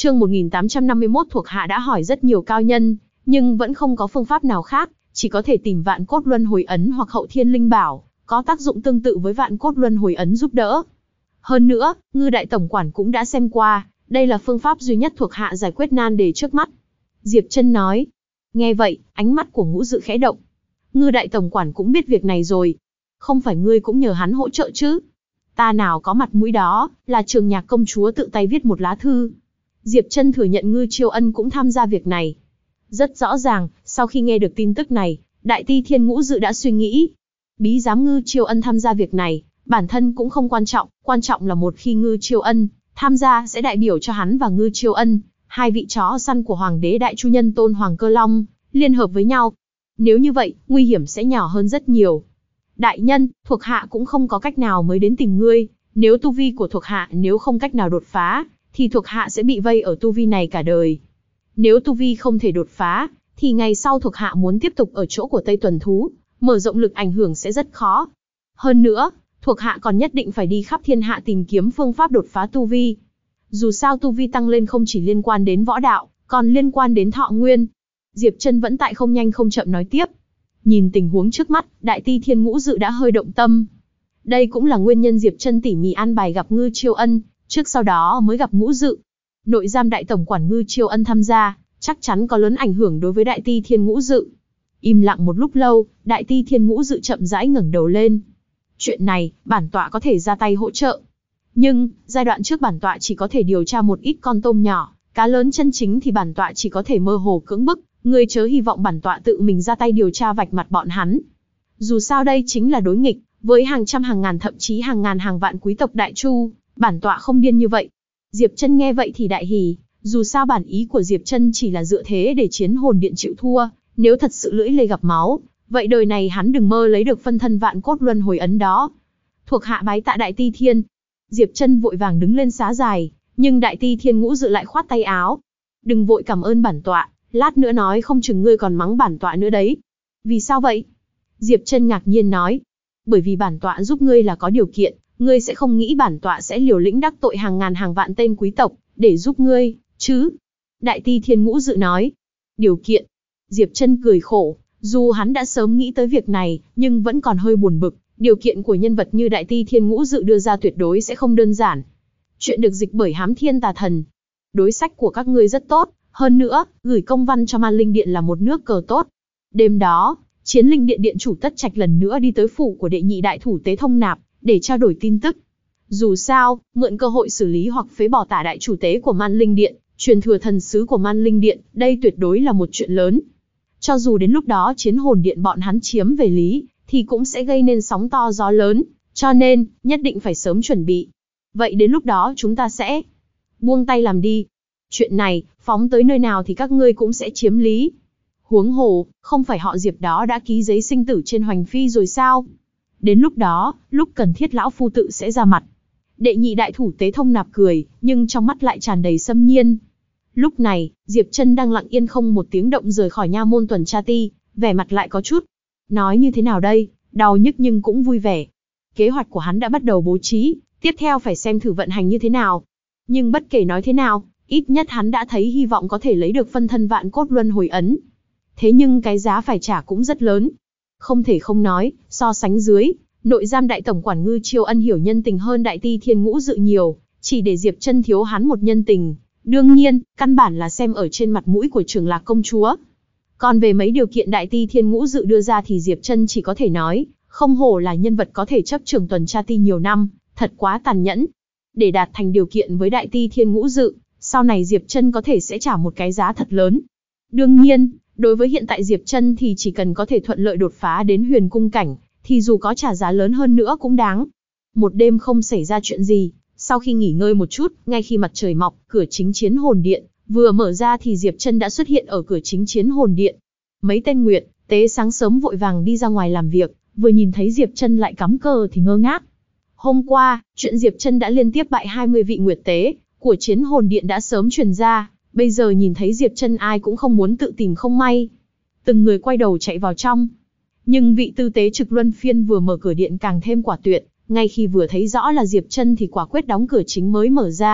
Chương 1851 thuộc hạ đã hỏi rất nhiều cao nhân, nhưng vẫn không có phương pháp nào khác, chỉ có thể tìm Vạn Cốt Luân Hồi Ấn hoặc Hậu Thiên Linh Bảo, có tác dụng tương tự với Vạn Cốt Luân Hồi Ấn giúp đỡ. Hơn nữa, Ngư đại tổng quản cũng đã xem qua, đây là phương pháp duy nhất thuộc hạ giải quyết nan đề trước mắt. Diệp Trân nói. Nghe vậy, ánh mắt của Ngũ Dự khẽ động. Ngư đại tổng quản cũng biết việc này rồi. Không phải ngươi cũng nhờ hắn hỗ trợ chứ? Ta nào có mặt mũi đó, là Trường Nhạc công chúa tự tay viết một lá thư. Diệp Trân thừa nhận Ngư Chiêu Ân cũng tham gia việc này. Rất rõ ràng, sau khi nghe được tin tức này, Đại Ti Thiên Ngũ Dự đã suy nghĩ. Bí giám Ngư Chiêu Ân tham gia việc này, bản thân cũng không quan trọng là một khi Ngư Chiêu Ân tham gia sẽ đại biểu cho hắn và Ngư Chiêu Ân, hai vị chó săn của Hoàng đế Đại Chu Nhân Tôn Hoàng Cơ Long, liên hợp với nhau. Nếu như vậy, nguy hiểm sẽ nhỏ hơn rất nhiều. Đại nhân, thuộc hạ cũng không có cách nào mới đến tìm ngươi, nếu tu vi của thuộc hạ nếu không cách nào đột phá, thì thuộc hạ sẽ bị vây ở tu vi này cả đời. Nếu tu vi không thể đột phá, thì ngày sau thuộc hạ muốn tiếp tục ở chỗ của Tây Tuần Thú, mở rộng lực ảnh hưởng sẽ rất khó. Hơn nữa, thuộc hạ còn nhất định phải đi khắp thiên hạ tìm kiếm phương pháp đột phá tu vi. Dù sao tu vi tăng lên không chỉ liên quan đến võ đạo, còn liên quan đến thọ nguyên. Diệp Trân vẫn tại không nhanh không chậm nói tiếp. Nhìn tình huống trước mắt, Đại Ti Thiên Ngũ Dự đã hơi động tâm. Đây cũng là nguyên nhân Diệp Trân tỉ mỉ an bài gặp Ngư Chiêu Ân, trước sau đó mới gặp Ngũ Dự. Nội giam đại tổng quản Ngư Chiêu Ân tham gia, chắc chắn có lớn ảnh hưởng đối với Đại Ti Thiên Ngũ Dự. Im lặng một lúc lâu, Đại Ti Thiên Ngũ Dự chậm rãi ngẩng đầu lên. Chuyện này, bản tọa có thể ra tay hỗ trợ. Nhưng, giai đoạn trước bản tọa chỉ có thể điều tra một ít con tôm nhỏ, cá lớn chân chính thì bản tọa chỉ có thể mơ hồ cưỡng bức, ngươi chớ hy vọng bản tọa tự mình ra tay điều tra vạch mặt bọn hắn. Dù sao đây chính là đối nghịch, với hàng trăm hàng ngàn thậm chí hàng ngàn hàng vạn quý tộc Đại Chu, bản tọa không điên như vậy. Diệp Trân nghe vậy thì đại hỉ, dù sao bản ý của Diệp Trân chỉ là dựa thế để Chiến Hồn Điện chịu thua, nếu thật sự lưỡi lê gặp máu, vậy đời này hắn đừng mơ lấy được phân thân Vạn Cốt Luân Hồi Ấn đó. Thuộc hạ bái tạ Đại Ti Thiên. Diệp Trân vội vàng đứng lên xá dài, nhưng Đại Ti Thiên Ngũ Dự lại khoát tay áo. Đừng vội cảm ơn bản tọa, lát nữa nói không chừng ngươi còn mắng bản tọa nữa đấy. Vì sao vậy? Diệp Trân ngạc nhiên nói. Bởi vì bản tọa giúp ngươi là có điều kiện, ngươi sẽ không nghĩ bản tọa sẽ liều lĩnh đắc tội hàng ngàn hàng vạn tên quý tộc, để giúp ngươi, chứ? Đại Ti Thiên Ngũ Dự nói. Điều kiện? Diệp Trân cười khổ, dù hắn đã sớm nghĩ tới việc này, nhưng vẫn còn hơi buồn bực. Điều kiện của nhân vật như Đại Ti Thiên Ngũ Dự đưa ra tuyệt đối sẽ không đơn giản. Chuyện được dịch bởi Hám Thiên Tà Thần. Đối sách của các ngươi rất tốt, hơn nữa, gửi công văn cho Man Linh Điện là một nước cờ tốt. Đêm đó, Chiến Linh Điện điện chủ Tất Trạch lần nữa đi tới phủ của đệ nhị đại thủ tế Thông Nạp, để trao đổi tin tức. Dù sao, mượn cơ hội xử lý hoặc phế bỏ tả đại chủ tế của Man Linh Điện, truyền thừa thần sứ của Man Linh Điện, đây tuyệt đối là một chuyện lớn. Cho dù đến lúc đó Chiến Hồn Điện bọn hắn chiếm về lý, thì cũng sẽ gây nên sóng to gió lớn, cho nên, nhất định phải sớm chuẩn bị. Vậy đến lúc đó chúng ta sẽ buông tay làm đi. Chuyện này, phóng tới nơi nào thì các ngươi cũng sẽ chiếm lý. Huống hồ, không phải họ Diệp đó đã ký giấy sinh tử trên Hoành Phi rồi sao? Đến lúc đó, lúc cần thiết lão phu tự sẽ ra mặt. Đệ nhị đại thủ tế Thông Nạp cười, nhưng trong mắt lại tràn đầy xâm nhiên. Lúc này, Diệp Trân đang lặng yên không một tiếng động rời khỏi nha môn tuần tra ti, vẻ mặt lại có chút. Nói như thế nào đây, đau nhức nhưng cũng vui vẻ. Kế hoạch của hắn đã bắt đầu bố trí, tiếp theo phải xem thử vận hành như thế nào. Nhưng bất kể nói thế nào, ít nhất hắn đã thấy hy vọng có thể lấy được phân thân Vạn Cốt Luân Hồi Ấn. Thế nhưng cái giá phải trả cũng rất lớn. Không thể không nói, so sánh dưới, nội giam đại tổng quản Ngư Chiêu Ân hiểu nhân tình hơn Đại Ti Thiên Ngũ Dự nhiều, chỉ để Diệp Trân thiếu hắn một nhân tình. Đương nhiên, căn bản là xem ở trên mặt mũi của Trường Lạc công chúa. Còn về mấy điều kiện Đại Ti Thiên Ngũ Dự đưa ra thì Diệp Trân chỉ có thể nói, không hổ là nhân vật có thể chấp trưởng tuần tra ti nhiều năm, thật quá tàn nhẫn. Để đạt thành điều kiện với Đại Ti Thiên Ngũ Dự, sau này Diệp Trân có thể sẽ trả một cái giá thật lớn. Đương nhiên, đối với hiện tại Diệp Trân thì chỉ cần có thể thuận lợi đột phá đến huyền cung cảnh, thì dù có trả giá lớn hơn nữa cũng đáng. Một đêm không xảy ra chuyện gì, sau khi nghỉ ngơi một chút, ngay khi mặt trời mọc, cửa chính Chiến Hồn Điện vừa mở ra thì Diệp Trân đã xuất hiện ở cửa chính Chiến Hồn Điện. Mấy tên nguyệt tế sáng sớm vội vàng đi ra ngoài làm việc, vừa nhìn thấy Diệp Trân lại cắm cờ thì ngơ ngác. Hôm qua, chuyện Diệp Trân đã liên tiếp bại 20 vị nguyệt tế của Chiến Hồn Điện đã sớm truyền ra, bây giờ nhìn thấy Diệp Trân ai cũng không muốn tự tìm không may. Từng người quay đầu chạy vào trong. Nhưng vị tư tế trực luân phiên vừa mở cửa điện càng thêm quả tuyệt, ngay khi vừa thấy rõ là Diệp Trân thì quả quyết đóng cửa chính mới mở ra,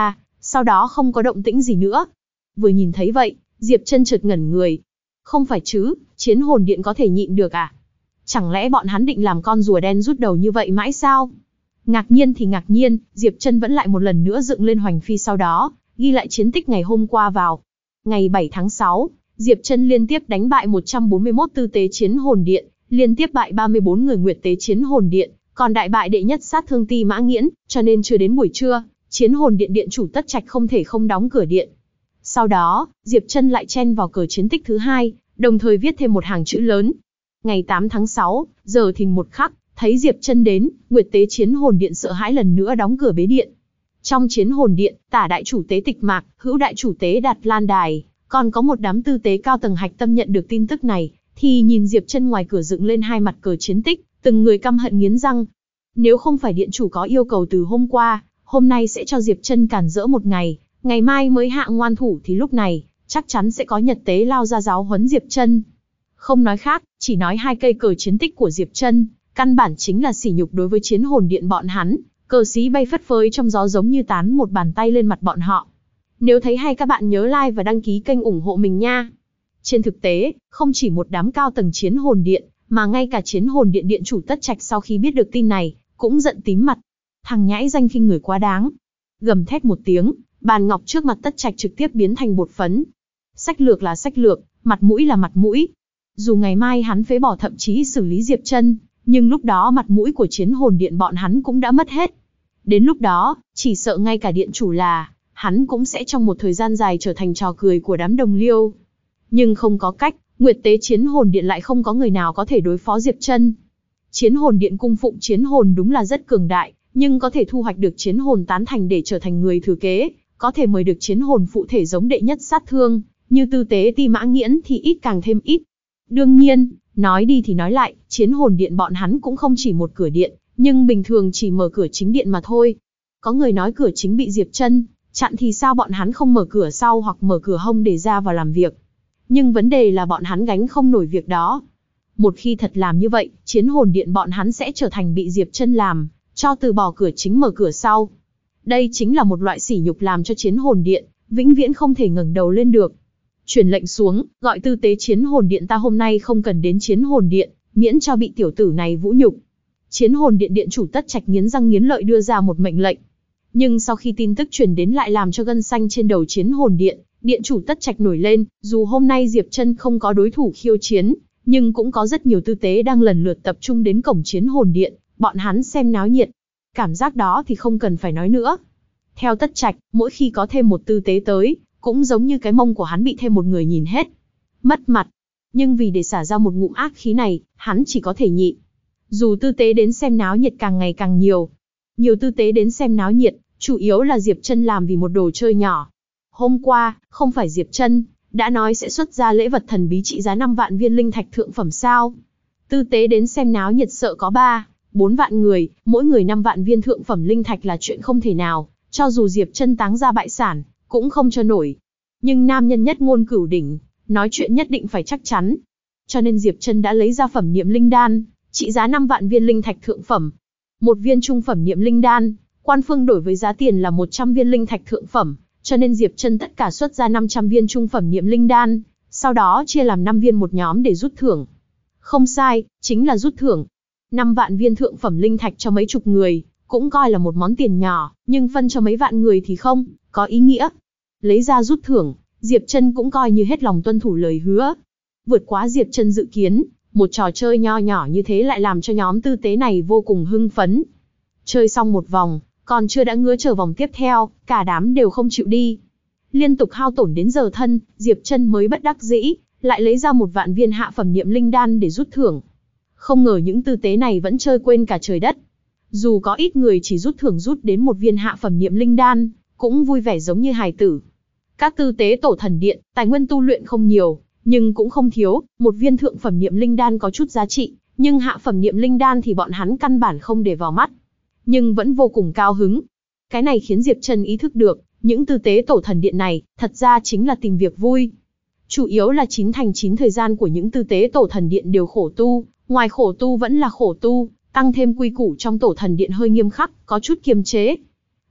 sau đó không có động tĩnh gì nữa. Vừa nhìn thấy vậy, Diệp Chân chợt ngẩn người. Không phải chứ, chiến hồn điện có thể nhịn được à? Chẳng lẽ bọn hắn định làm con rùa đen rút đầu như vậy mãi sao? Ngạc nhiên thì ngạc nhiên, Diệp Chân vẫn lại một lần nữa dựng lên hoành phi, sau đó ghi lại chiến tích ngày hôm qua vào. Ngày 7 tháng 6, Diệp Chân liên tiếp đánh bại 141 tư tế chiến hồn điện, liên tiếp bại 34 người nguyệt tế chiến hồn điện, còn đại bại đệ nhất sát thương Ti Mã Nghiễn, cho nên chưa đến buổi trưa, chiến hồn điện điện chủ Tất Trạch không thể không đóng cửa điện. Sau đó, Diệp Chân lại chen vào cờ chiến tích thứ hai, đồng thời viết thêm một hàng chữ lớn. Ngày 8 tháng 6, giờ thìn một khắc, thấy Diệp Chân đến, nguyệt tế chiến hồn điện sợ hãi lần nữa đóng cửa bế điện. Trong chiến hồn điện, tả đại chủ tế Tịch Mạc, hữu đại chủ tế Đạt Lan Đài, còn có một đám tư tế cao tầng hạch tâm nhận được tin tức này, thì nhìn Diệp Chân ngoài cửa dựng lên hai mặt cờ chiến tích, từng người căm hận nghiến răng. Nếu không phải điện chủ có yêu cầu từ hôm qua, hôm nay sẽ cho Diệp Chân cản rỡ một ngày mai mới hạ ngoan thủ, thì lúc này, chắc chắn sẽ có nhật tế lao ra giáo huấn Diệp Chân. Không nói khác, chỉ nói hai cây cờ chiến tích của Diệp Chân, căn bản chính là sỉ nhục đối với chiến hồn điện bọn hắn, cờ xí bay phất phới trong gió giống như tán một bàn tay lên mặt bọn họ. Nếu thấy hay các bạn nhớ like và đăng ký kênh ủng hộ mình nha. Trên thực tế, không chỉ một đám cao tầng chiến hồn điện, mà ngay cả chiến hồn điện điện chủ Tất Trạch sau khi biết được tin này, cũng giận tím mặt. Thằng nhãi danh khinh người quá đáng. Gầm thét một tiếng, bàn ngọc trước mặt Tất Trạch trực tiếp biến thành bột phấn. Sách lược là sách lược, mặt mũi là mặt mũi. Dù ngày mai hắn phế bỏ thậm chí xử lý Diệp Chân, nhưng lúc đó mặt mũi của chiến hồn điện bọn hắn cũng đã mất hết. Đến lúc đó, chỉ sợ ngay cả điện chủ là, hắn cũng sẽ trong một thời gian dài trở thành trò cười của đám đồng liêu. Nhưng không có cách, nguyệt tế chiến hồn điện lại không có người nào có thể đối phó Diệp Chân. Chiến hồn điện cung phụng chiến hồn đúng là rất cường đại, nhưng có thể thu hoạch được chiến hồn tán thành để trở thành người thừa kế, có thể mời được chiến hồn phụ thể giống đệ nhất sát thương, như tư tế Ti Mã Nghiễn thì ít càng thêm ít. Đương nhiên, nói đi thì nói lại, chiến hồn điện bọn hắn cũng không chỉ một cửa điện, nhưng bình thường chỉ mở cửa chính điện mà thôi. Có người nói cửa chính bị Diệp Chân chặn thì sao bọn hắn không mở cửa sau hoặc mở cửa hông để ra vào làm việc. Nhưng vấn đề là bọn hắn gánh không nổi việc đó. Một khi thật làm như vậy, chiến hồn điện bọn hắn sẽ trở thành bị Diệp Chân làm cho từ bỏ cửa chính mở cửa sau. Đây chính là một loại sỉ nhục làm cho chiến hồn điện vĩnh viễn không thể ngẩng đầu lên được. Truyền lệnh xuống, gọi tư tế chiến hồn điện ta hôm nay không cần đến chiến hồn điện, miễn cho bị tiểu tử này vũ nhục. Chiến hồn điện điện chủ Tất Trạch nghiến răng nghiến lợi đưa ra một mệnh lệnh. Nhưng sau khi tin tức truyền đến lại làm cho gân xanh trên đầu chiến hồn điện, điện chủ Tất Trạch nổi lên, dù hôm nay Diệp Chân không có đối thủ khiêu chiến, nhưng cũng có rất nhiều tư tế đang lần lượt tập trung đến cổng chiến hồn điện, bọn hắn xem náo nhiệt. Cảm giác đó thì không cần phải nói nữa. Theo Tất Trạch, mỗi khi có thêm một tư tế tới, cũng giống như cái mông của hắn bị thêm một người nhìn hết. Mất mặt. Nhưng vì để xả ra một ngụm ác khí này, hắn chỉ có thể nhịn. Dù tư tế đến xem náo nhiệt càng ngày càng nhiều. Nhiều tư tế đến xem náo nhiệt, chủ yếu là Diệp Chân làm vì một đồ chơi nhỏ. Hôm qua, không phải Diệp Chân đã nói sẽ xuất ra lễ vật thần bí trị giá 5 vạn viên linh thạch thượng phẩm sao? Tư tế đến xem náo nhiệt sợ có 4 vạn người, mỗi người 5 vạn viên thượng phẩm linh thạch là chuyện không thể nào, cho dù Diệp Chân táng ra bại sản, cũng không cho nổi. Nhưng nam nhân nhất ngôn cửu đỉnh, nói chuyện nhất định phải chắc chắn. Cho nên Diệp Chân đã lấy ra phẩm niệm linh đan, trị giá 5 vạn viên linh thạch thượng phẩm. Một viên trung phẩm niệm linh đan, quan phương đổi với giá tiền là 100 viên linh thạch thượng phẩm, cho nên Diệp Chân tất cả xuất ra 500 viên trung phẩm niệm linh đan, sau đó chia làm 5 viên một nhóm để rút thưởng. Không sai, chính là rút thưởng. 5 vạn viên thượng phẩm linh thạch cho mấy chục người, cũng coi là một món tiền nhỏ, nhưng phân cho mấy vạn người thì không có ý nghĩa. Lấy ra rút thưởng, Diệp Chân cũng coi như hết lòng tuân thủ lời hứa. Vượt quá Diệp Chân dự kiến, một trò chơi nho nhỏ như thế lại làm cho nhóm tư tế này vô cùng hưng phấn. Chơi xong một vòng, còn chưa đã ngứa chờ vòng tiếp theo, cả đám đều không chịu đi. Liên tục hao tổn đến giờ thân, Diệp Chân mới bất đắc dĩ, lại lấy ra 1 vạn viên hạ phẩm niệm linh đan để rút thưởng. Không ngờ những tư tế này vẫn chơi quên cả trời đất. Dù có ít người chỉ rút thưởng rút đến 1 viên hạ phẩm niệm linh đan, cũng vui vẻ giống như hài tử. Các tư tế tổ thần điện, tài nguyên tu luyện không nhiều, nhưng cũng không thiếu, 1 viên thượng phẩm niệm linh đan có chút giá trị, nhưng hạ phẩm niệm linh đan thì bọn hắn căn bản không để vào mắt. Nhưng vẫn vô cùng cao hứng. Cái này khiến Diệp Chân ý thức được, những tư tế tổ thần điện này, thật ra chính là tìm việc vui. Chủ yếu là 9 thành 9 thời gian của những tư tế tổ thần điện đều khổ tu, ngoài khổ tu vẫn là khổ tu, tăng thêm quy củ trong tổ thần điện hơi nghiêm khắc, có chút kiềm chế.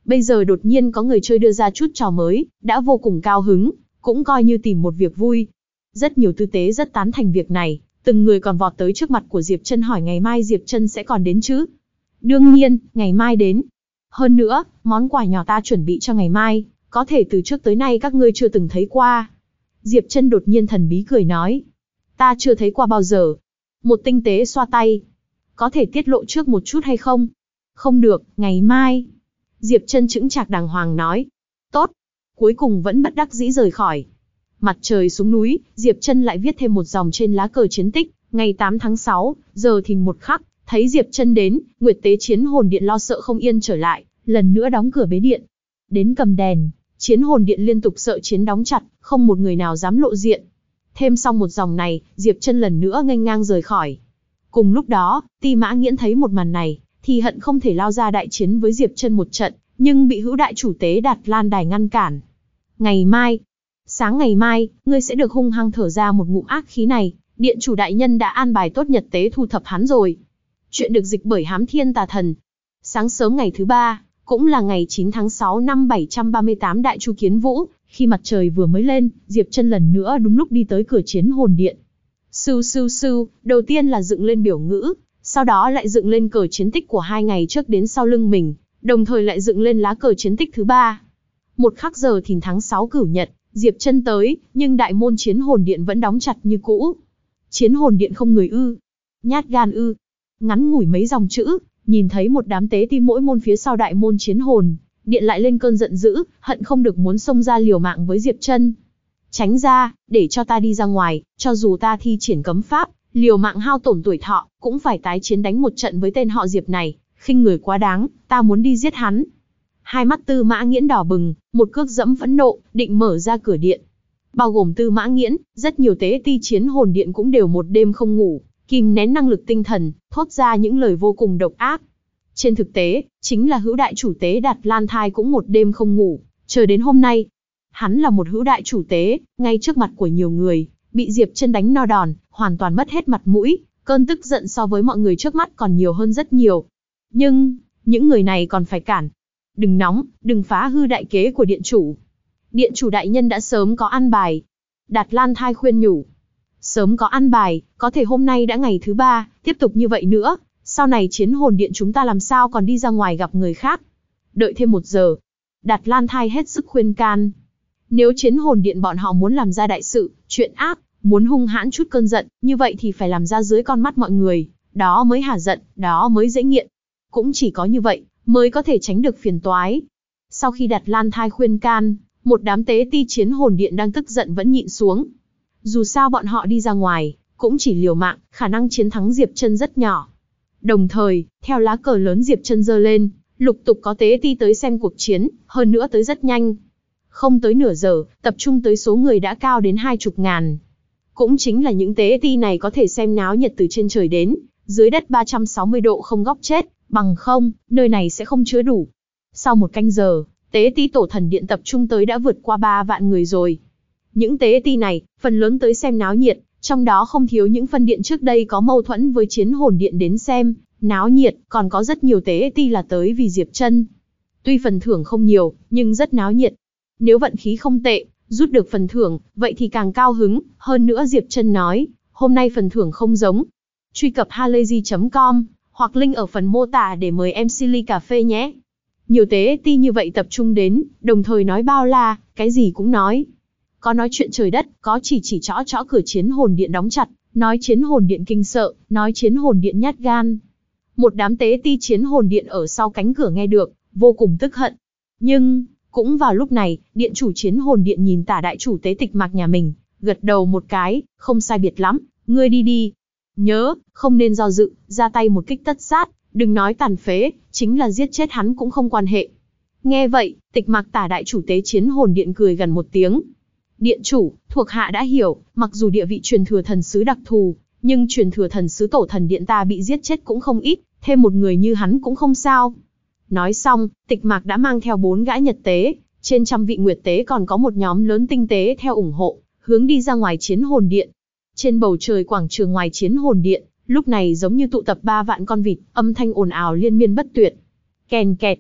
Bây giờ đột nhiên có người chơi đưa ra chút trò mới, đã vô cùng cao hứng, cũng coi như tìm một việc vui. Rất nhiều tư tế rất tán thành việc này, từng người còn vọt tới trước mặt của Diệp Trân hỏi ngày mai Diệp Trân sẽ còn đến chứ? Đương nhiên, ngày mai đến. Hơn nữa, món quà nhỏ ta chuẩn bị cho ngày mai, có thể từ trước tới nay các ngươi chưa từng thấy qua. Diệp Trân đột nhiên thần bí cười nói. Ta chưa thấy qua bao giờ. Một tinh tế xoa tay. Có thể tiết lộ trước một chút hay không? Không được, ngày mai. Diệp Trân chững chạc đàng hoàng nói. Tốt. Cuối cùng vẫn bất đắc dĩ rời khỏi. Mặt trời xuống núi, Diệp Trân lại viết thêm một dòng trên lá cờ chiến tích. Ngày 8 tháng 6, giờ thìn một khắc, thấy Diệp Trân đến, Nguyệt Tế Chiến Hồn Điện lo sợ không yên trở lại, lần nữa đóng cửa bế điện. Đến cầm đèn, Chiến Hồn Điện liên tục sợ chiến đóng chặt, không một người nào dám lộ diện. Thêm xong một dòng này, Diệp Trân lần nữa nghênh ngang rời khỏi. Cùng lúc đó, Ti Mã Nghiễn thấy một màn này, thì hận không thể lao ra đại chiến với Diệp Trân một trận, nhưng bị hữu đại chủ tế Đạt Lan Đài ngăn cản. Ngày mai, sáng ngày mai, ngươi sẽ được hung hăng thở ra một ngụm ác khí này, điện chủ đại nhân đã an bài tốt nhật tế thu thập hắn rồi. Chuyện được dịch bởi Hám Thiên Tà Thần. Sáng sớm ngày thứ ba, cũng là ngày 9 tháng 6 năm 738 Đại Chu Kiến Vũ, khi mặt trời vừa mới lên, Diệp Trân lần nữa đúng lúc đi tới cửa Chiến Hồn Điện. Sưu sưu sưu, đầu tiên là dựng lên biểu ngữ, sau đó lại dựng lên cờ chiến tích của 2 ngày trước đến sau lưng mình, đồng thời lại dựng lên lá cờ chiến tích thứ 3. Một khắc giờ thìn tháng 6 Cửu Nhật, Diệp Trân tới, nhưng đại môn Chiến Hồn Điện vẫn đóng chặt như cũ. Chiến Hồn Điện không người ư? Nhát gan ư? Ngắn ngủi mấy dòng chữ, nhìn thấy một đám tế ti mỗi môn phía sau đại môn Chiến Hồn Điện lại lên cơn giận dữ, hận không được muốn xông ra liều mạng với Diệp Trân. Tránh ra, để cho ta đi ra ngoài, cho dù ta thi triển cấm pháp, liều mạng hao tổn tuổi thọ, cũng phải tái chiến đánh một trận với tên họ Diệp này, khinh người quá đáng, ta muốn đi giết hắn. Hai mắt Tư Mã Nghiễn đỏ bừng, một cước dẫm phẫn nộ, định mở ra cửa điện. Bao gồm Tư Mã Nghiễn, rất nhiều tế ti Chiến Hồn Điện cũng đều một đêm không ngủ, kìm nén năng lực tinh thần, thốt ra những lời vô cùng độc ác. Trên thực tế, chính là hữu đại chủ tế Đạt Lan Thai cũng một đêm không ngủ, chờ đến hôm nay. Hắn là một hữu đại chủ tế, ngay trước mặt của nhiều người, bị Diệp Trân đánh no đòn, hoàn toàn mất hết mặt mũi, cơn tức giận so với mọi người trước mắt còn nhiều hơn rất nhiều. Nhưng, những người này còn phải cản. Đừng nóng, đừng phá hư đại kế của điện chủ. Điện chủ đại nhân đã sớm có an bài. Đạt Lan Thai khuyên nhủ. Sớm có an bài, có thể hôm nay đã ngày thứ 3, tiếp tục như vậy nữa, sau này Chiến Hồn Điện chúng ta làm sao còn đi ra ngoài gặp người khác. Đợi thêm 1 giờ. Đạt Lan Thai hết sức khuyên can. Nếu Chiến Hồn Điện bọn họ muốn làm ra đại sự, chuyện ác, muốn hung hãn chút cơn giận, như vậy thì phải làm ra dưới con mắt mọi người, đó mới hả giận, đó mới dễ nghiện. Cũng chỉ có như vậy, mới có thể tránh được phiền toái. Sau khi Đạt Lan Thai khuyên can, một đám tế ti Chiến Hồn Điện đang tức giận vẫn nhịn xuống. Dù sao bọn họ đi ra ngoài, cũng chỉ liều mạng, khả năng chiến thắng Diệp Trân rất nhỏ. Đồng thời, theo lá cờ lớn Diệp Trân giơ lên, lục tục có tế ti tới xem cuộc chiến, hơn nữa tới rất nhanh. Không tới nửa giờ, tập trung tới số người đã cao đến 20 ngàn. Cũng chính là những tế ti này có thể xem náo nhiệt từ trên trời đến, dưới đất 360 độ không góc chết, bằng không, nơi này sẽ không chứa đủ. Sau 1 canh giờ, tế ti Tổ Thần Điện tập trung tới đã vượt qua 3 vạn người rồi. Những tế ti này, phần lớn tới xem náo nhiệt, trong đó không thiếu những phân điện trước đây có mâu thuẫn với Chiến Hồn Điện đến xem náo nhiệt, còn có rất nhiều tế ti là tới vì Diệp Trân. Tuy phần thưởng không nhiều, nhưng rất náo nhiệt. Nếu vận khí không tệ, rút được phần thưởng, vậy thì càng cao hứng. Hơn nữa Diệp Trân nói, hôm nay phần thưởng không giống. Truy cập halayzi.com, hoặc link ở phần mô tả để mời em Silly cà phê nhé. Nhiều tế ti như vậy tập trung đến, đồng thời nói bao la, cái gì cũng nói. Có nói chuyện trời đất, có chỉ trõ cửa Chiến Hồn Điện đóng chặt, nói Chiến Hồn Điện kinh sợ, nói Chiến Hồn Điện nhát gan. Một đám tế ti Chiến Hồn Điện ở sau cánh cửa nghe được, vô cùng tức hận. Nhưng, cũng vào lúc này, điện chủ Chiến Hồn Điện nhìn Tả đại chủ tế Tịch Mạc nhà mình, gật đầu một cái, không sai biệt lắm, ngươi đi đi. Nhớ, không nên do dự, ra tay một kích tất sát, đừng nói tàn phế, chính là giết chết hắn cũng không quan hệ. Nghe vậy, Tịch Mạc Tả đại chủ tế Chiến Hồn Điện cười gần một tiếng. Điện chủ, thuộc hạ đã hiểu, mặc dù địa vị truyền thừa thần sứ đặc thù, nhưng truyền thừa thần sứ Tổ Thần Điện ta bị giết chết cũng không ít, thêm một người như hắn cũng không sao. Nói xong, Tịch Mạc đã mang theo 4 gã nhật tế, trên trăm vị nguyệt tế còn có một nhóm lớn tinh tế theo ủng hộ, hướng đi ra ngoài Chiến Hồn Điện. Trên bầu trời quảng trường ngoài Chiến Hồn Điện, lúc này giống như tụ tập 3 vạn con vịt, âm thanh ồn ào liên miên bất tuyệt. Kèn kẹt.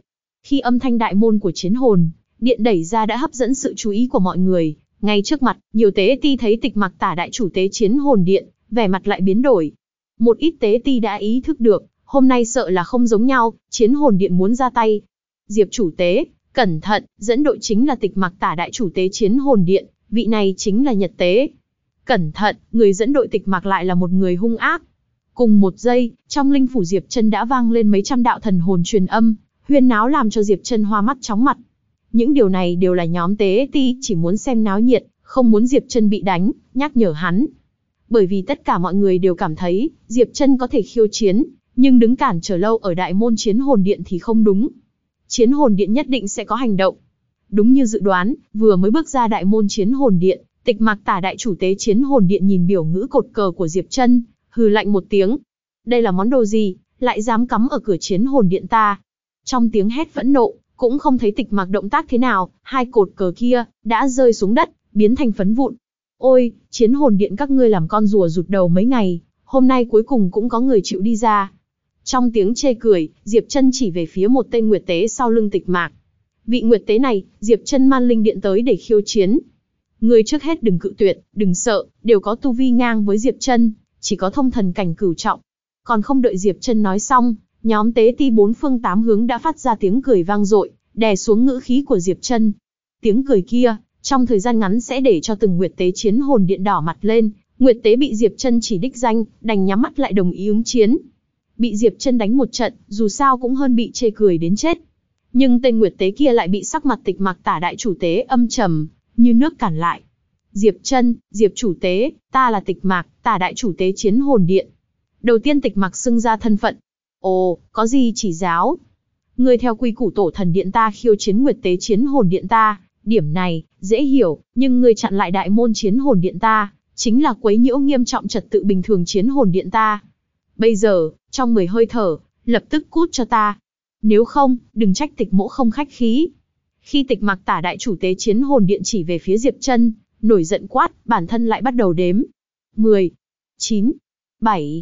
Khi âm thanh đại môn của chiến hồn điện đẩy ra đã hấp dẫn sự chú ý của mọi người, ngay trước mặt, nhiều tế ti thấy Tịch Mặc Tả đại chủ tế chiến hồn điện, vẻ mặt lại biến đổi. Một ít tế ti đã ý thức được, hôm nay sợ là không giống nhau, chiến hồn điện muốn ra tay. Diệp chủ tế, cẩn thận, dẫn đội chính là Tịch Mặc Tả đại chủ tế chiến hồn điện, vị này chính là Nhật tế. Cẩn thận, người dẫn đội Tịch Mặc lại là một người hung ác. Cùng một giây, trong linh phủ Diệp Chân đã vang lên mấy trăm đạo thần hồn truyền âm, huyên náo làm cho Diệp Chân hoa mắt chóng mặt. Những điều này đều là nhóm tế ti chỉ muốn xem náo nhiệt, không muốn Diệp Chân bị đánh, nhắc nhở hắn. Bởi vì tất cả mọi người đều cảm thấy, Diệp Chân có thể khiêu chiến, nhưng đứng cản trở lâu ở đại môn chiến hồn điện thì không đúng. Chiến hồn điện nhất định sẽ có hành động. Đúng như dự đoán, vừa mới bước ra đại môn chiến hồn điện, Tịch Mặc Tả đại chủ tế chiến hồn điện nhìn biểu ngữ cột cờ của Diệp Chân, hừ lạnh một tiếng. Đây là món đồ gì, lại dám cắm ở cửa chiến hồn điện ta? Trong tiếng hét phẫn nộ, cũng không thấy Tịch Mặc động tác thế nào, hai cột cờ kia đã rơi xuống đất, biến thành phấn vụn. Ôi, chiến hồn điện các ngươi làm con rùa rụt đầu mấy ngày, hôm nay cuối cùng cũng có người chịu đi ra. Trong tiếng chê cười, Diệp Chân chỉ về phía một tên nguyệt tế sau lưng Tịch Mặc. Vị nguyệt tế này, Diệp Chân man linh điện tới để khiêu chiến. Ngươi trước hết đừng cự tuyệt, đừng sợ, đều có tu vi ngang với Diệp Chân, chỉ có thông thần cảnh cửu trọng. Còn không đợi Diệp Chân nói xong, nhóm tế ti bốn phương tám hướng đã phát ra tiếng cười vang dội, đè xuống ngữ khí của Diệp Chân. Tiếng cười kia, trong thời gian ngắn sẽ để cho từng nguyệt tế chiến hồn điện đỏ mặt lên, nguyệt tế bị Diệp Chân chỉ đích danh, đành nhắm mắt lại đồng ý ứng chiến. Bị Diệp Chân đánh một trận, dù sao cũng hơn bị chê cười đến chết. Nhưng tên nguyệt tế kia lại bị sắc mặt Tịch Mặc Tả đại chủ tế âm trầm, như nước cản lại. Diệp Chân, Diệp chủ tế, ta là Tịch Mặc Tả đại chủ tế chiến hồn điện. Đầu tiên Tịch Mặc xưng ra thân phận. Ồ, có gì chỉ giáo? Ngươi theo quy củ tổ thần điện ta khiêu chiến nguyệt tế chiến hồn điện ta, điểm này, dễ hiểu, nhưng ngươi chặn lại đại môn chiến hồn điện ta, chính là quấy nhiễu nghiêm trọng trật tự bình thường chiến hồn điện ta. Bây giờ, trong 10 hơi thở, lập tức cút cho ta. Nếu không, đừng trách Tịch mỗ không khách khí. Khi Tịch Mặc Tả đại chủ tế chiến hồn điện chỉ về phía Diệp Chân, nổi giận quát, bản thân lại bắt đầu đếm. 10, 9, 7.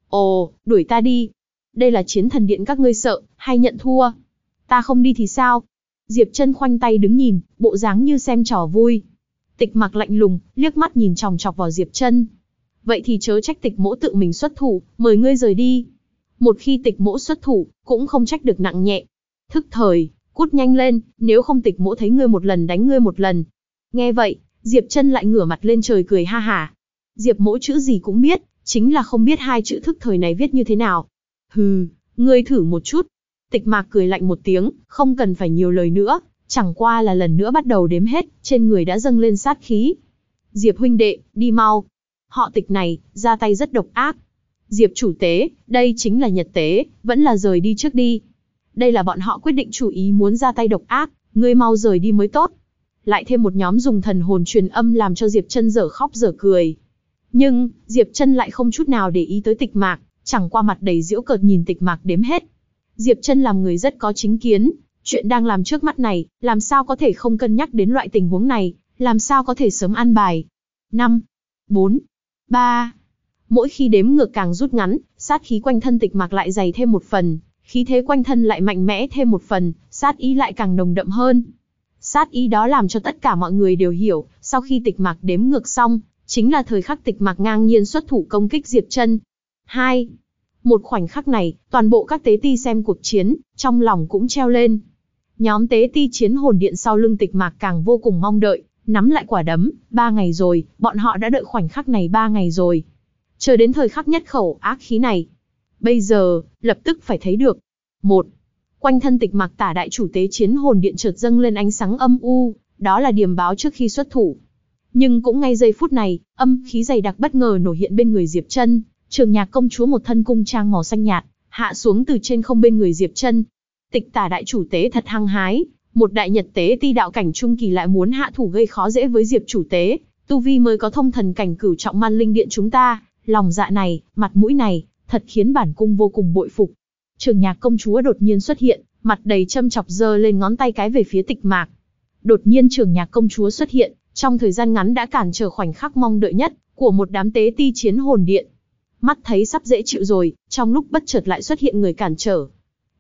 Ồ, đuổi ta đi. Đây là chiến thần điện các ngươi sợ, hay nhận thua? Ta không đi thì sao? Diệp Chân khoanh tay đứng nhìn, bộ dáng như xem trò vui. Tịch Mặc lạnh lùng, liếc mắt nhìn chòng chọc vào Diệp Chân. Vậy thì chớ trách Tịch mỗ tự mình xuất thủ, mời ngươi rời đi. Một khi Tịch mỗ xuất thủ, cũng không trách được nặng nhẹ. Thức thời, cút nhanh lên, nếu không Tịch mỗ thấy ngươi một lần đánh ngươi một lần. Nghe vậy, Diệp Chân lại ngửa mặt lên trời cười ha hả. Diệp mỗ chữ gì cũng biết, chính là không biết hai chữ thức thời này viết như thế nào. Hừ, ngươi thử một chút. Tịch Mặc cười lạnh một tiếng, không cần phải nhiều lời nữa, chẳng qua là lần nữa bắt đầu đếm hết, trên người đã dâng lên sát khí. Diệp huynh đệ, đi mau. Họ Tịch này, ra tay rất độc ác. Diệp chủ tế, đây chính là Nhật tế, vẫn là rời đi trước đi. Đây là bọn họ quyết định chủ ý muốn ra tay độc ác, ngươi mau rời đi mới tốt. Lại thêm một nhóm dùng thần hồn truyền âm làm cho Diệp Chân dở khóc dở cười. Nhưng, Diệp Chân lại không chút nào để ý tới Tịch Mặc, chẳng qua mặt đầy giễu cợt nhìn Tịch Mặc đếm hết. Diệp Chân làm người rất có chính kiến, chuyện đang làm trước mắt này, làm sao có thể không cân nhắc đến loại tình huống này, làm sao có thể sớm an bài. 5, 4, 3. Mỗi khi đếm ngược càng rút ngắn, sát khí quanh thân Tịch Mặc lại dày thêm một phần, khí thế quanh thân lại mạnh mẽ thêm một phần, sát ý lại càng nồng đậm hơn. Sát ý đó làm cho tất cả mọi người đều hiểu, sau khi Tịch Mặc đếm ngược xong, chính là thời khắc Tịch Mặc ngang nhiên xuất thủ công kích Diệp Chân. 2. Một khoảnh khắc này, toàn bộ các tế ti xem cuộc chiến, trong lòng cũng treo lên. Nhóm tế ti chiến hồn điện sau lưng Tịch Mặc càng vô cùng mong đợi, nắm lại quả đấm, 3 ngày rồi, bọn họ đã đợi khoảnh khắc này 3 ngày rồi. Chờ đến thời khắc nhất khẩu ác khí này. Bây giờ, lập tức phải thấy được. 1. Quanh thân Tịch Mặc Tả đại chủ tế chiến hồn điện chợt dâng lên ánh sáng âm u, đó là điềm báo trước khi xuất thủ. Nhưng cũng ngay giây phút này, âm khí dày đặc bất ngờ nổi hiện bên người Diệp Chân. Trường Nhạc công chúa một thân cung trang màu xanh nhạt, hạ xuống từ trên không bên người Diệp Chân. Tịch Tả đại chủ tế thật hăng hái, một đại Nhật tế ti đạo cảnh trung kỳ lại muốn hạ thủ gây khó dễ với Diệp chủ tế, tu vi mới có thông thần cảnh cửu trọng man linh điện chúng ta, lòng dạ này, mặt mũi này, thật khiến bản cung vô cùng bội phục. Trường Nhạc công chúa đột nhiên xuất hiện, mặt đầy châm chọc giơ lên ngón tay cái về phía Tịch Mặc. Đột nhiên Trường Nhạc công chúa xuất hiện, trong thời gian ngắn đã cản trở khoảnh khắc mong đợi nhất của một đám tế ti chiến hồn điện. Mắt thấy sắp dễ chịu rồi, trong lúc bất chợt lại xuất hiện người cản trở.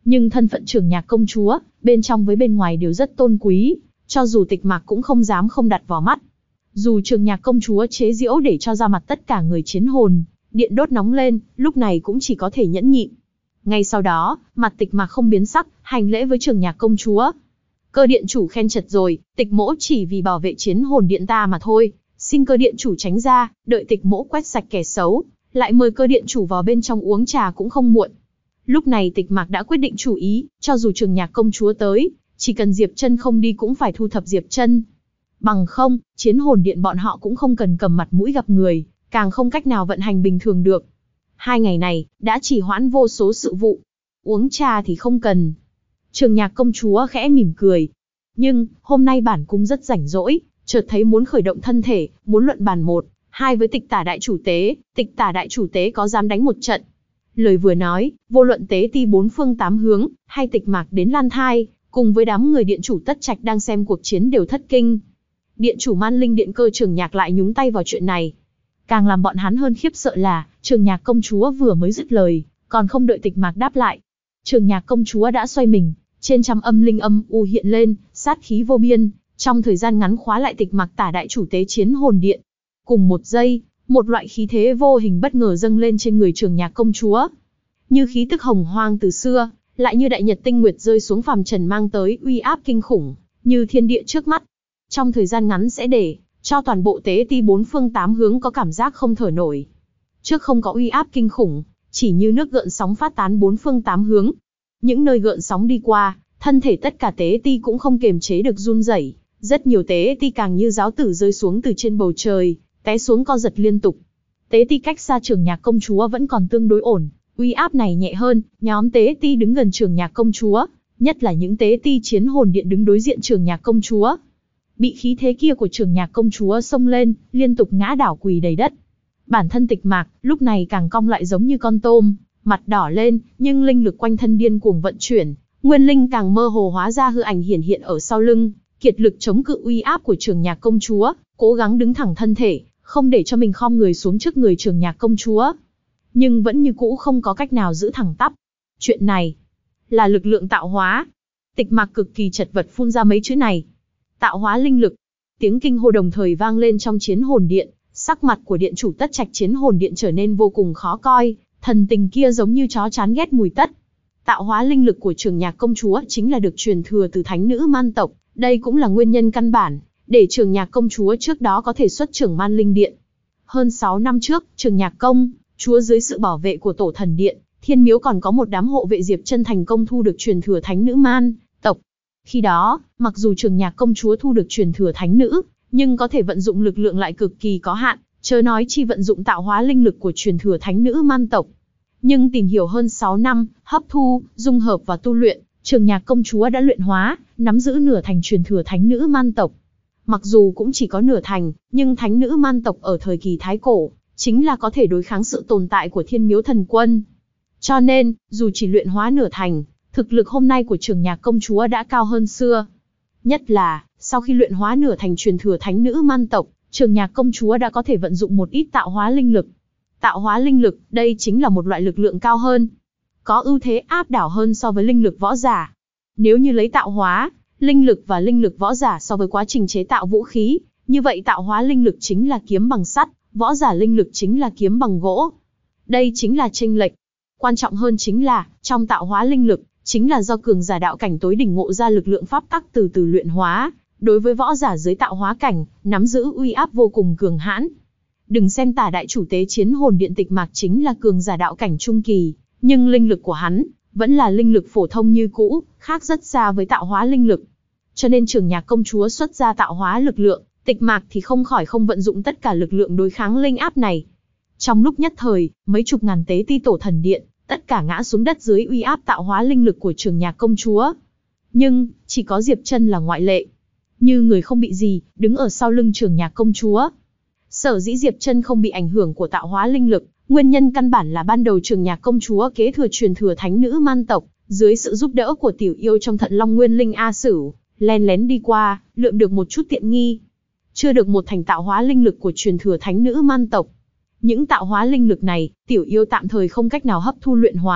Nhưng thân phận Trường Nhạc công chúa, bên trong với bên ngoài đều rất tôn quý, cho dù Tịch Mạc cũng không dám không đặt vào mắt. Dù Trường Nhạc công chúa chế giễu để cho ra mặt tất cả người chiến hồn, điện đốt nóng lên, lúc này cũng chỉ có thể nhẫn nhịn. Ngay sau đó, mặt Tịch Mạc không biến sắc, hành lễ với Trường Nhạc công chúa. Cơ điện chủ khen chật rồi, Tịch mỗ chỉ vì bảo vệ chiến hồn điện ta mà thôi, xin cơ điện chủ tránh ra, đợi Tịch mỗ quét sạch kẻ xấu, lại mời cơ điện chủ vào bên trong uống trà cũng không muộn. Lúc này Tịch Mạc đã quyết định chủ ý, cho dù Trường Nhạc công chúa tới, chỉ cần Diệp Chân không đi cũng phải thu thập Diệp Chân. Bằng không, chiến hồn điện bọn họ cũng không cần cầm mặt mũi gặp người, càng không cách nào vận hành bình thường được. 2 ngày này, đã trì hoãn vô số sự vụ. Uống trà thì không cần. Trường Nhạc công chúa khẽ mỉm cười. Nhưng, hôm nay bản cung rất rảnh rỗi, chợt thấy muốn khởi động thân thể, muốn luận bàn 1-2 với Tịch Tả đại chủ tế, Tịch Tả đại chủ tế có dám đánh một trận. Lời vừa nói, vô luận tế ti 4 phương 8 hướng, hay Tịch Mạc đến Lan Thai, cùng với đám người điện chủ Tất Trạch đang xem cuộc chiến đều thất kinh. Điện chủ Man Linh Điện Cơ Trường Nhạc lại nhúng tay vào chuyện này. Càng làm bọn hắn hơn khiếp sợ là, Trường Nhạc công chúa vừa mới dứt lời, còn không đợi Tịch Mạc đáp lại. Trường Nhạc công chúa đã xoay mình, trên trăm âm linh âm u hiện lên, sát khí vô biên, trong thời gian ngắn khóa lại Tịch Mạc Tả đại chủ tế chiến hồn điện. Cùng một giây, một loại khí thế vô hình bất ngờ dâng lên trên người Trường Nhạc công chúa. Như khí tức hồng hoang từ xưa, lại như đại nhật tinh nguyệt rơi xuống phàm trần mang tới uy áp kinh khủng, như thiên địa trước mắt. Trong thời gian ngắn sẽ để cho toàn bộ tế ti 4 phương 8 hướng có cảm giác không thở nổi. Trước không có uy áp kinh khủng, chỉ như nước gợn sóng phát tán 4 phương 8 hướng. Những nơi gợn sóng đi qua, thân thể tất cả tế ti cũng không kiềm chế được run rẩy, rất nhiều tế ti càng như giáo tử rơi xuống từ trên bầu trời, té xuống co giật liên tục. Tế ti cách xa Trường Nhạc công chúa vẫn còn tương đối ổn, uy áp này nhẹ hơn, nhóm tế ti đứng gần Trường Nhạc công chúa, nhất là những tế ti chiến hồn điện đứng đối diện Trường Nhạc công chúa. Bị khí thế kia của Trường Nhạc công chúa xông lên, liên tục ngã đảo quỳ đầy đất. Bản thân Tịch Mạc, lúc này càng cong lại giống như con tôm, mặt đỏ lên, nhưng linh lực quanh thân điên cuồng vận chuyển, nguyên linh càng mơ hồ hóa ra hư ảnh hiển hiện ở sau lưng, kiệt lực chống cự uy áp của Trường Nhạc công chúa, cố gắng đứng thẳng thân thể, không để cho mình khom người xuống trước người Trường Nhạc công chúa. Nhưng vẫn như cũ không có cách nào giữ thẳng tắp. Chuyện này là lực lượng tạo hóa. Tịch Mạc cực kỳ chật vật phun ra mấy chữ này. Tạo hóa linh lực. Tiếng kinh hô đồng thời vang lên trong chiến hồn điện, sắc mặt của điện chủ Tất Trạch chiến hồn điện trở nên vô cùng khó coi, thần tình kia giống như chó chán ghét mùi tất. Tạo hóa linh lực của Trường Nhạc công chúa chính là được truyền thừa từ thánh nữ man tộc, đây cũng là nguyên nhân căn bản để Trường Nhạc công chúa trước đó có thể xuất trưởng Man Linh Điện. Hơn 6 năm trước, Trường Nhạc công chúa dưới sự bảo vệ của Tổ Thần Điện, Thiên Miếu còn có một đám hộ vệ Diệp Chân thành công thu được truyền thừa thánh nữ man tộc. Khi đó, mặc dù Trường Nhạc công chúa thu được truyền thừa thánh nữ, nhưng có thể vận dụng lực lượng lại cực kỳ có hạn, chớ nói chi vận dụng tạo hóa linh lực của truyền thừa thánh nữ man tộc. Nhưng tìm hiểu hơn 6 năm, hấp thu, dung hợp và tu luyện, Trường Nhạc công chúa đã luyện hóa, nắm giữ nửa thành truyền thừa thánh nữ man tộc. Mặc dù cũng chỉ có nửa thành, nhưng thánh nữ man tộc ở thời kỳ Thái Cổ, chính là có thể đối kháng sự tồn tại của Thiên Miếu Thần Quân. Cho nên, dù chỉ luyện hóa nửa thành, thực lực hôm nay của Trường Nhạc công chúa đã cao hơn xưa. Nhất là, sau khi luyện hóa nửa thành truyền thừa thánh nữ man tộc, Trường Nhạc công chúa đã có thể vận dụng một ít tạo hóa linh lực. Tạo hóa linh lực, đây chính là một loại lực lượng cao hơn, có ưu thế áp đảo hơn so với linh lực võ giả. Nếu như lấy tạo hóa linh lực và linh lực võ giả so với quá trình chế tạo vũ khí, như vậy tạo hóa linh lực chính là kiếm bằng sắt, võ giả linh lực chính là kiếm bằng gỗ. Đây chính là chênh lệch. Quan trọng hơn chính là, trong tạo hóa linh lực, chính là do cường giả đạo cảnh tối đỉnh ngộ ra lực lượng pháp tắc từ từ luyện hóa, đối với võ giả dưới tạo hóa cảnh, nắm giữ uy áp vô cùng cường hãn. Đừng xem Tả đại chủ tế chiến hồn điện Tịch Mạc chính là cường giả đạo cảnh trung kỳ, nhưng linh lực của hắn vẫn là linh lực phổ thông như cũ, khác rất xa với tạo hóa linh lực. Cho nên Trường Nhạc công chúa xuất ra tạo hóa lực lượng, Tịch Mạc thì không khỏi không vận dụng tất cả lực lượng đối kháng linh áp này. Trong lúc nhất thời, mấy chục ngàn tế ti Tổ Thần Điện, tất cả ngã xuống đất dưới uy áp tạo hóa linh lực của Trường Nhạc công chúa. Nhưng, chỉ có Diệp Chân là ngoại lệ. Như người không bị gì, đứng ở sau lưng Trường Nhạc công chúa. Sở dĩ Diệp Chân không bị ảnh hưởng của tạo hóa linh lực, nguyên nhân căn bản là ban đầu Trường Nhạc công chúa kế thừa truyền thừa thánh nữ man tộc, dưới sự giúp đỡ của tiểu yêu trong Thận Long Nguyên Linh A Sửu, len lén đi qua, lượm được một chút tiện nghi. Chưa được một thành tạo hóa linh lực của truyền thừa thánh nữ man tộc. Những tạo hóa linh lực này, tiểu yêu tạm thời không cách nào hấp thu luyện hóa,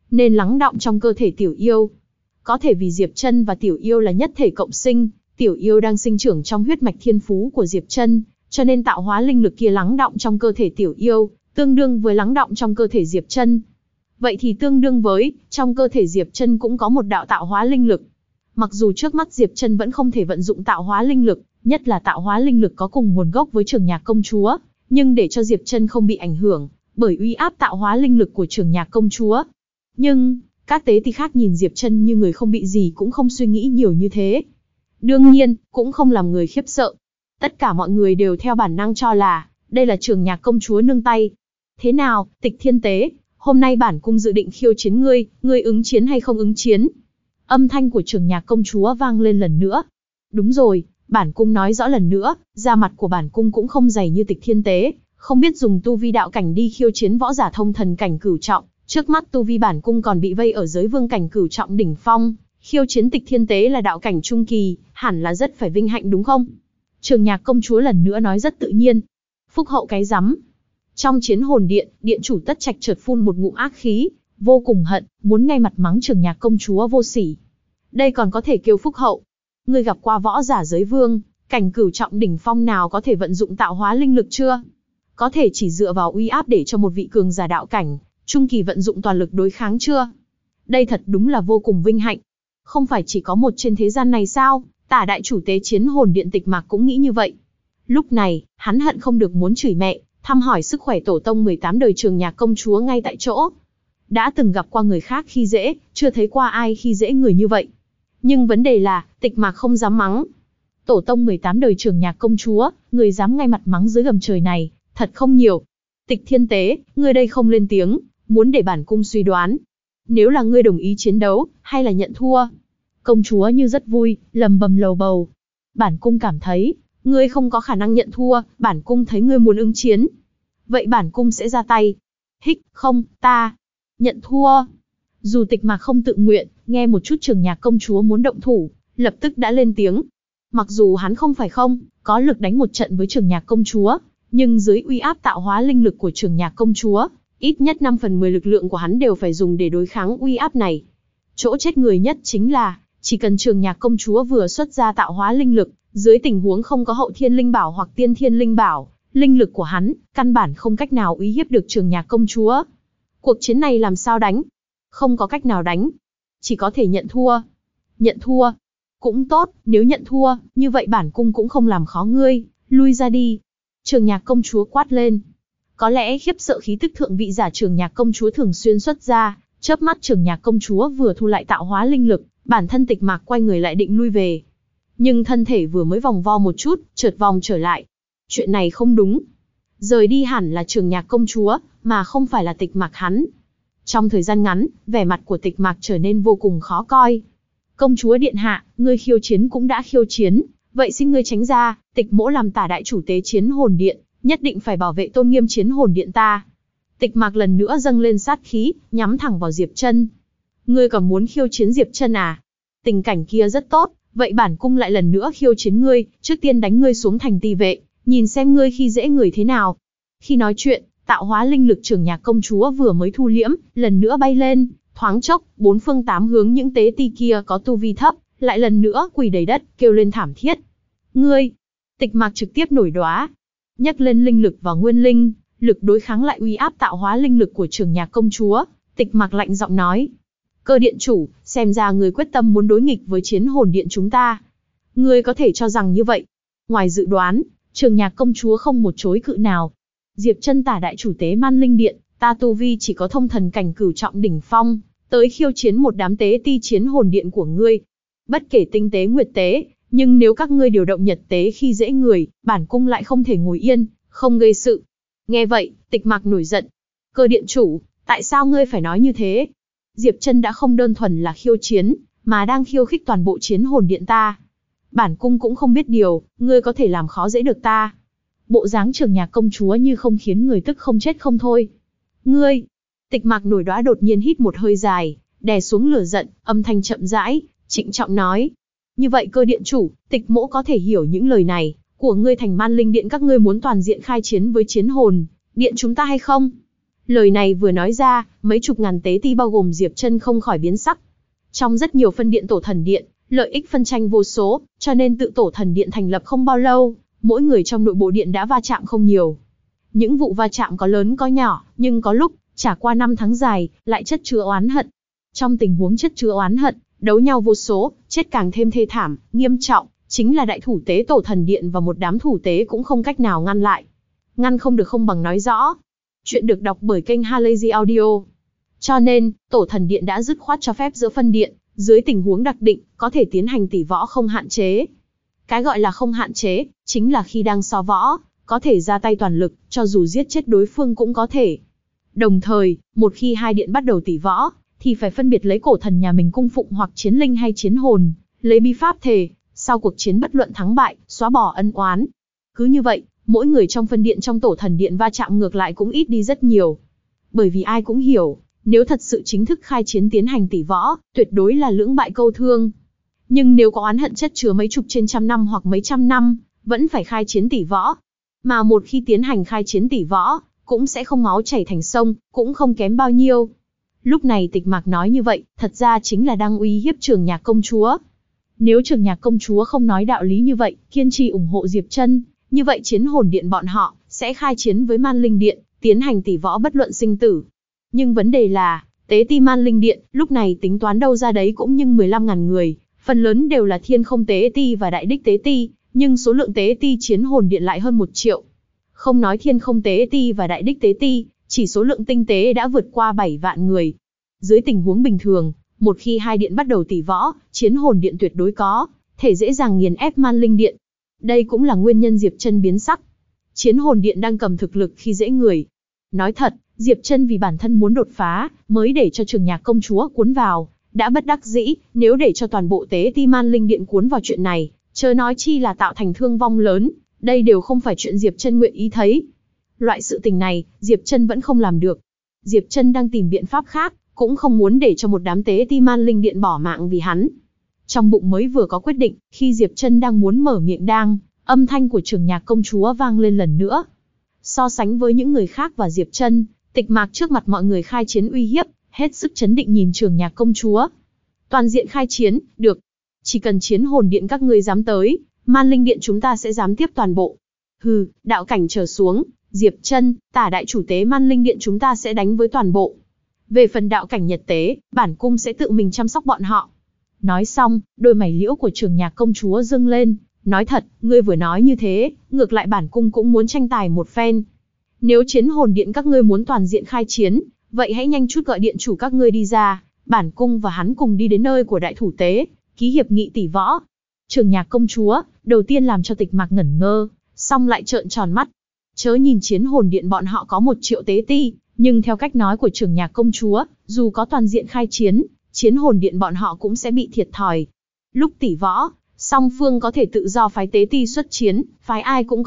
nên lắng đọng trong cơ thể tiểu yêu. Có thể vì Diệp Trân và tiểu yêu là nhất thể cộng sinh, tiểu yêu đang sinh trưởng trong huyết mạch thiên phú của Diệp Trân, cho nên tạo hóa linh lực kia lắng đọng trong cơ thể tiểu yêu, tương đương với lắng đọng trong cơ thể Diệp Trân. Vậy thì tương đương với, trong cơ thể Diệp Trân cũng có một đạo tạo hóa linh lực. Mặc dù trước mắt Diệp Trân vẫn không thể vận dụng tạo hóa linh lực, nhất là tạo hóa linh lực có cùng nguồn gốc với Trường Nhạc công chúa, nhưng để cho Diệp Trân không bị ảnh hưởng bởi uy áp tạo hóa linh lực của Trường Nhạc công chúa. Nhưng, các tế ti khác nhìn Diệp Trân như người không bị gì cũng không suy nghĩ nhiều như thế. Đương nhiên, cũng không làm người khiếp sợ. Tất cả mọi người đều theo bản năng cho là, đây là Trường Nhạc công chúa nương tay. Thế nào, Tịch Thiên Tế, hôm nay bản cung dự định khiêu chiến ngươi ứng chiến hay không ứng chiến? Âm thanh của Trường Nhạc công chúa vang lên lần nữa. Đúng rồi, bản cung nói rõ lần nữa, da mặt của bản cung cũng không dày như Tịch Thiên Tế, không biết dùng tu vi đạo cảnh đi khiêu chiến võ giả thông thần cảnh cửu trọng, trước mắt tu vi bản cung còn bị vây ở giới vương cảnh cửu trọng đỉnh phong, khiêu chiến Tịch Thiên Tế là đạo cảnh trung kỳ, hẳn là rất phải vinh hạnh đúng không? Trường Nhạc công chúa lần nữa nói rất tự nhiên. Phúc hậu cái rắm. Trong Chiến Hồn Điện, điện chủ Tất Trạch chợt phun một ngụm ác khí, vô cùng hận, muốn ngay mặt mắng Trường Nhạc công chúa vô sỉ. Đây còn có thể kêu phúc hậu? Ngươi gặp qua võ giả giới vương cảnh cửu trọng đỉnh phong nào có thể vận dụng tạo hóa linh lực chưa? Có thể chỉ dựa vào uy áp để cho một vị cường giả đạo cảnh trung kỳ vận dụng toàn lực đối kháng chưa? Đây thật đúng là vô cùng vinh hạnh. Không phải chỉ có một trên thế gian này sao? Tả đại chủ tế Chiến Hồn Điện Tịch Mạc cũng nghĩ như vậy. Lúc này, hắn hận không được muốn chửi mẹ, thăm hỏi sức khỏe tổ tông 18 đời Trường Nhạc công chúa ngay tại chỗ. Đã từng gặp qua người khác khi dễ, chưa thấy qua ai khi dễ người như vậy. Nhưng vấn đề là, Tịch Mạc không dám mắng. Tổ tông 18 đời Trường Nhạc công chúa, người dám ngay mặt mắng dưới gầm trời này, thật không nhiều. Tịch Thiên Tế, ngươi đây không lên tiếng, muốn để bản cung suy đoán. Nếu là ngươi đồng ý chiến đấu, hay là nhận thua? Công chúa như rất vui, lầm bầm lầu bầu. Bản cung cảm thấy, ngươi không có khả năng nhận thua, bản cung thấy ngươi muốn ứng chiến. Vậy bản cung sẽ ra tay. Hích, không, ta nhận thua. Dù Tịch Mạc không tự nguyện, nghe một chút Trường Nhạc công chúa muốn động thủ, lập tức đã lên tiếng. Mặc dù hắn không phải không có lực đánh một trận với Trường Nhạc công chúa, nhưng dưới uy áp tạo hóa linh lực của Trường Nhạc công chúa, ít nhất 5/10 lực lượng của hắn đều phải dùng để đối kháng uy áp này. Chỗ chết người nhất chính là, chỉ cần Trường Nhạc công chúa vừa xuất ra tạo hóa linh lực, dưới tình huống không có hậu thiên linh bảo hoặc tiên thiên linh bảo, linh lực của hắn, căn bản không cách nào uy hiếp được Trường Nhạc công chúa. Cuộc chiến này làm sao đánh? Không có cách nào đánh. Chỉ có thể nhận thua. Nhận thua. Cũng tốt, nếu nhận thua, như vậy bản cung cũng không làm khó ngươi, lui ra đi. Trường Nhạc công chúa quát lên. Có lẽ khiếp sợ khí tức thượng vị giả Trường Nhạc công chúa thường xuyên xuất ra, chớp mắt Trường Nhạc công chúa vừa thu lại tạo hóa linh lực, bản thân Tịch Mạc quay người lại định lui về. Nhưng thân thể vừa mới vòng vo một chút, chợt vòng trở lại. Chuyện này không đúng. Rời đi hẳn là Trường Nhạc công chúa, mà không phải là Tịch Mạc hắn. Trong thời gian ngắn, vẻ mặt của Tịch Mạc trở nên vô cùng khó coi. Công chúa điện hạ, ngươi khiêu chiến cũng đã khiêu chiến, vậy xin ngươi tránh ra, Tịch mỗ làm tả đại chủ tế Chiến Hồn Điện, nhất định phải bảo vệ tôn nghiêm Chiến Hồn Điện ta. Tịch Mạc lần nữa dâng lên sát khí, nhắm thẳng vào Diệp Trân. Ngươi còn muốn khiêu chiến Diệp Trân à? Tình cảnh kia rất tốt, vậy bản cung lại lần nữa khiêu chiến ngươi, trước tiên đánh ngươi xuống thành tỳ vệ, nhìn xem ngươi khi dễ người thế nào. Khi nói chuyện, tạo hóa linh lực Trường Nhạc công chúa vừa mới thu liễm, lần nữa bay lên, thoáng chốc, 4 phương 8 hướng những tế ti kia có tu vi thấp, lại lần nữa quỳ đầy đất, kêu lên thảm thiết. Ngươi! Tịch Mạc trực tiếp nổi đoá, nhắc lên linh lực và nguyên linh, lực đối kháng lại uy áp tạo hóa linh lực của Trường Nhạc công chúa. Tịch Mạc lạnh giọng nói. Cơ điện chủ, xem ra người quyết tâm muốn đối nghịch với Chiến Hồn Điện chúng ta. Ngươi có thể cho rằng như vậy. Ngoài dự đoán, Trường Nhạc công chúa không một chối cự nào. Diệp Trân tả đại chủ tế Man Linh Điện, ta tu vi chỉ có thông thần cảnh cửu trọng đỉnh phong, tới khiêu chiến một đám tế ti Chiến Hồn Điện của ngươi. Bất kể tinh tế nguyệt tế, nhưng nếu các ngươi điều động nhật tế khi dễ người, bản cung lại không thể ngồi yên, không gây sự. Nghe vậy, Tịch Mạc nổi giận. Cơ điện chủ, tại sao ngươi phải nói như thế? Diệp Trân đã không đơn thuần là khiêu chiến, mà đang khiêu khích toàn bộ Chiến Hồn Điện ta. Bản cung cũng không biết điều, ngươi có thể làm khó dễ được ta. Bộ dáng Trường Nhạc công chúa như không khiến người tức không chết không thôi. Ngươi! Tịch Mạc nổi đoá đột nhiên hít một hơi dài, đè xuống lửa giận, âm thanh chậm rãi, trịnh trọng nói. Như vậy cơ điện chủ, Tịch mỗ có thể hiểu những lời này của ngươi thành Man Linh Điện các ngươi muốn toàn diện khai chiến với Chiến Hồn Điện chúng ta hay không? Lời này vừa nói ra, mấy chục ngàn tế ti bao gồm Diệp Chân không khỏi biến sắc. Trong rất nhiều phân điện tổ thần điện, lợi ích phân tranh vô số, cho nên tự tổ thần điện thành lập không bao lâu, mỗi người trong nội bộ điện đã va chạm không nhiều. Những vụ va chạm có lớn có nhỏ, nhưng có lúc, trải qua 5 tháng dài, lại chất chứa oán hận. Trong tình huống chất chứa oán hận, đấu nhau vô số, chết càng thêm thê thảm, nghiêm trọng, chính là đại thủ tế tổ thần điện và một đám thủ tế cũng không cách nào ngăn lại. Ngăn không được không bằng nói rõ. Chuyện được đọc bởi kênh Halazy Audio. Cho nên, tổ thần điện đã dứt khoát cho phép giữa phân điện, dưới tình huống đặc định, có thể tiến hành tỷ võ không hạn chế. Cái gọi là không hạn chế, chính là khi đang so võ, có thể ra tay toàn lực, cho dù giết chết đối phương cũng có thể. Đồng thời, một khi hai điện bắt đầu tỷ võ, thì phải phân biệt lấy cổ thần nhà mình cung phụng hoặc chiến linh hay chiến hồn, lấy bi pháp thề, sau cuộc chiến bất luận thắng bại, xóa bỏ ân oán. Cứ như vậy, mỗi người trong phân điện trong tổ thần điện va chạm ngược lại cũng ít đi rất nhiều. Bởi vì ai cũng hiểu, nếu thật sự chính thức khai chiến tiến hành tỷ võ, tuyệt đối là lưỡng bại câu thương. Nhưng nếu có oán hận chất chứa mấy chục trên trăm năm hoặc mấy trăm năm, vẫn phải khai chiến tỷ võ. Mà một khi tiến hành khai chiến tỷ võ, cũng sẽ không máu chảy thành sông, cũng không kém bao nhiêu. Lúc này Tịch Mạc nói như vậy, thật ra chính là đang uy hiếp Trường Nhạc công chúa. Nếu Trường Nhạc công chúa không nói đạo lý như vậy, kiên trì ủng hộ Diệp Chân, như vậy chiến hồn điện bọn họ sẽ khai chiến với Man Linh điện, tiến hành tỷ võ bất luận sinh tử. Nhưng vấn đề là, tế ti Man Linh điện, lúc này tính toán đâu ra đấy cũng nhưng 15.000 người, phần lớn đều là thiên không tế ti và đại đích tế ti, nhưng số lượng tế ti chiến hồn điện lại hơn 1 triệu. Không nói thiên không tế ti và đại đích tế ti, chỉ số lượng tinh tế đã vượt qua 7 vạn người. Dưới tình huống bình thường, một khi hai điện bắt đầu tỷ võ, chiến hồn điện tuyệt đối có thể dễ dàng nghiền ép Man Linh điện. Đây cũng là nguyên nhân Diệp Chân biến sắc. Chiến hồn điện đang cầm thực lực khi dễ người. Nói thật, Diệp Chân vì bản thân muốn đột phá, mới để cho Trường Nhạc công chúa cuốn vào, đã bất đắc dĩ, nếu để cho toàn bộ tế ti Man Linh điện cuốn vào chuyện này, chớ nói chi là tạo thành thương vong lớn, đây đều không phải chuyện Diệp Chân nguyện ý thấy. Loại sự tình này, Diệp Chân vẫn không làm được. Diệp Chân đang tìm biện pháp khác, cũng không muốn để cho một đám tế ti Man Linh điện bỏ mạng vì hắn. Trong bụng mới vừa có quyết định, khi Diệp Chân đang muốn mở miệng âm thanh của Trường Nhạc công chúa vang lên lần nữa. So sánh với những người khác và Diệp Chân, Tịch Mạc trước mặt mọi người khai chiến uy hiếp, hết sức chấn định nhìn Trường Nhạc công chúa. Toàn diện khai chiến, được. Chỉ cần chiến hồn điện các ngươi dám tới, Man Linh điện chúng ta sẽ dám tiếp toàn bộ. Hừ, đạo cảnh trở xuống, Diệp Chân, Tả đại chủ tế Man Linh điện chúng ta sẽ đánh với toàn bộ. Về phần đạo cảnh nhật tế, bản cung sẽ tự mình chăm sóc bọn họ. Nói xong, đôi mày liễu của Trường Nhạc công chúa dương lên, nói thật, ngươi vừa nói như thế, ngược lại bản cung cũng muốn tranh tài một phen. Nếu chiến hồn điện các ngươi muốn toàn diện khai chiến, vậy hãy nhanh chút gọi điện chủ các ngươi đi ra, bản cung và hắn cùng đi đến nơi của đại thủ tế, ký hiệp nghị tỷ võ. Trường Nhạc công chúa, đầu tiên làm cho Tịch Mạc ngẩn ngơ, xong lại trợn tròn mắt. Chớ nhìn chiến hồn điện bọn họ có 1 triệu tế ti, nhưng theo cách nói của Trường Nhạc công chúa, dù có toàn diện khai chiến, chiến hồn điện bọn họ cũng sẽ bị thiệt thòi. Lúc tỷ võ, song phương có thể tự do phái tế ti xuất chiến, phái ai cũng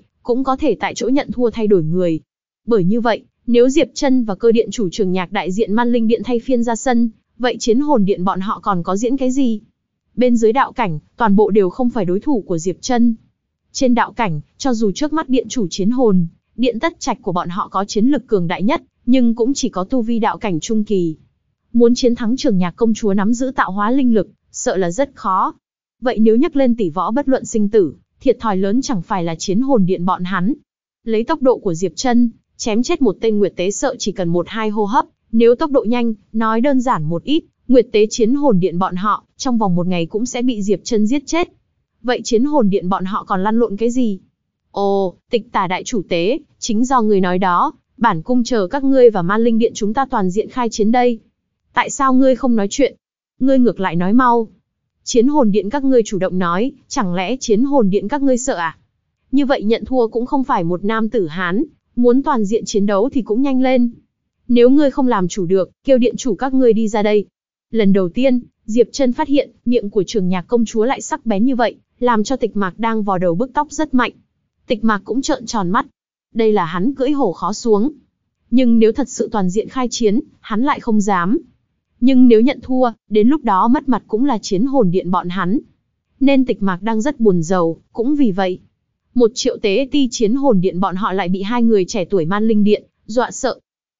có thể tại chỗ nhận thua thay đổi người. Bởi như vậy, nếu Diệp Chân và cơ điện chủ Trường Nhạc đại diện Man Linh điện thay phiên ra sân, vậy chiến hồn điện bọn họ còn có diễn cái gì? Bên dưới đạo cảnh, toàn bộ đều không phải đối thủ của Diệp Chân. Trên đạo cảnh, cho dù trước mắt điện chủ chiến hồn, điện tất trạch của bọn họ có chiến lực cường đại nhất, nhưng cũng chỉ có tu vi đạo cảnh trung kỳ. Muốn chiến thắng Trường Nhạc công chúa nắm giữ tạo hóa linh lực, sợ là rất khó. Vậy nếu nhắc lên tỷ võ bất luận sinh tử, thiệt thòi lớn chẳng phải là chiến hồn điện bọn hắn. Lấy tốc độ của Diệp Chân, chém chết một tên nguyệt tế sợ chỉ cần 1-2 hô hấp, nếu tốc độ nhanh, nói đơn giản một ít, nguyệt tế chiến hồn điện bọn họ, trong vòng 1 ngày cũng sẽ bị Diệp Chân giết chết. Vậy chiến hồn điện bọn họ còn lăn lộn cái gì? Ồ, Tịch Tả đại chủ tế, chính do người nói đó, bản cung chờ các ngươi và Man Linh điện chúng ta toàn diện khai chiến đây. Tại sao ngươi không nói chuyện? Ngươi ngược lại nói mau. Chiến hồn điện các ngươi chủ động nói, chẳng lẽ chiến hồn điện các ngươi sợ à? Như vậy nhận thua cũng không phải một nam tử Hán, muốn toàn diện chiến đấu thì cũng nhanh lên. Nếu ngươi không làm chủ được, kêu điện chủ các ngươi đi ra đây. Lần đầu tiên, Diệp Chân phát hiện, miệng của Trường Nhạc công chúa lại sắc bén như vậy, làm cho Tịch Mạc đang vò đầu bứt tóc rất mạnh. Tịch Mạc cũng trợn tròn mắt. Đây là hắn cưỡi hổ khó xuống. Nhưng nếu thật sự toàn diện khai chiến, hắn lại không dám. Nhưng nếu nhận thua, đến lúc đó mất mặt cũng là chiến hồn điện bọn hắn. Nên Tịch Mạc đang rất buồn rầu, cũng vì vậy. 1 triệu tế ti chiến hồn điện bọn họ lại bị 2 người trẻ tuổi Man Linh điện dọa sợ.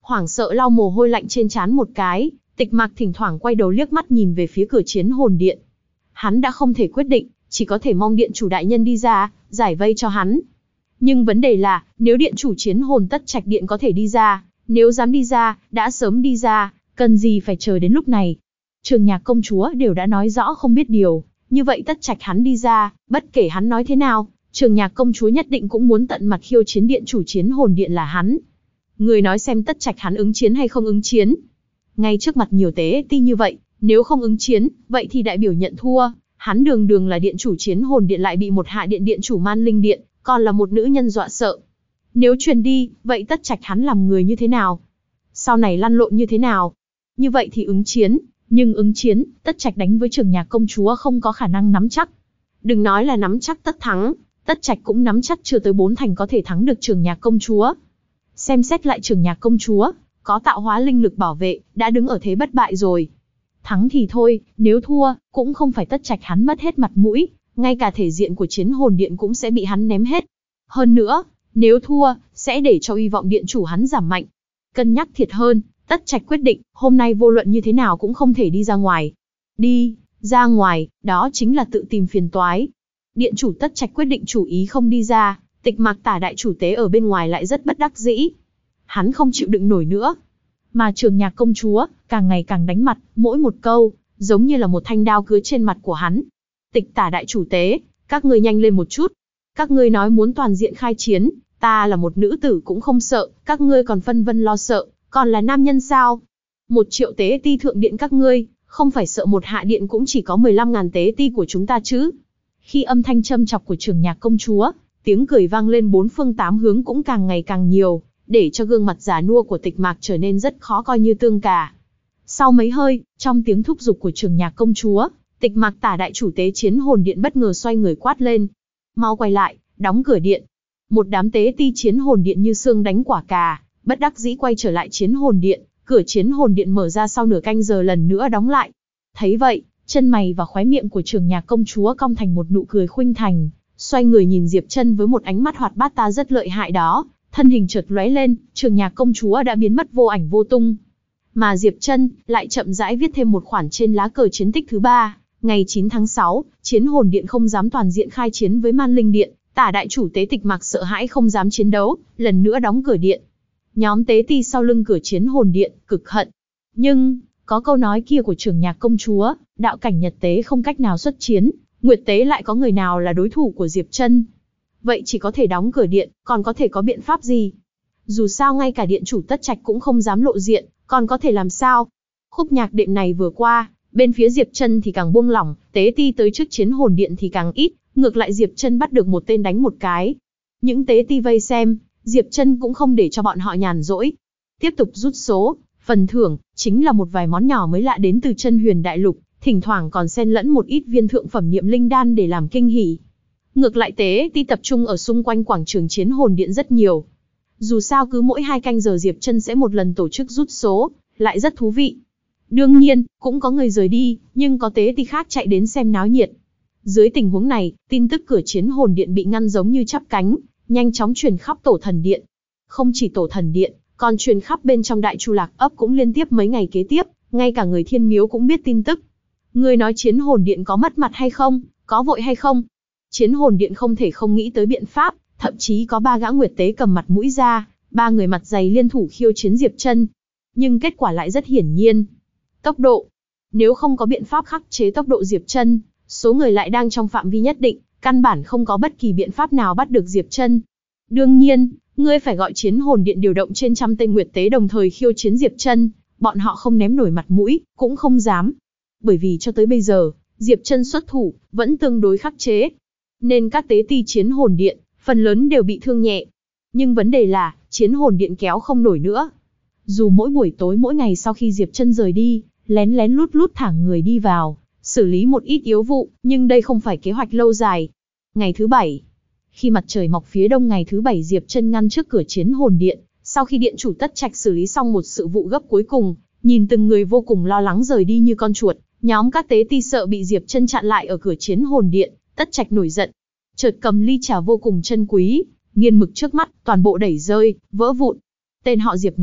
Hoảng sợ lau mồ hôi lạnh trên trán một cái, Tịch Mạc thỉnh thoảng quay đầu liếc mắt nhìn về phía cửa chiến hồn điện. Hắn đã không thể quyết định, chỉ có thể mong điện chủ đại nhân đi ra, giải vây cho hắn. Nhưng vấn đề là, nếu điện chủ chiến hồn Tất Trạch Điện có thể đi ra, nếu dám đi ra, đã sớm đi ra, cần gì phải chờ đến lúc này. Trường Nhạc công chúa đều đã nói rõ không biết điều, như vậy Tất Trạch hắn đi ra, bất kể hắn nói thế nào, Trường Nhạc công chúa nhất định cũng muốn tận mặt khiêu chiến điện chủ chiến hồn điện là hắn. Người nói xem Tất Trạch hắn ứng chiến hay không ứng chiến. Ngay trước mặt nhiều tế ti như vậy, nếu không ứng chiến, vậy thì đại biểu nhận thua. Hắn đường đường là điện chủ chiến hồn điện lại bị một hạ điện điện chủ Man Linh Điện, còn là một nữ nhân dọa sợ. Nếu truyền đi, vậy Tất Trạch hắn làm người như thế nào? Sau này lăn lộn như thế nào? Như vậy thì ứng chiến, nhưng ứng chiến, Tất Trạch đánh với Trường Nhạc công chúa không có khả năng nắm chắc. Đừng nói là nắm chắc tất thắng, Tất Trạch cũng nắm chắc chưa tới 4 thành có thể thắng được Trường Nhạc công chúa. Xem xét lại Trường Nhạc công chúa, có tạo hóa linh lực bảo vệ, đã đứng ở thế bất bại rồi. Thắng thì thôi, nếu thua, cũng không phải Tất Trạch hắn mất hết mặt mũi, ngay cả thể diện của chiến hồn điện cũng sẽ bị hắn ném hết. Hơn nữa, nếu thua, sẽ để cho uy vọng điện chủ hắn giảm mạnh. Cân nhắc thiệt hơn, Tất Trạch quyết định, hôm nay vô luận như thế nào cũng không thể đi ra ngoài. Đi ra ngoài, đó chính là tự tìm phiền toái. Điện chủ Tất Trạch quyết định chủ ý không đi ra, Tịch Mạc Tả đại chủ tế ở bên ngoài lại rất bất đắc dĩ. Hắn không chịu đựng nổi nữa. Mà Trường Nhạc công chúa, càng ngày càng đánh mặt, mỗi một câu, giống như là một thanh đao cứa trên mặt của hắn. Tịch Tả đại chủ tế, các ngươi nhanh lên một chút. Các ngươi nói muốn toàn diện khai chiến, ta là một nữ tử cũng không sợ, các ngươi còn phân vân lo sợ, còn là nam nhân sao? 1 triệu tế ti thượng điện các ngươi, không phải sợ một hạ điện cũng chỉ có 15.000 tế ti của chúng ta chứ? Khi âm thanh châm chọc của Trường Nhạc công chúa, tiếng cười vang lên 4 phương 8 hướng cũng càng ngày càng nhiều, để cho gương mặt già nua của Tịch Mạc trở nên rất khó coi như tương cả. Sau mấy hơi, trong tiếng thúc giục của Trường Nhạc công chúa, Tịch Mạc Tả đại chủ tế chiến hồn điện bất ngờ xoay người quát lên. Mau quay lại, đóng cửa điện. Một đám tế ti chiến hồn điện như xương đánh quả cà, bất đắc dĩ quay trở lại chiến hồn điện, cửa chiến hồn điện mở ra sau nửa canh giờ lần nữa đóng lại. Thấy vậy, chân mày và khóe miệng của Trường Nhạc công chúa cong thành một nụ cười khuynh thành, xoay người nhìn Diệp Trân với một ánh mắt hoạt bát ta rất lợi hại đó, thân hình chợt lóe lên, Trường Nhạc công chúa đã biến mất vô ảnh vô tung. Mà Diệp Trân lại chậm rãi viết thêm một khoản trên lá cờ chiến tích thứ 3, ngày 9 tháng 6, chiến hồn điện không dám toàn diện khai chiến với Man Linh Điện, Tả đại chủ tế Tịch Mạc sợ hãi không dám chiến đấu, lần nữa đóng cửa điện. Nhóm tế ti sau lưng cửa chiến hồn điện, cực hận. Nhưng, có câu nói kia của Trường Nhạc công chúa, đạo cảnh nhật tế không cách nào xuất chiến, nguyệt tế lại có người nào là đối thủ của Diệp Trân. Vậy chỉ có thể đóng cửa điện, còn có thể có biện pháp gì? Dù sao ngay cả điện chủ Tất Trạch cũng không dám lộ diện, còn có thể làm sao? Khúc nhạc đệm này vừa qua, bên phía Diệp Trân thì càng buông lỏng, tế ti tới trước chiến hồn điện thì càng ít, ngược lại Diệp Trân bắt được một tên đánh một cái. Những tế ti vây xem, Diệp Trân cũng không để cho bọn họ nhàn rỗi. Tiếp tục rút số, phần thưởng, chính là một vài món nhỏ mới lạ đến từ Chân Huyền Đại Lục, thỉnh thoảng còn xen lẫn một ít viên thượng phẩm niệm linh đan để làm kinh hỉ. Ngược lại tế ti tập trung ở xung quanh quảng trường chiến hồn điện rất nhiều. Dù sao cứ mỗi 2 canh giờ Diệp Trân sẽ một lần tổ chức rút số, lại rất thú vị. Đương nhiên, cũng có người rời đi, nhưng có tế ti khác chạy đến xem náo nhiệt. Dưới tình huống này, tin tức cửa chiến hồn điện bị ngăn giống như chắp cánh, nhanh chóng truyền khắp tổ thần điện. Không chỉ tổ thần điện, còn truyền khắp bên trong Đại Chu Lạc ấp cũng liên tiếp mấy ngày kế tiếp, ngay cả người Thiên Miếu cũng biết tin tức. Người nói chiến hồn điện có mất mặt hay không, có vội hay không? Chiến hồn điện không thể không nghĩ tới biện pháp, thậm chí có 3 gã nguyệt tế cầm mặt mũi ra, 3 người mặt dày liên thủ khiêu chiến Diệp Trân. Nhưng kết quả lại rất hiển nhiên. Tốc độ. Nếu không có biện pháp khắc chế tốc độ Diệp Trân, số người lại đang trong phạm vi nhất định, căn bản không có bất kỳ biện pháp nào bắt được Diệp Trân. Đương nhiên, ngươi phải gọi chiến hồn điện điều động trên 100 tên nguyệt tế đồng thời khiêu chiến Diệp Trân, bọn họ không ném nổi mặt mũi, cũng không dám. Bởi vì cho tới bây giờ, Diệp Trân xuất thủ, vẫn tương đối khắc chế. Nên các tế ti chiến hồn điện, phần lớn đều bị thương nhẹ. Nhưng vấn đề là, chiến hồn điện kéo không nổi nữa. Dù mỗi buổi tối mỗi ngày sau khi Diệp Trân rời đi, lén lén lút lút thả người đi vào, xử lý một ít yếu vụ, nhưng đây không phải kế hoạch lâu dài. Ngày thứ 7, khi mặt trời mọc phía đông ngày thứ 7 Diệp Trân ngăn trước cửa chiến hồn điện, sau khi điện chủ Tất Trạch xử lý xong một sự vụ gấp cuối cùng, nhìn từng người vô cùng lo lắng rời đi như con chuột, nhóm các tế ti sợ bị Diệp Trân chặn lại ở cửa chiến hồn điện, Tất Trạch nổi giận, chợt cầm ly trà vô cùng chân quý, nghiền mực trước mắt, toàn bộ đẩy rơi, vỡ vụn. Tên họ Diệp này,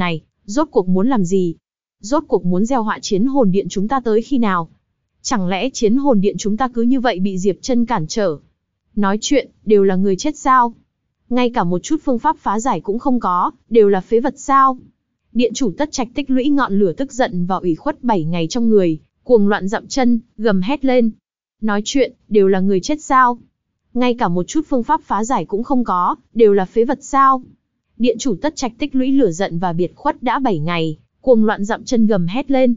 Rốt cuộc muốn làm gì? Rốt cuộc muốn gieo họa chiến hồn điện chúng ta tới khi nào? Chẳng lẽ chiến hồn điện chúng ta cứ như vậy bị Diệp Chân cản trở? Nói chuyện, đều là người chết sao? Ngay cả một chút phương pháp phá giải cũng không có, đều là phế vật sao? Điện chủ Tất Trạch tích lũy ngọn lửa tức giận và ủy khuất 7 ngày trong người, cuồng loạn dậm chân, gầm hét lên. Nói chuyện, đều là người chết sao? Ngay cả một chút phương pháp phá giải cũng không có, đều là phế vật sao? Điện chủ Tất Trạch tích lũy lửa giận và biệt khuất đã 7 ngày, cuồng loạn dậm chân gầm hét lên.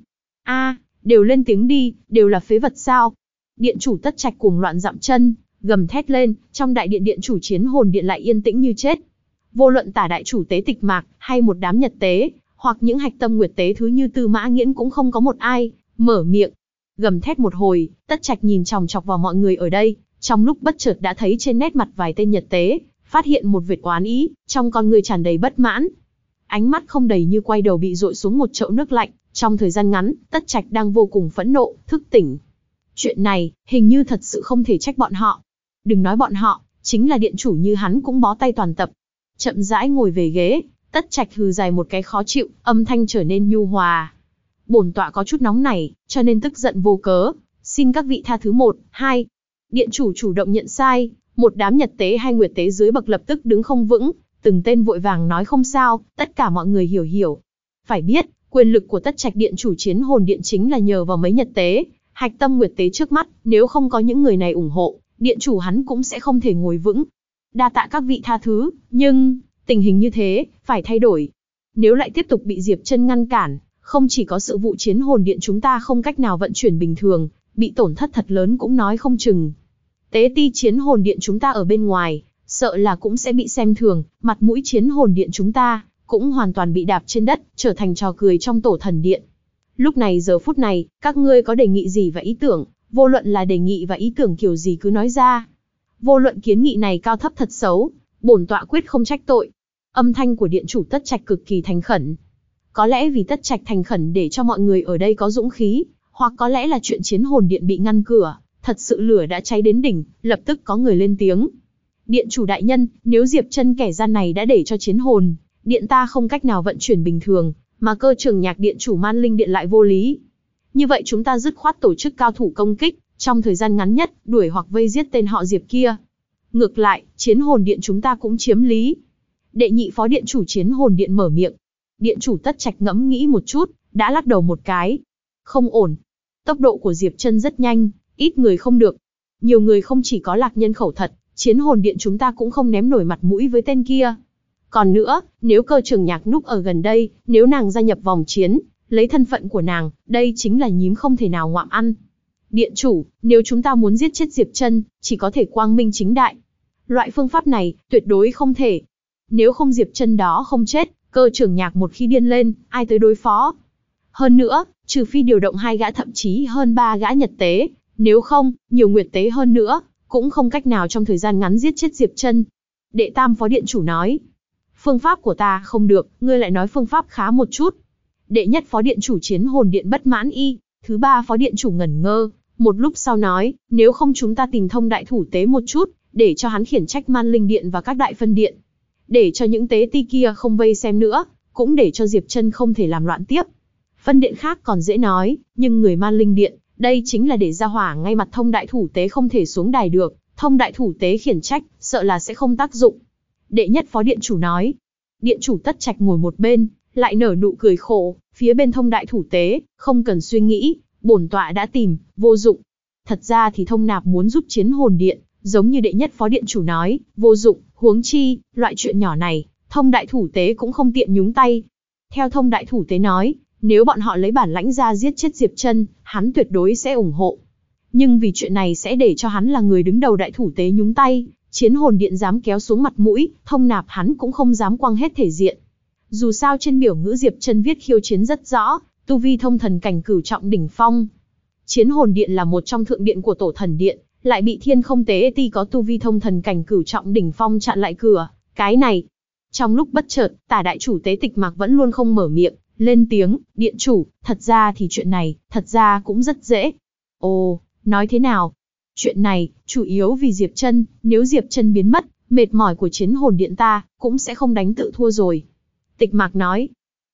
Đều lên tiếng đi, đều là phế vật sao? Điện chủ Tất Trạch cuồng loạn dậm chân, gầm thét lên, trong đại điện điện chủ Chiến Hồn Điện lại yên tĩnh như chết. Vô luận Tả đại chủ tế Tịch Mạc, hay một đám Nhật tế, hoặc những hạch tâm nguyệt tế thứ như Tư Mã Nghiễn cũng không có một ai mở miệng. Gầm thét một hồi, Tất Trạch nhìn chòng chọc vào mọi người ở đây, trong lúc bất chợt đã thấy trên nét mặt vài tên Nhật tế, phát hiện một vệt oán ý, trong con người tràn đầy bất mãn. Ánh mắt không đầy như quay đầu bị dội xuống một chậu nước lạnh, trong thời gian ngắn, Tất Trạch đang vô cùng phẫn nộ, thức tỉnh. Chuyện này, hình như thật sự không thể trách bọn họ. Đừng nói bọn họ, chính là điện chủ như hắn cũng bó tay toàn tập. Chậm rãi ngồi về ghế, Tất Trạch hừ dài một cái khó chịu, âm thanh trở nên nhu hòa. Bổn tọa có chút nóng nảy, cho nên tức giận vô cớ, xin các vị tha thứ 1, 2. Điện chủ chủ động nhận sai, một đám Nhật tế hay Nguyệt tế dưới bậc lập tức đứng không vững, từng tên vội vàng nói không sao, tất cả mọi người hiểu. Phải biết, quyền lực của Tất Trạch điện chủ Chiến Hồn Điện chính là nhờ vào mấy Nhật tế, hạch tâm Nguyệt tế trước mắt, nếu không có những người này ủng hộ, điện chủ hắn cũng sẽ không thể ngồi vững. Đa tạ các vị tha thứ, nhưng tình hình như thế, phải thay đổi. Nếu lại tiếp tục bị Diệp Chân ngăn cản, không chỉ có sự vụ Chiến Hồn Điện chúng ta không cách nào vận chuyển bình thường, bị tổn thất thật lớn cũng nói không chừng. Tế ti Chiến Hồn Điện chúng ta ở bên ngoài, sợ là cũng sẽ bị xem thường, mặt mũi Chiến Hồn Điện chúng ta cũng hoàn toàn bị đạp trên đất, trở thành trò cười trong Tổ Thần Điện. Lúc này giờ phút này, các ngươi có đề nghị gì và ý tưởng, vô luận là đề nghị và ý tưởng kiểu gì cứ nói ra. Vô luận kiến nghị này cao thấp thật xấu, bổn tọa quyết không trách tội. Âm thanh của điện chủ Tất Trạch cực kỳ thành khẩn. Có lẽ vì Tất Trạch thành khẩn để cho mọi người ở đây có dũng khí, hoặc có lẽ là chuyện Chiến Hồn Điện bị ngăn cửa, thật sự lửa đã cháy đến đỉnh, lập tức có người lên tiếng. Điện chủ đại nhân, nếu Diệp Chân kẻ gian này đã để cho Chiến Hồn Điện ta không cách nào vận chuyển bình thường, mà Cơ Trường Nhạc điện chủ Man Linh Điện lại vô lý. Như vậy chúng ta dứt khoát tổ chức cao thủ công kích, trong thời gian ngắn nhất, đuổi hoặc vây giết tên họ Diệp kia. Ngược lại, Chiến Hồn Điện chúng ta cũng chiếm lý. Đệ nhị phó điện chủ Chiến Hồn Điện mở miệng. Điện chủ Tất Trạch ngẫm nghĩ một chút, đã lắc đầu một cái. Không ổn. Tốc độ của Diệp Chân rất nhanh, ít người không được. Nhiều người không chỉ có lạc nhân khẩu thật, Chiến Hồn Điện chúng ta cũng không ném nổi mặt mũi với tên kia. Còn nữa, nếu Cơ Trường Nhạc núp ở gần đây, nếu nàng gia nhập vòng chiến, lấy thân phận của nàng, đây chính là nhím không thể nào ngoạm ăn. Điện chủ, nếu chúng ta muốn giết chết Diệp Chân, chỉ có thể quang minh chính đại. Loại phương pháp này, tuyệt đối không thể. Nếu không Diệp Chân đó không chết, Cơ Trường Nhạc một khi điên lên, ai tới đối phó? Hơn nữa, trừ phi điều động 2 gã thậm chí hơn 3 gã Nhật tế, nếu không, nhiều Nguyệt tế hơn nữa, cũng không cách nào trong thời gian ngắn giết chết Diệp Chân. Đệ tam phó điện chủ nói. Phương pháp của ta không được, ngươi lại nói phương pháp khá một chút. Đệ nhất phó điện chủ Chiến Hồn Điện bất mãn y. Thứ ba phó điện chủ ngẩn ngơ, một lúc sau nói, nếu không chúng ta tìm Thông đại thủ tế một chút, để cho hắn khiển trách Man Linh Điện và các đại phân điện. Để cho những tế ti kia không vây xem nữa, cũng để cho Diệp Chân không thể làm loạn tiếp. Phân điện khác còn dễ nói, nhưng người Man Linh Điện, đây chính là để ra hỏa ngay mặt Thông đại thủ tế không thể xuống đài được, Thông đại thủ tế khiển trách, sợ là sẽ không tác dụng. Đệ nhất phó điện chủ nói. Điện chủ Tất Trạch ngồi một bên, lại nở nụ cười khổ, phía bên Thông đại thủ tế, không cần suy nghĩ, bổn tọa đã tìm, vô dụng. Thật ra thì Thông nạp muốn giúp Chiến Hồn Điện, giống như đệ nhất phó điện chủ nói, vô dụng, huống chi, loại chuyện nhỏ này, Thông đại thủ tế cũng không tiện nhúng tay. Theo Thông đại thủ tế nói, nếu bọn họ lấy bản lãnh ra giết chết Diệp Chân, hắn tuyệt đối sẽ ủng hộ. Nhưng vì chuyện này sẽ để cho hắn là người đứng đầu đại thủ tế nhúng tay, Chiến Hồn Điện dám kéo xuống mặt mũi, Thông nạp hắn cũng không dám quăng hết thể diện. Dù sao trên biểu ngữ Diệp Chân viết khiêu chiến rất rõ, tu vi thông thần cảnh cửu trọng đỉnh phong. Chiến Hồn Điện là một trong thượng điện của Tổ Thần Điện, lại bị Thiên Không Tế Ti có tu vi thông thần cảnh cửu trọng đỉnh phong chặn lại cửa, cái này. Trong lúc bất chợt, Tả đại chủ tế Tịch Mạc vẫn luôn không mở miệng, lên tiếng, điện chủ, thật ra thì chuyện này, thật ra cũng rất dễ. Ồ, nói thế nào? Chuyện này, chủ yếu vì Diệp Chân, nếu Diệp Chân biến mất, mệt mỏi của Chiến Hồn Điện ta, cũng sẽ không đánh tự thua rồi. Tịch Mạc nói.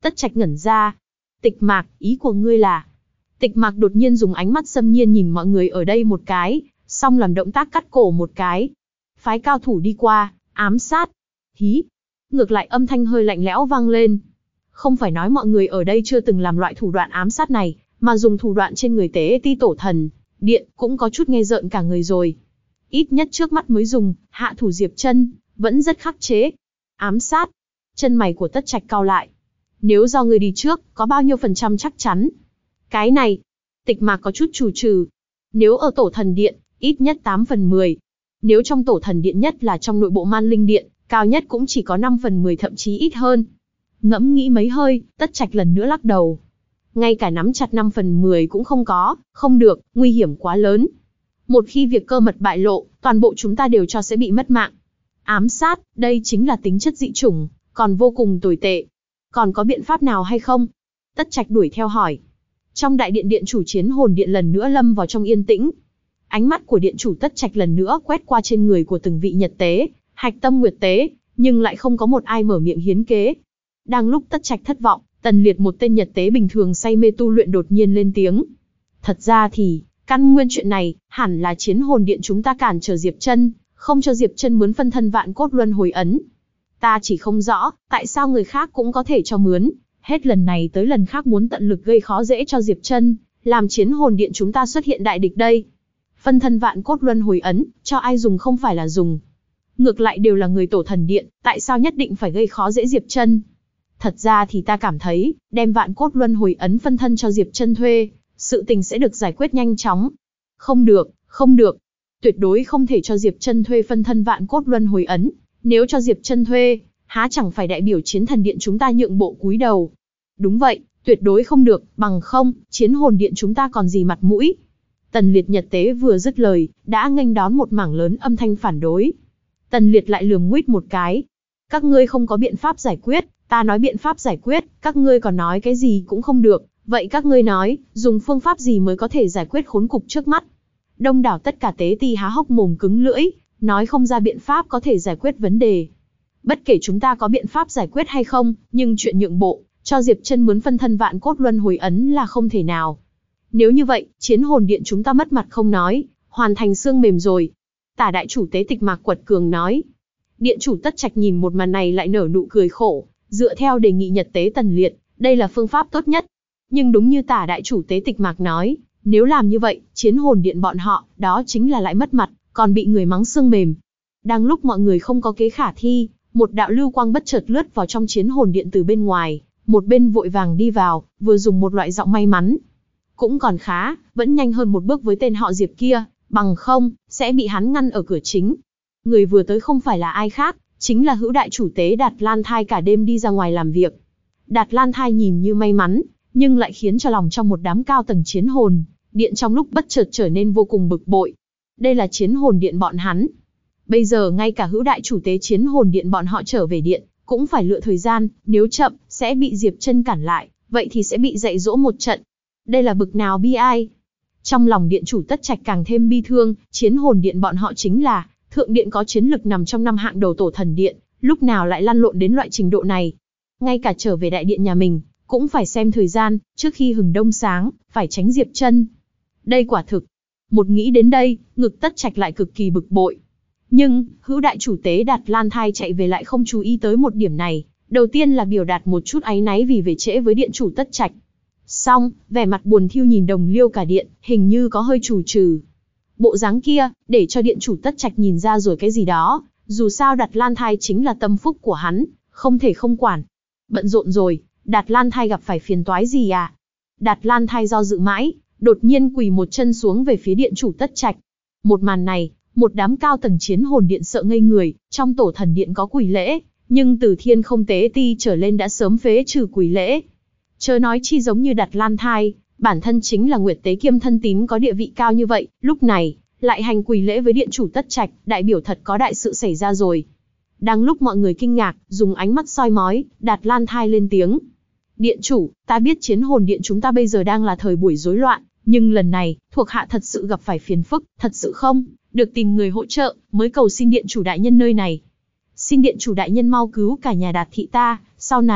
Tất Trạch ngẩn ra. Tịch Mạc, ý của ngươi là? Tịch Mạc đột nhiên dùng ánh mắt xâm nhiên nhìn mọi người ở đây một cái, xong làm động tác cắt cổ một cái. Phái cao thủ đi qua, ám sát. Hí. Ngược lại âm thanh hơi lạnh lẽo vang lên. Không phải nói mọi người ở đây chưa từng làm loại thủ đoạn ám sát này, mà dùng thủ đoạn trên người Tế Ti Tổ Thần Điện cũng có chút nghe rợn cả người rồi. Ít nhất trước mắt mới dùng, hạ thủ Diệp Chân, vẫn rất khắc chế. Ám sát. Chân mày của Tất Trạch cau lại. Nếu do người đi trước, có bao nhiêu phần trăm chắc chắn? Cái này, Tịch Mạc có chút chù trừ. Nếu ở Tổ Thần Điện, ít nhất 8 phần 10. Nếu trong Tổ Thần Điện nhất là trong nội bộ Man Linh Điện, cao nhất cũng chỉ có 5 phần 10 thậm chí ít hơn. Ngẫm nghĩ mấy hơi, Tất Trạch lần nữa lắc đầu. Ngay cả nắm chặt 5 phần 10 cũng không có, không được, nguy hiểm quá lớn. Một khi việc cơ mật bại lộ, toàn bộ chúng ta đều cho sẽ bị mất mạng. Ám sát, đây chính là tính chất dị chủng, còn vô cùng tồi tệ. Còn có biện pháp nào hay không? Tất Trạch đuổi theo hỏi. Trong đại điện điện chủ Chiến Hồn Điện lần nữa lâm vào trong yên tĩnh. Ánh mắt của điện chủ Tất Trạch lần nữa quét qua trên người của từng vị Nhật Tế, Hạch Tâm Nguyệt Tế, nhưng lại không có một ai mở miệng hiến kế. Đang lúc Tất Trạch thất vọng, Tần Liệt, một tên Nhật Tế bình thường say mê tu luyện, đột nhiên lên tiếng. Thật ra thì, căn nguyên chuyện này, hẳn là Chiến Hồn Điện chúng ta cản trở Diệp Chân, không cho Diệp Chân mướn phân thân Vạn Cốt Luân Hồi Ấn. Ta chỉ không rõ, tại sao người khác cũng có thể cho mướn, hết lần này tới lần khác muốn tận lực gây khó dễ cho Diệp Chân, làm Chiến Hồn Điện chúng ta xuất hiện đại địch đây. Phân thân Vạn Cốt Luân Hồi Ấn, cho ai dùng không phải là dùng. Ngược lại đều là người Tổ Thần Điện, tại sao nhất định phải gây khó dễ Diệp Chân? Thật ra thì ta cảm thấy, đem Vạn Cốt Luân Hồi Ấn phân thân cho Diệp Chân thuê, sự tình sẽ được giải quyết nhanh chóng. Không được, không được. Tuyệt đối không thể cho Diệp Chân thuê phân thân Vạn Cốt Luân Hồi Ấn. Nếu cho Diệp Chân thuê, há chẳng phải đại biểu Chiến Thần Điện chúng ta nhượng bộ cúi đầu. Đúng vậy, tuyệt đối không được, bằng không, Chiến Hồn Điện chúng ta còn gì mặt mũi. Tần Liệt Nhật Tế vừa dứt lời, đã nghênh đón một mảng lớn âm thanh phản đối. Tần Liệt lại lườm nguýt một cái. Các ngươi không có biện pháp giải quyết, ta nói biện pháp giải quyết, các ngươi còn nói cái gì cũng không được. Vậy các ngươi nói, dùng phương pháp gì mới có thể giải quyết khốn cục trước mắt? Đông đảo tất cả tế ti há hốc mồm cứng lưỡi, nói không ra biện pháp có thể giải quyết vấn đề. Bất kể chúng ta có biện pháp giải quyết hay không, nhưng chuyện nhượng bộ, cho Diệp Chân mướn phân thân Vạn Cốt Luân Hồi Ấn là không thể nào. Nếu như vậy, Chiến Hồn Điện chúng ta mất mặt không nói, hoàn thành xương mềm rồi. Tả đại chủ tế Tịch Mạc quật cường nói. Điện chủ Tất Trạch nhìn một màn này lại nở nụ cười khổ, dựa theo đề nghị Nhật Tế Tần Liệt, đây là phương pháp tốt nhất. Nhưng đúng như tả đại chủ tế Tịch Mạc nói, nếu làm như vậy, Chiến Hồn Điện bọn họ, đó chính là lại mất mặt, còn bị người mắng xương mềm. Đang lúc mọi người không có kế khả thi, một đạo lưu quang bất chợt lướt vào trong Chiến Hồn Điện từ bên ngoài, một bên vội vàng đi vào, vừa dùng một loại giọng may mắn. Cũng còn khá, vẫn nhanh hơn một bước với tên họ Diệp kia, bằng không, sẽ bị hắn ngăn ở cửa chính. Người vừa tới không phải là ai khác, chính là hữu đại chủ tế Đạt Lan Thai cả đêm đi ra ngoài làm việc. Đạt Lan Thai nhìn như may mắn, nhưng lại khiến cho lòng trong một đám cao tầng Chiến Hồn Điện trong lúc bất chợt trở nên vô cùng bực bội. Đây là Chiến Hồn Điện bọn hắn. Bây giờ ngay cả hữu đại chủ tế Chiến Hồn Điện bọn họ trở về điện, cũng phải lựa thời gian, nếu chậm, sẽ bị Diệp Chân cản lại, vậy thì sẽ bị dạy dỗ một trận. Đây là bực nào bi ai. Trong lòng điện chủ Tất Trạch càng thêm bi thương, Chiến Hồn Điện bọn họ chính là thượng điện có chiến lực nằm trong 5 hạng đầu Tổ Thần Điện, lúc nào lại lăn lộn đến loại trình độ này. Ngay cả trở về đại điện nhà mình, cũng phải xem thời gian, trước khi hừng đông sáng, phải tránh Diệp Chân. Đây quả thực. Một nghĩ đến đây, ngực Tất Trạch lại cực kỳ bực bội. Nhưng, hữu đại chủ tế Đạt Lan Thai chạy về lại không chú ý tới một điểm này. Đầu tiên là biểu đạt một chút áy náy vì về trễ với điện chủ Tất Trạch. Xong, vẻ mặt buồn thiu nhìn đồng liêu cả điện, hình như có hơi chù trừ. Bộ dáng kia, để cho điện chủ Tất Trạch nhìn ra rồi cái gì đó, dù sao Đạt Lan Thai chính là tâm phúc của hắn, không thể không quản. Bận rộn rồi, Đạt Lan Thai gặp phải phiền toái gì à? Đạt Lan Thai do dự mãi, đột nhiên quỳ một chân xuống về phía điện chủ Tất Trạch. Một màn này, một đám cao tầng Chiến Hồn Điện sợ ngây người, trong Tổ Thần Điện có quỳ lễ, nhưng từ Thiên Không Tế Ti trở lên đã sớm phế trừ quỳ lễ. Chớ nói chi giống như Đạt Lan Thai, bản thân chính là Nguyệt Tế kiêm thân tín có địa vị cao như vậy, lúc này, lại hành quỳ lễ với điện chủ Tất Trạch, đại biểu thật có đại sự xảy ra rồi. Đang lúc mọi người kinh ngạc, dùng ánh mắt soi mói, Đạt Lan Thai lên tiếng. Điện chủ, ta biết Chiến Hồn Điện chúng ta bây giờ đang là thời buổi rối loạn, nhưng lần này, thuộc hạ thật sự gặp phải phiền phức, thật sự không được tìm người hỗ trợ, mới cầu xin điện chủ đại nhân nơi này. Xin điện chủ đại nhân mau cứu cả nhà Đạt thị ta, sau này,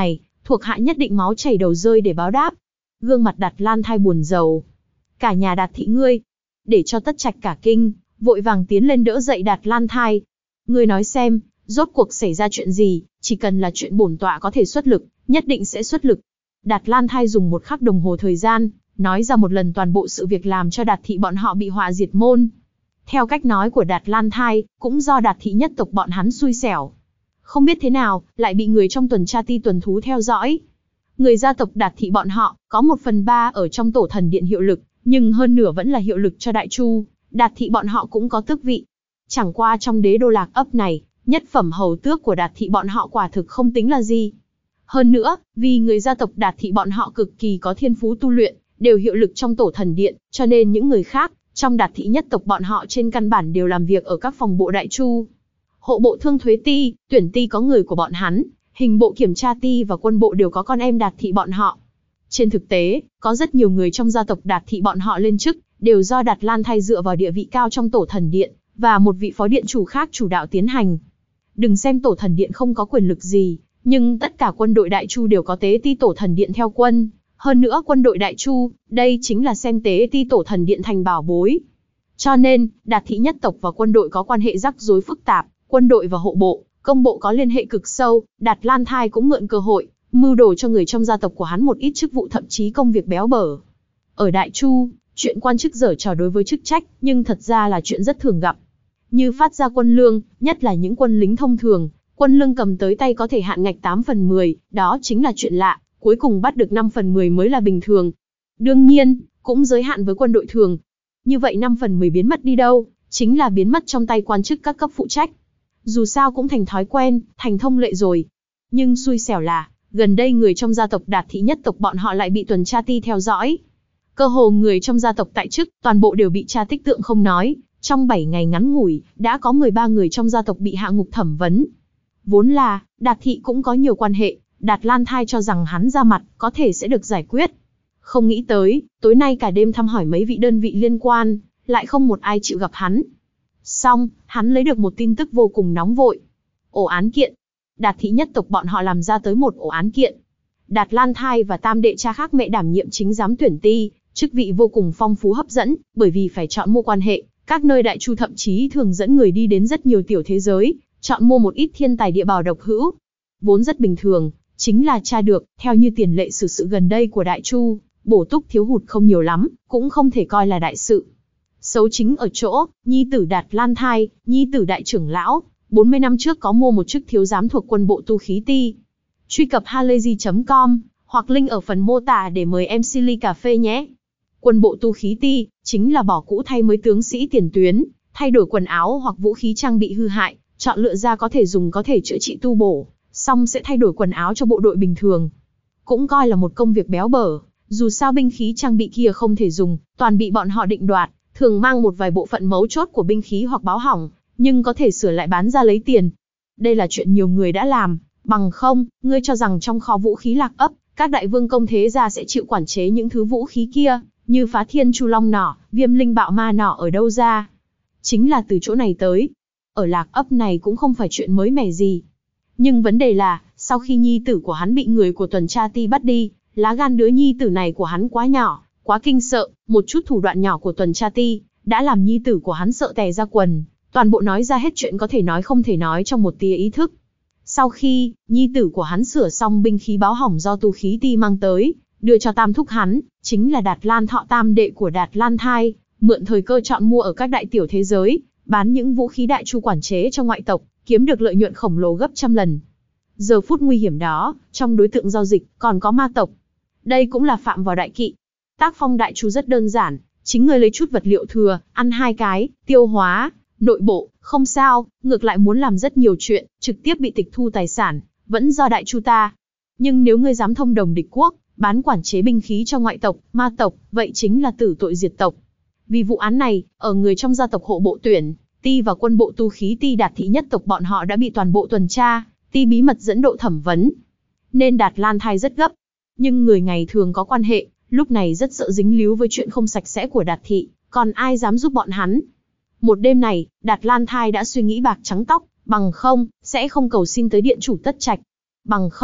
thuộc hạ nhất định máu chảy đầu rơi để báo đáp. Gương mặt Đạt Lan Thai buồn rầu. Cả nhà Đạt thị ngươi, để cho Tất Trạch cả kinh, vội vàng tiến lên đỡ dậy Đạt Lan Thai. Ngươi nói xem, rốt cuộc xảy ra chuyện gì, chỉ cần là chuyện bổn tọa có thể xuất lực, nhất định sẽ xuất lực. Đạt Lan Thai dùng 1 khắc đồng hồ thời gian, nói ra một lần toàn bộ sự việc làm cho Đạt thị bọn họ bị họa diệt môn. Theo cách nói của Đạt Lan Thai, cũng do Đạt thị nhất tộc bọn hắn xui xẻo. Không biết thế nào, lại bị người trong tuần tra ti tuần thú theo dõi. Người gia tộc Đạt thị bọn họ, có 1/3 ở trong tổ thần điện hiệu lực, nhưng hơn nửa vẫn là hiệu lực cho Đại Chu. Đạt thị bọn họ cũng có tước vị. Chẳng qua trong đế đô Lạc Ấp này, nhất phẩm hầu tước của Đạt thị bọn họ quả thực không tính là gì. Hơn nữa, vì người gia tộc Đạt thị bọn họ cực kỳ có thiên phú tu luyện, đều hiệu lực trong tổ thần điện, cho nên những người khác, trong Đạt thị nhất tộc bọn họ trên căn bản đều làm việc ở các phòng bộ Đại Chu. Hộ bộ thương thuế ti, tuyển ti có người của bọn hắn, hình bộ kiểm tra ti và quân bộ đều có con em Đạt thị bọn họ. Trên thực tế, có rất nhiều người trong gia tộc Đạt thị bọn họ lên chức, đều do Đạt Lan Thai dựa vào địa vị cao trong tổ thần điện, và một vị phó điện chủ khác chủ đạo tiến hành. Đừng xem tổ thần điện không có quyền lực gì, nhưng tất cả quân đội Đại Chu đều có tế ti tổ thần điện theo quân. Hơn nữa quân đội Đại Chu, đây chính là xem tế ti tổ thần điện thành bảo bối. Cho nên, Đạt thị nhất tộc và quân đội có quan hệ rắc rối phức tạp, quân đội và hộ bộ, công bộ có liên hệ cực sâu. Đạt Lan Thai cũng mượn cơ hội, mưu đồ cho người trong gia tộc của hắn một ít chức vụ, thậm chí công việc béo bở. Ở Đại Chu, chuyện quan chức giở trò đối với chức trách, nhưng thật ra là chuyện rất thường gặp. Như phát ra quân lương, nhất là những quân lính thông thường, quân lương cầm tới tay có thể hạn ngạch 8/10, đó chính là chuyện lạ, cuối cùng bắt được 5/10 mới là bình thường. Đương nhiên, cũng giới hạn với quân đội thường. Như vậy 5/10 biến mất đi đâu, chính là biến mất trong tay quan chức các cấp phụ trách. Dù sao cũng thành thói quen, thành thông lệ rồi. Nhưng xui xẻo là, gần đây người trong gia tộc Đạt thị nhất tộc bọn họ lại bị tuần tra ti theo dõi. Cơ hồ người trong gia tộc tại chức, toàn bộ đều bị tra tích tượng không nói. Trong 7 ngày ngắn ngủi, đã có 13 người trong gia tộc bị hạ ngục thẩm vấn. Vốn là, Đạt thị cũng có nhiều quan hệ, Đạt Lan Thai cho rằng hắn ra mặt, có thể sẽ được giải quyết. Không nghĩ tới, tối nay cả đêm thăm hỏi mấy vị đơn vị liên quan, lại không một ai chịu gặp hắn. Xong, hắn lấy được một tin tức vô cùng nóng vội. Ổ án kiện. Đạt thị nhất tộc bọn họ làm ra tới một ổ án kiện. Đạt Lan Thai và tam đệ cha khác mẹ đảm nhiệm chính giám tuyển ti, chức vị vô cùng phong phú hấp dẫn, bởi vì phải chọn mua quan hệ. Các nơi Đại Chu thậm chí thường dẫn người đi đến rất nhiều tiểu thế giới, chọn mua một ít thiên tài địa bảo độc hữu. Vốn rất bình thường, chính là tra được, theo như tiền lệ xử sự gần đây của Đại Chu, bổ túc thiếu hụt không nhiều lắm, cũng không thể coi là đại sự. Xấu chính ở chỗ, nhi tử Đạt Lan Thai, nhi tử đại trưởng lão, 40 năm trước có mua một chức thiếu giám thuộc quân bộ tu khí ti. Truy cập halayzi.com, hoặc link ở phần mô tả để mời em Silly cà phê nhé. Quân bộ tu khí ti, chính là bỏ cũ thay mới tướng sĩ tiền tuyến, thay đổi quần áo hoặc vũ khí trang bị hư hại, chọn lựa ra có thể dùng có thể chữa trị tu bổ, xong sẽ thay đổi quần áo cho bộ đội bình thường. Cũng coi là một công việc béo bở, dù sao binh khí trang bị kia không thể dùng, toàn bị bọn họ định đoạt, thường mang một vài bộ phận mấu chốt của binh khí hoặc báo hỏng, nhưng có thể sửa lại bán ra lấy tiền. Đây là chuyện nhiều người đã làm, bằng không, ngươi cho rằng trong kho vũ khí Lạc Ấp, các đại vương công thế gia sẽ chịu quản chế những thứ vũ khí kia, như phá thiên chu long nỏ, viêm linh bạo ma nỏ ở đâu ra. Chính là từ chỗ này tới. Ở Lạc Ấp này cũng không phải chuyện mới mẻ gì. Nhưng vấn đề là, sau khi nhi tử của hắn bị người của tuần tra ti bắt đi, lá gan đứa nhi tử này của hắn quá nhỏ, quá kinh sợ, một chút thủ đoạn nhỏ của tuần tra ti, đã làm nhi tử của hắn sợ tè ra quần, toàn bộ nói ra hết chuyện có thể nói không thể nói trong một tia ý thức. Sau khi, nhi tử của hắn sửa xong binh khí báo hỏng do tu khí ti mang tới, đưa cho tam thúc hắn, chính là Đạt Lan Thọ tam đệ của Đạt Lan Thai, mượn thời cơ chọn mua ở các đại tiểu thế giới, bán những vũ khí Đại Chu quản chế cho ngoại tộc, kiếm được lợi nhuận khổng lồ gấp trăm lần. Giờ phút nguy hiểm đó, trong đối tượng giao dịch, còn có ma tộc. Đây cũng là phạm vào đại kỵ. Tác phong Đại Chu rất đơn giản, chính ngươi lấy chút vật liệu thừa, ăn 2 cái, tiêu hóa, nội bộ, không sao, ngược lại muốn làm rất nhiều chuyện, trực tiếp bị tịch thu tài sản, vẫn do Đại Chu ta. Nhưng nếu ngươi dám thông đồng địch quốc, bán quản chế binh khí cho ngoại tộc, ma tộc, vậy chính là tử tội diệt tộc. Vì vụ án này, ở người trong gia tộc hộ bộ tuyển ti và quân bộ tu khí ti Đạt thị nhất tộc bọn họ đã bị toàn bộ tuần tra ti bí mật dẫn độ thẩm vấn. Nên Đạt Lan Thai rất gấp. Nhưng người ngày thường có quan hệ, lúc này rất sợ dính líu với chuyện không sạch sẽ của Đạt thị, còn ai dám giúp bọn hắn. Một đêm này, Đạt Lan Thai đã suy nghĩ bạc trắng tóc, bằng không, sẽ không cầu xin tới điện chủ Tất Trạch. Bằng không,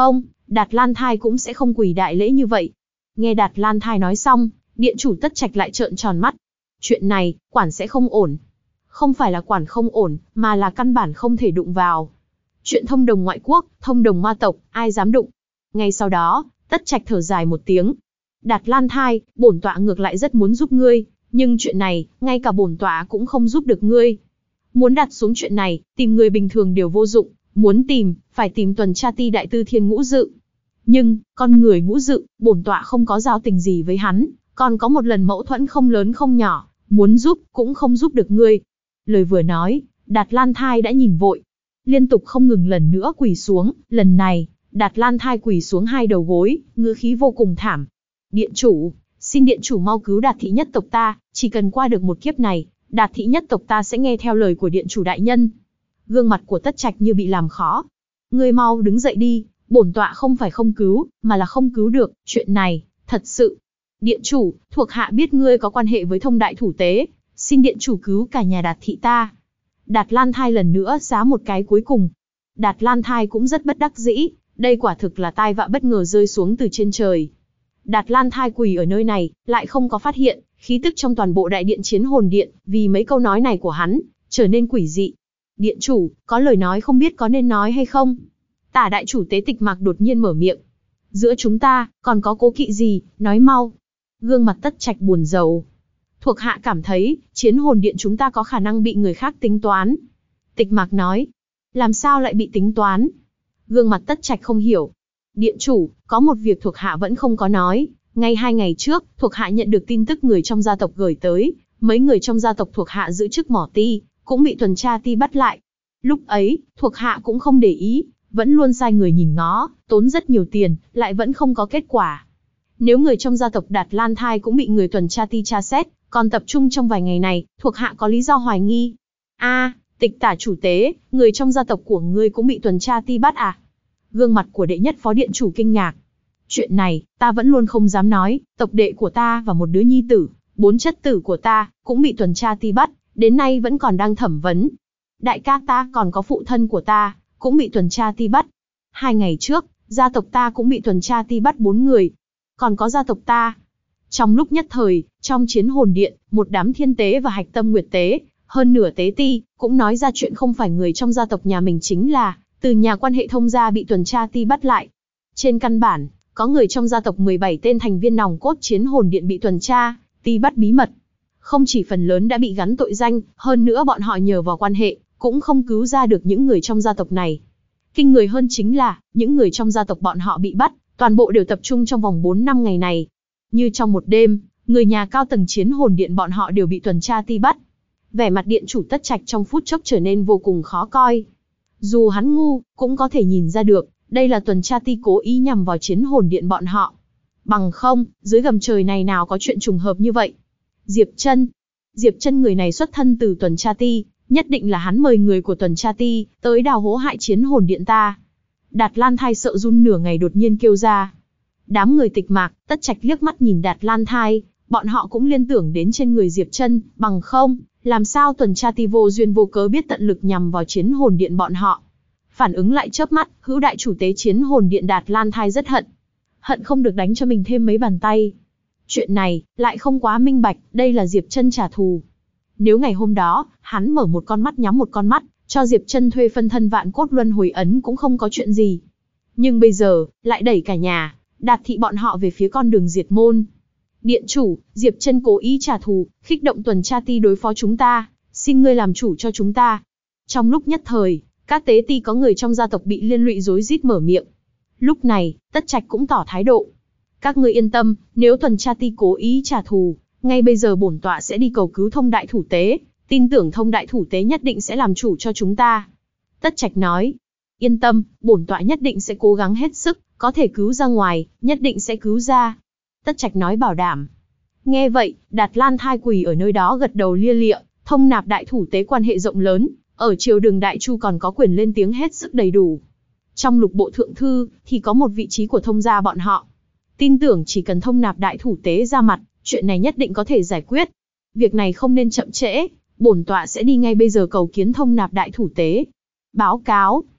Đạt Lan Thai cũng sẽ không quỳ đại lễ như vậy. Nghe Đạt Lan Thai nói xong, điện chủ Tất Trạch lại trợn tròn mắt. Chuyện này, quản sẽ không ổn. Không phải là quản không ổn, mà là căn bản không thể đụng vào. Chuyện thông đồng ngoại quốc, thông đồng ma tộc, ai dám đụng. Ngay sau đó, Tất Trạch thở dài một tiếng. Đạt Lan Thai, bổn tọa ngược lại rất muốn giúp ngươi, nhưng chuyện này, ngay cả bổn tọa cũng không giúp được ngươi. Muốn đặt xuống chuyện này, tìm người bình thường đều vô dụng, muốn tìm, phải tìm tuần tra ti đại tư thiên Ngũ Dự. Nhưng, con người Ngũ Dự, bổn tọa không có giao tình gì với hắn, còn có một lần mâu thuẫn không lớn không nhỏ, muốn giúp, cũng không giúp được ngươi. Lời vừa nói, Đạt Lan Thai đã nhìn vội, liên tục không ngừng lần nữa quỳ xuống, lần này, Đạt Lan Thai quỳ xuống 2 đầu gối, ngữ khí vô cùng thảm. Điện chủ, xin điện chủ mau cứu Đạt thị nhất tộc ta, chỉ cần qua được một kiếp này, Đạt thị nhất tộc ta sẽ nghe theo lời của điện chủ đại nhân. Gương mặt của Tất Trạch như bị làm khó. Ngươi mau đứng dậy đi, bổn tọa không phải không cứu, mà là không cứu được, chuyện này, thật sự. Điện chủ, thuộc hạ biết ngươi có quan hệ với Thông Đại Thủ Tế, xin điện chủ cứu cả nhà Đạt thị ta. Đạt Lan Thai lần nữa xá một cái cuối cùng. Đạt Lan Thai cũng rất bất đắc dĩ, đây quả thực là tai vạ bất ngờ rơi xuống từ trên trời. Đạt Lan Thai quỳ ở nơi này, lại không có phát hiện, khí tức trong toàn bộ đại điện Chiến Hồn Điện, vì mấy câu nói này của hắn, trở nên quỷ dị. Điện chủ, có lời nói không biết có nên nói hay không? Tả đại chủ tế Tịch Mạc đột nhiên mở miệng. Giữa chúng ta, còn có cố kỵ gì, nói mau. Gương mặt Tất Trạch buồn rầu. Thuộc hạ cảm thấy, Chiến Hồn Điện chúng ta có khả năng bị người khác tính toán. Tịch Mạc nói. Làm sao lại bị tính toán? Gương mặt Tất Trạch không hiểu. Điện chủ, có một việc thuộc hạ vẫn không có nói. Ngay 2 ngày trước, thuộc hạ nhận được tin tức người trong gia tộc gửi tới. Mấy người trong gia tộc thuộc hạ giữ chức mỏ ti, cũng bị tuần tra ti bắt lại. Lúc ấy, thuộc hạ cũng không để ý, vẫn luôn sai người nhìn ngó, tốn rất nhiều tiền, lại vẫn không có kết quả. Nếu người trong gia tộc Đạt Lan Thai cũng bị người tuần tra ti tra xét, còn tập trung trong vài ngày này, thuộc hạ có lý do hoài nghi. Tịch tả chủ tế, người trong gia tộc của ngươi cũng bị tuần tra ti bắt à? Gương mặt của đệ nhất phó điện chủ kinh ngạc. Chuyện này, ta vẫn luôn không dám nói, tộc đệ của ta và một đứa nhi tử, 4 chất tử của ta, cũng bị tuần tra ti bắt, đến nay vẫn còn đang thẩm vấn. Đại ca ta còn có phụ thân của ta, cũng bị tuần tra ti bắt. 2 ngày trước, gia tộc ta cũng bị tuần tra ti bắt 4 người. Còn có gia tộc ta. Trong lúc nhất thời, trong Chiến Hồn Điện, một đám thiên tế và hạch tâm nguyệt tế, hơn nửa tế ti, cũng nói ra chuyện không phải người trong gia tộc nhà mình chính là, từ nhà quan hệ thông gia bị tuần tra ti bắt lại. Trên căn bản, có người trong gia tộc 17 tên thành viên nòng cốt Chiến Hồn Điện bị tuần tra ti bắt bí mật. Không chỉ phần lớn đã bị gắn tội danh, hơn nữa bọn họ nhờ vào quan hệ, cũng không cứu ra được những người trong gia tộc này. Kinh người hơn chính là, những người trong gia tộc bọn họ bị bắt, toàn bộ đều tập trung trong vòng 4-5 ngày này. Như trong một đêm, người nhà cao tầng Chiến Hồn Điện bọn họ đều bị tuần tra ti bắt. Vẻ mặt điện chủ Tất Trạch trong phút chốc trở nên vô cùng khó coi. Dù hắn ngu, cũng có thể nhìn ra được, đây là tuần tra ti cố ý nhằm vào Chiến Hồn Điện bọn họ. Bằng không, dưới gầm trời này nào có chuyện trùng hợp như vậy. Diệp Chân người này xuất thân từ tuần tra ti, nhất định là hắn mời người của tuần tra ti tới đào hố hại Chiến Hồn Điện ta. Đạt Lan Thai sợ run nửa ngày đột nhiên kêu ra. Đám người Tịch Mạc, Tất Trạch liếc mắt nhìn Đạt Lan Thai, bọn họ cũng liên tưởng đến trên người Diệp Chân, bằng không, làm sao tuần tra ti vô duyên vô cớ biết tận lực nhằm vào Chiến Hồn Điện bọn họ. Phản ứng lại chớp mắt, hữu đại chủ tế Chiến Hồn Điện Đạt Lan Thai rất hận không được đánh cho mình thêm mấy bàn tay. Chuyện này, lại không quá minh bạch, đây là Diệp Chân trả thù. Nếu ngày hôm đó, hắn mở một con mắt nhắm một con mắt, cho Diệp Chân thuê phân thân vạn cốt luân hồi ấn cũng không có chuyện gì. Nhưng bây giờ, lại đẩy cả nhà, Đạt thị bọn họ về phía con đường diệt môn. Điện chủ, Diệp Chân cố ý trả thù, khích động tuần tra ti đối phó chúng ta, xin ngươi làm chủ cho chúng ta. Trong lúc nhất thời, các tế ti có người trong gia tộc bị liên lụy rối rít mở miệng. Lúc này, Tất Trạch cũng tỏ thái độ. Các ngươi yên tâm, nếu tuần tra ti cố ý trả thù, ngay bây giờ bổn tọa sẽ đi cầu cứu Thông Đại Thủ Tế, tin tưởng Thông Đại Thủ Tế nhất định sẽ làm chủ cho chúng ta. Tất Trạch nói, yên tâm, bổn tọa nhất định sẽ cố gắng hết sức, có thể cứu ra ngoài, nhất định sẽ cứu ra. Tất Trạch nói bảo đảm. Nghe vậy, Đạt Lan Thai quỳ ở nơi đó gật đầu lia lịa, Thông Nạp Đại Thủ Tế quan hệ rộng lớn, ở triều đường Đại Chu còn có quyền lên tiếng hết sức đầy đủ. Trong lục bộ thượng thư, thì có một vị trí của thông gia bọn họ. Tin tưởng chỉ cần Thông Nạp Đại Thủ Tế ra mặt, chuyện này nhất định có thể giải quyết. Việc này không nên chậm trễ, bổn tọa sẽ đi ngay bây giờ cầu kiến Thông Nạp Đại Thủ Tế. Báo cáo.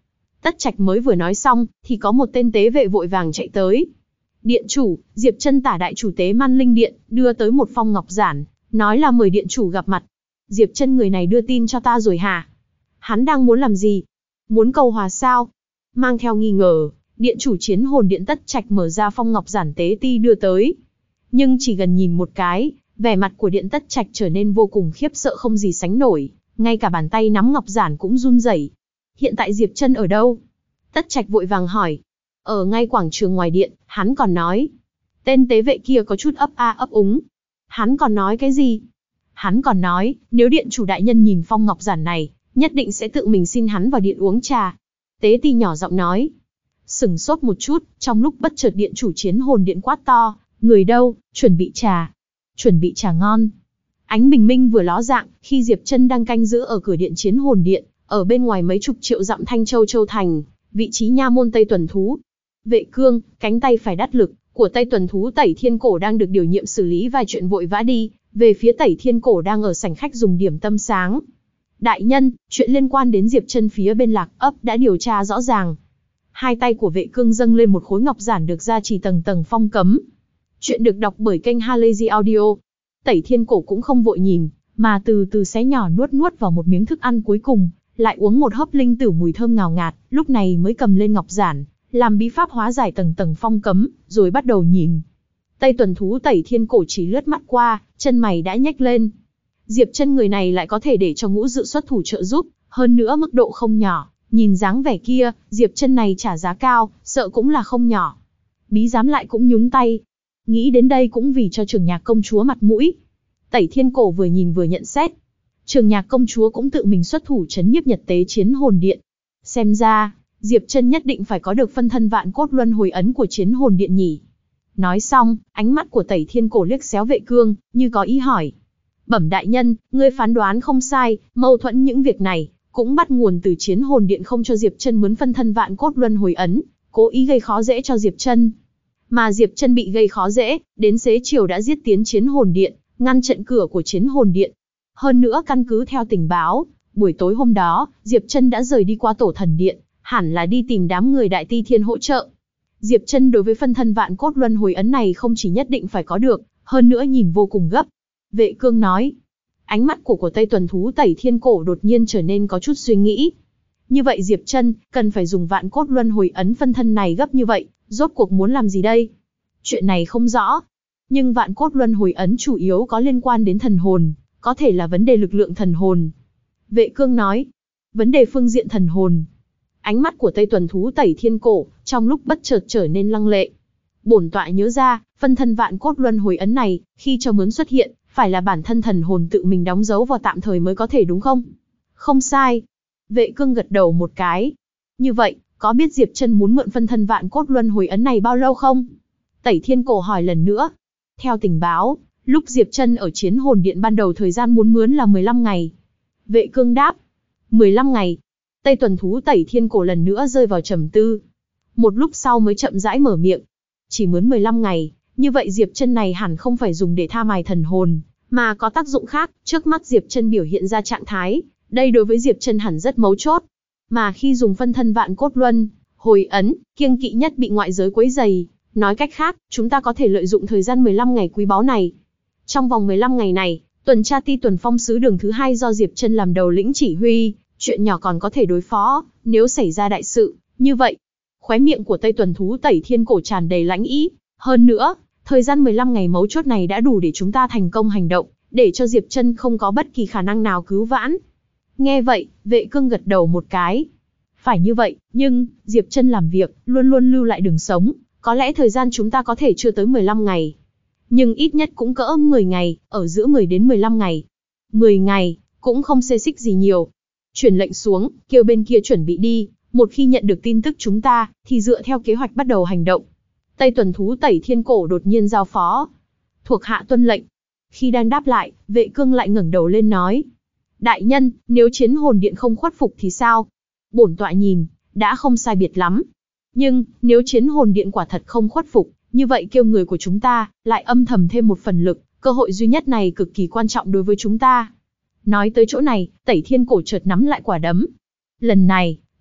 Tất Trạch mới vừa nói xong, thì có một tên tế vệ vội vàng chạy tới. Điện chủ, Diệp Chân tả đại chủ tế Man Linh Điện, đưa tới một phong ngọc giản, nói là mời điện chủ gặp mặt. Diệp Chân người này đưa tin cho ta rồi hả? Hắn đang muốn làm gì? Muốn cầu hòa sao? Mang theo nghi ngờ, điện chủ Chiến Hồn Điện Tất Trạch mở ra phong ngọc giản tế ti đưa tới. Nhưng chỉ gần nhìn một cái, vẻ mặt của Điện Tất Trạch trở nên vô cùng khiếp sợ không gì sánh nổi, ngay cả bàn tay nắm ngọc giản cũng run rẩy. Hiện tại Diệp Chân ở đâu? Tất Trạch vội vàng hỏi. Ở ngay quảng trường ngoài điện, hắn còn nói. Tên tế vệ kia có chút ấp a ấp úng. Hắn còn nói cái gì? Hắn còn nói, nếu điện chủ đại nhân nhìn phong ngọc giản này, nhất định sẽ tự mình xin hắn vào điện uống trà. Tế ti nhỏ giọng nói. Sừng sốt một chút, trong lúc bất chợt điện chủ Chiến Hồn Điện quát to, người đâu, chuẩn bị trà. Chuẩn bị trà ngon. Ánh bình minh vừa ló dạng, khi Diệp Chân đang canh giữ ở cửa điện Chiến Hồn Điện, ở bên ngoài mấy chục triệu dặm Thanh Châu Châu Thành, vị trí nha môn Tây Tuần Thú. Vệ Cương, cánh tay phải đắc lực của Tây Tuần Thú Tẩy Thiên Cổ đang được điều nhiệm xử lý vài chuyện vội vã đi, về phía Tẩy Thiên Cổ đang ở sảnh khách dùng điểm tâm sáng. Đại nhân, chuyện liên quan đến Diệp Chân phía bên Lạc ấp đã điều tra rõ ràng. Hai tay của Vệ Cương dâng lên một khối ngọc giản được gia trì tầng tầng phong cấm. Chuyện được đọc bởi kênh Halazy Audio. Tẩy Thiên Cổ cũng không vội nhìn, mà từ từ xé nhỏ nuốt vào một miếng thức ăn cuối cùng, lại uống một hớp linh tử mùi thơm ngào ngạt, lúc này mới cầm lên ngọc giản, làm bí pháp hóa giải tầng tầng phong cấm, rồi bắt đầu nhìn. Tây Tuần Thú Tẩy Thiên Cổ chỉ lướt mắt qua, chân mày đã nhếch lên. Diệp Chân người này lại có thể để cho Ngũ Dự xuất thủ trợ giúp, hơn nữa mức độ không nhỏ, nhìn dáng vẻ kia, Diệp Chân này trả giá cao, sợ cũng là không nhỏ. Bí giám lại cũng nhúng tay. Nghĩ đến đây cũng vì cho Trường Nhạc công chúa mặt mũi. Tẩy Thiên Cổ vừa nhìn vừa nhận xét. Trường Nhạc công chúa cũng tự mình xuất thủ trấn nhiếp Nhật Tế Chiến Hồn Điện. Xem ra, Diệp Chân nhất định phải có được phân thân vạn cốt luân hồi ấn của Chiến Hồn Điện nhỉ. Nói xong, ánh mắt của Tẩy Thiên Cổ liếc xéo Vệ Cương, như có ý hỏi. Bẩm đại nhân, ngươi phán đoán không sai, mâu thuẫn những việc này, cũng bắt nguồn từ Chiến Hồn Điện không cho Diệp Chân mướn phân thân vạn cốt luân hồi ấn, cố ý gây khó dễ cho Diệp Chân. Mà Diệp Chân bị gây khó dễ, đến xế chiều đã giết tiến Chiến Hồn Điện, ngăn trận cửa của Chiến Hồn Điện. Hơn nữa căn cứ theo tình báo, buổi tối hôm đó, Diệp Chân đã rời đi qua Tổ Thần Điện, hẳn là đi tìm đám người Đại Ti Thiên hỗ trợ. Diệp Chân đối với phân thân vạn cốt luân hồi ấn này không chỉ nhất định phải có được, hơn nữa nhìn vô cùng gấp. Vệ Cương nói. Ánh mắt của Tây Tuần Thú Tẩy Thiên Cổ đột nhiên trở nên có chút suy nghĩ. Như vậy Diệp Chân cần phải dùng vạn cốt luân hồi ấn phân thân này gấp như vậy, rốt cuộc muốn làm gì đây? Chuyện này không rõ. Nhưng vạn cốt luân hồi ấn chủ yếu có liên quan đến thần hồn, có thể là vấn đề lực lượng thần hồn. Vệ Cương nói. Vấn đề phương diện thần hồn. Ánh mắt của Tây Tuần Thú Tẩy Thiên Cổ, trong lúc bất chợt trở nên lăng lệ. Bổn tọa nhớ ra, phân thân vạn cốt luân hồi ấn này, khi cho mướn xuất hiện, phải là bản thân thần hồn tự mình đóng dấu vào tạm thời mới có thể đúng không? Không sai. Vệ Cương gật đầu một cái. Như vậy, có biết Diệp Chân muốn mượn phân thân vạn cốt luân hồi ấn này bao lâu không? Tẩy Thiên Cổ hỏi lần nữa. Theo tình báo, lúc Diệp Chân ở Chiến Hồn Điện ban đầu thời gian muốn mướn là 15 ngày. Vệ Cương đáp. 15 ngày. Tây Tuần Thú Tẩy Thiên Cổ lần nữa rơi vào trầm tư. Một lúc sau mới chậm rãi mở miệng. Chỉ mướn 15 ngày, như vậy Diệp Chân này hẳn không phải dùng để tha mài thần hồn, mà có tác dụng khác. Trước mắt Diệp Chân biểu hiện ra trạng thái, đây đối với Diệp Chân hẳn rất mấu chốt. Mà khi dùng phân thân vạn cốt luân hồi ấn, kiêng kỵ nhất bị ngoại giới quấy rầy. Nói cách khác, chúng ta có thể lợi dụng thời gian 15 ngày quý báu này. Trong vòng 15 ngày này, tuần tra ti tuần phong sứ đường thứ 2 do Diệp Chân làm đầu lĩnh chỉ huy, chuyện nhỏ còn có thể đối phó, nếu xảy ra đại sự, như vậy. Khóe miệng của Tây Tuần Thú Tẩy Thiên Cổ tràn đầy lãnh ý. Hơn nữa, thời gian 15 ngày mấu chốt này đã đủ để chúng ta thành công hành động, để cho Diệp Chân không có bất kỳ khả năng nào cứu vãn. Nghe vậy, Vệ Cương gật đầu một cái. Phải như vậy, nhưng, Diệp Chân làm việc, luôn luôn lưu lại đường sống, có lẽ thời gian chúng ta có thể chưa tới 15 ngày. Nhưng ít nhất cũng cỡ 10 ngày, ở giữa 10 đến 15 ngày. 10 ngày, cũng không xê xích gì nhiều. Truyền lệnh xuống, kêu bên kia chuẩn bị đi, một khi nhận được tin tức chúng ta, thì dựa theo kế hoạch bắt đầu hành động. Tây Tuần Thú Tẩy Thiên Cổ đột nhiên giao phó. Thuộc hạ tuân lệnh. Khi đang đáp lại, Vệ Cương lại ngẩng đầu lên nói. Đại nhân, nếu Chiến Hồn Điện không khuất phục thì sao? Bổn tọa nhìn, đã không sai biệt lắm. Nhưng, nếu Chiến Hồn Điện quả thật không khuất phục, như vậy kêu người của chúng ta, lại âm thầm thêm một phần lực, cơ hội duy nhất này cực kỳ quan trọng đối với chúng ta. Nói tới chỗ này, Tẩy Thiên Cổ chợt nắm lại quả đấm. Lần này,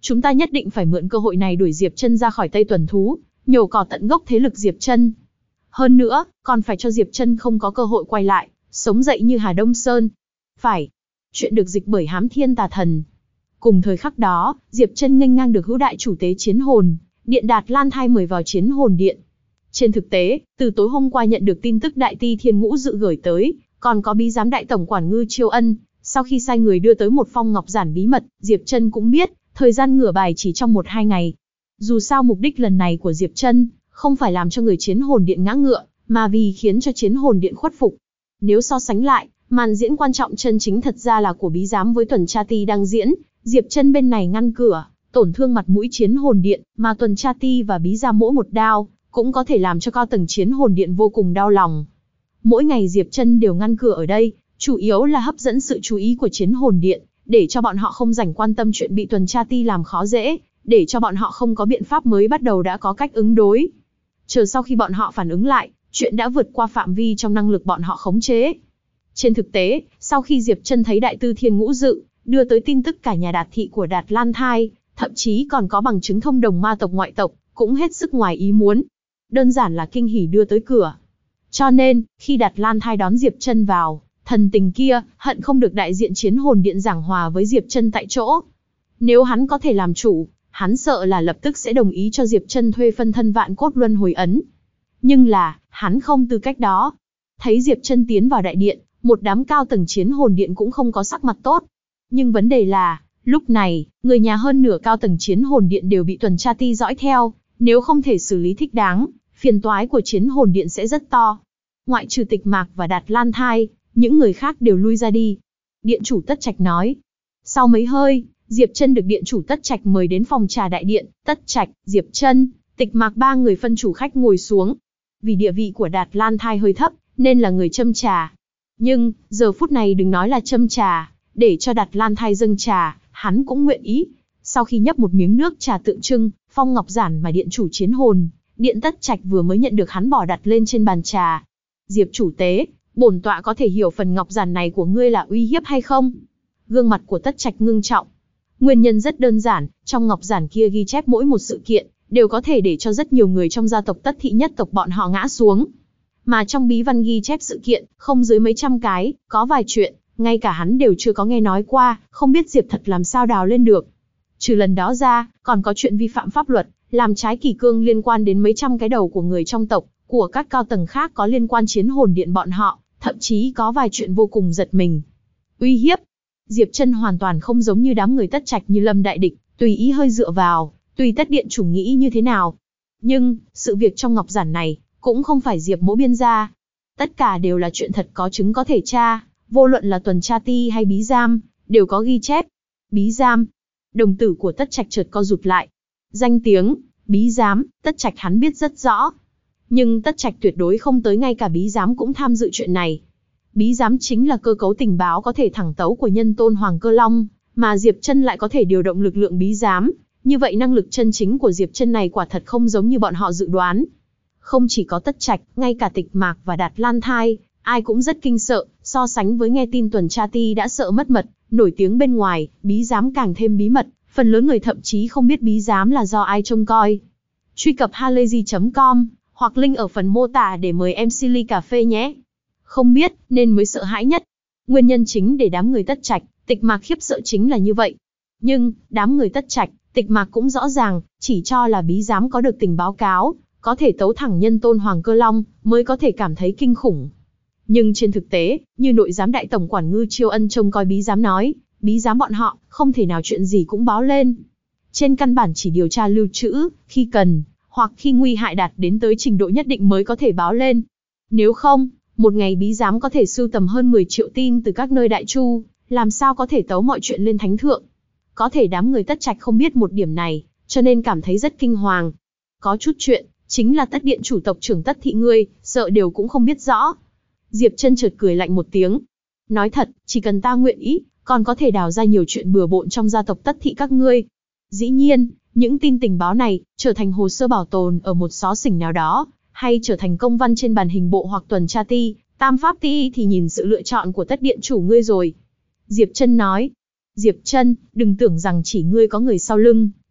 Chúng ta nhất định phải mượn cơ hội này đuổi Diệp Chân ra khỏi Tây Tuần Thú, nhổ cỏ tận gốc thế lực Diệp Chân. Hơn nữa, còn phải cho Diệp Chân không có cơ hội quay lại, sống dậy như Hà Đông Sơn. Phải. Chuyện được dịch bởi Hám Thiên Tà Thần. Cùng thời khắc đó, Diệp Chân nghênh ngang được Hữu Đại chủ tế Chiến Hồn Điện Đạt Lan Thai mời vào Chiến Hồn Điện. Trên thực tế, từ tối hôm qua nhận được tin tức Đại Ti Thiên Ngũ Dự gửi tới, còn có bí giám đại tổng quản Ngư Chiêu Ân, sau khi sai người đưa tới một phong ngọc giản bí mật, Diệp Chân cũng biết, thời gian ngửa bài chỉ trong 1-2 ngày. Dù sao mục đích lần này của Diệp Chân không phải làm cho người Chiến Hồn Điện ngã ngựa, mà vì khiến cho Chiến Hồn Điện khuất phục. Nếu so sánh lại, màn diễn quan trọng chân chính thật ra là của bí giám với Tuần Tra Ti đang diễn, Diệp Chân bên này ngăn cửa, tổn thương mặt mũi Chiến Hồn Điện, mà Tuần Tra Ti và bí giám mỗi một đao, cũng có thể làm cho cao tầng Chiến Hồn Điện vô cùng đau lòng. Mỗi ngày Diệp Chân đều ngăn cửa ở đây, chủ yếu là hấp dẫn sự chú ý của Chiến Hồn Điện, để cho bọn họ không rảnh quan tâm chuyện bị Tuần Tra Ti làm khó dễ, để cho bọn họ không có biện pháp mới bắt đầu đã có cách ứng đối. Chờ sau khi bọn họ phản ứng lại, chuyện đã vượt qua phạm vi trong năng lực bọn họ khống chế. Trên thực tế, sau khi Diệp Chân thấy Đại Tư Thiên Ngũ Dự đưa tới tin tức cả nhà Đạt thị của Đạt Lan Thai, thậm chí còn có bằng chứng thông đồng ma tộc ngoại tộc, cũng hết sức ngoài ý muốn. Đơn giản là kinh hỉ đưa tới cửa. Cho nên, khi Đạt Lan Thai đón Diệp Chân vào, thần tình kia, hận không được đại diện Chiến Hồn Điện giảng hòa với Diệp Chân tại chỗ. Nếu hắn có thể làm chủ, hắn sợ là lập tức sẽ đồng ý cho Diệp Chân thuê phân thân Vạn Cốt Luân Hồi Ấn. Nhưng là, hắn không tư cách đó. Thấy Diệp Chân tiến vào đại điện, một đám cao tầng Chiến Hồn Điện cũng không có sắc mặt tốt. Nhưng vấn đề là, lúc này, người nhà hơn nửa cao tầng Chiến Hồn Điện đều bị Tuần Tra Ti dõi theo, nếu không thể xử lý thích đáng, phiền toái của Chiến Hồn Điện sẽ rất to. Ngoại trừ Tịch Mạc và Đạt Lan Thai, những người khác đều lui ra đi. Điện chủ Tất Trạch nói. Sau mấy hơi, Diệp Chân được điện chủ Tất Trạch mời đến phòng trà đại điện. Tất Trạch, Diệp Chân, Tịch Mạc ba người phân chủ khách ngồi xuống. Vì địa vị của Đạt Lan Thai hơi thấp, nên là người châm trà. Nhưng, giờ phút này đừng nói là châm trà, để cho Đạt Lan Thai dâng trà, hắn cũng nguyện ý. Sau khi nhấp một miếng nước trà tượng trưng, phong ngọc giản mà điện chủ Chiến Hồn Điện Tất Trạch vừa mới nhận được hắn bỏ đặt lên trên bàn trà. Diệp chủ tế, bổn tọa có thể hiểu phần ngọc giản này của ngươi là uy hiếp hay không? Gương mặt của Tất Trạch ngưng trọng. Nguyên nhân rất đơn giản, trong ngọc giản kia ghi chép mỗi một sự kiện, đều có thể để cho rất nhiều người trong gia tộc Tất thị nhất tộc bọn họ ngã xuống. Mà trong bí văn ghi chép sự kiện, không dưới mấy trăm cái, có vài chuyện, ngay cả hắn đều chưa có nghe nói qua, không biết Diệp thật làm sao đào lên được. Trừ lần đó ra, còn có chuyện vi phạm pháp luật, làm trái kỷ cương liên quan đến mấy trăm cái đầu của người trong tộc, của các cao tầng khác có liên quan Chiến Hồn Điện bọn họ, thậm chí có vài chuyện vô cùng giật mình. Uy hiếp. Diệp Chân hoàn toàn không giống như đám người Tất Trạch như lâm đại địch, tùy ý hơi dựa vào, tùy Tất điện chủ nghĩ như thế nào. Nhưng, sự việc trong ngọc giản này, cũng không phải Diệp Mỗ biên ra. Tất cả đều là chuyện thật có chứng có thể tra, vô luận là Tuần Tra Ti hay bí giám, đều có ghi chép. Bí giám. Đồng tử của Tất Trạch chợt co rụt lại. Danh tiếng, bí giám, Tất Trạch hắn biết rất rõ. Nhưng Tất Trạch tuyệt đối không tới ngay cả bí giám cũng tham dự chuyện này. Bí giám chính là cơ cấu tình báo có thể thẳng tấu của nhân tôn Hoàng Cơ Long, mà Diệp Chân lại có thể điều động lực lượng bí giám. Như vậy năng lực chân chính của Diệp Chân này quả thật không giống như bọn họ dự đoán. Không chỉ có Tất Trạch, ngay cả Tịch Mạc và Đạt Lan Thai, ai cũng rất kinh sợ, so sánh với nghe tin Tuần Tra Ti đã sợ mất mật, nổi tiếng bên ngoài, bí giám càng thêm bí mật, phần lớn người thậm chí không biết bí giám là do ai trông coi. Truy cập halayzi.com hoặc link ở phần mô tả để mời em ly cà phê nhé. Không biết, nên mới sợ hãi nhất. Nguyên nhân chính để đám người Tất Trạch, Tịch Mạc khiếp sợ chính là như vậy. Nhưng, đám người Tất Trạch, Tịch Mạc cũng rõ ràng, chỉ cho là bí giám có được tình báo cáo, có thể tấu thẳng nhân tôn Hoàng Cơ Long, mới có thể cảm thấy kinh khủng. Nhưng trên thực tế, như nội giám đại tổng quản Ngư Chiêu Ân trông coi bí giám nói, bí giám bọn họ, không thể nào chuyện gì cũng báo lên. Trên căn bản chỉ điều tra lưu trữ, khi cần, hoặc khi nguy hại đạt đến tới trình độ nhất định mới có thể báo lên. Nếu không, một ngày bí giám có thể sưu tầm hơn 10 triệu tin từ các nơi đại chu, làm sao có thể tấu mọi chuyện lên thánh thượng. Có thể đám người Tất Trạch không biết một điểm này, cho nên cảm thấy rất kinh hoàng. Có chút chuyện, chính là Tất điện chủ tộc trưởng Tất thị ngươi, sợ đều cũng không biết rõ. Diệp Chân chợt cười lạnh một tiếng. Nói thật, chỉ cần ta nguyện ý, còn có thể đào ra nhiều chuyện bừa bộn trong gia tộc Tất thị các ngươi. Dĩ nhiên, những tin tình báo này, trở thành hồ sơ bảo tồn ở một xó xỉnh nào đó, hay trở thành công văn trên bàn hình bộ hoặc Tuần Tra Ti, Tam Pháp Ti thì nhìn sự lựa chọn của Tất điện chủ ngươi rồi. Diệp Chân nói. Diệp Chân, đừng tưởng rằng chỉ ngươi có người sau lưng,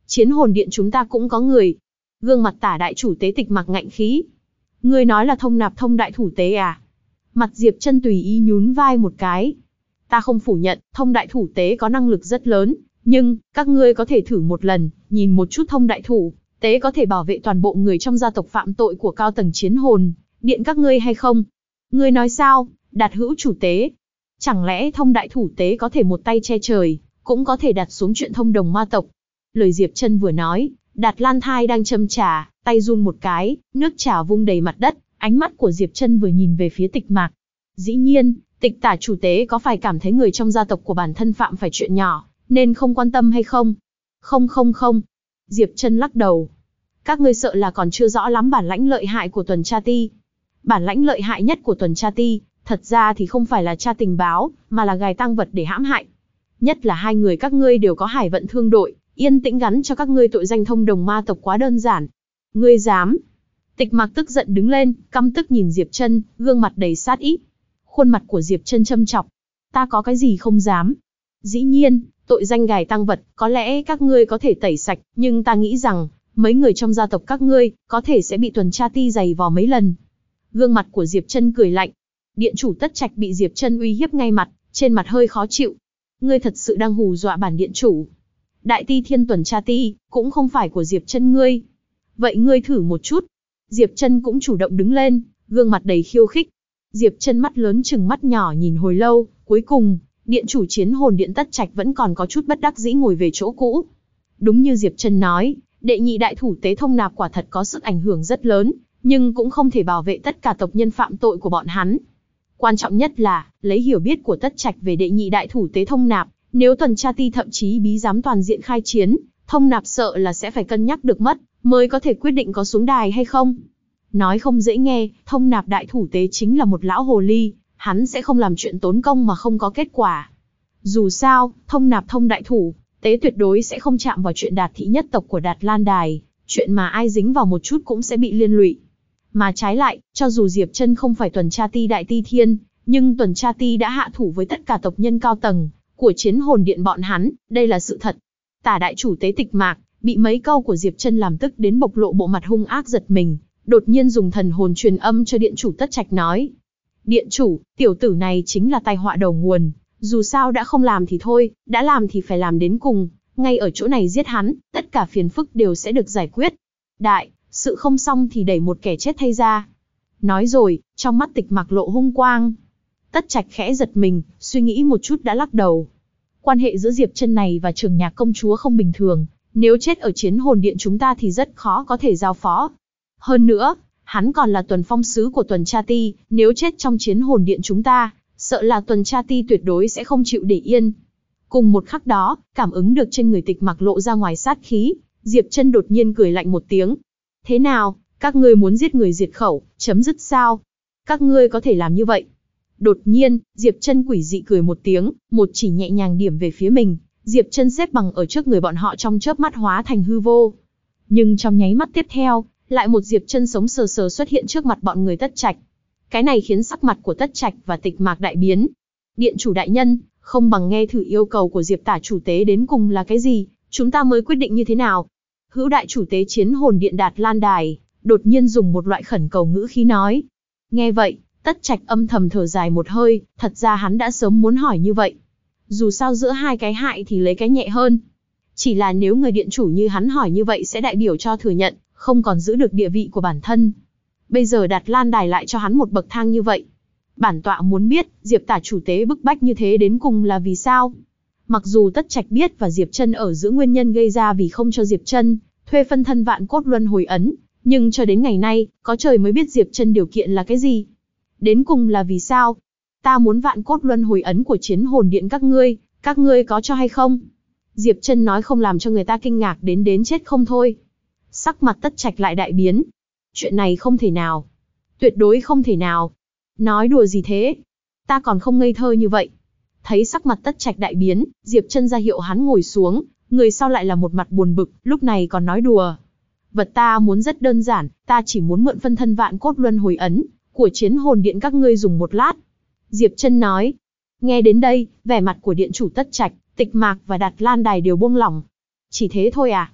Chiến hồn điện chúng ta cũng có người. Gương mặt Tả đại chủ tế Tịch Mạc ngạnh khí. Ngươi nói là Thông Nạp Thông đại thủ tế à? Mặt Diệp Chân tùy ý nhún vai một cái. Ta không phủ nhận, Thông đại thủ tế có năng lực rất lớn, nhưng các ngươi có thể thử một lần, nhìn một chút Thông đại thủ tế có thể bảo vệ toàn bộ người trong gia tộc phạm tội của cao tầng chiến hồn điện các ngươi hay không? Ngươi nói sao, Đạt hữu chủ tế? Chẳng lẽ Thông đại thủ tế có thể một tay che trời, cũng có thể đặt xuống chuyện thông đồng ma tộc? Lời Diệp Chân vừa nói, Đạt Lan Thai đang châm trà, tay run một cái, nước trà vung đầy mặt đất, ánh mắt của Diệp Chân vừa nhìn về phía Tịch Mạc. Dĩ nhiên, Tịch tả chủ tế có phải cảm thấy người trong gia tộc của bản thân phạm phải chuyện nhỏ, nên không quan tâm hay không? Không. Diệp Chân lắc đầu. Các ngươi sợ là còn chưa rõ lắm bản lãnh lợi hại của tuần tra ti. Bản lãnh lợi hại nhất của tuần tra ti, thật ra thì không phải là tra tình báo, mà là gài tang vật để hãm hại. Nhất là hai người các ngươi đều có Hải Vận Thương đội, yên tĩnh gắn cho các ngươi tội danh thông đồng ma tộc quá đơn giản. Ngươi dám? Tịch Mạc tức giận đứng lên, căm tức nhìn Diệp Chân, gương mặt đầy sát ý. Khuôn mặt của Diệp Chân châm chọc. Ta có cái gì không dám? Dĩ nhiên, tội danh gài tang vật, có lẽ các ngươi có thể tẩy sạch, nhưng ta nghĩ rằng, mấy người trong gia tộc các ngươi, có thể sẽ bị tuần tra ti giày vò mấy lần. Gương mặt của Diệp Chân cười lạnh. Điện chủ Tất Trạch bị Diệp Chân uy hiếp ngay mặt, trên mặt hơi khó chịu. Ngươi thật sự đang hù dọa bản điện chủ. Đại Ti Thiên tuần tra ti, cũng không phải của Diệp Chân ngươi. Vậy ngươi thử một chút. Diệp Chân cũng chủ động đứng lên, gương mặt đầy khiêu khích. Diệp Chân mắt lớn chừng mắt nhỏ nhìn hồi lâu, cuối cùng, điện chủ chiến hồn điện Tất Trạch vẫn còn có chút bất đắc dĩ ngồi về chỗ cũ. Đúng như Diệp Chân nói, đệ nhị đại thủ tế Thông Nạp quả thật có sức ảnh hưởng rất lớn, nhưng cũng không thể bảo vệ tất cả tộc nhân phạm tội của bọn hắn. Quan trọng nhất là, lấy hiểu biết của Tất Trạch về đệ nhị đại thủ tế Thông Nạp, nếu tuần tra ti thậm chí bí giám toàn diện khai chiến, Thông Nạp sợ là sẽ phải cân nhắc được mất, mới có thể quyết định có xuống đài hay không. Nói không dễ nghe, Thông Nạp đại thủ tế chính là một lão hồ ly, hắn sẽ không làm chuyện tốn công mà không có kết quả. Dù sao, Thông Nạp Thông đại thủ tế tuyệt đối sẽ không chạm vào chuyện Đạt thị nhất tộc của Đạt Lan Đài, chuyện mà ai dính vào một chút cũng sẽ bị liên lụy. Mà trái lại, cho dù Diệp Chân không phải tuần tra ti Đại Ti Thiên, nhưng tuần tra ti đã hạ thủ với tất cả tộc nhân cao tầng của chiến hồn điện bọn hắn, đây là sự thật. Tả đại chủ tế Tịch Mạc bị mấy câu của Diệp Chân làm tức đến bộc lộ bộ mặt hung ác giật mình, đột nhiên dùng thần hồn truyền âm cho điện chủ Tất Trạch nói: "Điện chủ, tiểu tử này chính là tai họa đầu nguồn, dù sao đã không làm thì thôi, đã làm thì phải làm đến cùng, ngay ở chỗ này giết hắn, tất cả phiền phức đều sẽ được giải quyết. Đại, sự không xong thì đẩy một kẻ chết thay ra." Nói rồi, trong mắt Tịch Mạc lộ hung quang. Tất Trạch khẽ giật mình, suy nghĩ một chút đã lắc đầu. Quan hệ giữa Diệp Chân này và Trường Nhạc công chúa không bình thường, nếu chết ở chiến hồn điện chúng ta thì rất khó có thể giao phó. Hơn nữa, hắn còn là tuần phong sứ của tuần tra ti, nếu chết trong chiến hồn điện chúng ta, sợ là tuần tra ti tuyệt đối sẽ không chịu để yên. Cùng một khắc đó, cảm ứng được trên người Tịch Mạc lộ ra ngoài sát khí, Diệp Chân đột nhiên cười lạnh một tiếng. Thế nào, các ngươi muốn giết người diệt khẩu, chấm dứt sao? Các ngươi có thể làm như vậy. Đột nhiên, Diệp Chân quỷ dị cười một tiếng, một chỉ nhẹ nhàng điểm về phía mình, Diệp Chân xếp bằng ở trước người bọn họ trong chớp mắt hóa thành hư vô. Nhưng trong nháy mắt tiếp theo, lại một Diệp Chân sống sờ sờ xuất hiện trước mặt bọn người Tất Trạch. Cái này khiến sắc mặt của Tất Trạch và Tịch Mạc đại biến. Điện chủ đại nhân, không bằng nghe thử yêu cầu của Diệp tả chủ tế đến cùng là cái gì, chúng ta mới quyết định như thế nào. Hữu đại chủ tế chiến hồn điện Đạt Lan Đài, đột nhiên dùng một loại khẩn cầu ngữ khí nói. Nghe vậy, Tất Trạch âm thầm thở dài một hơi, thật ra hắn đã sớm muốn hỏi như vậy. Dù sao giữa hai cái hại thì lấy cái nhẹ hơn. Chỉ là nếu người điện chủ như hắn hỏi như vậy sẽ đại biểu cho thừa nhận, không còn giữ được địa vị của bản thân. Bây giờ Đạt Lan Đài lại cho hắn một bậc thang như vậy. Bản tọa muốn biết, Diệp tả chủ tế bức bách như thế đến cùng là vì sao? Mặc dù Tất Trạch biết và Diệp Chân ở giữa nguyên nhân gây ra vì không cho Diệp Chân thuê phân thân vạn cốt luân hồi ấn, nhưng cho đến ngày nay, có trời mới biết Diệp Chân điều kiện là cái gì. Đến cùng là vì sao? Ta muốn vạn cốt luân hồi ấn của chiến hồn điện các ngươi có cho hay không? Diệp Chân nói không làm cho người ta kinh ngạc đến chết không thôi. Sắc mặt Tất Trạch lại đại biến. Chuyện này không thể nào. Tuyệt đối không thể nào. Nói đùa gì thế? Ta còn không ngây thơ như vậy. Thấy sắc mặt Tất Trạch đại biến, Diệp Chân ra hiệu hắn ngồi xuống, người sau lại là một mặt buồn bực, lúc này còn nói đùa. Vật ta muốn rất đơn giản, ta chỉ muốn mượn phân thân vạn cốt luân hồi ấn của chiến hồn điện các ngươi dùng một lát. Diệp Chân nói. Nghe đến đây, vẻ mặt của điện chủ Tất Trạch, Tịch Mạc và Đạt Lan Đài đều buông lỏng. Chỉ thế thôi à?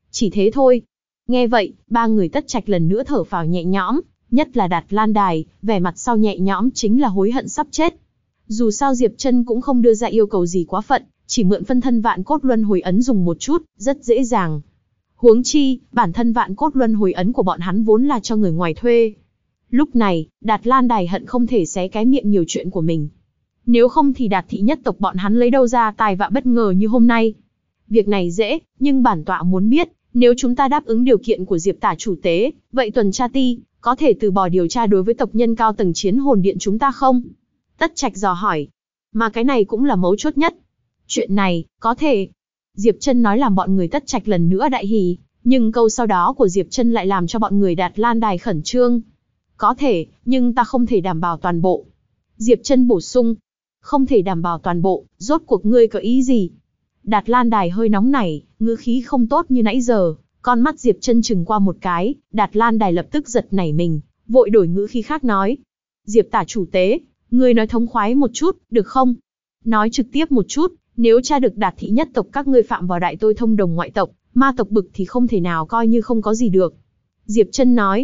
Chỉ thế thôi. Nghe vậy, ba người Tất Trạch lần nữa thở phào nhẹ nhõm, nhất là Đạt Lan Đài, vẻ mặt sau nhẹ nhõm chính là hối hận sắp chết. Dù sao Diệp Chân cũng không đưa ra yêu cầu gì quá phận, chỉ mượn phân thân vạn cốt luân hồi ấn dùng một chút, rất dễ dàng. Huống chi, bản thân vạn cốt luân hồi ấn của bọn hắn vốn là cho người ngoài thuê. Lúc này, Đạt Lan Đài hận không thể xé cái miệng nhiều chuyện của mình. Nếu không thì Đạt thị nhất tộc bọn hắn lấy đâu ra tài vạ bất ngờ như hôm nay. Việc này dễ, nhưng bản tọa muốn biết, nếu chúng ta đáp ứng điều kiện của Diệp tả chủ tế, vậy Tuần Tra Ti có thể từ bỏ điều tra đối với tộc nhân cao tầng chiến hồn điện chúng ta không? Tất Trạch dò hỏi. Mà cái này cũng là mấu chốt nhất. Chuyện này, có thể. Diệp Chân nói làm bọn người Tất Trạch lần nữa đại hỉ, nhưng câu sau đó của Diệp Chân lại làm cho bọn người Đạt Lan Đài khẩn trương. Có thể, nhưng ta không thể đảm bảo toàn bộ. Diệp Chân bổ sung. Không thể đảm bảo toàn bộ, rốt cuộc ngươi có ý gì? Đạt Lan Đài hơi nóng nảy, ngữ khí không tốt như nãy giờ, con mắt Diệp Chân chừng qua một cái, Đạt Lan Đài lập tức giật nảy mình, vội đổi ngữ khí khác nói. Diệp tả chủ tế, ngươi nói thống khoái một chút, được không? Nói trực tiếp một chút, nếu tra được Đạt thị nhất tộc các ngươi phạm vào đại tôi thông đồng ngoại tộc, ma tộc bực thì không thể nào coi như không có gì được. Diệp Chân nói.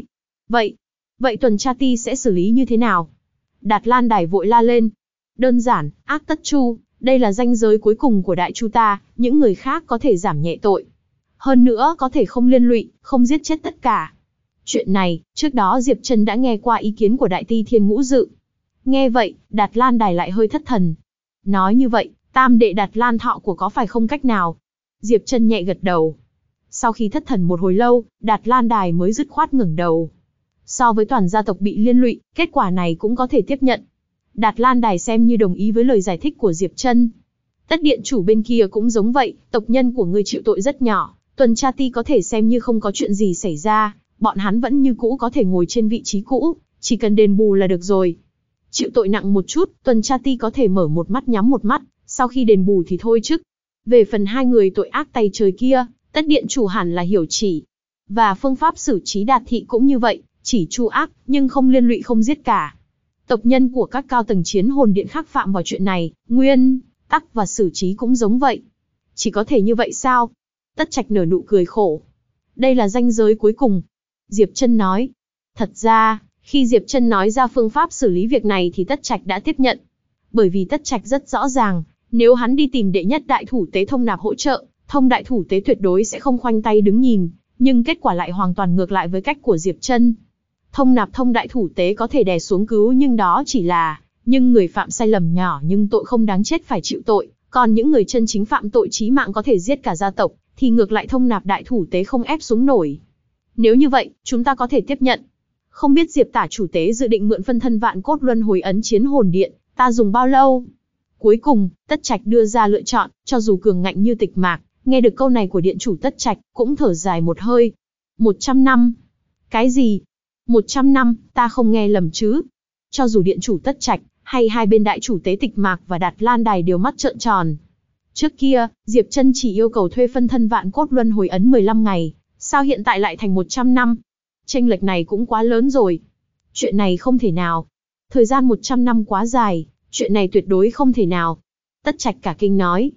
Vậy Tuần Tra Ti sẽ xử lý như thế nào? Đạt Lan Đài vội la lên. Đơn giản, ác tất chu, đây là ranh giới cuối cùng của đại chu ta, những người khác có thể giảm nhẹ tội. Hơn nữa có thể không liên lụy, không giết chết tất cả. Chuyện này, trước đó Diệp Chân đã nghe qua ý kiến của Đại Ti Thiên Ngũ Dự. Nghe vậy, Đạt Lan Đài lại hơi thất thần. Nói như vậy, tam đệ Đạt Lan Thọ của có phải không cách nào? Diệp Chân nhẹ gật đầu. Sau khi thất thần một hồi lâu, Đạt Lan Đài mới dứt khoát ngẩng đầu. So với toàn gia tộc bị liên lụy, kết quả này cũng có thể tiếp nhận. Đạt Lan Đài xem như đồng ý với lời giải thích của Diệp Chân. Tất điện chủ bên kia cũng giống vậy, tộc nhân của ngươi chịu tội rất nhỏ, Tuần Tra Ti có thể xem như không có chuyện gì xảy ra, bọn hắn vẫn như cũ có thể ngồi trên vị trí cũ, chỉ cần đền bù là được rồi. Chịu tội nặng một chút, Tuần Tra Ti có thể mở một mắt nhắm một mắt, sau khi đền bù thì thôi chứ. Về phần hai người tội ác tày trời kia, Tất điện chủ hẳn là hiểu chỉ. Và phương pháp xử trí Đạt thị cũng như vậy, chỉ tru ác, nhưng không liên lụy không giết cả. Tộc nhân của các cao tầng chiến hồn điện khác phạm vào chuyện này, nguyên tắc và xử trí cũng giống vậy. Chỉ có thể như vậy sao? Tất Trạch nở nụ cười khổ. Đây là ranh giới cuối cùng. Diệp Chân nói. Thật ra, khi Diệp Chân nói ra phương pháp xử lý việc này thì Tất Trạch đã tiếp nhận. Bởi vì Tất Trạch rất rõ ràng, nếu hắn đi tìm đệ nhất đại thủ tế Thông Nạp hỗ trợ, Thông đại thủ tế tuyệt đối sẽ không khoanh tay đứng nhìn, nhưng kết quả lại hoàn toàn ngược lại với cách của Diệp Chân. Thông Nạp Thông đại thủ tế có thể đè xuống cứu nhưng đó chỉ là, nhưng người phạm sai lầm nhỏ nhưng tội không đáng chết phải chịu tội, còn những người chân chính phạm tội chí mạng có thể giết cả gia tộc, thì ngược lại Thông Nạp đại thủ tế không ép xuống nổi. Nếu như vậy, chúng ta có thể tiếp nhận. Không biết Diệp tả chủ tế dự định mượn phân thân vạn cốt luân hồi ấn chiến hồn điện, ta dùng bao lâu? Cuối cùng, Tất Trạch đưa ra lựa chọn, cho dù cường ngạnh như Tịch Mạc, nghe được câu này của điện chủ Tất Trạch, cũng thở dài một hơi. 100 năm. Cái gì? 100 năm, ta không nghe lầm chứ? Cho dù điện chủ Tất Trạch, hay hai bên đại chủ tế Tịch Mạc và Đạt Lan Đài đều mắt trợn tròn. Trước kia, Diệp Chân chỉ yêu cầu thuê phân thân vạn cốt luân hồi ấn 15 ngày, sao hiện tại lại thành 100 năm? Chênh lệch này cũng quá lớn rồi. Chuyện này không thể nào. Thời gian 100 năm quá dài, chuyện này tuyệt đối không thể nào. Tất Trạch cả kinh nói.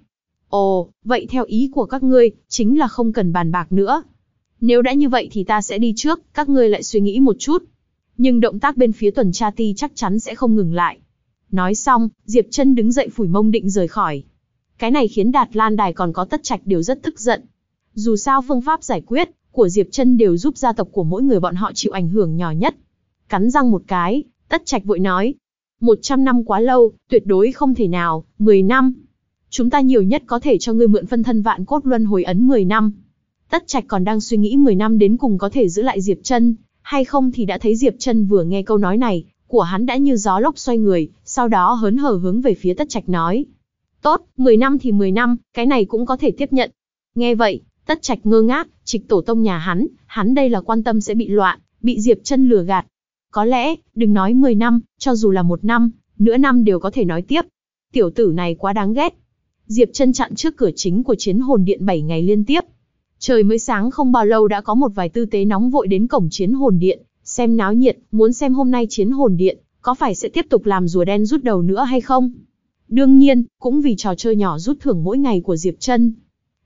Ồ, vậy theo ý của các ngươi, chính là không cần bàn bạc nữa. Nếu đã như vậy thì ta sẽ đi trước, các ngươi lại suy nghĩ một chút. Nhưng động tác bên phía Tuần Tra Ti chắc chắn sẽ không ngừng lại. Nói xong, Diệp Chân đứng dậy phủi mông định rời khỏi. Cái này khiến Đạt Lan Đài còn có Tất Trạch đều rất tức giận. Dù sao phương pháp giải quyết của Diệp Chân đều giúp gia tộc của mỗi người bọn họ chịu ảnh hưởng nhỏ nhất. Cắn răng một cái, Tất Trạch vội nói. 100 năm quá lâu, tuyệt đối không thể nào, 10 năm. Chúng ta nhiều nhất có thể cho ngươi mượn phân thân vạn cốt luân hồi ấn 10 năm. Tất Trạch còn đang suy nghĩ 10 năm đến cùng có thể giữ lại Diệp Chân hay không thì đã thấy Diệp Chân vừa nghe câu nói này của hắn đã như gió lốc xoay người, sau đó hớn hở hướng về phía Tất Trạch nói. Tốt, 10 năm thì 10 năm, cái này cũng có thể tiếp nhận. Nghe vậy, Tất Trạch ngơ ngác, Trịch tổ tông nhà hắn đây là quan tâm sẽ bị loạn, bị Diệp Chân lừa gạt. Có lẽ, đừng nói 10 năm, cho dù là 1 năm, nửa năm đều có thể nói tiếp. Tiểu tử này quá đáng ghét. Diệp Chân chặn trước cửa chính của chiến hồn điện 7 ngày liên tiếp. Trời mới sáng không bao lâu đã có một vài tư tế nóng vội đến cổng chiến hồn điện, xem náo nhiệt, muốn xem hôm nay chiến hồn điện có phải sẽ tiếp tục làm rùa đen rút đầu nữa hay không. Đương nhiên, cũng vì trò chơi nhỏ rút thưởng mỗi ngày của Diệp Chân.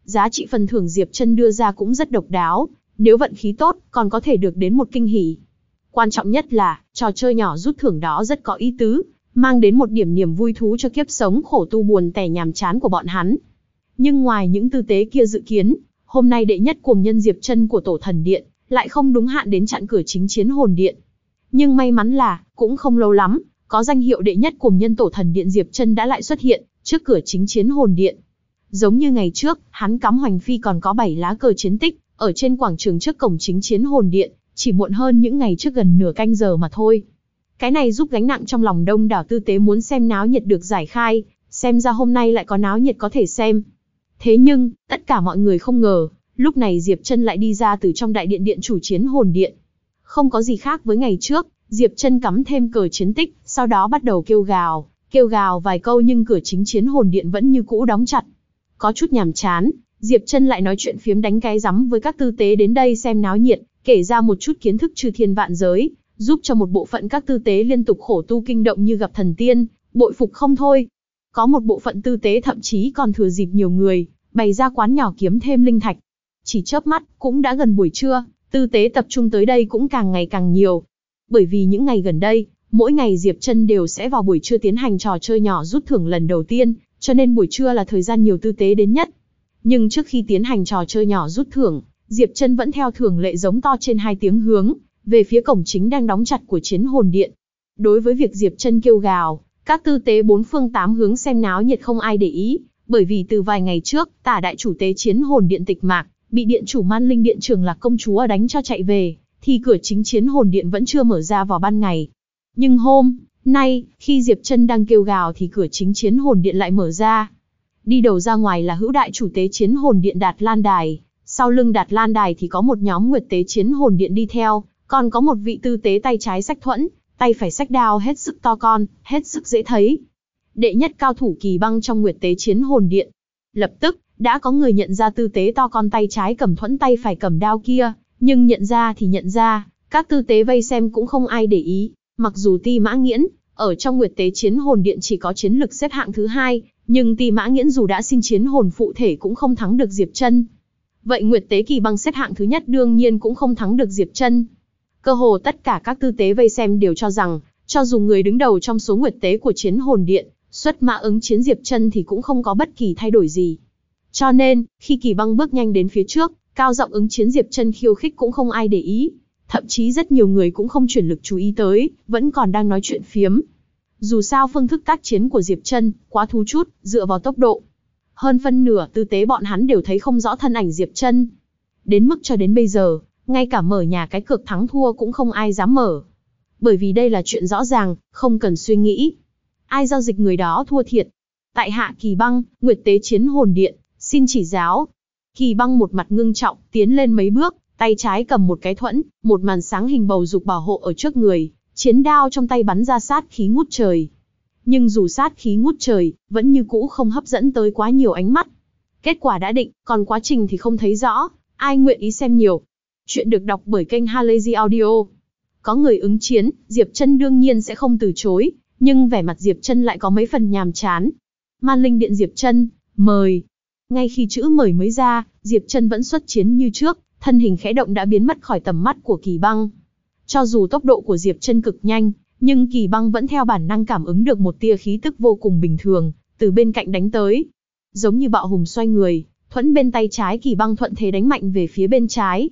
giá trị phần thưởng Diệp Chân đưa ra cũng rất độc đáo, nếu vận khí tốt, còn có thể được đến một kinh hỉ. Quan trọng nhất là, trò chơi nhỏ rút thưởng đó rất có ý tứ, mang đến một điểm niềm vui thú cho kiếp sống khổ tu buồn tẻ nhàm chán của bọn hắn. Nhưng ngoài những tư tế kia dự kiến, hôm nay đệ nhất cuồng nhân Diệp Chân của Tổ Thần Điện lại không đúng hạn đến chặn cửa chính Chiến Hồn Điện. Nhưng may mắn là, cũng không lâu lắm, có danh hiệu đệ nhất cuồng nhân Tổ Thần Điện Diệp Chân đã lại xuất hiện trước cửa chính Chiến Hồn Điện. Giống như ngày trước, hắn cắm hoành phi còn có 7 lá cờ chiến tích ở trên quảng trường trước cổng chính Chiến Hồn Điện, chỉ muộn hơn những ngày trước gần nửa canh giờ mà thôi. Cái này giúp gánh nặng trong lòng đông đảo tư tế muốn xem náo nhiệt được giải khai, xem ra hôm nay lại có náo nhiệt có thể xem. Thế nhưng, tất cả mọi người không ngờ, lúc này Diệp Chân lại đi ra từ trong đại điện điện chủ Chiến Hồn Điện. Không có gì khác với ngày trước, Diệp Chân cắm thêm cờ chiến tích, sau đó bắt đầu kêu gào vài câu nhưng cửa chính Chiến Hồn Điện vẫn như cũ đóng chặt. Có chút nhàm chán, Diệp Chân lại nói chuyện phiếm đánh cái rắm với các tư tế đến đây xem náo nhiệt, kể ra một chút kiến thức chư thiên vạn giới, giúp cho một bộ phận các tư tế liên tục khổ tu kinh động như gặp thần tiên, bội phục không thôi. Có một bộ phận tư tế thậm chí còn thừa dịp nhiều người, bày ra quán nhỏ kiếm thêm linh thạch. Chỉ chớp mắt, cũng đã gần buổi trưa, tư tế tập trung tới đây cũng càng ngày càng nhiều. Bởi vì những ngày gần đây, mỗi ngày Diệp Chân đều sẽ vào buổi trưa tiến hành trò chơi nhỏ rút thưởng lần đầu tiên, cho nên buổi trưa là thời gian nhiều tư tế đến nhất. Nhưng trước khi tiến hành trò chơi nhỏ rút thưởng, Diệp Chân vẫn theo thường lệ giống to trên 2 tiếng hướng về phía cổng chính đang đóng chặt của Chiến Hồn Điện. Đối với việc Diệp Chân kêu gào, các tư tế bốn phương tám hướng xem náo nhiệt không ai để ý, bởi vì từ vài ngày trước, Tả đại chủ tế Chiến Hồn Điện tịch mạc, bị điện chủ Man Linh Điện trưởng Lạc công chúa đánh cho chạy về, thì cửa chính Chiến Hồn Điện vẫn chưa mở ra vào ban ngày. Nhưng hôm nay, khi Diệp Chân đang kêu gào thì cửa chính Chiến Hồn Điện lại mở ra. Đi đầu ra ngoài là hữu đại chủ tế Chiến Hồn Điện Đạt Lan Đài, sau lưng Đạt Lan Đài thì có một nhóm nguyệt tế Chiến Hồn Điện đi theo, còn có một vị tư tế tay trái xách thuẫn, tay phải xách đao hết sức to con, hết sức dễ thấy. Đệ nhất cao thủ Kỳ Băng trong nguyệt tế Chiến Hồn Điện. Lập tức, đã có người nhận ra tư tế to con tay trái cầm thuẫn tay phải cầm đao kia, nhưng nhận ra thì nhận ra, các tư tế vây xem cũng không ai để ý, mặc dù Ti Mã Nghiễn, ở trong nguyệt tế Chiến Hồn Điện chỉ có chiến lực xếp hạng thứ 2, nhưng Ti Mã Nghiễn dù đã xin chiến hồn phụ thể cũng không thắng được Diệp Chân. Vậy nguyệt tế Kỳ Băng xếp hạng thứ nhất đương nhiên cũng không thắng được Diệp Chân. Cơ hồ tất cả các tư tế vây xem đều cho rằng, cho dù người đứng đầu trong số nguyệt tế của Chiến Hồn Điện xuất mã ứng chiến Diệp Chân thì cũng không có bất kỳ thay đổi gì. Cho nên, khi Kỳ Băng bước nhanh đến phía trước, cao giọng ứng chiến Diệp Chân khiêu khích cũng không ai để ý, thậm chí rất nhiều người cũng không chuyển lực chú ý tới, vẫn còn đang nói chuyện phiếm. Dù sao phương thức tác chiến của Diệp Chân quá thú chút, dựa vào tốc độ. Hơn phân nửa tư tế bọn hắn đều thấy không rõ thân ảnh Diệp Chân. Đến mức cho đến bây giờ, ngay cả mở nhà cái cược thắng thua cũng không ai dám mở. Bởi vì đây là chuyện rõ ràng, không cần suy nghĩ. Ai giao dịch người đó thua thiệt. Tại hạ Kỳ Băng, nguyệt tế Chiến Hồn Điện, xin chỉ giáo. Kỳ Băng một mặt ngưng trọng, tiến lên mấy bước, tay trái cầm một cái thuẫn, một màn sáng hình bầu dục bảo hộ ở trước người, chiến đao trong tay bắn ra sát khí ngút trời. Nhưng dù sát khí ngút trời, vẫn như cũ không hấp dẫn tới quá nhiều ánh mắt. Kết quả đã định, còn quá trình thì không thấy rõ, ai nguyện ý xem nhiều. Chuyện được đọc bởi kênh Halazy Audio. Có người ứng chiến, Diệp Chân đương nhiên sẽ không từ chối, nhưng vẻ mặt Diệp Chân lại có mấy phần nhàm chán. Man Linh Điện Diệp Chân, mời. Ngay khi chữ mời mới ra, Diệp Chân vẫn xuất chiến như trước, thân hình khẽ động đã biến mất khỏi tầm mắt của Kỳ Băng. Cho dù tốc độ của Diệp Chân cực nhanh, nhưng Kỳ Băng vẫn theo bản năng cảm ứng được một tia khí tức vô cùng bình thường, từ bên cạnh đánh tới. Giống như bạo hùng xoay người, thuẫn bên tay trái Kỳ Băng thuận thế đánh mạnh về phía bên trái.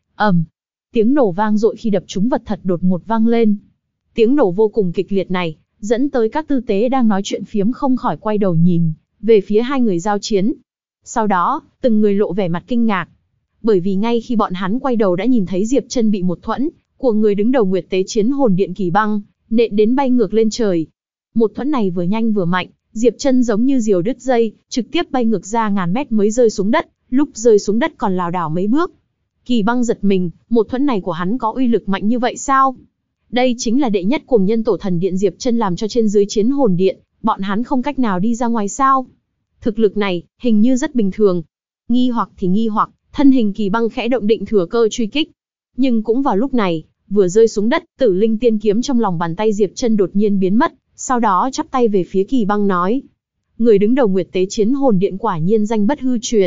Tiếng nổ vang dội khi đập trúng vật thật đột ngột vang lên. Tiếng nổ vô cùng kịch liệt này, dẫn tới các tư tế đang nói chuyện phiếm không khỏi quay đầu nhìn về phía hai người giao chiến. Sau đó, từng người lộ vẻ mặt kinh ngạc. Bởi vì ngay khi bọn hắn quay đầu đã nhìn thấy Diệp Chân bị một thuẫn của người đứng đầu nguyệt tế Chiến Hồn Điện Kỳ Băng nện đến bay ngược lên trời. Một thuẫn này vừa nhanh vừa mạnh, Diệp Chân giống như diều đứt dây, trực tiếp bay ngược ra ngàn mét mới rơi xuống đất, lúc rơi xuống đất còn lảo đảo mấy bước. Kỳ Băng giật mình, một thuẫn này của hắn có uy lực mạnh như vậy sao? Đây chính là đệ nhất cuồng nhân Tổ Thần Điện Diệp Chân làm cho trên dưới Chiến Hồn Điện, bọn hắn không cách nào đi ra ngoài sao? Thực lực này, hình như rất bình thường. Nghi hoặc thì nghi hoặc, thân hình Kỳ Băng khẽ động định thừa cơ truy kích. Nhưng cũng vào lúc này, vừa rơi xuống đất, Tử Linh Tiên kiếm trong lòng bàn tay Diệp Chân đột nhiên biến mất, sau đó chắp tay về phía Kỳ Băng nói: "Người đứng đầu Nguyệt Tế Chiến Hồn Điện quả nhiên danh bất hư truyền,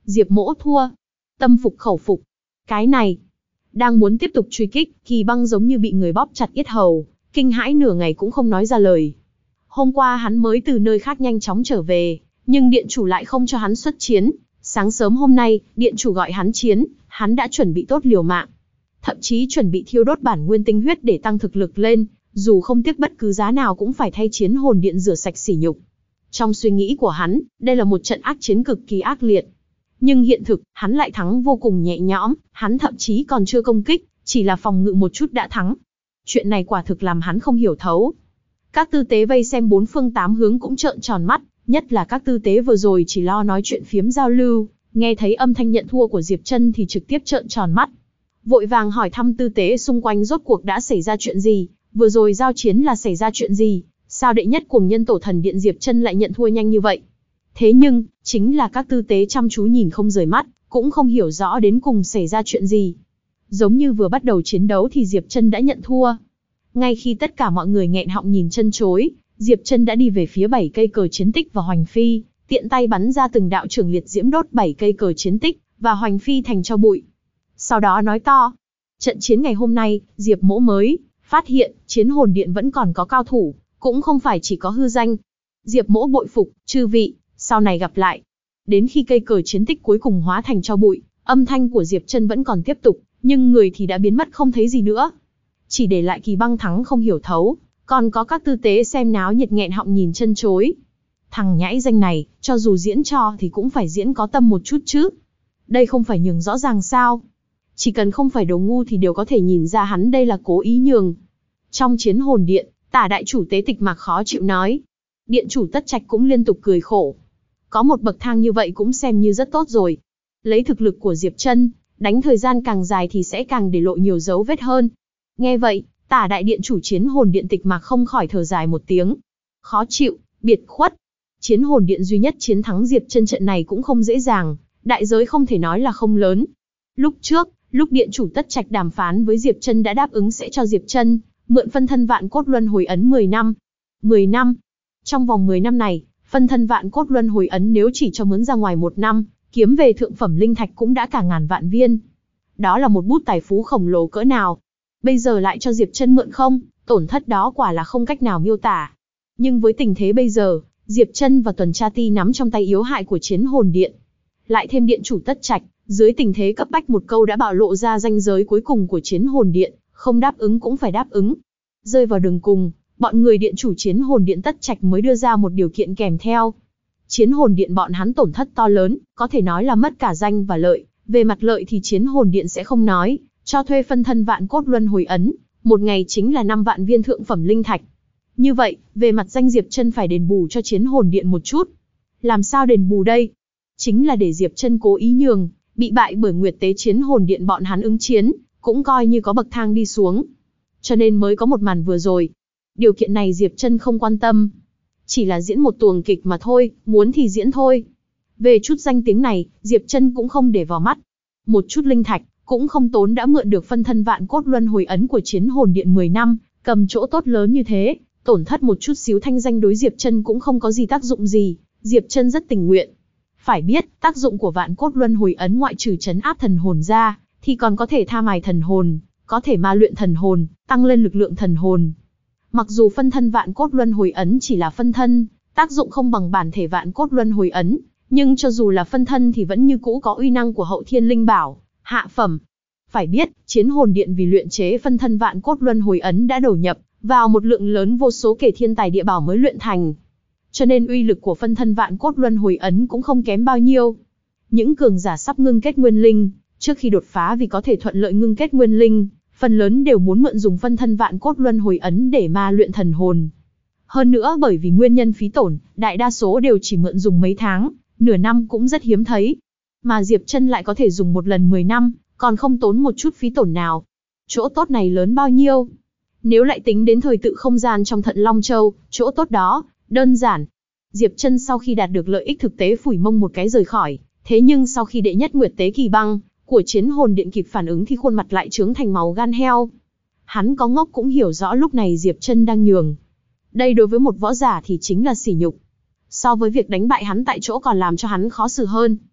Diệp Mỗ thua. Tâm phục khẩu phục. Cái này. Đang muốn tiếp tục truy kích, Kỳ Băng giống như bị người bóp chặt yết hầu, kinh hãi nửa ngày cũng không nói ra lời. Hôm qua hắn mới từ nơi khác nhanh chóng trở về, nhưng điện chủ lại không cho hắn xuất chiến. Sáng sớm hôm nay, điện chủ gọi hắn chiến, hắn đã chuẩn bị tốt liều mạng. Thậm chí chuẩn bị thiêu đốt bản nguyên tinh huyết để tăng thực lực lên, dù không tiếc bất cứ giá nào cũng phải thay chiến hồn điện rửa sạch sỉ nhục. Trong suy nghĩ của hắn, đây là một trận ác chiến cực kỳ ác liệt. Nhưng hiện thực, hắn lại thắng vô cùng nhẹ nhõm, hắn thậm chí còn chưa công kích, chỉ là phòng ngự một chút đã thắng. Chuyện này quả thực làm hắn không hiểu thấu. Các tư tế vây xem bốn phương tám hướng cũng trợn tròn mắt, nhất là các tư tế vừa rồi chỉ lo nói chuyện phiếm giao lưu, nghe thấy âm thanh nhận thua của Diệp Chân thì trực tiếp trợn tròn mắt. Vội vàng hỏi thăm tư tế xung quanh rốt cuộc đã xảy ra chuyện gì, vừa rồi giao chiến là xảy ra chuyện gì, sao đệ nhất cuồng nhân tổ thần điện Diệp Chân lại nhận thua nhanh như vậy. Thế nhưng, chính là các tư tế chăm chú nhìn không rời mắt, cũng không hiểu rõ đến cùng xảy ra chuyện gì. Giống như vừa bắt đầu chiến đấu thì Diệp Chân đã nhận thua. Ngay khi tất cả mọi người nghẹn họng nhìn chân chối, Diệp Chân đã đi về phía 7 cây cờ chiến tích và Hoành Phi, tiện tay bắn ra từng đạo trường liệt diễm đốt 7 cây cờ chiến tích và Hoành Phi thành tro bụi. Sau đó nói to, trận chiến ngày hôm nay, Diệp Mỗ mới phát hiện, chiến hồn điện vẫn còn có cao thủ, cũng không phải chỉ có hư danh. Diệp Mỗ bội phục, chư vị, sau này gặp lại. Đến khi cây cờ chiến tích cuối cùng hóa thành tro bụi, âm thanh của Diệp Chân vẫn còn tiếp tục, nhưng người thì đã biến mất không thấy gì nữa. Chỉ để lại Kỳ Băng thắng không hiểu thấu, còn có các tư tế xem náo nhiệt nghẹn họng nhìn chân chối. Thằng nhãi danh này, cho dù diễn cho thì cũng phải diễn có tâm một chút chứ. Đây không phải nhường rõ ràng sao? Chỉ cần không phải đồ ngu thì đều có thể nhìn ra hắn đây là cố ý nhường. Trong chiến hồn điện, Tả đại chủ tế Tịch Mạc khó chịu nói. Điện chủ Tất Trạch cũng liên tục cười khổ. Có một bậc thang như vậy cũng xem như rất tốt rồi. Lấy thực lực của Diệp Chân, đánh thời gian càng dài thì sẽ càng để lộ nhiều dấu vết hơn. Nghe vậy, Tả đại điện chủ chiến hồn điện Tịch Mạc không khỏi thở dài một tiếng. Khó chịu, biệt khuất. Chiến hồn điện duy nhất chiến thắng Diệp Chân trận này cũng không dễ dàng, đại giới không thể nói là không lớn. Lúc trước, lúc điện chủ Tất Trạch đàm phán với Diệp Chân đã đáp ứng sẽ cho Diệp Chân mượn phân thân vạn cốt luân hồi ấn 10 năm. 10 năm. Trong vòng 10 năm này, phân thân vạn cốt luân hồi ấn nếu chỉ cho mướn ra ngoài 1 năm, kiếm về thượng phẩm linh thạch cũng đã cả ngàn vạn viên. Đó là một bút tài phú khổng lồ cỡ nào. Bây giờ lại cho Diệp Chân mượn không, tổn thất đó quả là không cách nào miêu tả. Nhưng với tình thế bây giờ, Diệp Chân và tuần tra ti nắm trong tay yếu hại của chiến hồn điện. Lại thêm điện chủ Tất Trạch, dưới tình thế cấp bách một câu đã bạo lộ ra ranh giới cuối cùng của chiến hồn điện, không đáp ứng cũng phải đáp ứng. Rơi vào đường cùng, bọn người điện chủ chiến hồn điện Tất Trạch mới đưa ra một điều kiện kèm theo. Chiến hồn điện bọn hắn tổn thất to lớn, có thể nói là mất cả danh và lợi. Về mặt lợi thì chiến hồn điện sẽ không nói, cho thuê phân thân vạn cốt luân hồi ấn, một ngày chính là 5 vạn viên thượng phẩm linh thạch. Như vậy, về mặt danh Diệp Chân phải đền bù cho chiến hồn điện một chút. Làm sao đền bù đây? Chính là để Diệp Chân cố ý nhường, bị bại bởi Nguyệt Tế chiến hồn điện bọn hắn ứng chiến, cũng coi như có bậc thang đi xuống. Cho nên mới có một màn vừa rồi. Điều kiện này Diệp Chân không quan tâm. Chỉ là diễn một tuồng kịch mà thôi, muốn thì diễn thôi. Về chút danh tiếng này, Diệp Chân cũng không để vào mắt. Một chút linh thạch, cũng không tốn đã mượn được phân thân vạn cốt luân hồi ấn của chiến hồn điện 10 năm, cầm chỗ tốt lớn như thế, tổn thất một chút xíu thanh danh đối Diệp Chân cũng không có gì tác dụng gì, Diệp Chân rất tình nguyện. Phải biết, tác dụng của vạn cốt luân hồi ấn ngoại trừ trấn áp thần hồn ra, thì còn có thể tha mài thần hồn, có thể ma luyện thần hồn, tăng lên lực lượng thần hồn. Mặc dù phân thân vạn cốt luân hồi ấn chỉ là phân thân, tác dụng không bằng bản thể vạn cốt luân hồi ấn, nhưng cho dù là phân thân thì vẫn như cũ có uy năng của hậu thiên linh bảo, hạ phẩm. Phải biết, chiến hồn điện vì luyện chế phân thân vạn cốt luân hồi ấn đã đầu nhập vào một lượng lớn vô số kể thiên tài địa bảo mới luyện thành. Cho nên uy lực của phân thân vạn cốt luân hồi ấn cũng không kém bao nhiêu. Những cường giả sắp ngưng kết nguyên linh, trước khi đột phá vì có thể thuận lợi ngưng kết nguyên linh, phần lớn đều muốn mượn dùng phân thân vạn cốt luân hồi ấn để ma luyện thần hồn. Hơn nữa bởi vì nguyên nhân phí tổn, đại đa số đều chỉ mượn dùng mấy tháng, nửa năm cũng rất hiếm thấy. Mà Diệp Chân lại có thể dùng một lần 10 năm, còn không tốn một chút phí tổn nào. Chỗ tốt này lớn bao nhiêu? Nếu lại tính đến thời tự không gian trong Thận Long Châu, chỗ tốt đó, đơn giản. Diệp Chân sau khi đạt được lợi ích thực tế phủi mông một cái rời khỏi, thế nhưng sau khi đệ nhất Nguyệt Tế Kỳ Băng của chiến hồn điện kịp phản ứng thì khuôn mặt lại trướng thành máu gan heo. Hắn có ngốc cũng hiểu rõ lúc này Diệp Chân đang nhường. Đây đối với một võ giả thì chính là sỉ nhục. So với việc đánh bại hắn tại chỗ còn làm cho hắn khó xử hơn.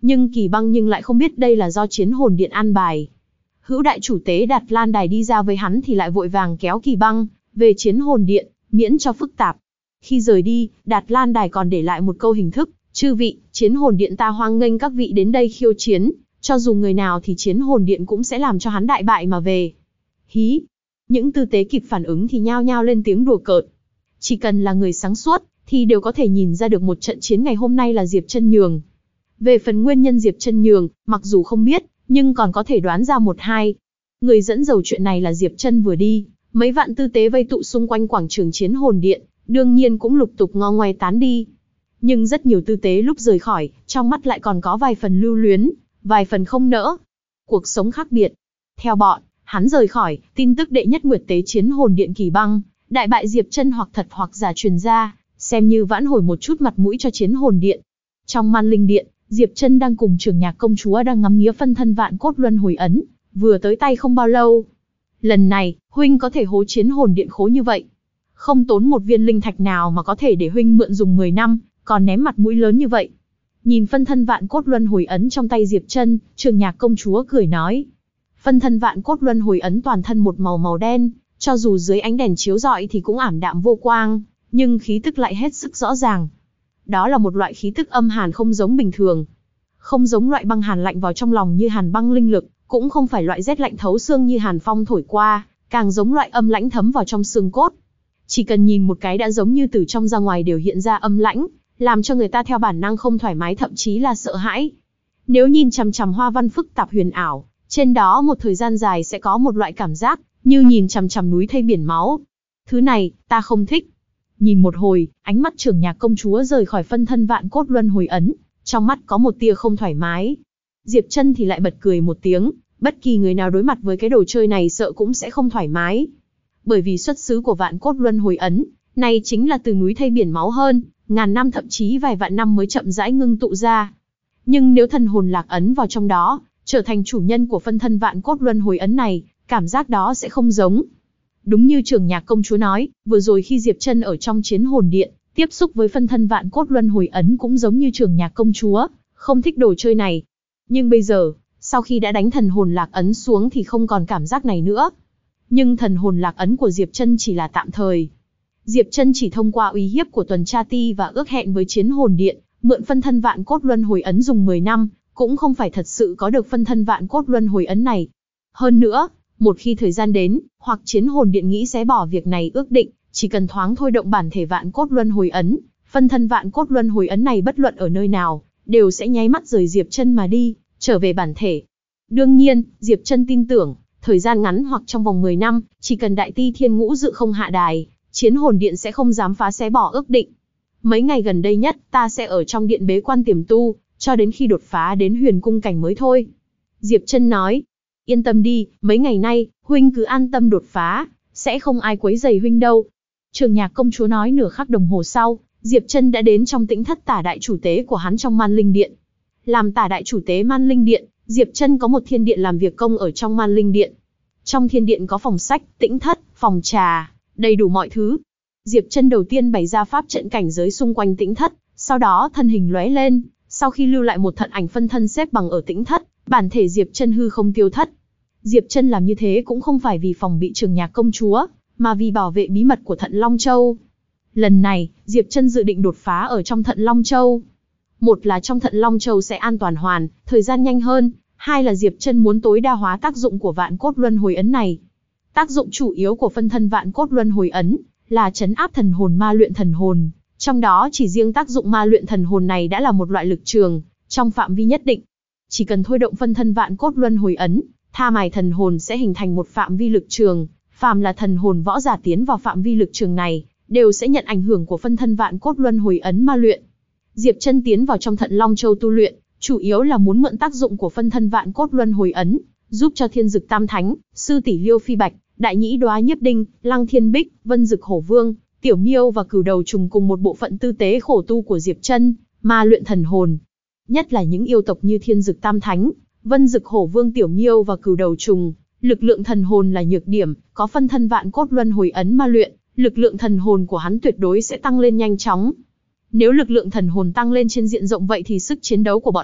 Nhưng Kỳ Băng lại không biết đây là do chiến hồn điện an bài. Hữu đại chủ tế Đạt Lan Đài đi ra với hắn thì lại vội vàng kéo Kỳ Băng về chiến hồn điện, miễn cho phức tạp. Khi rời đi, Đạt Lan Đài còn để lại một câu hình thức: chư vị, chiến hồn điện ta hoan nghênh các vị đến đây khiêu chiến, cho dù người nào thì chiến hồn điện cũng sẽ làm cho hắn đại bại mà về. Hí! Những tư tế kịp phản ứng thì nhao nhao lên tiếng đùa cợt. Chỉ cần là người sáng suốt, thì đều có thể nhìn ra được một trận chiến ngày hôm nay là Diệp Chân nhường. Về phần nguyên nhân Diệp Chân nhường, mặc dù không biết, nhưng còn có thể đoán ra một hai. Người dẫn dầu chuyện này là Diệp Chân vừa đi, mấy vạn tư tế vây tụ xung quanh quảng trường chiến hồn điện, đương nhiên cũng lục tục ngo ngoe tán đi. Nhưng rất nhiều tư tế lúc rời khỏi, trong mắt lại còn có vài phần lưu luyến, vài phần không nỡ. Cuộc sống khác biệt. Theo bọn, hắn rời khỏi, tin tức đệ nhất nguyệt tế chiến hồn điện Kỳ Băng đại bại Diệp Chân hoặc thật hoặc giả truyền ra, xem như vãn hồi một chút mặt mũi cho chiến hồn điện. Trong Man Linh điện, Diệp Chân đang cùng Trường Nhạc công chúa đang ngắm nghía phân thân vạn cốt luân hồi ấn, vừa tới tay không bao lâu. Lần này, huynh có thể hố chiến hồn điện khố như vậy, không tốn một viên linh thạch nào mà có thể để huynh mượn dùng 10 năm, còn ném mặt mũi lớn như vậy. Nhìn phân thân vạn cốt luân hồi ấn trong tay Diệp Chân, Trường Nhạc công chúa cười nói: phân thân vạn cốt luân hồi ấn toàn thân một màu đen, cho dù dưới ánh đèn chiếu rọi thì cũng ảm đạm vô quang, nhưng khí tức lại hết sức rõ ràng. Đó là một loại khí tức âm hàn không giống bình thường, không giống loại băng hàn lạnh vào trong lòng như hàn băng linh lực, cũng không phải loại rét lạnh thấu xương như hàn phong thổi qua, càng giống loại âm lãnh thấm vào trong xương cốt. Chỉ cần nhìn một cái đã giống như từ trong ra ngoài đều hiện ra âm lãnh, làm cho người ta theo bản năng không thoải mái, thậm chí là sợ hãi. Nếu nhìn chằm chằm hoa văn phức tạp huyền ảo, trên đó một thời gian dài sẽ có một loại cảm giác như nhìn chằm chằm núi thây biển máu. Thứ này, ta không thích. Nhìn một hồi, ánh mắt Trường Nhạc công chúa rời khỏi phân thân vạn cốt luân hồi ấn, trong mắt có một tia không thoải mái. Diệp Chân thì lại bật cười một tiếng, bất kỳ người nào đối mặt với cái đồ chơi này sợ cũng sẽ không thoải mái. Bởi vì xuất xứ của vạn cốt luân hồi ấn, này chính là từ núi thây biển máu hơn, ngàn năm thậm chí vài vạn năm mới chậm rãi ngưng tụ ra. Nhưng nếu thần hồn lạc ấn vào trong đó, trở thành chủ nhân của phân thân vạn cốt luân hồi ấn này, cảm giác đó sẽ không giống. Đúng như Trường Nhạc công chúa nói, vừa rồi khi Diệp Chân ở trong chiến hồn điện, tiếp xúc với phân thân vạn cốt luân hồi ấn cũng giống như Trường Nhạc công chúa, không thích đồ chơi này. Nhưng bây giờ, sau khi đã đánh thần hồn lạc ấn xuống thì không còn cảm giác này nữa. Nhưng thần hồn lạc ấn của Diệp Chân chỉ là tạm thời. Diệp Chân chỉ thông qua uy hiếp của tuần tra ti và ước hẹn với chiến hồn điện, mượn phân thân vạn cốt luân hồi ấn dùng 10 năm, cũng không phải thật sự có được phân thân vạn cốt luân hồi ấn này. Hơn nữa, một khi thời gian đến, hoặc chiến hồn điện nghĩ sẽ bỏ việc này ước định, chỉ cần thoáng thôi động bản thể vạn cốt luân hồi ấn, phân thân vạn cốt luân hồi ấn này bất luận ở nơi nào, đều sẽ nháy mắt rời Diệp Chân mà đi, trở về bản thể. Đương nhiên, Diệp Chân tin tưởng, thời gian ngắn hoặc trong vòng 10 năm, chỉ cần Đại Ti Thiên Ngũ Dự không hạ đài, chiến hồn điện sẽ không dám phá xé bỏ ước định. Mấy ngày gần đây nhất, ta sẽ ở trong điện bế quan tiềm tu, cho đến khi đột phá đến huyền cung cảnh mới thôi. Diệp Chân nói, yên tâm đi, mấy ngày nay, huynh cứ an tâm đột phá, sẽ không ai quấy rầy huynh đâu. Trường Nhạc công chúa nói nửa khắc đồng hồ sau, Diệp Chân đã đến trong tĩnh thất tả đại chủ tế của hắn trong Man Linh Điện. Làm tả đại chủ tế Man Linh Điện, Diệp Chân có một thiên điện làm việc công ở trong Man Linh Điện. Trong thiên điện có phòng sách, tĩnh thất, phòng trà, đầy đủ mọi thứ. Diệp Chân đầu tiên bày ra pháp trận cảnh giới xung quanh tĩnh thất, sau đó thân hình lóe lên, sau khi lưu lại một thận ảnh phân thân xếp bằng ở tĩnh thất, bản thể Diệp Chân hư không tiêu thất. Diệp Chân làm như thế cũng không phải vì phòng bị Trường Nhạc công chúa, mà vì bảo vệ bí mật của Thận Long Châu. Lần này, Diệp Chân dự định đột phá ở trong Thận Long Châu. Một là trong Thận Long Châu sẽ an toàn hoàn, thời gian nhanh hơn, hai là Diệp Chân muốn tối đa hóa tác dụng của Vạn Cốt Luân Hồi ấn này. Tác dụng chủ yếu của phân thân Vạn Cốt Luân Hồi ấn là trấn áp thần hồn ma luyện thần hồn, trong đó chỉ riêng tác dụng ma luyện thần hồn này đã là một loại lực trường, trong phạm vi nhất định. Chỉ cần thôi động phân thân Vạn Cốt Luân Hồi ấn, tha mài thần hồn sẽ hình thành một phạm vi lực trường, phàm là thần hồn võ giả tiến vào phạm vi lực trường này, đều sẽ nhận ảnh hưởng của phân thân Vạn Cốt Luân Hồi ấn ma luyện. Diệp Chân tiến vào trong Thận Long Châu tu luyện, chủ yếu là muốn mượn tác dụng của phân thân Vạn Cốt Luân Hồi ấn, giúp cho Thiên Dực Tam Thánh, Sư tỷ Liêu Phi Bạch, Đại Nhĩ Đoá Nhiếp Đinh, Lăng Thiên Bích, Vân Dực Hổ Vương, Tiểu Miêu và Cửu Đầu Trùng cùng một bộ phận tư tế khổ tu của Diệp Chân, ma luyện thần hồn. Nhất là những yêu tộc như Thiên Dực Tam Thánh, Vân Dực Hổ Vương, Tiểu Miêu và Cửu Đầu Trùng, lực lượng thần hồn là nhược điểm, có phân thân Vạn Cốt Luân Hồi ấn ma luyện, lực lượng thần hồn của hắn tuyệt đối sẽ tăng lên nhanh chóng. Nếu lực lượng thần hồn tăng lên trên diện rộng vậy thì sức chiến đấu của bọn họ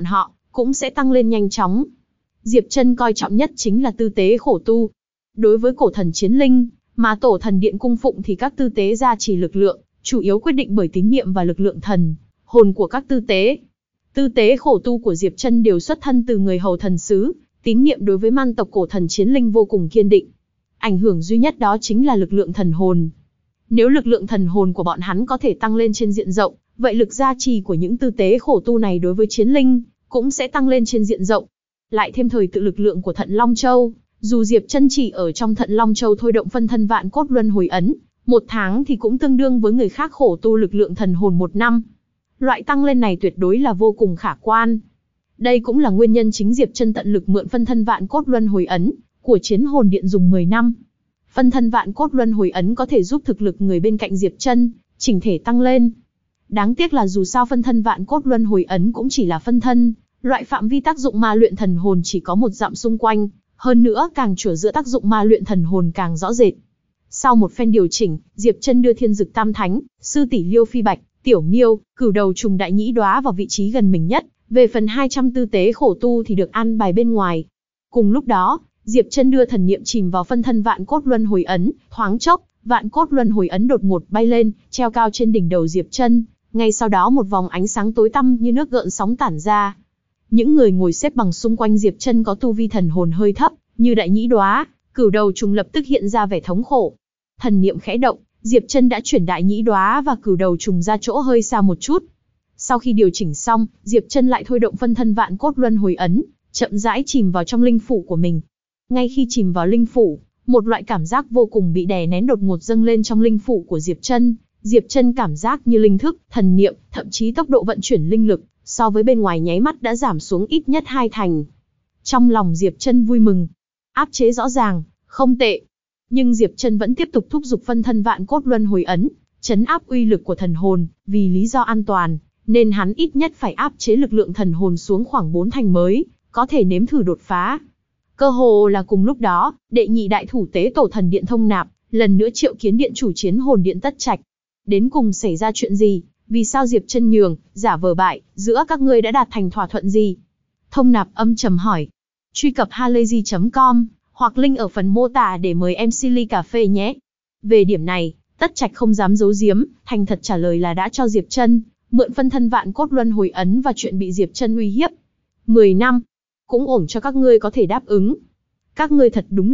cũng sẽ tăng lên nhanh chóng. Diệp Trân coi trọng nhất chính là tư tế khổ tu. Đối với cổ thần chiến linh, mà tổ thần điện cung phụng thì các tư tế gia trì lực lượng, chủ yếu quyết định bởi tín niệm và lực lượng thần, hồn của các tư tế. Tư tế khổ tu của Diệp Trân đều xuất thân từ người hầu thần sứ, tín niệm đối với man tộc cổ thần chiến linh vô cùng kiên định. Ảnh hưởng duy nhất đó chính là lực lượng thần hồn. Nếu lực lượng thần hồn của bọn hắn có thể tăng lên trên diện rộng, vậy lực gia trì của những tư tế khổ tu này đối với chiến linh cũng sẽ tăng lên trên diện rộng. Lại thêm thời tự lực lượng của Thận Long Châu, dù Diệp Trân chỉ ở trong Thận Long Châu thôi động phân thân vạn cốt luân hồi ấn, 1 tháng thì cũng tương đương với người khác khổ tu lực lượng thần hồn 1 năm. Loại tăng lên này tuyệt đối là vô cùng khả quan. Đây cũng là nguyên nhân chính Diệp Trân tận lực mượn phân thân vạn cốt luân hồi ấn của Chiến Hồn Điện dùng 10 năm. Phân thân vạn cốt luân hồi ấn có thể giúp thực lực người bên cạnh Diệp Trân chỉnh thể tăng lên. Đáng tiếc là dù sao phân thân vạn cốt luân hồi ấn cũng chỉ là phân thân, loại phạm vi tác dụng ma luyện thần hồn chỉ có 1 dặm xung quanh, hơn nữa càng trở giữa tác dụng ma luyện thần hồn càng rõ rệt. Sau một phen điều chỉnh, Diệp Trân đưa Thiên Dực Tam Thánh, Sư tỷ Liêu Phi Bạch, Tiểu Miêu, Cửu Đầu Trùng Đại Nhĩ Đóa vào vị trí gần mình nhất, về phần 200 tư tế khổ tu thì được an bài bên ngoài. Cùng lúc đó, Diệp Trân đưa thần niệm chìm vào phân thân vạn cốt luân hồi ấn, thoáng chốc, vạn cốt luân hồi ấn đột ngột bay lên, treo cao trên đỉnh đầu Diệp Trân, ngay sau đó một vòng ánh sáng tối tăm như nước gợn sóng tản ra. Những người ngồi xếp bằng xung quanh Diệp Trân có tu vi thần hồn hơi thấp, như Đại Nhĩ Đóa, Cửu Đầu Trùng lập tức hiện ra vẻ thống khổ. Thần niệm khẽ động, Diệp Trân đã chuyển Đại Nhĩ Đóa và Cửu Đầu Trùng ra chỗ hơi xa một chút. Sau khi điều chỉnh xong, Diệp Trân lại thôi động phân thân vạn cốt luân hồi ấn, chậm rãi chìm vào trong linh phủ của mình. Ngay khi chìm vào linh phủ, một loại cảm giác vô cùng bị đè nén đột ngột dâng lên trong linh phủ của Diệp Trân. Diệp Trân cảm giác như linh thức, thần niệm, thậm chí tốc độ vận chuyển linh lực, so với bên ngoài nháy mắt đã giảm xuống ít nhất 2 thành. Trong lòng Diệp Trân vui mừng. Áp chế rõ ràng, không tệ. Nhưng Diệp Trân vẫn tiếp tục thúc giục phân thân vạn cốt luân hồi ấn, trấn áp uy lực của thần hồn, vì lý do an toàn, nên hắn ít nhất phải áp chế lực lượng thần hồn xuống khoảng 4 thành mới, có thể nếm thử đột phá. Cơ hồ là cùng lúc đó, đệ nhị đại thủ tế tổ thần điện Thông Nạp, lần nữa triệu kiến điện chủ Chiến Hồn Điện Tất Trạch. Đến cùng xảy ra chuyện gì? Vì sao Diệp Trân nhường, giả vờ bại, giữa các ngươi đã đạt thành thỏa thuận gì? Thông Nạp âm trầm hỏi. Truy cập halayzi.com, hoặc link ở phần mô tả để mời MC ly cà phê nhé. Về điểm này, Tất Trạch không dám giấu giếm, thành thật trả lời là đã cho Diệp Trân mượn phân thân vạn cốt luân hồi ấn và chuyện bị Diệp Trân uy hiếp. 10 năm, cũng ổn cho các ngươi có thể đáp ứng. Các ngươi thật đúng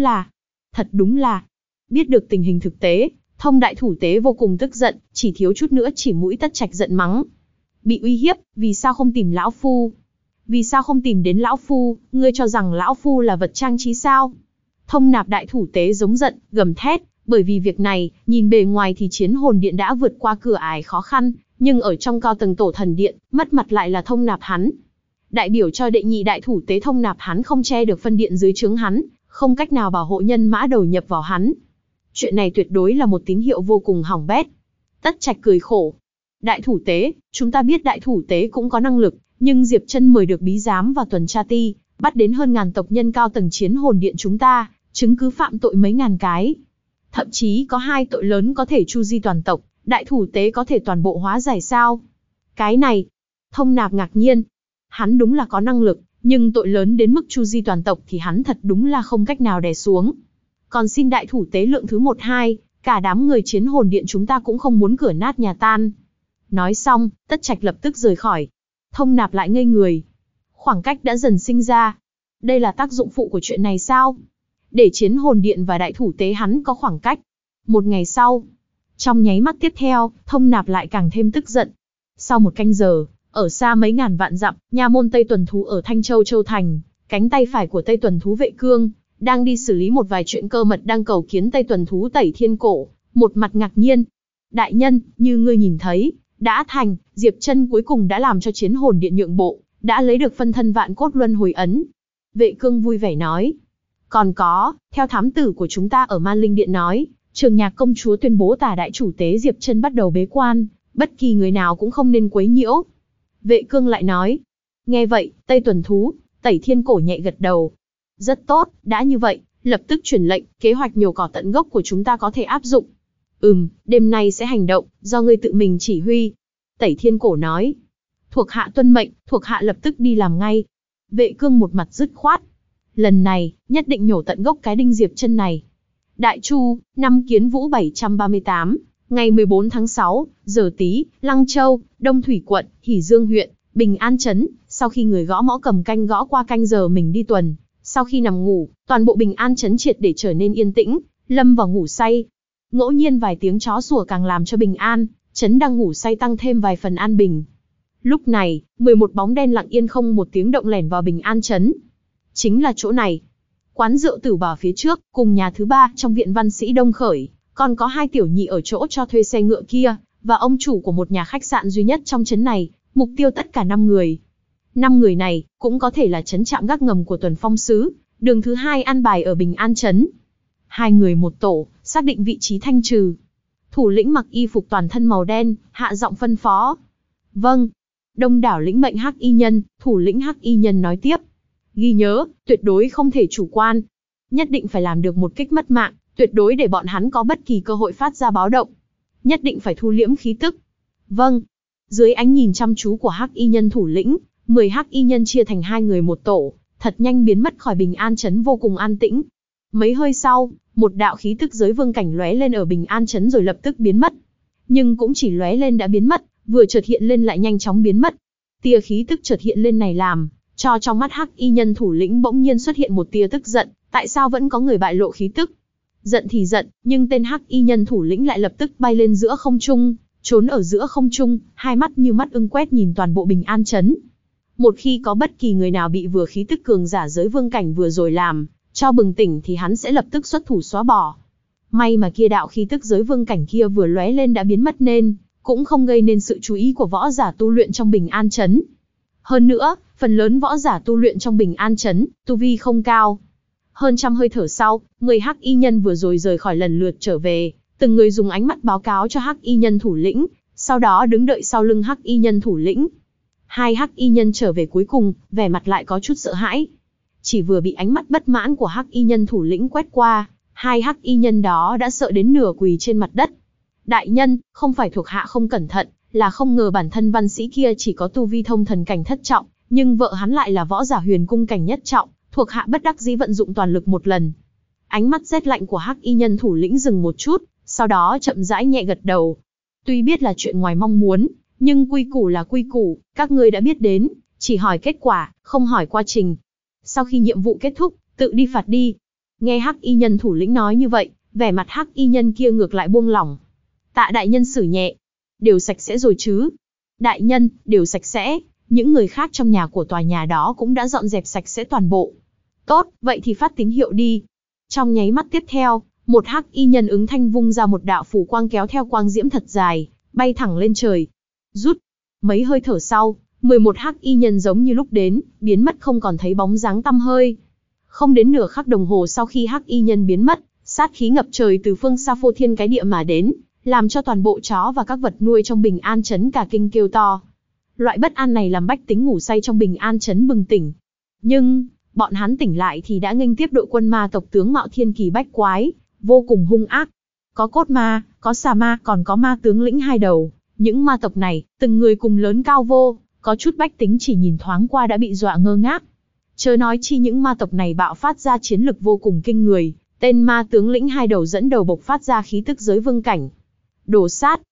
là. Biết được tình hình thực tế, Thông đại thủ tế vô cùng tức giận, chỉ thiếu chút nữa chỉ mũi Tất Trạch giận mắng. Bị uy hiếp, vì sao không tìm lão phu? Vì sao không tìm đến lão phu, ngươi cho rằng lão phu là vật trang trí sao? Thông Nạp đại thủ tế giống giận, gầm thét, bởi vì việc này, nhìn bề ngoài thì Chiến Hồn Điện đã vượt qua cửa ải khó khăn, nhưng ở trong cao tầng tổ thần điện, mất mặt lại là Thông Nạp hắn. Đại biểu cho đệ nhị đại thủ tế Thông Nạp hắn không che được phân điện dưới trướng hắn, không cách nào bảo hộ nhân mã đầu nhập vào hắn. Chuyện này tuyệt đối là một tín hiệu vô cùng hỏng bét. Tất Trạch cười khổ. Đại thủ tế, chúng ta biết đại thủ tế cũng có năng lực, nhưng Diệp Trân mời được bí giám và tuần tra ti, bắt đến hơn ngàn tộc nhân cao tầng Chiến Hồn Điện chúng ta, chứng cứ phạm tội mấy ngàn cái. Thậm chí có 2 tội lớn có thể tru di toàn tộc, đại thủ tế có thể toàn bộ hóa giải sao? Cái này, Thông Nạp ngạc nhiên. Hắn đúng là có năng lực, nhưng tội lớn đến mức tru di toàn tộc thì hắn thật đúng là không cách nào đè xuống. Còn xin đại thủ tế lượng thứ 1-2, cả đám người Chiến Hồn Điện chúng ta cũng không muốn cửa nát nhà tan. Nói xong, Tất Trạch lập tức rời khỏi. Thông Nạp lại ngây người. Khoảng cách đã dần sinh ra. Đây là tác dụng phụ của chuyện này sao? Để Chiến Hồn Điện và đại thủ tế hắn có khoảng cách. Một ngày sau, trong nháy mắt tiếp theo, Thông Nạp lại càng thêm tức giận. Sau 1 canh giờ, ở xa mấy ngàn vạn dặm, nha môn Tây Tuần Thú ở Thanh Châu Châu Thành, cánh tay phải của Tây Tuần Thú Vệ Cương, đang đi xử lý một vài chuyện cơ mật đang cầu kiến Tây Tuần Thú Tẩy Thiên Cổ, một mặt ngạc nhiên. Đại nhân, như ngươi nhìn thấy, đã thành, Diệp Trân cuối cùng đã làm cho Chiến Hồn Điện nhượng bộ, đã lấy được phân thân vạn cốt luân hồi ấn. Vệ Cương vui vẻ nói. Còn có, theo thám tử của chúng ta ở Man Linh Điện nói, Trường Nhạc công chúa tuyên bố Tả đại chủ tế Diệp Trân bắt đầu bế quan, bất kỳ người nào cũng không nên quấy nhiễu. Vệ Cương lại nói. Nghe vậy, Tây Tuần Thú, Tẩy Thiên Cổ nhẹ gật đầu. Rất tốt, đã như vậy, lập tức truyền lệnh, kế hoạch nhổ cỏ tận gốc của chúng ta có thể áp dụng. Đêm nay sẽ hành động, do ngươi tự mình chỉ huy. Tẩy Thiên Cổ nói. Thuộc hạ tuân mệnh, thuộc hạ lập tức đi làm ngay. Vệ Cương một mặt dứt khoát. Lần này, nhất định nhổ tận gốc cái đinh diệp chân này. Đại Chu, năm Kiến Vũ 738, ngày 14 tháng 6, giờ Tý, Lăng Châu, Đông Thủy quận, Hỷ Dương huyện, Bình An trấn. Sau khi người gõ mõ cầm canh gõ qua canh giờ mình đi tuần, sau khi nằm ngủ, toàn bộ Bình An trấn triệt để trở nên yên tĩnh, lâm vào ngủ say. Ngẫu nhiên vài tiếng chó sủa càng làm cho Bình An trấn đang ngủ say tăng thêm vài phần an bình. Lúc này, 11 bóng đen lặng yên không một tiếng động lẻn vào Bình An trấn. Chính là chỗ này. Quán rượu Tử Bảo phía trước, cùng nhà thứ 3 trong viện văn sĩ Đông Khởi, còn có 2 tiểu nhị ở chỗ cho thuê xe ngựa kia, và ông chủ của một nhà khách sạn duy nhất trong trấn này, mục tiêu tất cả 5 người. 5 người này, cũng có thể là trấn trạm gác ngầm của Tuần Phong Sứ, đường thứ 2 an bài ở Bình An trấn. 2 người một tổ, xác định vị trí thanh trừ. Thủ lĩnh mặc y phục toàn thân màu đen, hạ giọng phân phó. Vâng. Đông đảo lĩnh mệnh Hắc Y Nhân, thủ lĩnh Hắc Y Nhân nói tiếp. Ghi nhớ, tuyệt đối không thể chủ quan. Nhất định phải làm được một kích mất mạng, tuyệt đối để bọn hắn có bất kỳ cơ hội phát ra báo động. Nhất định phải thu liễm khí tức. Vâng. Dưới ánh nhìn chăm chú của Hắc Y Nhân thủ lĩnh, 10 Hắc Y Nhân chia thành 2 người một tổ, thật nhanh biến mất khỏi Bình An trấn vô cùng an tĩnh. Mấy hơi sau, một đạo khí tức giới vương cảnh lóe lên ở Bình An trấn rồi lập tức biến mất. Nhưng cũng chỉ lóe lên đã biến mất, vừa chợt hiện lên lại nhanh chóng biến mất. Tia khí tức chợt hiện lên này làm cho trong mắt Hắc Y Nhân thủ lĩnh bỗng nhiên xuất hiện một tia tức giận, tại sao vẫn có người bại lộ khí tức? Giận thì giận, nhưng tên Hắc Y Nhân thủ lĩnh lại lập tức bay lên giữa không trung, trốn ở giữa không trung, hai mắt như mắt ưng quét nhìn toàn bộ Bình An trấn. Một khi có bất kỳ người nào bị vừa khí tức cường giả giới vương cảnh vừa rồi làm cho bừng tỉnh thì hắn sẽ lập tức xuất thủ xóa bỏ. May mà kia đạo khí tức giới vương cảnh kia vừa lóe lên đã biến mất nên cũng không gây nên sự chú ý của võ giả tu luyện trong Bình An trấn. Hơn nữa, phần lớn võ giả tu luyện trong Bình An trấn, tu vi không cao. Hơn trăm hơi thở sau, người Hắc Y Nhân vừa rồi rời khỏi lần lượt trở về, từng người dùng ánh mắt báo cáo cho Hắc Y Nhân thủ lĩnh, sau đó đứng đợi sau lưng Hắc Y Nhân thủ lĩnh. 2 Hắc Y Nhân trở về cuối cùng, vẻ mặt lại có chút sợ hãi. Chỉ vừa bị ánh mắt bất mãn của Hắc Y Nhân thủ lĩnh quét qua, 2 Hắc Y Nhân đó đã sợ đến nửa quỳ trên mặt đất. Đại nhân, không phải thuộc hạ không cẩn thận, là không ngờ bản thân văn sĩ kia chỉ có tu vi thông thần cảnh thất trọng, nhưng vợ hắn lại là võ giả huyền cung cảnh nhất trọng, thuộc hạ bất đắc dĩ vận dụng toàn lực một lần. Ánh mắt rét lạnh của Hắc Y Nhân thủ lĩnh dừng một chút, sau đó chậm rãi nhẹ gật đầu. Tuy biết là chuyện ngoài mong muốn, nhưng quy củ là quy củ, các ngươi đã biết đến, chỉ hỏi kết quả, không hỏi quá trình. Sau khi nhiệm vụ kết thúc, tự đi phạt đi. Nghe Hắc Y Nhân thủ lĩnh nói như vậy, vẻ mặt Hắc Y Nhân kia ngược lại buông lỏng. Tạ đại nhân xử nhẹ. Đều sạch sẽ rồi chứ? Đại nhân, đều sạch sẽ. Những người khác trong nhà của tòa nhà đó cũng đã dọn dẹp sạch sẽ toàn bộ. Tốt, vậy thì phát tín hiệu đi. Trong nháy mắt tiếp theo, một Hắc Y Nhân ứng thanh vung ra một đạo phủ quang kéo theo quang diễm thật dài, bay thẳng lên trời. Rút. Mấy hơi thở sau, 11 Hắc Y Nhân giống như lúc đến, biến mất không còn thấy bóng dáng tăm hơi. Không đến nửa khắc đồng hồ sau khi Hắc Y Nhân biến mất, sát khí ngập trời từ phương xa phô thiên cái địa mà đến, làm cho toàn bộ chó và các vật nuôi trong Bình An trấn cả kinh kêu to. Loại bất an này làm bách tính ngủ say trong Bình An trấn bừng tỉnh. Nhưng, bọn hắn tỉnh lại thì đã nghênh tiếp đội quân ma tộc tướng mạo thiên kỳ bách quái, vô cùng hung ác. Có cốt ma, có xà ma, còn có ma tướng lĩnh 2 đầu. Những ma tộc này, từng người cùng lớn cao vô, có chút bách tính chỉ nhìn thoáng qua đã bị dọa ngơ ngác. Chớ nói chi những ma tộc này bạo phát ra chiến lực vô cùng kinh người, tên ma tướng lĩnh 2 đầu dẫn đầu bộc phát ra khí tức giới vương cảnh. Đồ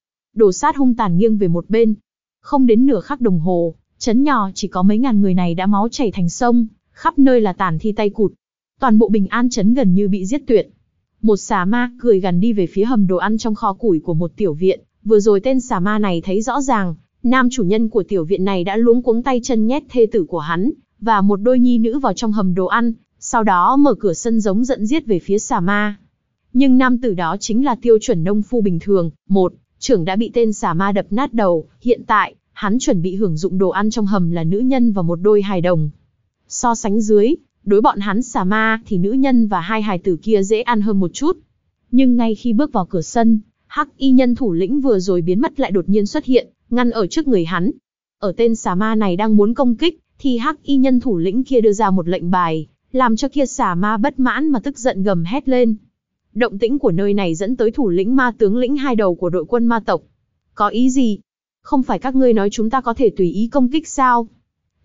sát hung tàn nghiêng về một bên. Không đến nửa khắc đồng hồ, trấn nhỏ chỉ có mấy ngàn người này đã máu chảy thành sông, khắp nơi là tàn thi tay cụt. Toàn bộ Bình An trấn gần như bị giết tuyệt. Một xà ma cười gằn đi về phía hầm đồ ăn trong kho củi của một tiểu viện. Vừa rồi tên xà ma này thấy rõ ràng, nam chủ nhân của tiểu viện này đã luống cuống tay chân nhét thê tử của hắn và một đôi nhi nữ vào trong hầm đồ ăn, sau đó mở cửa sân giống giận giết về phía xà ma. Nhưng nam tử đó chính là tiêu chuẩn nông phu bình thường, một trưởng đã bị tên xà ma đập nát đầu, hiện tại, hắn chuẩn bị hưởng dụng đồ ăn trong hầm là nữ nhân và một đôi hài đồng. So sánh dưới, đối bọn hắn xà ma thì nữ nhân và 2 hài tử kia dễ ăn hơn một chút. Nhưng ngay khi bước vào cửa sân, Hắc Y Nhân thủ lĩnh vừa rồi biến mất lại đột nhiên xuất hiện, ngăn ở trước người hắn. Ở tên xà ma này đang muốn công kích, thì Hắc Y Nhân thủ lĩnh kia đưa ra một lệnh bài, làm cho kia xà ma bất mãn mà tức giận gầm hét lên. Động tĩnh của nơi này dẫn tới thủ lĩnh ma tướng lĩnh 2 đầu của đội quân ma tộc. Có ý gì? Không phải các ngươi nói chúng ta có thể tùy ý công kích sao?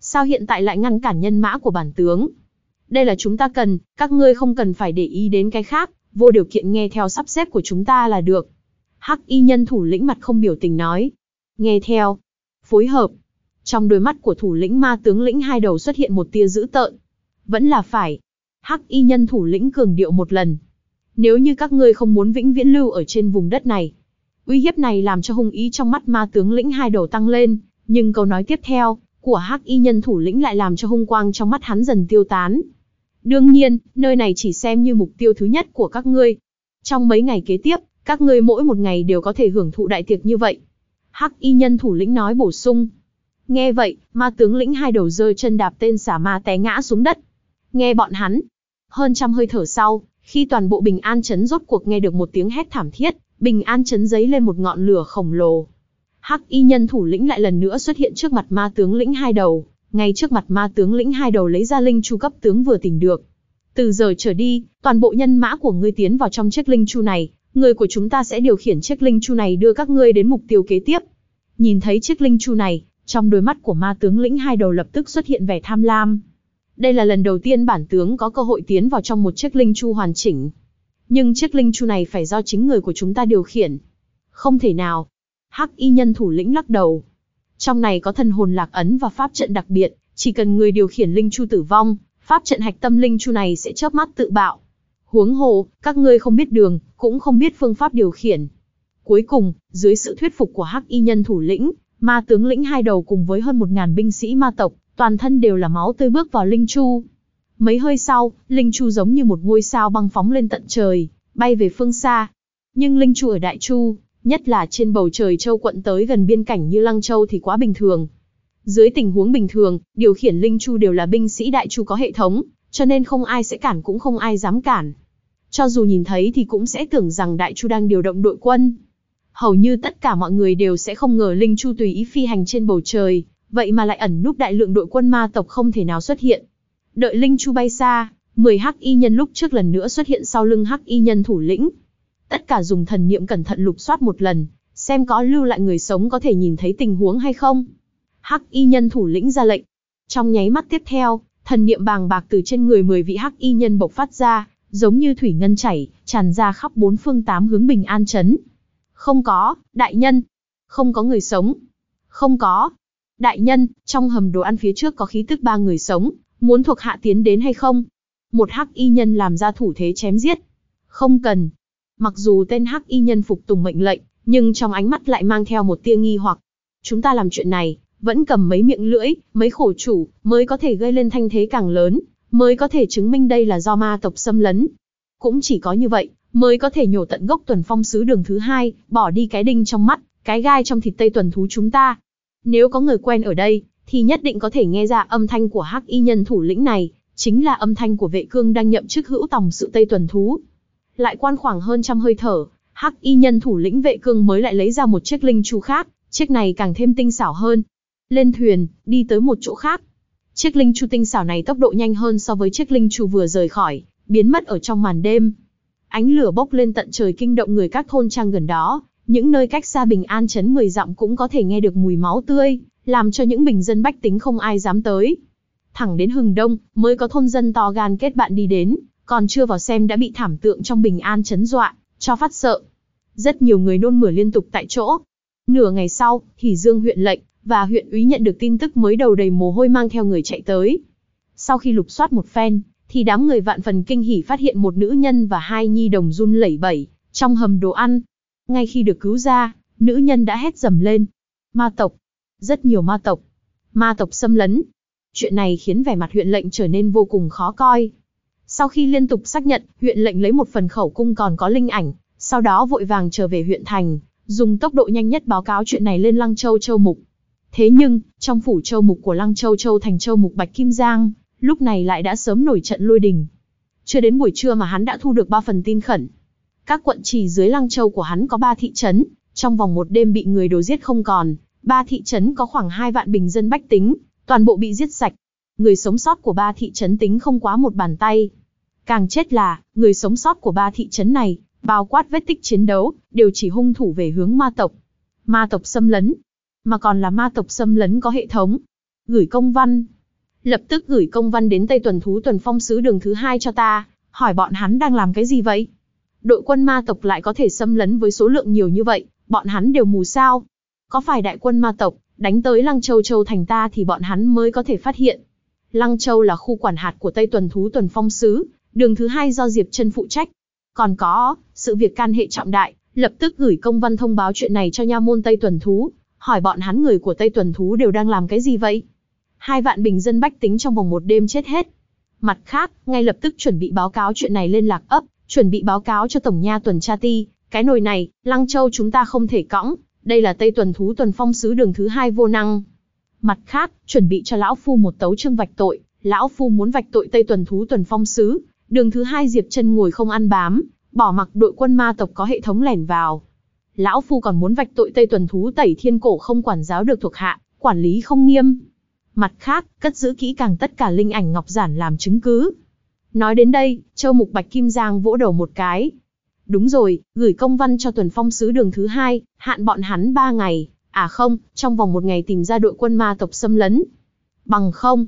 Sao hiện tại lại ngăn cản nhân mã của bản tướng? Đây là chúng ta cần, các ngươi không cần phải để ý đến cái khác, vô điều kiện nghe theo sắp xếp của chúng ta là được. Hắc y nhân thủ lĩnh mặt không biểu tình nói. Nghe theo. Phối hợp. Trong đôi mắt của thủ lĩnh ma tướng lĩnh hai đầu xuất hiện một tia dữ tợn. Vẫn là phải. Hắc y nhân thủ lĩnh cường điệu một lần. Nếu như các ngươi không muốn vĩnh viễn lưu ở trên vùng đất này. Uy hiếp này làm cho hung ý trong mắt ma tướng lĩnh hai đầu tăng lên, nhưng câu nói tiếp theo của Hắc y nhân thủ lĩnh lại làm cho hung quang trong mắt hắn dần tiêu tán. Đương nhiên, nơi này chỉ xem như mục tiêu thứ nhất của các ngươi. Trong mấy ngày kế tiếp, các ngươi mỗi một ngày đều có thể hưởng thụ đại tiệc như vậy. Hắc y nhân thủ lĩnh nói bổ sung. Nghe vậy, ma tướng lĩnh hai đầu giơ chân đạp tên xả ma té ngã xuống đất. Nghe bọn hắn. Hơn trăm hơi thở sau, khi toàn bộ Bình An Trấn rốt cuộc nghe được một tiếng hét thảm thiết, Bình An Trấn giấy lên một ngọn lửa khổng lồ. Hắc y nhân thủ lĩnh lại lần nữa xuất hiện trước mặt ma tướng lĩnh hai đầu, ngay trước mặt ma tướng lĩnh hai đầu lấy ra linh chu cấp tướng vừa tìm được. Từ giờ trở đi, toàn bộ nhân mã của ngươi tiến vào trong chiếc linh chu này, người của chúng ta sẽ điều khiển chiếc linh chu này đưa các ngươi đến mục tiêu kế tiếp. Nhìn thấy chiếc linh chu này, trong đôi mắt của ma tướng lĩnh hai đầu lập tức xuất hiện vẻ tham lam. Đây là lần đầu tiên bản tướng có cơ hội tiến vào trong một chiếc linh chu hoàn chỉnh. Nhưng chiếc linh chu này phải do chính người của chúng ta điều khiển. Không thể nào. Hắc y nhân thủ lĩnh lắc đầu. Trong này có thần hồn lạc ấn và pháp trận đặc biệt, chỉ cần người điều khiển linh chu tử vong, pháp trận hạch tâm linh chu này sẽ chớp mắt tự bạo. Huống hồ, các ngươi không biết đường, cũng không biết phương pháp điều khiển. Cuối cùng, dưới sự thuyết phục của Hắc y nhân thủ lĩnh, ma tướng lĩnh hai đầu cùng với hơn 1000 binh sĩ ma tộc, toàn thân đều là máu tươi bước vào linh chu. Mấy hơi sau, linh chu giống như một ngôi sao băng phóng lên tận trời, bay về phương xa. Nhưng linh chu ở Đại Chu, nhất là trên bầu trời châu quận tới gần biên cảnh như Lăng Châu thì quá bình thường. Dưới tình huống bình thường, điều khiển linh chu đều là binh sĩ Đại Chu có hệ thống, cho nên không ai sẽ cản cũng không ai dám cản. Cho dù nhìn thấy thì cũng sẽ tưởng rằng Đại Chu đang điều động đội quân. Hầu như tất cả mọi người đều sẽ không ngờ linh chu tùy ý phi hành trên bầu trời, vậy mà lại ẩn núp đại lượng đội quân ma tộc không thể nào xuất hiện. Đợi linh chu bay xa, 10 hắc y nhân lúc trước lần nữa xuất hiện sau lưng hắc y nhân thủ lĩnh. Tất cả dùng thần niệm cẩn thận lục soát một lần, xem có lưu lại người sống có thể nhìn thấy tình huống hay không. Hắc y nhân thủ lĩnh ra lệnh. Trong nháy mắt tiếp theo, thần niệm bàng bạc từ trên người 10 vị hắc y nhân bộc phát ra, giống như thủy ngân chảy, tràn ra khắp bốn phương tám hướng Bình An Trấn. Không có, đại nhân. Không có người sống. Không có. Đại nhân, trong hầm đồ ăn phía trước có khí tức 3 người sống, muốn thuộc hạ tiến đến hay không? Một hắc y nhân làm ra thủ thế chém giết. Không cần. Mặc dù tên hắc y nhân phục tùng mệnh lệnh, nhưng trong ánh mắt lại mang theo một tia nghi hoặc. Chúng ta làm chuyện này, vẫn cầm mấy miệng lưỡi, mấy khổ chủ, mới có thể gây lên thanh thế càng lớn, mới có thể chứng minh đây là do ma tộc xâm lấn. Cũng chỉ có như vậy, mới có thể nhổ tận gốc Tuần Phong Sứ Đường thứ hai, bỏ đi cái đinh trong mắt, cái gai trong thịt Tây Tuần thú chúng ta. Nếu có người quen ở đây, thì nhất định có thể nghe ra âm thanh của hắc y nhân thủ lĩnh này, chính là âm thanh của Vệ Cương đang nhậm chức hữu tòng sự Tây Tuần thú. Lại quan khoảng hơn trăm hơi thở, hắc y nhân thủ lĩnh Vệ Cương mới lại lấy ra một chiếc linh chu khác, chiếc này càng thêm tinh xảo hơn. Lên thuyền, đi tới một chỗ khác. Chiếc linh chu tinh xảo này tốc độ nhanh hơn so với chiếc linh chu vừa rời khỏi, biến mất ở trong màn đêm. Ánh lửa bốc lên tận trời kinh động người các thôn trang gần đó, những nơi cách xa Bình An Trấn 10 dặm cũng có thể nghe được mùi máu tươi, làm cho những bình dân bách tính không ai dám tới. Thẳng đến hừng đông, mới có thôn dân to gan kết bạn đi đến, còn chưa vào xem đã bị thảm tượng trong Bình An Trấn dọa, cho phát sợ. Rất nhiều người nôn mửa liên tục tại chỗ. Nửa ngày sau, thì Dương huyện lệnh và huyện úy nhận được tin tức mới đầu đầy mồ hôi mang theo người chạy tới. Sau khi lục soát một phen, thì đám người vạn phần kinh hỉ phát hiện một nữ nhân và 2 nhi đồng run lẩy bẩy trong hầm đồ ăn. Ngay khi được cứu ra, nữ nhân đã hét dầm lên. Ma tộc! Rất nhiều ma tộc! Ma tộc xâm lấn! Chuyện này khiến vẻ mặt huyện lệnh trở nên vô cùng khó coi. Sau khi liên tục xác nhận, huyện lệnh lấy một phần khẩu cung còn có linh ảnh, sau đó vội vàng trở về huyện thành, dùng tốc độ nhanh nhất báo cáo chuyện này lên Lăng Châu Châu Mục. Thế nhưng, trong phủ Châu Mục của Lăng Châu Châu thành Châu Mục Bạch Kim Giang, lúc này lại đã sớm nổi trận lôi đình. Chưa đến buổi trưa mà hắn đã thu được 3 phần tin khẩn. Các quận trì dưới Lăng Châu của hắn có 3 thị trấn, trong vòng một đêm bị người đồ giết không còn. 3 thị trấn có khoảng 2 vạn bình dân bách tính, toàn bộ bị giết sạch. Người sống sót của 3 thị trấn tính không quá một bàn tay. Càng chết là, người sống sót của 3 thị trấn này, bao quát vết tích chiến đấu, đều chỉ hung thủ về hướng ma tộc. Ma tộc xâm lấn. Mà còn là ma tộc xâm lấn có hệ thống. Gửi công văn. lập tức gửi công văn đến Tây Tuần Thú Tuần Phong Sứ Đường thứ hai cho ta, hỏi bọn hắn đang làm cái gì vậy? Đội quân ma tộc lại có thể xâm lấn với số lượng nhiều như vậy, bọn hắn đều mù sao? Có phải đại quân ma tộc đánh tới Lăng Châu Châu thành ta thì bọn hắn mới có thể phát hiện? Lăng Châu là khu quản hạt của Tây Tuần Thú Tuần Phong Sứ, đường thứ hai do Diệp Chân phụ trách. Còn có, sự việc can hệ trọng đại, lập tức gửi công văn thông báo chuyện này cho nha môn Tây Tuần Thú, hỏi bọn hắn người của Tây Tuần Thú đều đang làm cái gì vậy? 2 vạn bình dân bách tính trong vòng một đêm chết hết. Mặt khác, ngay lập tức chuẩn bị báo cáo chuyện này lên Lạc Ấp, chuẩn bị báo cáo cho Tổng nha tuần tra ti, cái nồi này, Lăng Châu chúng ta không thể cõng, đây là Tây Tuần Thú Tuần Phong Sứ Đường thứ hai vô năng. Mặt khác, chuẩn bị cho lão phu một tấu chương vạch tội, lão phu muốn vạch tội Tây Tuần Thú Tuần Phong Sứ, Đường thứ hai Diệp Chân ngồi không ăn bám, bỏ mặc đội quân ma tộc có hệ thống lẻn vào. Lão phu còn muốn vạch tội Tây Tuần Thú Tẩy Thiên Cổ không quản giáo được thuộc hạ, quản lý không nghiêm. Mặt khác, cất giữ kỹ càng tất cả linh ảnh ngọc giản làm chứng cứ. Nói đến đây, Châu Mục Bạch Kim Giang vỗ đầu một cái. Đúng rồi, gửi công văn cho Tuần Phong Sứ Đường thứ hai, hạn bọn hắn 3 ngày, à không, trong vòng 1 ngày tìm ra đội quân ma tộc xâm lấn. Bằng không,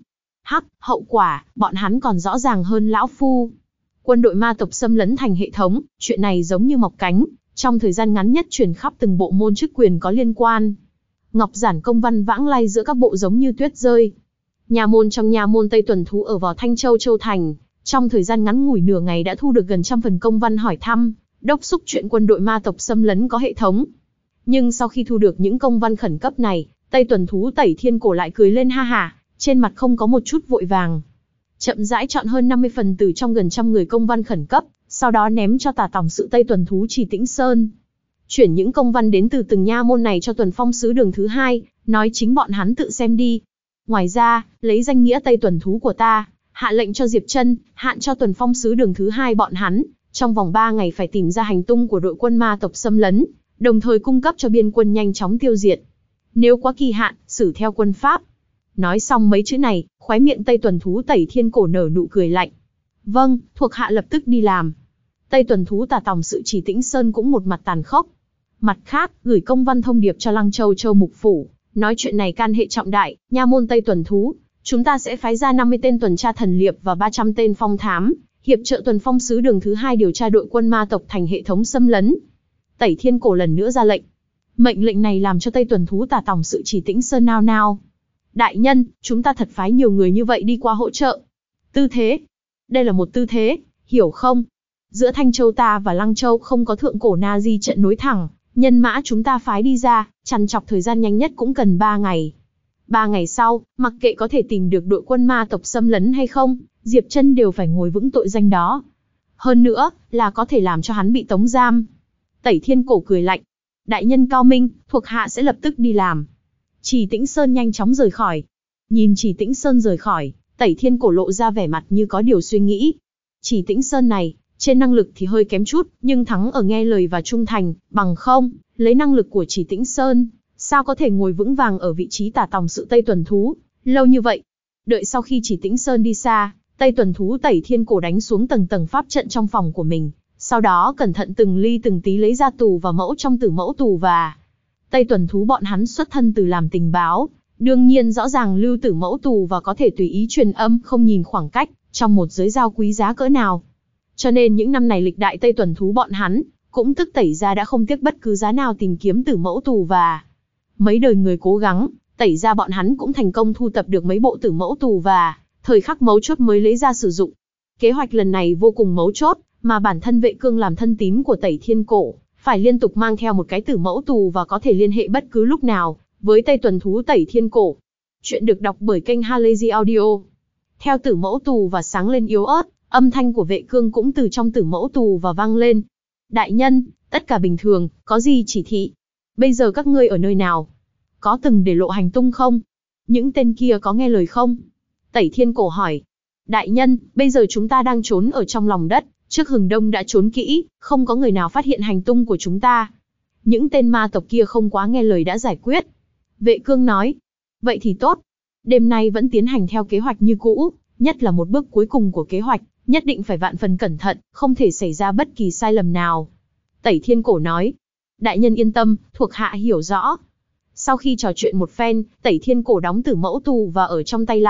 hậu quả, bọn hắn còn rõ ràng hơn lão phu. Quân đội ma tộc xâm lấn thành hệ thống, chuyện này giống như mọc cánh, trong thời gian ngắn nhất truyền khắp từng bộ môn chức quyền có liên quan. Ngọc giản công văn vãng lai giữa các bộ giống như tuyết rơi. Nhà môn trong nhà môn Tây Tuần Thú ở vào Thanh Châu Châu Thành, trong thời gian ngắn ngủi nửa ngày đã thu được gần 100 phần công văn hỏi thăm, đốc xúc chuyện quân đội ma tộc xâm lấn có hệ thống. Nhưng sau khi thu được những công văn khẩn cấp này, Tây Tuần Thú Tẩy Thiên Cổ lại cười lên ha hả, trên mặt không có một chút vội vàng. Chậm rãi chọn hơn 50 phần từ trong gần 100 người công văn khẩn cấp, sau đó ném cho tả tổng sự Tây Tuần Thú Chỉ Tĩnh Sơn. Chuyển những công văn đến từ từng nha môn này cho Tuần Phong Sứ Đường thứ hai, nói chính bọn hắn tự xem đi. Ngoài ra, lấy danh nghĩa Tây Tuần Thú của ta, hạ lệnh cho Diệp Chân, hạn cho Tuần Phong Sứ Đường thứ hai bọn hắn, trong vòng 3 ngày phải tìm ra hành tung của đội quân ma tộc xâm lấn, đồng thời cung cấp cho biên quân nhanh chóng tiêu diệt. Nếu quá kỳ hạn, xử theo quân pháp. Nói xong mấy chữ này, khóe miệng Tây Tuần Thú Tẩy Thiên Cổ nở nụ cười lạnh. Vâng, thuộc hạ lập tức đi làm. Tây Tuần Thú tả tổng sự Chỉ Tĩnh Sơn cũng một mặt tàn khốc. Mặt khác, gửi công văn thông điệp cho Lăng Châu Châu Mục Phủ, nói chuyện này can hệ trọng đại, nha môn Tây Tuần Thú, chúng ta sẽ phái ra 50 tên tuần tra thần liệp và 300 tên phong thám, hiệp trợ Tuần Phong Sứ Đường thứ hai điều tra đội quân ma tộc thành hệ thống xâm lấn. Tẩy Thiên Cổ lần nữa ra lệnh. Mệnh lệnh này làm cho Tây Tuần Thú tả tổng sự Chỉ Tĩnh Sơn nao nao. Đại nhân, chúng ta thật phái nhiều người như vậy đi qua hỗ trợ. Tư thế. Đây là một tư thế, hiểu không? Giữa Thanh Châu ta và Lăng Châu không có thượng cổ na di trận nối thẳng, nhân mã chúng ta phái đi ra, chằn chọc thời gian nhanh nhất cũng cần 3 ngày. 3 ngày sau, mặc kệ có thể tìm được đội quân ma tộc xâm lấn hay không, Diệp Chân đều phải ngồi vững tội danh đó. Hơn nữa, là có thể làm cho hắn bị tống giam. Tẩy Thiên Cổ cười lạnh. Đại nhân cao minh, thuộc hạ sẽ lập tức đi làm. Chỉ Tĩnh Sơn nhanh chóng rời khỏi. Nhìn Chỉ Tĩnh Sơn rời khỏi, Tẩy Thiên Cổ lộ ra vẻ mặt như có điều suy nghĩ. Chỉ Tĩnh Sơn này, trên năng lực thì hơi kém chút, nhưng thắng ở nghe lời và trung thành, bằng không, lấy năng lực của Chỉ Tĩnh Sơn, sao có thể ngồi vững vàng ở vị trí tả tổng sự Tây Tuần Thú, lâu như vậy. Đợi sau khi Chỉ Tĩnh Sơn đi xa, Tây Tuần Thú Tẩy Thiên Cổ đánh xuống tầng tầng pháp trận trong phòng của mình, sau đó cẩn thận từng ly từng tí lấy ra tù và mẫu trong tử mẫu tù và. Tây Tuần Thú bọn hắn xuất thân từ làm tình báo, đương nhiên rõ ràng lưu tử mẫu tù và có thể tùy ý truyền âm không nhìn khoảng cách, trong một giới giao quý giá cỡ nào. Cho nên những năm này lịch đại Tây Tuần Thú bọn hắn, cũng tức tẩy ra đã không tiếc bất cứ giá nào tìm kiếm tử mẫu tù và. Mấy đời người cố gắng, tẩy ra bọn hắn cũng thành công thu tập được mấy bộ tử mẫu tù và, thời khắc mấu chốt mới lấy ra sử dụng. Kế hoạch lần này vô cùng mấu chốt, mà bản thân Vệ Cương làm thân tín của Tẩy Thiên Cổ, phải liên tục mang theo một cái tử mẫu tù và có thể liên hệ bất cứ lúc nào với Tây Tuần Thú Tẩy Thiên Cổ. Chuyện được đọc bởi kênh Halazy Audio. Theo tử mẫu tù và sáng lên yếu ớt, âm thanh của Vệ Cương cũng từ trong tử mẫu tù và vang lên. Đại nhân, tất cả bình thường, có gì chỉ thị? Bây giờ các ngươi ở nơi nào? Có từng để lộ hành tung không? Những tên kia có nghe lời không? Tẩy Thiên Cổ hỏi. Đại nhân, bây giờ chúng ta đang trốn ở trong lòng đất, trước Hừng Đông đã trốn kỹ, không có người nào phát hiện hành tung của chúng ta. Những tên ma tộc kia không quá nghe lời đã giải quyết. Vệ Cương nói. Vậy thì tốt. Đêm nay vẫn tiến hành theo kế hoạch như cũ, nhất là một bước cuối cùng của kế hoạch, nhất định phải vạn phần cẩn thận, không thể xảy ra bất kỳ sai lầm nào. Tẩy Thiên Cổ nói. Đại nhân yên tâm, thuộc hạ hiểu rõ. Sau khi trò chuyện một phen, Tẩy Thiên Cổ đóng tử mẫu tù và ở trong tay lại,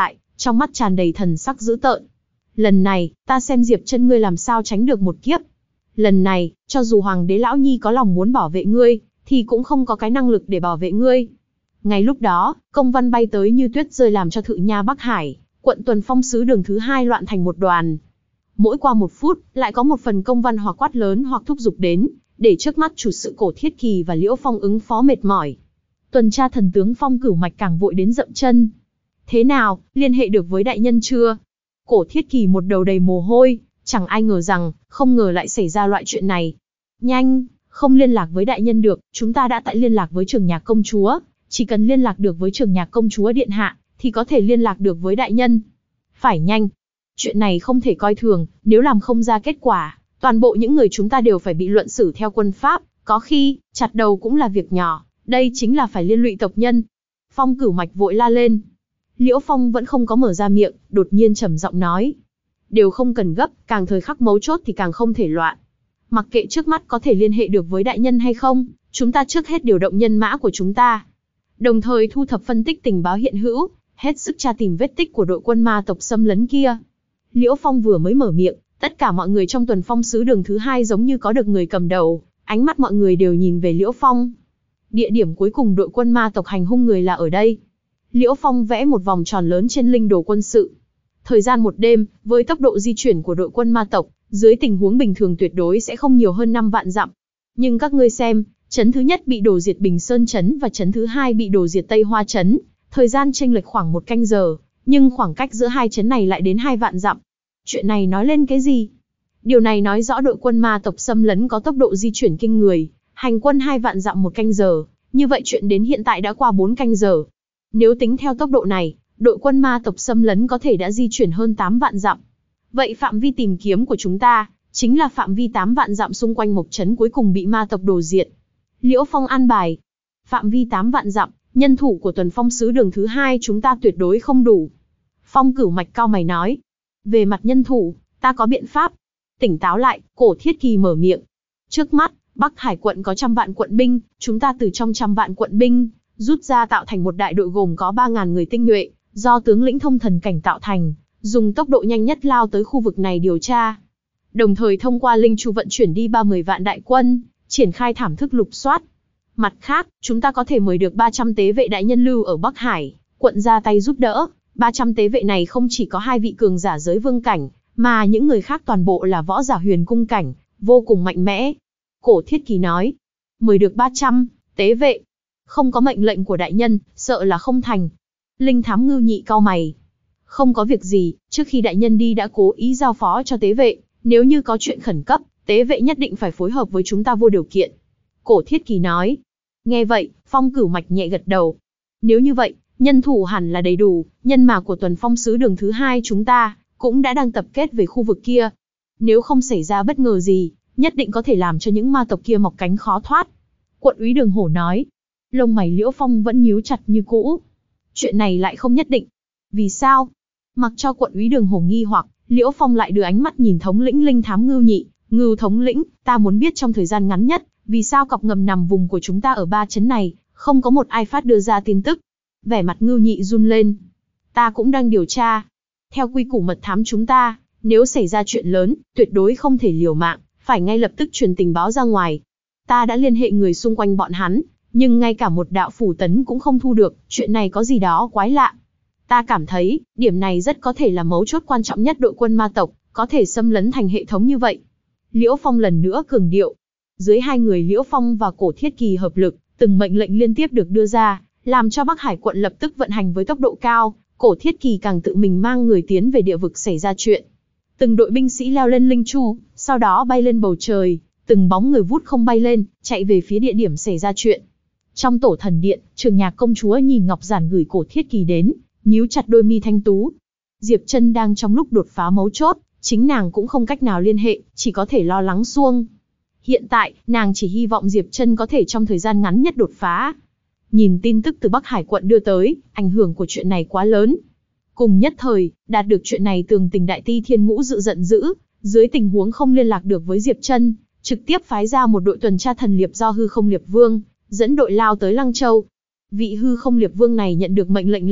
trong mắt tràn đầy thần sắc dữ tợn. Lần này, ta xem Diệp Chân ngươi làm sao tránh được một kiếp. Lần này, cho dù Hoàng đế Lão Nhi có lòng muốn bảo vệ ngươi, thì cũng không có cái năng lực để bảo vệ ngươi. Ngay lúc đó, công văn bay tới như tuyết rơi làm cho Thự Nha Bắc Hải, quận Tuần Phong Sứ Đường thứ 2 loạn thành một đoàn. Mỗi qua 1 phút, lại có một phần công văn hoặc quát lớn hoặc thúc giục đến, để trước mắt chủ sự Cổ Thiết Kỳ và Liễu Phong ứng phó mệt mỏi. Tuần tra thần tướng Phong Cửu Mạch càng vội đến dậm chân. Thế nào, liên hệ được với đại nhân chưa? Cổ Thiết Kỳ một đầu đầy mồ hôi, chẳng ai ngờ rằng, không ngờ lại xảy ra loại chuyện này. Nhanh, không liên lạc với đại nhân được, chúng ta đã tại liên lạc với Trường Nhạc công chúa, chỉ cần liên lạc được với Trường Nhạc công chúa điện hạ, thì có thể liên lạc được với đại nhân. Phải nhanh. Chuyện này không thể coi thường, nếu làm không ra kết quả, toàn bộ những người chúng ta đều phải bị luận xử theo quân pháp, có khi, chặt đầu cũng là việc nhỏ, đây chính là phải liên lụy tộc nhân. Phong Cửu Mạch vội la lên. Liễu Phong vẫn không có mở ra miệng, đột nhiên trầm giọng nói. Đều không cần gấp, càng thời khắc mấu chốt thì càng không thể loạn. Mặc kệ trước mắt có thể liên hệ được với đại nhân hay không, chúng ta trước hết điều động nhân mã của chúng ta. Đồng thời thu thập phân tích tình báo hiện hữu, hết sức tra tìm vết tích của đội quân ma tộc xâm lấn kia. Liễu Phong vừa mới mở miệng, tất cả mọi người trong Tuần Phong Sứ Đường thứ 2 giống như có được người cầm đầu, ánh mắt mọi người đều nhìn về Liễu Phong. Địa điểm cuối cùng đội quân ma tộc hành hung người là ở đây. Liễu Phong vẽ một vòng tròn lớn trên linh đồ quân sự. Thời gian một đêm, với tốc độ di chuyển của đội quân ma tộc, dưới tình huống bình thường tuyệt đối sẽ không nhiều hơn 5 vạn dặm. Nhưng các ngươi xem, trấn thứ nhất bị đổ diệt Bình Sơn trấn và trấn thứ 2 bị đổ diệt Tây Hoa trấn, thời gian chênh lệch khoảng 1 canh giờ, nhưng khoảng cách giữa hai trấn này lại đến 2 vạn dặm. Chuyện này nói lên cái gì? Điều này nói rõ đội quân ma tộc xâm lấn có tốc độ di chuyển kinh người, hành quân 2 vạn dặm 1 canh giờ, như vậy chuyện đến hiện tại đã qua 4 canh giờ. Nếu tính theo tốc độ này, đội quân ma tộc xâm lấn có thể đã di chuyển hơn 8 vạn dặm. Vậy phạm vi tìm kiếm của chúng ta, chính là phạm vi 8 vạn dặm xung quanh Mộc Trấn cuối cùng bị ma tộc đổ diệt. Liễu Phong an bài. Phạm vi 8 vạn dặm, nhân thủ của Tuần Phong Sứ Đường thứ 2 chúng ta tuyệt đối không đủ. Phong Cửu Mạch cau mày nói. Về mặt nhân thủ, ta có biện pháp. Tỉnh táo lại, Cổ Thiết Kỳ mở miệng. Trước mắt, Bắc Hải quận có 100 vạn quận binh, chúng ta từ trong 100 vạn quận binh, rút ra tạo thành một đại đội gồm có 3.000 người tinh nhuệ, do tướng lĩnh thông thần cảnh tạo thành, dùng tốc độ nhanh nhất lao tới khu vực này điều tra. Đồng thời thông qua linh chu vận chuyển đi 30 vạn đại quân, triển khai thảm thức lục soát. Mặt khác, chúng ta có thể mời được 300 tế vệ đại nhân lưu ở Bắc Hải, quận ra tay giúp đỡ. 300 tế vệ này không chỉ có 2 vị cường giả giới vương cảnh, mà những người khác toàn bộ là võ giả huyền cung cảnh, vô cùng mạnh mẽ. Cổ Thiết Kỳ nói, mời được 300 tế vệ, không có mệnh lệnh của đại nhân, sợ là không thành. Linh Thám Ngưu Nhị cau mày. Không có việc gì, trước khi đại nhân đi đã cố ý giao phó cho tế vệ, nếu như có chuyện khẩn cấp, tế vệ nhất định phải phối hợp với chúng ta vô điều kiện. Cổ Thiết Kỳ nói. Nghe vậy, Phong Cửu Mạch nhẹ gật đầu. Nếu như vậy, nhân thủ hẳn là đầy đủ, nhân mã của Tuần Phong Sứ Đường thứ 2 chúng ta cũng đã đang tập kết về khu vực kia. Nếu không xảy ra bất ngờ gì, nhất định có thể làm cho những ma tộc kia mọc cánh khó thoát. Quận úy Đường Hổ nói. Lông mày Liễu Phong vẫn nhíu chặt như cũ. Chuyện này lại không nhất định. Vì sao? Mặc cho quận úy Đường Hổ nghi hoặc, Liễu Phong lại đưa ánh mắt nhìn thống lĩnh Linh Thám Ngưu Nhị. Ngưu thống lĩnh, ta muốn biết trong thời gian ngắn nhất, vì sao cọc ngầm nằm vùng của chúng ta ở 3 trấn này, không có một ai phát đưa ra tin tức. Vẻ mặt Ngưu Nhị run lên. Ta cũng đang điều tra. Theo quy củ mật thám chúng ta, nếu xảy ra chuyện lớn, tuyệt đối không thể liều mạng, phải ngay lập tức truyền tình báo ra ngoài. Ta đã liên hệ người xung quanh bọn hắn, nhưng ngay cả một đạo phủ tấn cũng không thu được, chuyện này có gì đó quái lạ. Ta cảm thấy, điểm này rất có thể là mấu chốt quan trọng nhất đội quân ma tộc, có thể xâm lấn thành hệ thống như vậy. Liễu Phong lần nữa cường điệu. Dưới hai người Liễu Phong và Cổ Thiết Kỳ hợp lực, từng mệnh lệnh liên tiếp được đưa ra, làm cho Bắc Hải quận lập tức vận hành với tốc độ cao. Cổ Thiết Kỳ càng tự mình mang người tiến về địa vực xảy ra chuyện. Từng đội binh sĩ leo lên linh chu, sau đó bay lên bầu trời, từng bóng người vút không bay lên, chạy về phía địa điểm xảy ra chuyện. Trong tổ thần điện, Trường Nhạc công chúa nhìn Ngọc Giản gửi Cổ Thiết Kỳ đến, nhíu chặt đôi mi thanh tú. Diệp Chân đang trong lúc đột phá mấu chốt, chính nàng cũng không cách nào liên hệ, chỉ có thể lo lắng xuông. Hiện tại, nàng chỉ hy vọng Diệp Chân có thể trong thời gian ngắn nhất đột phá. Nhìn tin tức từ Bắc Hải quận đưa tới, ảnh hưởng của chuyện này quá lớn. Cùng nhất thời, đạt được chuyện này Tường Tình Đại Ti Thiên Ngũ dự giận dữ, dưới tình huống không liên lạc được với Diệp Chân, trực tiếp phái ra một đội tuần tra thần liệp do Hư Không Liệp Vương dẫn đội lao tới Lăng Châu. Vị Hư Không Liệp Vương này nhận được mệnh lệnh là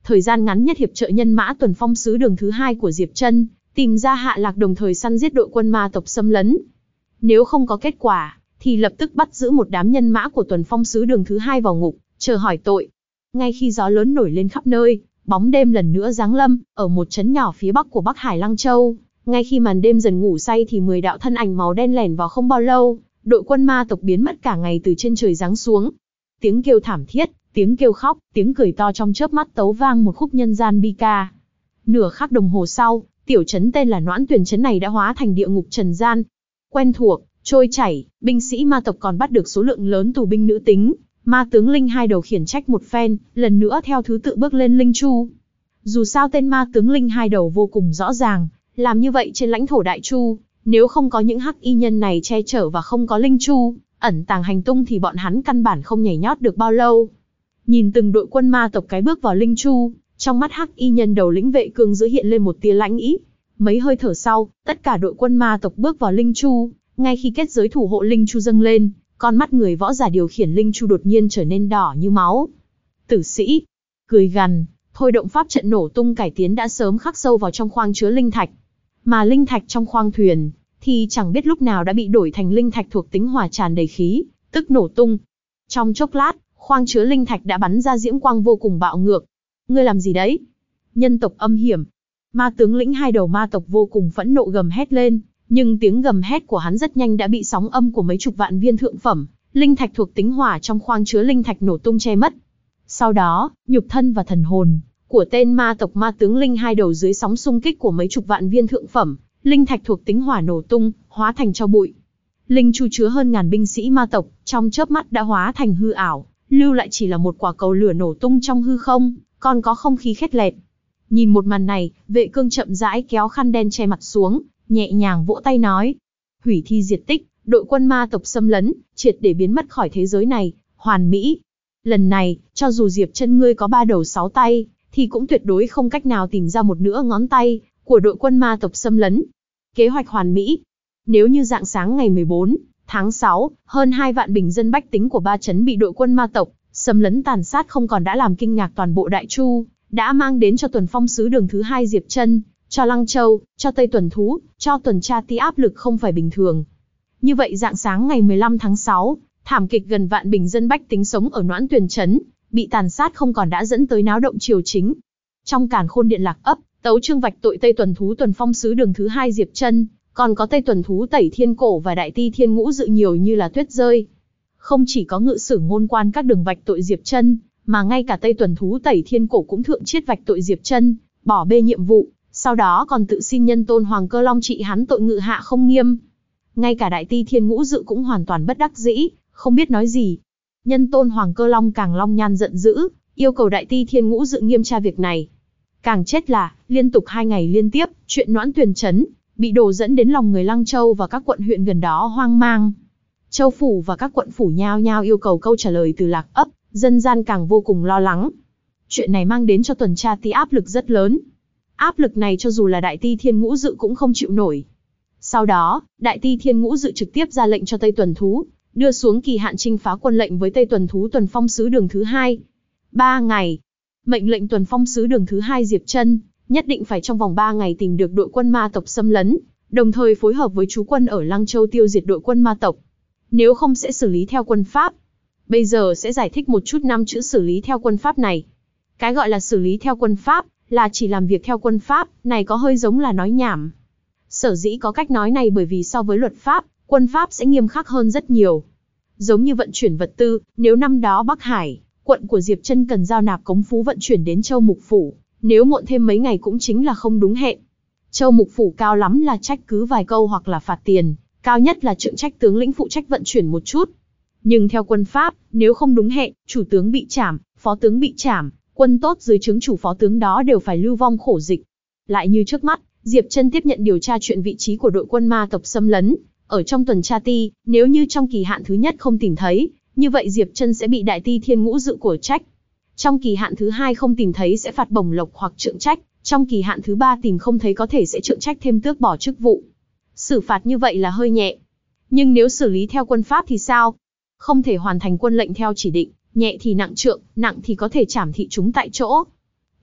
thời gian ngắn nhất hiệp trợ nhân mã tuần phong sứ đường thứ hai của Diệp Chân, tìm ra Hạ Lạc đồng thời săn giết đội quân ma tộc xâm lấn. Nếu không có kết quả, thì lập tức bắt giữ một đám nhân mã của tuần phong sứ đường thứ hai vào ngục, chờ hỏi tội. Ngay khi gió lớn nổi lên khắp nơi, bóng đêm lần nữa giáng lâm, ở một trấn nhỏ phía bắc của Bắc Hải Lăng Châu, ngay khi màn đêm dần ngủ say thì 10 đạo thân ảnh màu đen lẻn vào không bao lâu, đội quân ma tộc biến mất cả ngày từ trên trời giáng xuống. Tiếng kêu thảm thiết, tiếng kêu khóc, tiếng cười to trong chớp mắt tấu vang một khúc nhân gian bi ca. Nửa khắc đồng hồ sau, tiểu trấn tên là Noãn Tuyền trấn này đã hóa thành địa ngục trần gian. Quen thuộc, trôi chảy, binh sĩ ma tộc còn bắt được số lượng lớn tù binh nữ tính. Ma tướng Linh hai đầu khiển trách một phen, lần nữa theo thứ tự bước lên Linh Chu. Dù sao tên ma tướng Linh hai đầu vô cùng rõ ràng, làm như vậy trên lãnh thổ Đại Chu, nếu không có những hắc y nhân này che chở và không có Linh Chu ẩn tàng hành tung thì bọn hắn căn bản không nhảy nhót được bao lâu. Nhìn từng đội quân ma tộc cái bước vào Linh Chu, trong mắt hắc y nhân đầu lĩnh Vệ Cương giữa hiện lên một tia lãnh ý. Mấy hơi thở sau, tất cả đội quân ma tộc bước vào Linh Chu, ngay khi kết giới thủ hộ Linh Chu dâng lên, con mắt người võ giả điều khiển Linh Chu đột nhiên trở nên đỏ như máu. Tử sĩ, cười gằn, thôi động pháp trận nổ tung cải tiến đã sớm khắc sâu vào trong khoang chứa linh thạch. Mà linh thạch trong khoang thuyền, thì chẳng biết lúc nào đã bị đổi thành linh thạch thuộc tính hỏa tràn đầy khí, tức nổ tung. Trong chốc lát, khoang chứa linh thạch đã bắn ra diễm quang vô cùng bạo ngược. Ngươi làm gì đấy? Nhân tộc âm hiểm. Ma tướng lĩnh hai đầu ma tộc vô cùng phẫn nộ gầm hét lên, nhưng tiếng gầm hét của hắn rất nhanh đã bị sóng âm của mấy chục vạn viên thượng phẩm linh thạch thuộc tính hỏa trong khoang chứa linh thạch nổ tung che mất. Sau đó, nhục thân và thần hồn của tên ma tộc ma tướng linh hai đầu dưới sóng xung kích của mấy chục vạn viên thượng phẩm linh thạch thuộc tính hỏa nổ tung, hóa thành tro bụi. Linh Chu chứa hơn ngàn binh sĩ ma tộc, trong chớp mắt đã hóa thành hư ảo, lưu lại chỉ là một quả cầu lửa nổ tung trong hư không, còn có không khí khét lẹt. Nhìn một màn này, Vệ Cương chậm rãi kéo khăn đen che mặt xuống, nhẹ nhàng vỗ tay nói: hủy thi diệt tích, đội quân ma tộc xâm lấn, triệt để biến mất khỏi thế giới này, hoàn mỹ. Lần này, cho dù Diệp Chân ngươi có 3 đầu 6 tay, thì cũng tuyệt đối không cách nào tìm ra một nửa ngón tay của đội quân ma tộc xâm lấn. Kế hoạch hoàn mỹ. Nếu như rạng sáng ngày 14 tháng 6, hơn 2 vạn bình dân bách tính của 3 trấn bị đội quân ma tộc xâm lấn tàn sát không còn đã làm kinh ngạc toàn bộ Đại Chu, đã mang đến cho tuần phong sứ đường thứ hai Diệp Chân, cho Lăng Châu, cho Tây Tuần Thú, cho tuần tra ti áp lực không phải bình thường. Như vậy rạng sáng ngày 15 tháng 6, thảm kịch gần vạn bình dân bách tính sống ở Noãn Tuyền trấn bị tàn sát không còn đã dẫn tới náo động triều chính. Trong Càn Khôn Điện Lạc ấp, tấu chương vạch tội Tây Tuần Thú tuần phong sứ đường thứ hai Diệp Chân, còn có Tây Tuần Thú Tẩy Thiên Cổ và Đại Ti Thiên Ngũ Dự nhiều như là tuyết rơi. Không chỉ có ngự sử ngôn quan các đường vạch tội Diệp Chân, mà ngay cả Tây Tuần Thú Tẩy Thiên Cổ cũng thượng chiết vạch tội Diệp Chân, bỏ bê nhiệm vụ, sau đó còn tự xin Nhân Tôn Hoàng Cơ Long trị hắn tội ngự hạ không nghiêm. Ngay cả Đại Ti Thiên Ngũ Dự cũng hoàn toàn bất đắc dĩ, không biết nói gì. Nhân Tôn Hoàng Cơ Long càng long nhan giận dữ, yêu cầu Đại Ti Thiên Ngũ Dự nghiêm tra việc này. Càng chết là, liên tục 2 ngày liên tiếp, chuyện Noãn Tuyền trấn bị đổ dẫn đến lòng người Lăng Châu và các quận huyện gần đó hoang mang. Châu phủ và các quận phủ nhao nhao yêu cầu câu trả lời từ Lạc ấp, dân gian càng vô cùng lo lắng. Chuyện này mang đến cho tuần tra ti áp lực rất lớn. Áp lực này cho dù là Đại Ti Thiên Ngũ Dự cũng không chịu nổi. Sau đó, Đại Ti Thiên Ngũ Dự trực tiếp ra lệnh cho Tây Tuần Thú, đưa xuống kỳ hạn chinh phá quân lệnh với Tây Tuần Thú tuần phong sứ đường thứ hai. 3 ngày. Mệnh lệnh tuần phong sứ đường thứ hai Diệp Chân, nhất định phải trong vòng 3 ngày tìm được đội quân ma tộc xâm lấn, đồng thời phối hợp với trú quân ở Lăng Châu tiêu diệt đội quân ma tộc. Nếu không sẽ xử lý theo quân pháp. Bây giờ sẽ giải thích một chút 5 chữ xử lý theo quân pháp này. Cái gọi là xử lý theo quân pháp, là chỉ làm việc theo quân pháp, này có hơi giống là nói nhảm. Sở dĩ có cách nói này bởi vì so với luật pháp, quân pháp sẽ nghiêm khắc hơn rất nhiều. Giống như vận chuyển vật tư, nếu năm đó Bắc Hải, quận của Diệp Chân cần giao nạp cống phú vận chuyển đến Châu Mục Phủ, nếu muộn thêm mấy ngày cũng chính là không đúng hẹn. Châu Mục Phủ cao lắm là trách cứ vài câu hoặc là phạt tiền, cao nhất là trượng trách tướng lĩnh phụ trách vận chuyển một chút. Nhưng theo quân pháp, nếu không đúng hẹn, chủ tướng bị trảm, phó tướng bị trảm, quân tốt dưới trướng chủ phó tướng đó đều phải lưu vong khổ dịch. Lại như trước mắt, Diệp Chân tiếp nhận điều tra chuyện vị trí của đội quân ma tộc xâm lấn, ở trong tuần tra ti, nếu như trong kỳ hạn thứ nhất không tìm thấy, như vậy Diệp Chân sẽ bị Đại Ti Thiên Ngũ Dự của trách. Trong kỳ hạn thứ hai không tìm thấy sẽ phạt bổng lộc hoặc trượng trách, trong kỳ hạn thứ ba tìm không thấy có thể sẽ trượng trách thêm tước bỏ chức vụ. Xử phạt như vậy là hơi nhẹ. Nhưng nếu xử lý theo quân pháp thì sao? Không thể hoàn thành quân lệnh theo chỉ định, nhẹ thì nặng trượng, nặng thì có thể trảm thị chúng tại chỗ.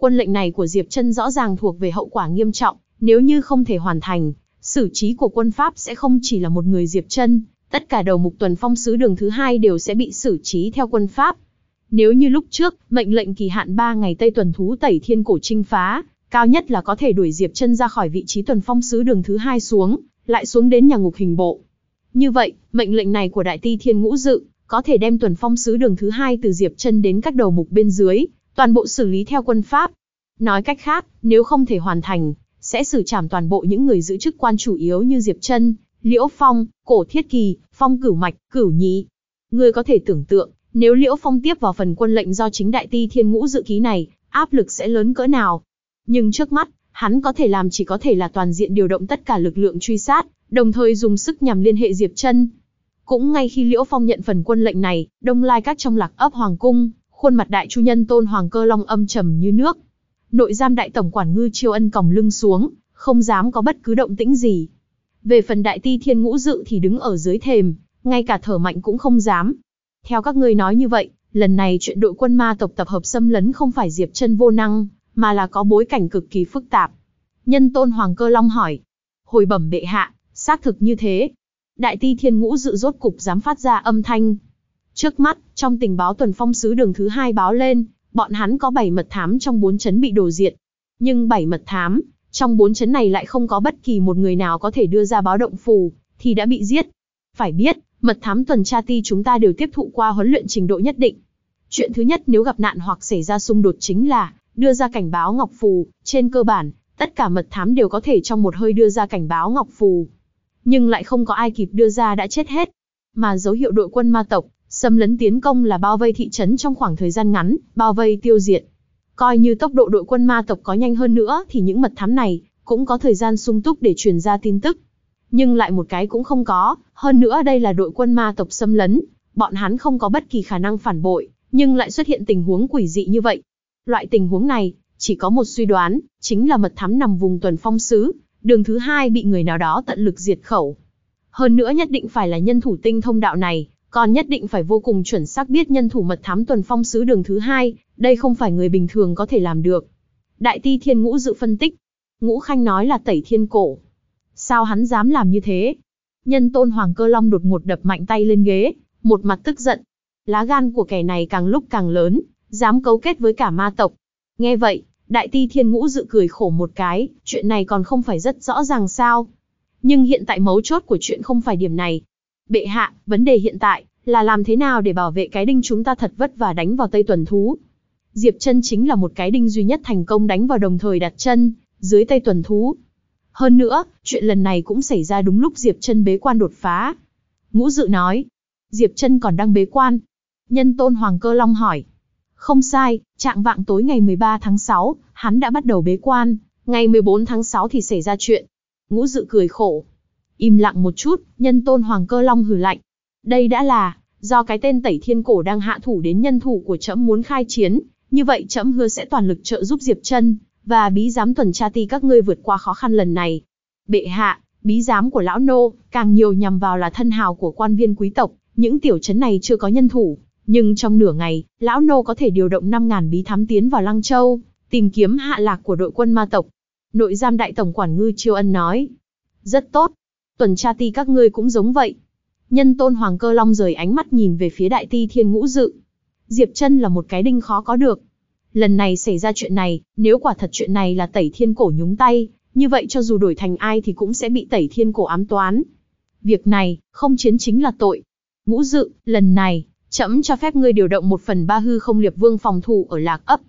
Quân lệnh này của Diệp Trân rõ ràng thuộc về hậu quả nghiêm trọng, nếu như không thể hoàn thành, xử trí của quân Pháp sẽ không chỉ là một người Diệp Trân, tất cả đầu mục tuần phong sứ đường thứ hai đều sẽ bị xử trí theo quân Pháp. Nếu như lúc trước, mệnh lệnh kỳ hạn 3 ngày Tây tuần thú Tẩy Thiên Cổ chinh phá, cao nhất là có thể đuổi Diệp Trân ra khỏi vị trí tuần phong sứ đường thứ hai xuống, lại xuống đến nhà ngục hình bộ. Như vậy, mệnh lệnh này của Đại Ti Thiên Ngũ Dự, có thể đem tuần phong sứ đường thứ hai từ Diệp Trân đến các đầu mục bên dưới, toàn bộ xử lý theo quân Pháp. Nói cách khác, nếu không thể hoàn thành, sẽ xử trảm toàn bộ những người giữ chức quan chủ yếu như Diệp Trân, Liễu Phong, Cổ Thiết Kỳ, Phong Cửu Mạch, Cửu Nhị. Ngươi có thể tưởng tượng, nếu Liễu Phong tiếp vào phần quân lệnh do chính Đại Ti Thiên Ngũ Dự ký này, áp lực sẽ lớn cỡ nào. Nhưng trước mắt, hắn có thể làm chỉ có thể là toàn diện điều động tất cả lực lượng truy sát, đồng thời dùng sức nhằm liên hệ Diệp Trân. Cũng ngay khi Liễu Phong nhận phần quân lệnh này, Đông Lai Các trong Lạc Ấp Hoàng Cung, khuôn mặt Đại Chu Nhân Tôn Hoàng Cơ Long âm trầm như nước. Nội giam Đại Tổng quản Ngư Chiêu Ân còng lưng xuống, không dám có bất cứ động tĩnh gì. Về phần Đại Ti Thiên Ngũ Dự thì đứng ở dưới thềm, ngay cả thở mạnh cũng không dám. Theo các ngươi nói như vậy, lần này chuyện đội quân ma tộc tập hợp xâm lấn không phải Diệp Trân vô năng, mà là có bối cảnh cực kỳ phức tạp. Nhân Tôn Hoàng Cơ Long hỏi. Hồi bẩm bệ hạ, xác thực như thế. Đại Ti Thiên Ngũ Dự rốt cục dám phát ra âm thanh. Trước mắt, trong tình báo tuần phong sứ đường thứ hai báo lên, bọn hắn có 7 mật thám trong 4 trấn bị đổ diệt. Nhưng 7 mật thám, trong 4 trấn này lại không có bất kỳ một người nào có thể đưa ra báo động phù, thì đã bị giết. Phải biết, mật thám tuần tra ti chúng ta đều tiếp thụ qua huấn luyện trình độ nhất định. Chuyện thứ nhất nếu gặp nạn hoặc xảy ra xung đột chính là đưa ra cảnh báo ngọc phù. Trên cơ bản, tất cả mật thám đều có thể trong một hơi đưa ra cảnh báo ngọc phù. Nhưng lại không có ai kịp đưa ra đã chết hết. Mà dấu hiệu đội quân ma tộc xâm lấn tiến công là bao vây thị trấn trong khoảng thời gian ngắn, bao vây tiêu diệt. Coi như tốc độ đội quân ma tộc có nhanh hơn nữa thì những mật thám này cũng có thời gian sung túc để truyền ra tin tức. Nhưng lại một cái cũng không có, hơn nữa đây là đội quân ma tộc xâm lấn, bọn hắn không có bất kỳ khả năng phản bội, nhưng lại xuất hiện tình huống quỷ dị như vậy. Loại tình huống này, chỉ có một suy đoán, chính là mật thám nằm vùng tuần phong sứ, đường thứ hai bị người nào đó tận lực diệt khẩu. Hơn nữa nhất định phải là nhân thủ tinh thông đạo này, còn nhất định phải vô cùng chuẩn xác biết nhân thủ mật thám tuần phong sứ đường thứ hai, đây không phải người bình thường có thể làm được. Đại Ti Thiên Ngũ Dự phân tích, Ngũ Khanh nói là Tẩy Thiên Cổ. Sao hắn dám làm như thế? Nhân Tôn Hoàng Cơ Long đột ngột đập mạnh tay lên ghế, một mặt tức giận. Lá gan của kẻ này càng lúc càng lớn, dám cấu kết với cả ma tộc. Nghe vậy, Đại Ti Thiên Ngũ Dự cười khổ một cái, chuyện này còn không phải rất rõ ràng sao? Nhưng hiện tại mấu chốt của chuyện không phải điểm này. Bệ hạ, vấn đề hiện tại là làm thế nào để bảo vệ cái đinh chúng ta thật vất vả đánh vào Tây Tuần Thú. Diệp Trân chính là một cái đinh duy nhất thành công đánh vào đồng thời đặt chân dưới Tây Tuần Thú. Hơn nữa, chuyện lần này cũng xảy ra đúng lúc Diệp Trân bế quan đột phá. Ngũ Dự nói, Diệp Trân còn đang bế quan. Nhân Tôn Hoàng Cơ Long hỏi. Không sai, trạng vạng tối ngày 13 tháng 6, hắn đã bắt đầu bế quan, ngày 14 tháng 6 thì xảy ra chuyện. Ngũ Dự cười khổ. Im lặng một chút, Nhân Tôn Hoàng Cơ Long hừ lạnh. Đây đã là do cái tên Tẩy Thiên Cổ đang hạ thủ đến nhân thủ của trẫm muốn khai chiến, như vậy trẫm hứa sẽ toàn lực trợ giúp Diệp Trân và bí giám tuần tra ti các ngươi vượt qua khó khăn lần này. Bệ hạ, bí giám của lão nô càng nhiều nhằm vào là thân hào của quan viên quý tộc, những tiểu trấn này chưa có nhân thủ, nhưng trong nửa ngày, lão nô có thể điều động 5.000 bí thám tiến vào Lăng Châu, tìm kiếm hạ lạc của đội quân ma tộc. Nội giam Đại Tổng quản Ngư Chiêu Ân nói. Rất tốt, tuần tra ti các ngươi cũng giống vậy. Nhân Tôn Hoàng Cơ Long rời ánh mắt nhìn về phía Đại Ti Thiên Ngũ Dự. Diệp Trân là một cái đinh khó có được. Lần này xảy ra chuyện này, nếu quả thật chuyện này là Tẩy Thiên Cổ nhúng tay, như vậy cho dù đổi thành ai thì cũng sẽ bị Tẩy Thiên Cổ ám toán. Việc này, không chiến chính là tội. Ngũ Dự, lần này, trẫm cho phép ngươi điều động 1/3 hư không liệp vương phòng thủ ở Lạc Ấp.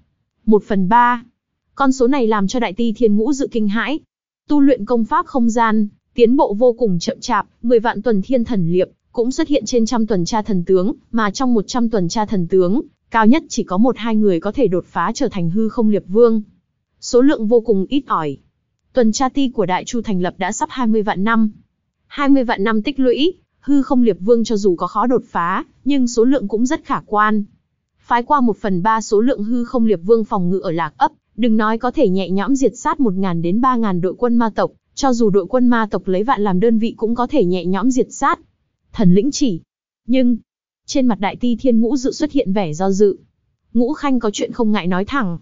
1/3. Con số này làm cho Đại Ti Thiên Ngũ Dự kinh hãi. Tu luyện công pháp không gian, tiến bộ vô cùng chậm chạp, 10 vạn tuần thiên thần liệp cũng xuất hiện trên 100 tuần tra thần tướng, mà trong 100 tuần tra thần tướng, cao nhất chỉ có 1-2 người có thể đột phá trở thành hư không liệp vương. Số lượng vô cùng ít ỏi. Tuần tra ti của Đại Chu thành lập đã sắp 20 vạn năm. 20 vạn năm tích lũy, hư không liệp vương cho dù có khó đột phá, nhưng số lượng cũng rất khả quan. Phái qua 1/3 số lượng hư không liệp vương phòng ngự ở Lạc Ấp, đừng nói có thể nhẹ nhõm diệt sát 1.000 đến 3.000 đội quân ma tộc, cho dù đội quân ma tộc lấy vạn làm đơn vị cũng có thể nhẹ nhõm diệt sát. Thần lĩnh chỉ. Nhưng, trên mặt Đại Ti Thiên Ngũ Dự xuất hiện vẻ do dự. Ngũ Khanh có chuyện không ngại nói thẳng.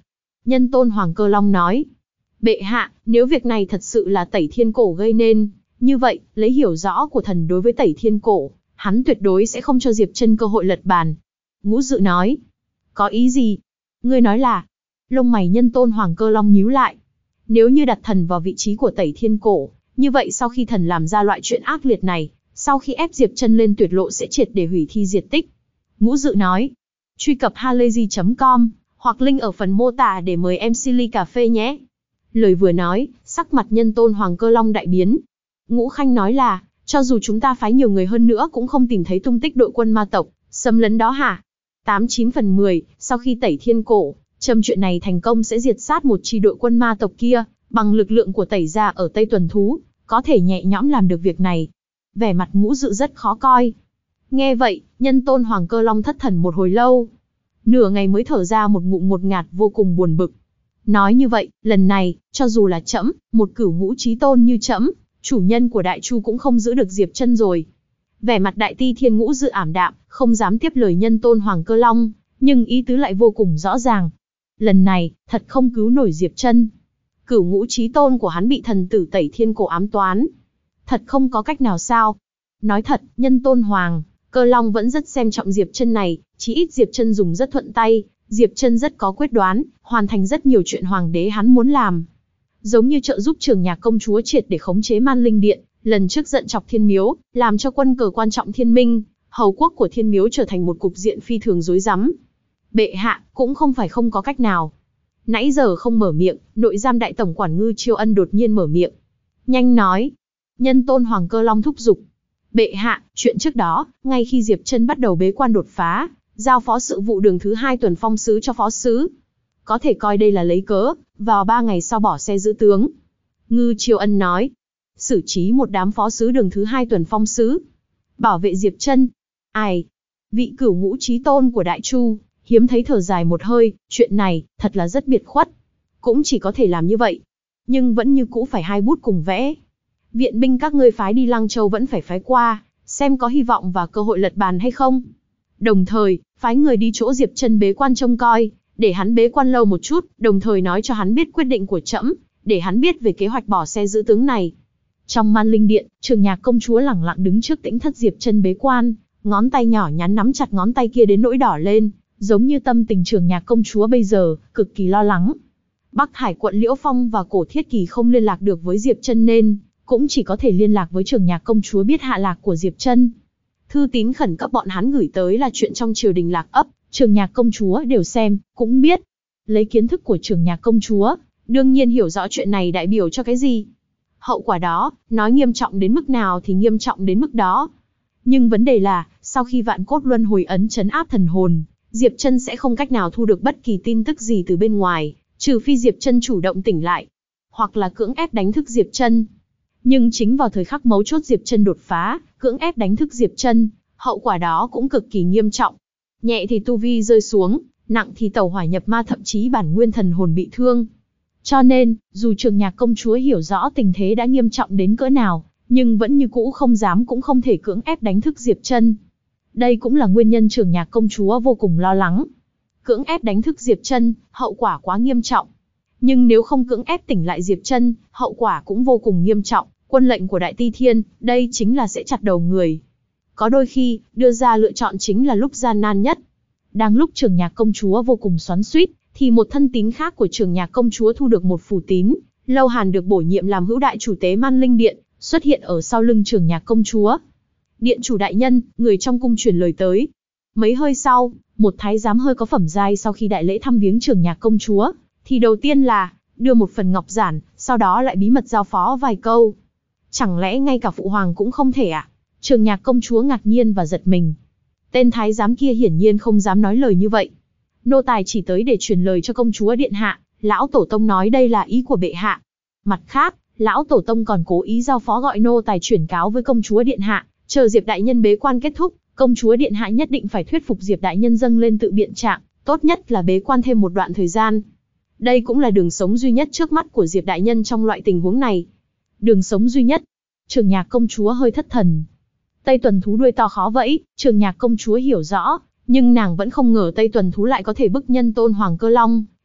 Nhân tôn Hoàng Cơ Long nói. Bệ hạ, nếu việc này thật sự là Tẩy Thiên Cổ gây nên, như vậy, lấy hiểu rõ của thần đối với Tẩy Thiên Cổ, hắn tuyệt đối sẽ không cho Diệp Chân cơ hội lật bàn. Ngũ Dự nói. Có ý gì? Ngươi nói là... Lông mày Nhân tôn Hoàng Cơ Long nhíu lại. Nếu như đặt thần vào vị trí của Tẩy Thiên Cổ, như vậy sau khi thần làm ra loại chuyện ác liệt này, sau khi ép Diệp Chân lên tuyệt lộ sẽ triệt để hủy thi diệt tích. Ngũ Dự nói. Truy cập halayzi.com, hoặc link ở phần mô tả để mời em Silly Cà Phê nhé. Lời vừa nói, sắc mặt Nhân tôn Hoàng Cơ Long đại biến. Ngũ Khanh nói là, cho dù chúng ta phái nhiều người hơn nữa cũng không tìm thấy tung tích đội quân ma tộc xâm lấn đó hả? 89 phần 10, sau khi Tẩy Thiên Cổ châm chuyện này thành công sẽ diệt sát một chi đội quân ma tộc kia, bằng lực lượng của Tẩy gia ở Tây Tuần Thú, có thể nhẹ nhõm làm được việc này. Vẻ mặt Ngũ Dự rất khó coi. Nghe vậy, Nhân tôn Hoàng Cơ Long thất thần một hồi lâu. Nửa ngày mới thở ra một ngụm ngột ngạt vô cùng buồn bực. Nói như vậy, lần này, cho dù là trẫm, một cửu ngũ chí tôn như trẫm, chủ nhân của Đại Chu cũng không giữ được Diệp Chân rồi. Vẻ mặt Đại Ti Thiên Ngũ Dự ảm đạm, không dám tiếp lời Nhân tôn Hoàng Cơ Long, nhưng ý tứ lại vô cùng rõ ràng. Lần này, thật không cứu nổi Diệp Chân. Cửu ngũ chí tôn của hắn bị thần tử Tẩy Thiên Cổ ám toán. Thật không có cách nào sao? Nói thật, Nhân tôn Hoàng Cơ Long vẫn rất xem trọng Diệp Chân này, chí ít Diệp Chân dùng rất thuận tay, Diệp Chân rất có quyết đoán, hoàn thành rất nhiều chuyện hoàng đế hắn muốn làm. Giống như trợ giúp Trường Nhạc công chúa triệt để khống chế Man Linh Điện, lần trước giận chọc Thiên Miếu, làm cho quân cờ quan trọng Thiên Minh, hầu quốc của Thiên Miếu trở thành một cục diện phi thường rối rắm. Bệ hạ, cũng không phải không có cách nào. Nãy giờ không mở miệng, nội giam đại tổng quản Ngư Chiêu Ân đột nhiên mở miệng. Nhanh nói. Nhân tôn Hoàng Cơ Long thúc giục. Bệ hạ, chuyện trước đó, ngay khi Diệp Chân bắt đầu bế quan đột phá, giao phó sự vụ đường thứ 2 tuần phong sứ cho phó sứ. Có thể coi đây là lấy cớ, vào 3 ngày sau bỏ xe giữ tướng. Ngư Chiêu Ân nói. Xử trí một đám phó sứ đường thứ 2 tuần phong sứ. Bảo vệ Diệp Chân. Ai? Vị cửu ngũ chí tôn của Đại Chu, hiếm thấy thở dài một hơi, chuyện này, thật là rất biệt khuất. Cũng chỉ có thể làm như vậy. Nhưng vẫn như cũ phải hai bút cùng vẽ. Viện binh các ngươi phái đi Lăng Châu vẫn phải phái qua, xem có hy vọng và cơ hội lật bàn hay không. Đồng thời, phái người đi chỗ Diệp Chân bế quan trông coi, để hắn bế quan lâu một chút, đồng thời nói cho hắn biết quyết định của trẫm, để hắn biết về kế hoạch bỏ xe giữ tướng này. Trong Man Linh Điện, Trường Nhạc công chúa lẳng lặng đứng trước Tĩnh Thất Diệp Chân bế quan, ngón tay nhỏ nhắn nắm chặt ngón tay kia đến nỗi đỏ lên, giống như tâm tình Trường Nhạc công chúa bây giờ, cực kỳ lo lắng. Bắc Hải quận Liễu Phong và Cổ Thiết Kỳ không liên lạc được với Diệp Chân nên cũng chỉ có thể liên lạc với Trường Nhạc công chúa biết hạ lạc của Diệp Chân. Thư tín khẩn cấp bọn hắn gửi tới là chuyện trong triều đình Lạc Ấp, Trường Nhạc công chúa đều xem, cũng biết. Lấy kiến thức của Trường Nhạc công chúa, đương nhiên hiểu rõ chuyện này đại biểu cho cái gì. Hậu quả đó, nói nghiêm trọng đến mức nào thì nghiêm trọng đến mức đó. Nhưng vấn đề là, sau khi Vạn Cốt Luân Hồi ấn trấn áp thần hồn, Diệp Chân sẽ không cách nào thu được bất kỳ tin tức gì từ bên ngoài, trừ phi Diệp Chân chủ động tỉnh lại, hoặc là cưỡng ép đánh thức Diệp Chân. Nhưng chính vào thời khắc mấu chốt Diệp Chân đột phá, cưỡng ép đánh thức Diệp Chân, hậu quả đó cũng cực kỳ nghiêm trọng. Nhẹ thì tu vi rơi xuống, nặng thì tẩu hỏa nhập ma, thậm chí bản nguyên thần hồn bị thương. Cho nên, dù Trường Nhạc công chúa hiểu rõ tình thế đã nghiêm trọng đến cỡ nào, nhưng vẫn như cũ không dám cũng không thể cưỡng ép đánh thức Diệp Chân. Đây cũng là nguyên nhân Trường Nhạc công chúa vô cùng lo lắng. Cưỡng ép đánh thức Diệp Chân, hậu quả quá nghiêm trọng. Nhưng nếu không cưỡng ép tỉnh lại Diệp Chân, hậu quả cũng vô cùng nghiêm trọng. Quân lệnh của Đại Ti Thiên, đây chính là sẽ chặt đầu người. Có đôi khi, đưa ra lựa chọn chính là lúc gian nan nhất. Đang lúc Trường Nhạc công chúa vô cùng xoắn xuýt, thì một thân tín khác của Trường Nhạc công chúa thu được một phủ tín. Lâu Hàn được bổ nhiệm làm hữu đại chủ tế Man Linh Điện, xuất hiện ở sau lưng Trường Nhạc công chúa. Điện chủ đại nhân, người trong cung truyền lời tới. Mấy hơi sau, một thái giám hơi có phẩm giai sau khi đại lễ thăm viếng Trường Nhạc công chúa, thì đầu tiên là đưa một phần ngọc giản, sau đó lại bí mật giao phó vài câu. Chẳng lẽ ngay cả phụ hoàng cũng không thể à? Trường Nhạc công chúa ngạc nhiên và giật mình. Tên thái giám kia hiển nhiên không dám nói lời như vậy. Nô tài chỉ tới để truyền lời cho công chúa điện hạ, lão tổ tông nói đây là ý của bệ hạ. Mặt khác, lão tổ tông còn cố ý giao phó gọi nô tài chuyển cáo với công chúa điện hạ, chờ Diệp đại nhân bế quan kết thúc, công chúa điện hạ nhất định phải thuyết phục Diệp đại nhân dâng lên tự biện trạng, tốt nhất là bế quan thêm một đoạn thời gian. Đây cũng là đường sống duy nhất trước mắt của Diệp đại nhân trong loại tình huống này. Đường sống duy nhất. Trường Nhạc công chúa hơi thất thần. Tây Tuần thú đuôi to khó vẫy, Trường Nhạc công chúa hiểu rõ, nhưng nàng vẫn không ngờ Tây Tuần thú lại có thể bức Nhân tôn Hoàng Cơ Long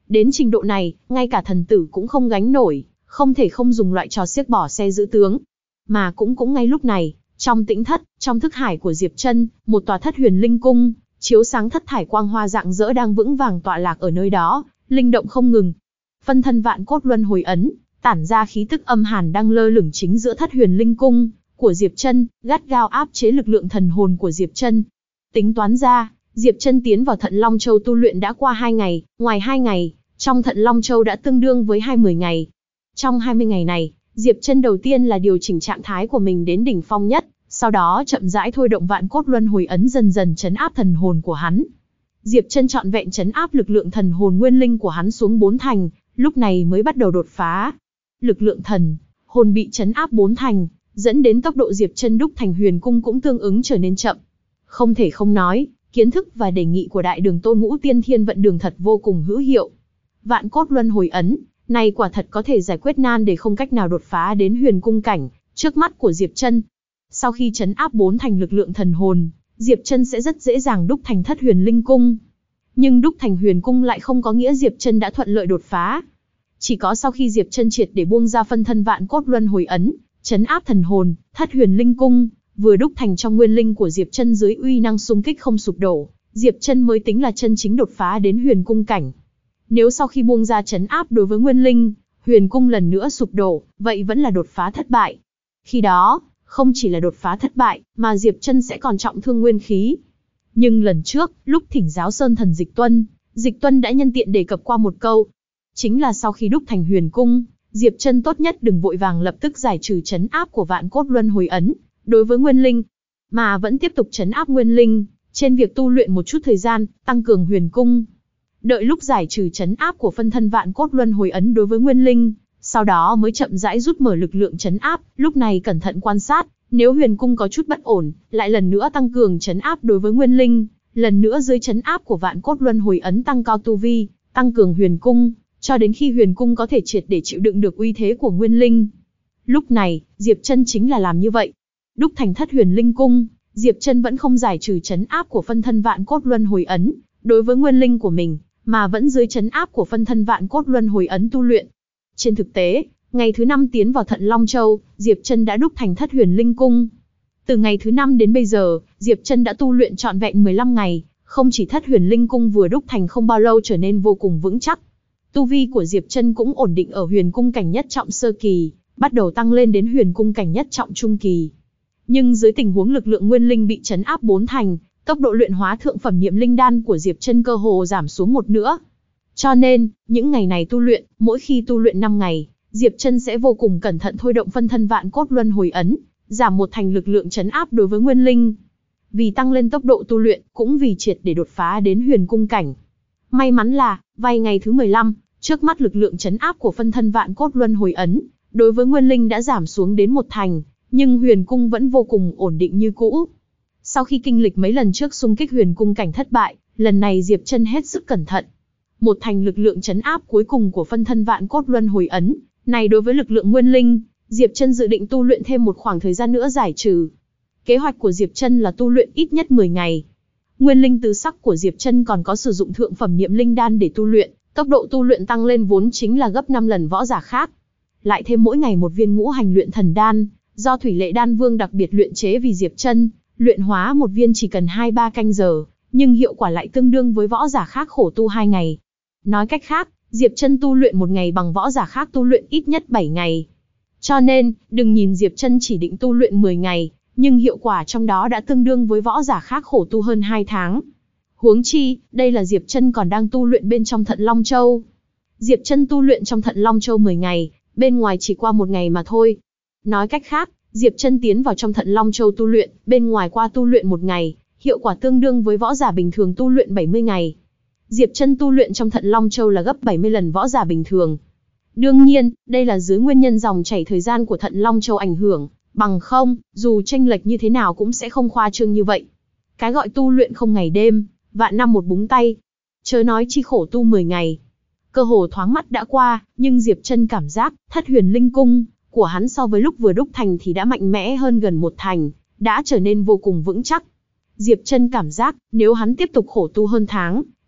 Đến trình độ này, ngay cả thần tử cũng không gánh nổi, không thể không dùng loại trò xiếc bỏ xe giữ tướng. Mà cũng ngay lúc này, trong tĩnh thất, trong thức hải của Diệp Trân, một tòa thất huyền linh cung, chiếu sáng thất thải quang hoa rạng rỡ đang vững vàng tọa lạc ở nơi đó, linh động không ngừng. Phân thân vạn cốt luân hồi ấn, tản ra khí tức âm hàn đang lơ lửng chính giữa thất huyền linh cung của Diệp Trân, gắt gao áp chế lực lượng thần hồn của Diệp Trân. Tính toán ra, Diệp Trân tiến vào Thận Long Châu tu luyện đã qua 2 ngày, ngoài 2 ngày, trong Thận Long Châu đã tương đương với 20 ngày. Trong 20 ngày này, Diệp Trân đầu tiên là điều chỉnh trạng thái của mình đến đỉnh phong nhất, sau đó chậm rãi thôi động vạn cốt luân hồi ấn dần dần trấn áp thần hồn của hắn. Diệp Trân trọn vẹn trấn áp lực lượng thần hồn nguyên linh của hắn xuống 4 thành, lúc này mới bắt đầu đột phá. Lực lượng thần hồn bị trấn áp 4 thành, dẫn đến tốc độ Diệp Trân đúc thành huyền cung cũng tương ứng trở nên chậm. Không thể không nói, kiến thức và đề nghị của Đại Đường Tôn Ngũ Tiên Thiên Vận Đường thật vô cùng hữu hiệu. Vạn cốt luân hồi ấn này quả thật có thể giải quyết nan để không cách nào đột phá đến huyền cung cảnh trước mắt của Diệp Trân. Sau khi trấn áp 4 thành lực lượng thần hồn, Diệp Trân sẽ rất dễ dàng đúc thành thất huyền linh cung. Nhưng đúc thành huyền cung lại không có nghĩa Diệp Trân đã thuận lợi đột phá. Chỉ có sau khi Diệp Trân triệt để buông ra phân thân vạn cốt luân hồi ấn, trấn áp thần hồn, thất huyền linh cung vừa đúc thành trong nguyên linh của Diệp Trân dưới uy năng xung kích không sụp đổ, Diệp Trân mới tính là chân chính đột phá đến huyền cung cảnh. Nếu sau khi buông ra trấn áp đối với nguyên linh, huyền cung lần nữa sụp đổ, vậy vẫn là đột phá thất bại. Khi đó, không chỉ là đột phá thất bại, mà Diệp Trân sẽ còn trọng thương nguyên khí. Nhưng lần trước, lúc thỉnh giáo Sơn Thần Dịch Tuân đã nhân tiện đề cập qua một câu. Chính là sau khi đúc thành huyền cung, Diệp Trân tốt nhất đừng vội vàng lập tức giải trừ trấn áp của vạn cốt luân hồi ấn đối với nguyên linh, mà vẫn tiếp tục trấn áp nguyên linh, trên việc tu luyện một chút thời gian, tăng cường huyền cung. Đợi lúc giải trừ trấn áp của phân thân vạn cốt luân hồi ấn đối với nguyên linh, sau đó mới chậm rãi rút mở lực lượng trấn áp, lúc này cẩn thận quan sát, nếu huyền cung có chút bất ổn, lại lần nữa tăng cường trấn áp đối với nguyên linh, lần nữa dưới trấn áp của vạn cốt luân hồi ấn tăng cao tu vi, tăng cường huyền cung, cho đến khi huyền cung có thể triệt để chịu đựng được uy thế của nguyên linh. Lúc này, Diệp Trân chính là làm như vậy. Đúc thành thất huyền linh cung, Diệp Trân vẫn không giải trừ trấn áp của phân thân vạn cốt luân hồi ấn đối với nguyên linh của mình, mà vẫn dưới trấn áp của phân thân vạn cốt luân hồi ấn tu luyện. Trên thực tế, ngày thứ 5 tiến vào Thận Long Châu, Diệp Trân đã đúc thành thất huyền linh cung. Từ ngày thứ 5 đến bây giờ, Diệp Trân đã tu luyện trọn vẹn 15 ngày, không chỉ thất huyền linh cung vừa đúc thành không bao lâu trở nên vô cùng vững chắc. Tu vi của Diệp Trân cũng ổn định ở huyền cung cảnh nhất trọng sơ kỳ, bắt đầu tăng lên đến huyền cung cảnh nhất trọng trung kỳ. Nhưng dưới tình huống lực lượng nguyên linh bị trấn áp 4 thành, tốc độ luyện hóa thượng phẩm niệm linh đan của Diệp Trân cơ hồ giảm xuống một nửa. Cho nên, những ngày này tu luyện, mỗi khi tu luyện 5 ngày, Diệp Trân sẽ vô cùng cẩn thận thôi động phân thân vạn cốt luân hồi ấn, giảm một thành lực lượng trấn áp đối với nguyên linh. Vì tăng lên tốc độ tu luyện, cũng vì triệt để đột phá đến huyền cung cảnh. May mắn là, vài ngày thứ 15, trước mắt lực lượng trấn áp của phân thân vạn cốt luân hồi ấn đối với nguyên linh đã giảm xuống đến một thành, nhưng huyền cung vẫn vô cùng ổn định như cũ. Sau khi kinh lịch mấy lần trước xung kích huyền cung cảnh thất bại, lần này Diệp Trân hết sức cẩn thận. Một thành lực lượng trấn áp cuối cùng của phân thân vạn cốt luân hồi ấn này đối với lực lượng nguyên linh, Diệp Trân dự định tu luyện thêm một khoảng thời gian nữa giải trừ. Kế hoạch của Diệp Trân là tu luyện ít nhất 10 ngày. Nguyên linh tứ sắc của Diệp Trân còn có sử dụng thượng phẩm niệm linh đan để tu luyện, tốc độ tu luyện tăng lên vốn chính là gấp 5 lần võ giả khác. Lại thêm mỗi ngày một viên ngũ hành luyện thần đan, do Thủy Lệ Đan Vương đặc biệt luyện chế vì Diệp Trân, luyện hóa một viên chỉ cần 2-3 canh giờ, nhưng hiệu quả lại tương đương với võ giả khác khổ tu 2 ngày. Nói cách khác, Diệp Trân tu luyện một ngày bằng võ giả khác tu luyện ít nhất 7 ngày. Cho nên, đừng nhìn Diệp Trân chỉ định tu luyện 10 ngày, nhưng hiệu quả trong đó đã tương đương với võ giả khác khổ tu hơn 2 tháng. Huống chi, đây là Diệp Trân còn đang tu luyện bên trong Thận Long Châu. Diệp Trân tu luyện trong Thận Long Châu 10 ngày, bên ngoài chỉ qua 1 ngày mà thôi. Nói cách khác, Diệp Trân tiến vào trong Thận Long Châu tu luyện, bên ngoài qua tu luyện 1 ngày, hiệu quả tương đương với võ giả bình thường tu luyện 70 ngày. Diệp Trân tu luyện trong Thận Long Châu là gấp 70 lần võ giả bình thường. Đương nhiên, đây là dưới nguyên nhân dòng chảy thời gian của Thận Long Châu ảnh hưởng, bằng không, dù chênh lệch như thế nào cũng sẽ không khoa trương như vậy. Cái gọi tu luyện không ngày đêm, vạn năm một búng tay. Chớ nói chi khổ tu 10 ngày. Cơ hồ thoáng mắt đã qua, nhưng Diệp Trân cảm giác, thất huyền linh cung của hắn so với lúc vừa đúc thành thì đã mạnh mẽ hơn gần 1 thành, đã trở nên vô cùng vững chắc. Diệp Trân cảm giác, nếu hắn tiếp tục khổ tu hơn tháng,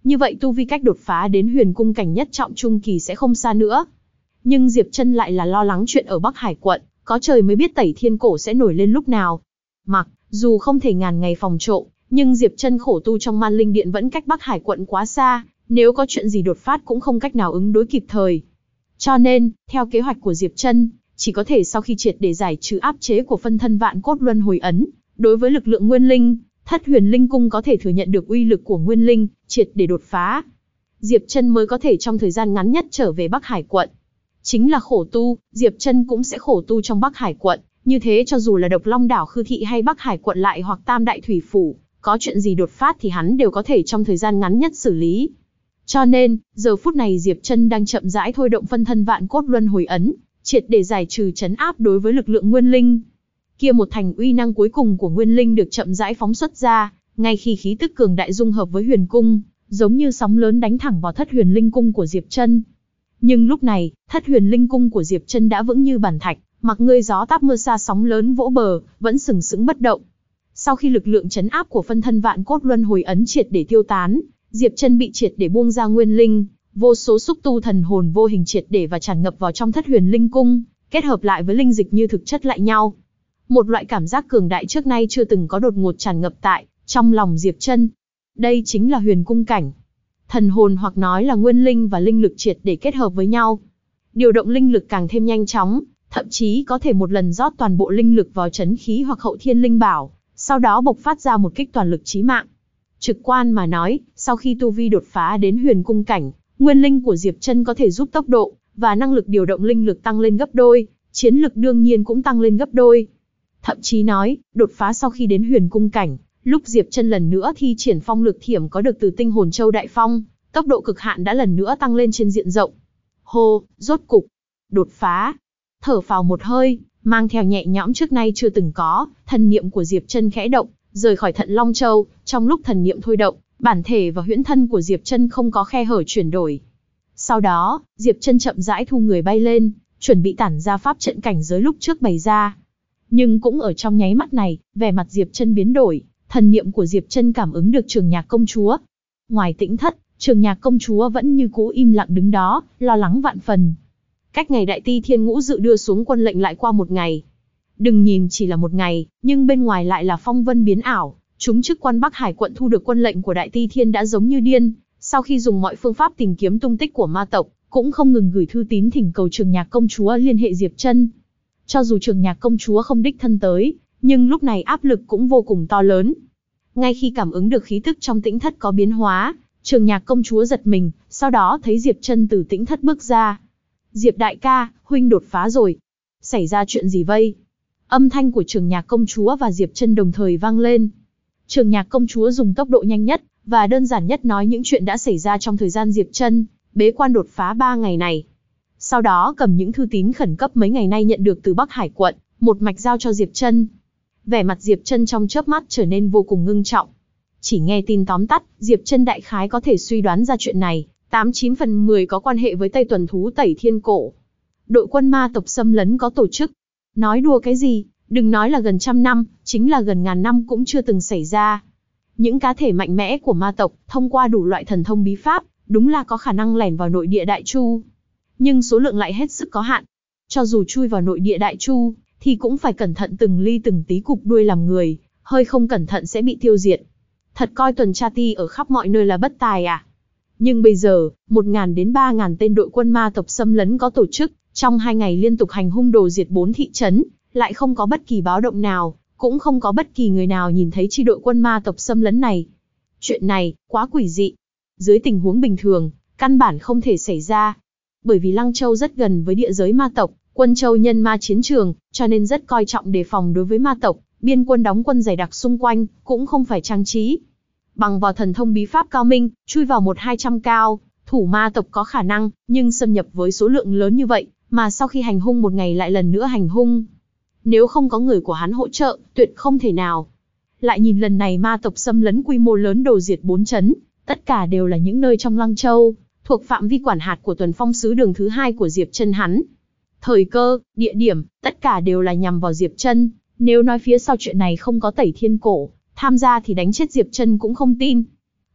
Như vậy tu vi cách đột phá đến huyền cung cảnh nhất trọng trung kỳ sẽ không xa nữa. Nhưng Diệp Trân lại là lo lắng chuyện ở Bắc Hải quận, có trời mới biết Tẩy Thiên Cổ sẽ nổi lên lúc nào. Mặc dù không thể ngàn ngày phòng trộm, nhưng Diệp Trân khổ tu trong Man Linh Điện vẫn cách Bắc Hải quận quá xa, nếu có chuyện gì đột phát cũng không cách nào ứng đối kịp thời. Cho nên, theo kế hoạch của Diệp Trân, chỉ có thể sau khi triệt để giải trừ áp chế của phân thân vạn cốt luân hồi ấn, đối với lực lượng nguyên linh, Thất Huyền Linh Cung có thể thừa nhận được uy lực của nguyên linh, triệt để đột phá. Diệp Trân mới có thể trong thời gian ngắn nhất trở về Bắc Hải quận. Chính là khổ tu, Diệp Trân cũng sẽ khổ tu trong Bắc Hải quận, như thế cho dù là Độc Long đảo Khư thị hay Bắc Hải quận lại hoặc Tam Đại Thủy phủ, có chuyện gì đột phát thì hắn đều có thể trong thời gian ngắn nhất xử lý. Cho nên, giờ phút này Diệp Trân đang chậm rãi thôi động phân thân vạn cốt luân hồi ấn, triệt để giải trừ trấn áp đối với lực lượng nguyên linh. Kia một thành uy năng cuối cùng của nguyên linh được chậm rãi phóng xuất ra, ngay khi khí tức cường đại dung hợp với huyền cung, giống như sóng lớn đánh thẳng vào Thất Huyền Linh Cung của Diệp Trân. Nhưng lúc này, Thất Huyền Linh Cung của Diệp Trân đã vững như bàn thạch, mặc ngươi gió táp mưa xa sóng lớn vỗ bờ, vẫn sừng sững bất động. Sau khi lực lượng trấn áp của phân thân vạn cốt luân hồi ấn triệt để tiêu tán, Diệp Trân bị triệt để buông ra nguyên linh, vô số xúc tu thần hồn vô hình triệt để và tràn ngập vào trong Thất Huyền Linh Cung, kết hợp lại với linh dịch như thực chất lại nhau. Một loại cảm giác cường đại trước nay chưa từng có đột ngột tràn ngập tại trong lòng Diệp Trân. Đây chính là huyền cung cảnh. Thần hồn hoặc nói là nguyên linh và linh lực triệt để kết hợp với nhau. Điều động linh lực càng thêm nhanh chóng, thậm chí có thể một lần rót toàn bộ linh lực vào chấn khí hoặc hậu thiên linh bảo, sau đó bộc phát ra một kích toàn lực chí mạng. Trực quan mà nói, sau khi tu vi đột phá đến huyền cung cảnh, nguyên linh của Diệp Trân có thể giúp tốc độ và năng lực điều động linh lực tăng lên gấp đôi, chiến lực đương nhiên cũng tăng lên gấp đôi. Thậm chí nói, đột phá sau khi đến huyền cung cảnh, lúc Diệp Trân lần nữa thi triển phong lực thiểm có được từ tinh hồn châu đại phong, tốc độ cực hạn đã lần nữa tăng lên trên diện rộng. Hô, rốt cục, đột phá. Thở phào một hơi, mang theo nhẹ nhõm trước nay chưa từng có, thần niệm của Diệp Trân khẽ động, rời khỏi Thận Long Châu, trong lúc thần niệm thôi động, bản thể và huyễn thân của Diệp Trân không có khe hở chuyển đổi. Sau đó, Diệp Trân chậm rãi thu người bay lên, chuẩn bị tản ra pháp trận cảnh giới lúc trước bày ra. Nhưng cũng ở trong nháy mắt này, vẻ mặt Diệp Trân biến đổi, thần niệm của Diệp Trân cảm ứng được Trường Nhạc công chúa. Ngoài Tĩnh Thất, Trường Nhạc công chúa vẫn như cũ im lặng đứng đó, lo lắng vạn phần. Cách ngày Đại Ti Thiên Ngũ Dự đưa xuống quân lệnh lại qua một ngày. Đừng nhìn chỉ là một ngày, nhưng bên ngoài lại là phong vân biến ảo. Chúng chức quan Bắc Hải quận thu được quân lệnh của Đại Ti Thiên đã giống như điên. Sau khi dùng mọi phương pháp tìm kiếm tung tích của ma tộc, cũng không ngừng gửi thư tín thỉnh cầu Trường Nhạc công chúa liên hệ Diệp Trân. Cho dù Trường Nhạc công chúa không đích thân tới, nhưng lúc này áp lực cũng vô cùng to lớn. Ngay khi cảm ứng được khí tức trong Tĩnh Thất có biến hóa, Trường Nhạc công chúa giật mình, sau đó thấy Diệp Trân từ Tĩnh Thất bước ra. Diệp đại ca, huynh đột phá rồi. Xảy ra chuyện gì vây? Âm thanh của Trường Nhạc công chúa và Diệp Trân đồng thời vang lên. Trường Nhạc công chúa dùng tốc độ nhanh nhất và đơn giản nhất nói những chuyện đã xảy ra trong thời gian Diệp Trân bế quan đột phá 3 ngày này. Sau đó cầm những thư tín khẩn cấp mấy ngày nay nhận được từ Bắc Hải quận, một mạch giao cho Diệp Trân. Vẻ mặt Diệp Trân trong chớp mắt trở nên vô cùng ngưng trọng. Chỉ nghe tin tóm tắt, Diệp Trân đại khái có thể suy đoán ra chuyện này, 89 phần 10 có quan hệ với Tây Tuần Thú Tẩy Thiên Cổ. Đội quân ma tộc xâm lấn có tổ chức. Nói đùa cái gì, đừng nói là gần trăm năm, chính là gần ngàn năm cũng chưa từng xảy ra. Những cá thể mạnh mẽ của ma tộc, thông qua đủ loại thần thông bí pháp, đúng là có khả năng lẻn vào nội địa Đại Chu. Nhưng số lượng lại hết sức có hạn. Cho dù chui vào nội địa Đại Chu, thì cũng phải cẩn thận từng ly từng tí cụp đuôi làm người, hơi không cẩn thận sẽ bị tiêu diệt. Thật coi tuần tra ti ở khắp mọi nơi là bất tài à? Nhưng bây giờ, 1.000 đến 3.000 tên đội quân ma tộc xâm lấn có tổ chức, trong 2 ngày liên tục hành hung đồ diệt 4 thị trấn, lại không có bất kỳ báo động nào, cũng không có bất kỳ người nào nhìn thấy chi đội quân ma tộc xâm lấn này. Chuyện này, quá quỷ dị. Dưới tình huống bình thường, căn bản không thể xảy ra. Bởi vì Lăng Châu rất gần với địa giới ma tộc, Quân Châu nhân ma chiến trường, cho nên rất coi trọng đề phòng đối với ma tộc, biên quân đóng quân dày đặc xung quanh, cũng không phải trang trí. Bằng vào thần thông bí pháp cao minh, chui vào 1-200 cao, thủ ma tộc có khả năng, nhưng xâm nhập với số lượng lớn như vậy, mà sau khi hành hung một ngày lại lần nữa hành hung. Nếu không có người của hắn hỗ trợ, tuyệt không thể nào. Lại nhìn lần này ma tộc xâm lấn quy mô lớn đồ diệt 4 trấn, tất cả đều là những nơi trong Lăng Châu, thuộc phạm vi quản hạt của Tuần Phong Sứ Đường thứ 2 của Diệp Trân hắn. Thời cơ, địa điểm, tất cả đều là nhằm vào Diệp Trân. Nếu nói phía sau chuyện này không có Tẩy Thiên Cổ tham gia thì đánh chết Diệp Trân cũng không tin.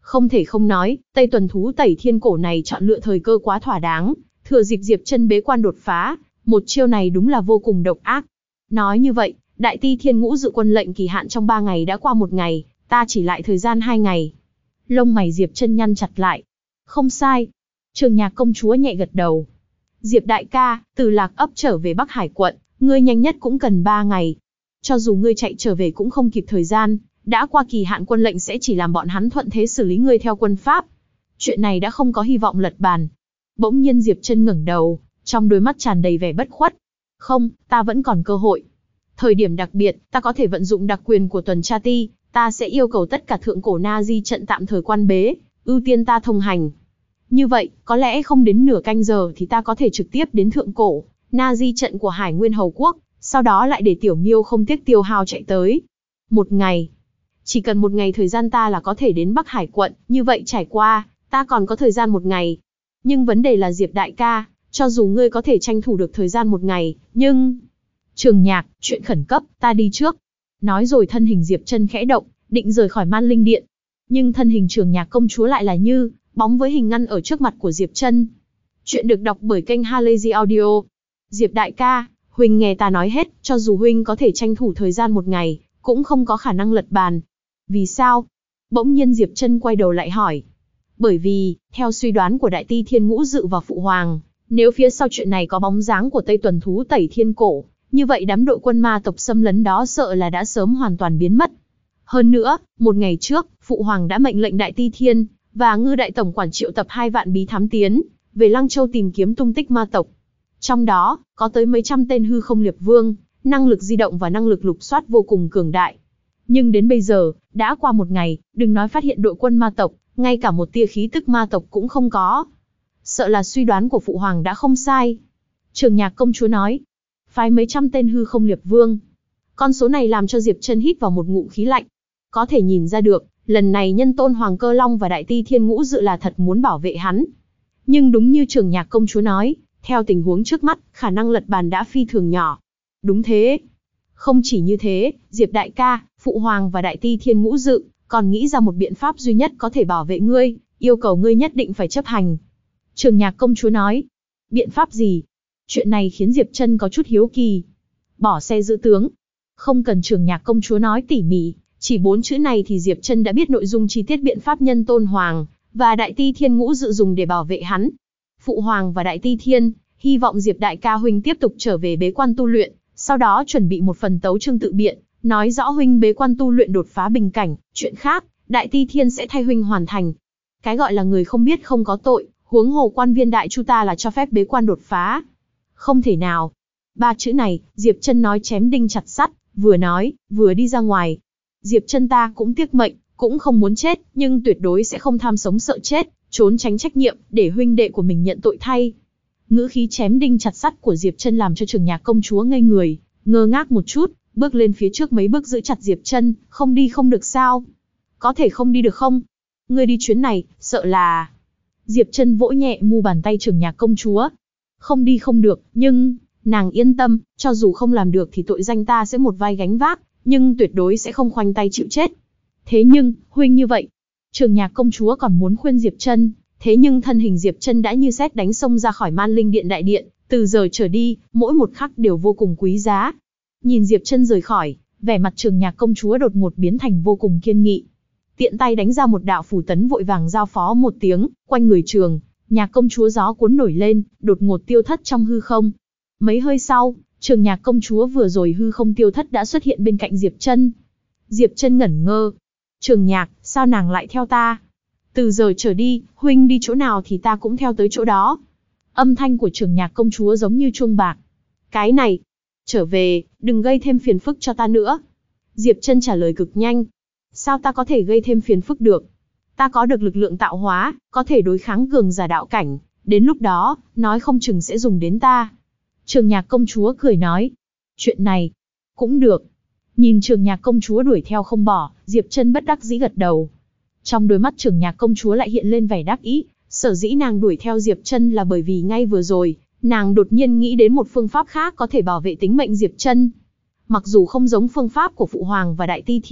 Không thể không nói, Tây Tuần Thú Tẩy Thiên Cổ này chọn lựa thời cơ quá thỏa đáng, thừa dịp Diệp Chân bế quan đột phá, một chiêu này đúng là vô cùng độc ác. Nói như vậy, Đại Ti Thiên Ngũ Dự quân lệnh kỳ hạn trong 3 ngày đã qua 1 ngày, ta chỉ lại thời gian 2 ngày. Lông mày Diệp Chân nhăn chặt lại. Không sai. Trường Nhạc công chúa nhẹ gật đầu. Diệp đại ca, từ Lạc ấp trở về Bắc Hải quận, ngươi nhanh nhất cũng cần 3 ngày. Cho dù ngươi chạy trở về cũng không kịp thời gian, đã qua kỳ hạn quân lệnh sẽ chỉ làm bọn hắn thuận thế xử lý ngươi theo quân pháp. Chuyện này đã không có hy vọng lật bàn. Bỗng nhiên Diệp Chân ngẩng đầu, trong đôi mắt tràn đầy vẻ bất khuất. Không, ta vẫn còn cơ hội. Thời điểm đặc biệt, ta có thể vận dụng đặc quyền của tuần tra ti, ta sẽ yêu cầu tất cả thượng cổ Na Di trận tạm thời quan bế, ưu tiên ta thông hành. Như vậy, có lẽ không đến nửa canh giờ thì ta có thể trực tiếp đến thượng cổ Na Di trận của Hải Nguyên Hầu Quốc, sau đó lại để Tiểu Miêu không tiếc tiêu hao chạy tới. 1 ngày. Chỉ cần 1 ngày thời gian ta là có thể đến Bắc Hải quận, như vậy trải qua, ta còn có thời gian 1 ngày. Nhưng vấn đề là Diệp đại ca, cho dù ngươi có thể tranh thủ được thời gian 1 ngày, nhưng... Trường Nhạc, chuyện khẩn cấp, ta đi trước. Nói rồi thân hình Diệp Chân khẽ động, định rời khỏi Man Linh Điện. Nhưng thân hình Trường Nhạc công chúa lại là như bóng với hình ngăn ở trước mặt của Diệp Chân. Chuyện được đọc bởi kênh Halazy Audio. Diệp đại ca, huynh nghe ta nói hết, cho dù huynh có thể tranh thủ thời gian 1 ngày, cũng không có khả năng lật bàn. Vì sao? Bỗng nhiên Diệp Chân quay đầu lại hỏi. Bởi vì, theo suy đoán của Đại Ti Thiên Ngũ Dự và Phụ Hoàng, nếu phía sau chuyện này có bóng dáng của Tây Tuần Thú Tẩy Thiên Cổ, như vậy đám đội quân ma tộc xâm lấn đó sợ là đã sớm hoàn toàn biến mất. Hơn nữa, 1 ngày trước, Phụ Hoàng đã mệnh lệnh Đại Ti Thiên và Ngư Đại Tổng quản triệu tập 2 vạn bí thám tiến về Lăng Châu tìm kiếm tung tích ma tộc. Trong đó, có tới mấy trăm tên hư không liệp vương, năng lực di động và năng lực lục soát vô cùng cường đại. Nhưng đến bây giờ, đã qua 1 ngày, đừng nói phát hiện đội quân ma tộc, ngay cả một tia khí tức ma tộc cũng không có. Sợ là suy đoán của Phụ Hoàng đã không sai. Trường Nhạc công chúa nói, phái mấy trăm tên hư không liệp vương. Con số này làm cho Diệp Chân hít vào một ngụm khí lạnh. Có thể nhìn ra được, lần này Nhân Tôn Hoàng Cơ Long và Đại Ti Thiên Ngũ Dự là thật muốn bảo vệ hắn. Nhưng đúng như Trường Nhạc công chúa nói, theo tình huống trước mắt, khả năng lật bàn đã phi thường nhỏ. Đúng thế. Không chỉ như thế, Diệp đại ca, Phụ Hoàng và Đại Ti Thiên Ngũ Dự còn nghĩ ra một biện pháp duy nhất có thể bảo vệ ngươi, yêu cầu ngươi nhất định phải chấp hành. Trường Nhạc công chúa nói. Biện pháp gì? Chuyện này khiến Diệp Chân có chút hiếu kỳ. Bỏ xe giữ tướng. Không cần Trường Nhạc công chúa nói tỉ mỉ, chỉ 4 chữ này thì Diệp Chân đã biết nội dung chi tiết biện pháp Nhân Tôn Hoàng và Đại Ti Thiên Ngũ Dự dùng để bảo vệ hắn. Phụ Hoàng và Đại Ti Thiên hy vọng Diệp đại ca huynh tiếp tục trở về bế quan tu luyện, sau đó chuẩn bị một phần tấu chương tự biện, nói rõ huynh bế quan tu luyện đột phá bình cảnh, chuyện khác, Đại Ti Thiên sẽ thay huynh hoàn thành. Cái gọi là người không biết không có tội, huống hồ quan viên đại chu ta là cho phép bế quan đột phá. Không thể nào. 3 chữ này, Diệp Chân nói chém đinh chặt sắt, vừa nói, vừa đi ra ngoài. Diệp Chân ta cũng tiếc mệnh, cũng không muốn chết, nhưng tuyệt đối sẽ không tham sống sợ chết, trốn tránh trách nhiệm, để huynh đệ của mình nhận tội thay. Ngữ khí chém đinh chặt sắt của Diệp Chân làm cho Trường Nhạc công chúa ngây người, ngơ ngác một chút, bước lên phía trước mấy bước giữ chặt Diệp Chân, không đi không được sao? Có thể không đi được không? Ngươi đi chuyến này, sợ là... Diệp Chân vỗ nhẹ mu bàn tay Trường Nhạc công chúa. Không đi không được, nhưng... Nàng yên tâm, cho dù không làm được thì tội danh ta sẽ một vai gánh vác, nhưng tuyệt đối sẽ không khoanh tay chịu chết. Thế nhưng, huynh như vậy... Trường Nhạc công chúa còn muốn khuyên Diệp Chân, thế nhưng thân hình Diệp Chân đã như sét đánh xông ra khỏi Man Linh Điện đại điện, từ giờ trở đi, mỗi một khắc đều vô cùng quý giá. Nhìn Diệp Chân rời khỏi, vẻ mặt Trường Nhạc công chúa đột ngột biến thành vô cùng kiên nghị. Tiện tay đánh ra một đạo phủ tấn vội vàng giao phó một tiếng, quanh người Trường Nhạc công chúa gió cuốn nổi lên, đột ngột tiêu thất trong hư không. Mấy hơi sau, Trường Nhạc công chúa vừa rồi hư không tiêu thất đã xuất hiện bên cạnh Diệp Chân. Diệp Chân ngẩn ngơ. Trường Nhạc, sao nàng lại theo ta? Từ giờ trở đi, huynh đi chỗ nào thì ta cũng theo tới chỗ đó. Âm thanh của Trường Nhạc công chúa giống như chuông bạc. Cái này, trở về, đừng gây thêm phiền phức cho ta nữa. Diệp Chân trả lời cực nhanh. Sao ta có thể gây thêm phiền phức được? Ta có được lực lượng tạo hóa, có thể đối kháng cường giả đạo cảnh, đến lúc đó, nói không chừng sẽ dùng đến ta. Trường Nhạc công chúa cười nói. Chuyện này, cũng được. Nhìn Trường Nhạc công chúa đuổi theo không bỏ, Diệp Chân bất đắc dĩ gật đầu. Trong đôi mắt Trường Nhạc công chúa lại hiện lên vẻ đắc ý, sở dĩ nàng đuổi theo Diệp Chân là bởi vì ngay vừa rồi, nàng đột nhiên nghĩ đến một phương pháp khác có thể bảo vệ tính mệnh Diệp Chân. Mặc dù không giống phương pháp của Phụ Hoàng và Đại Ti Thiên,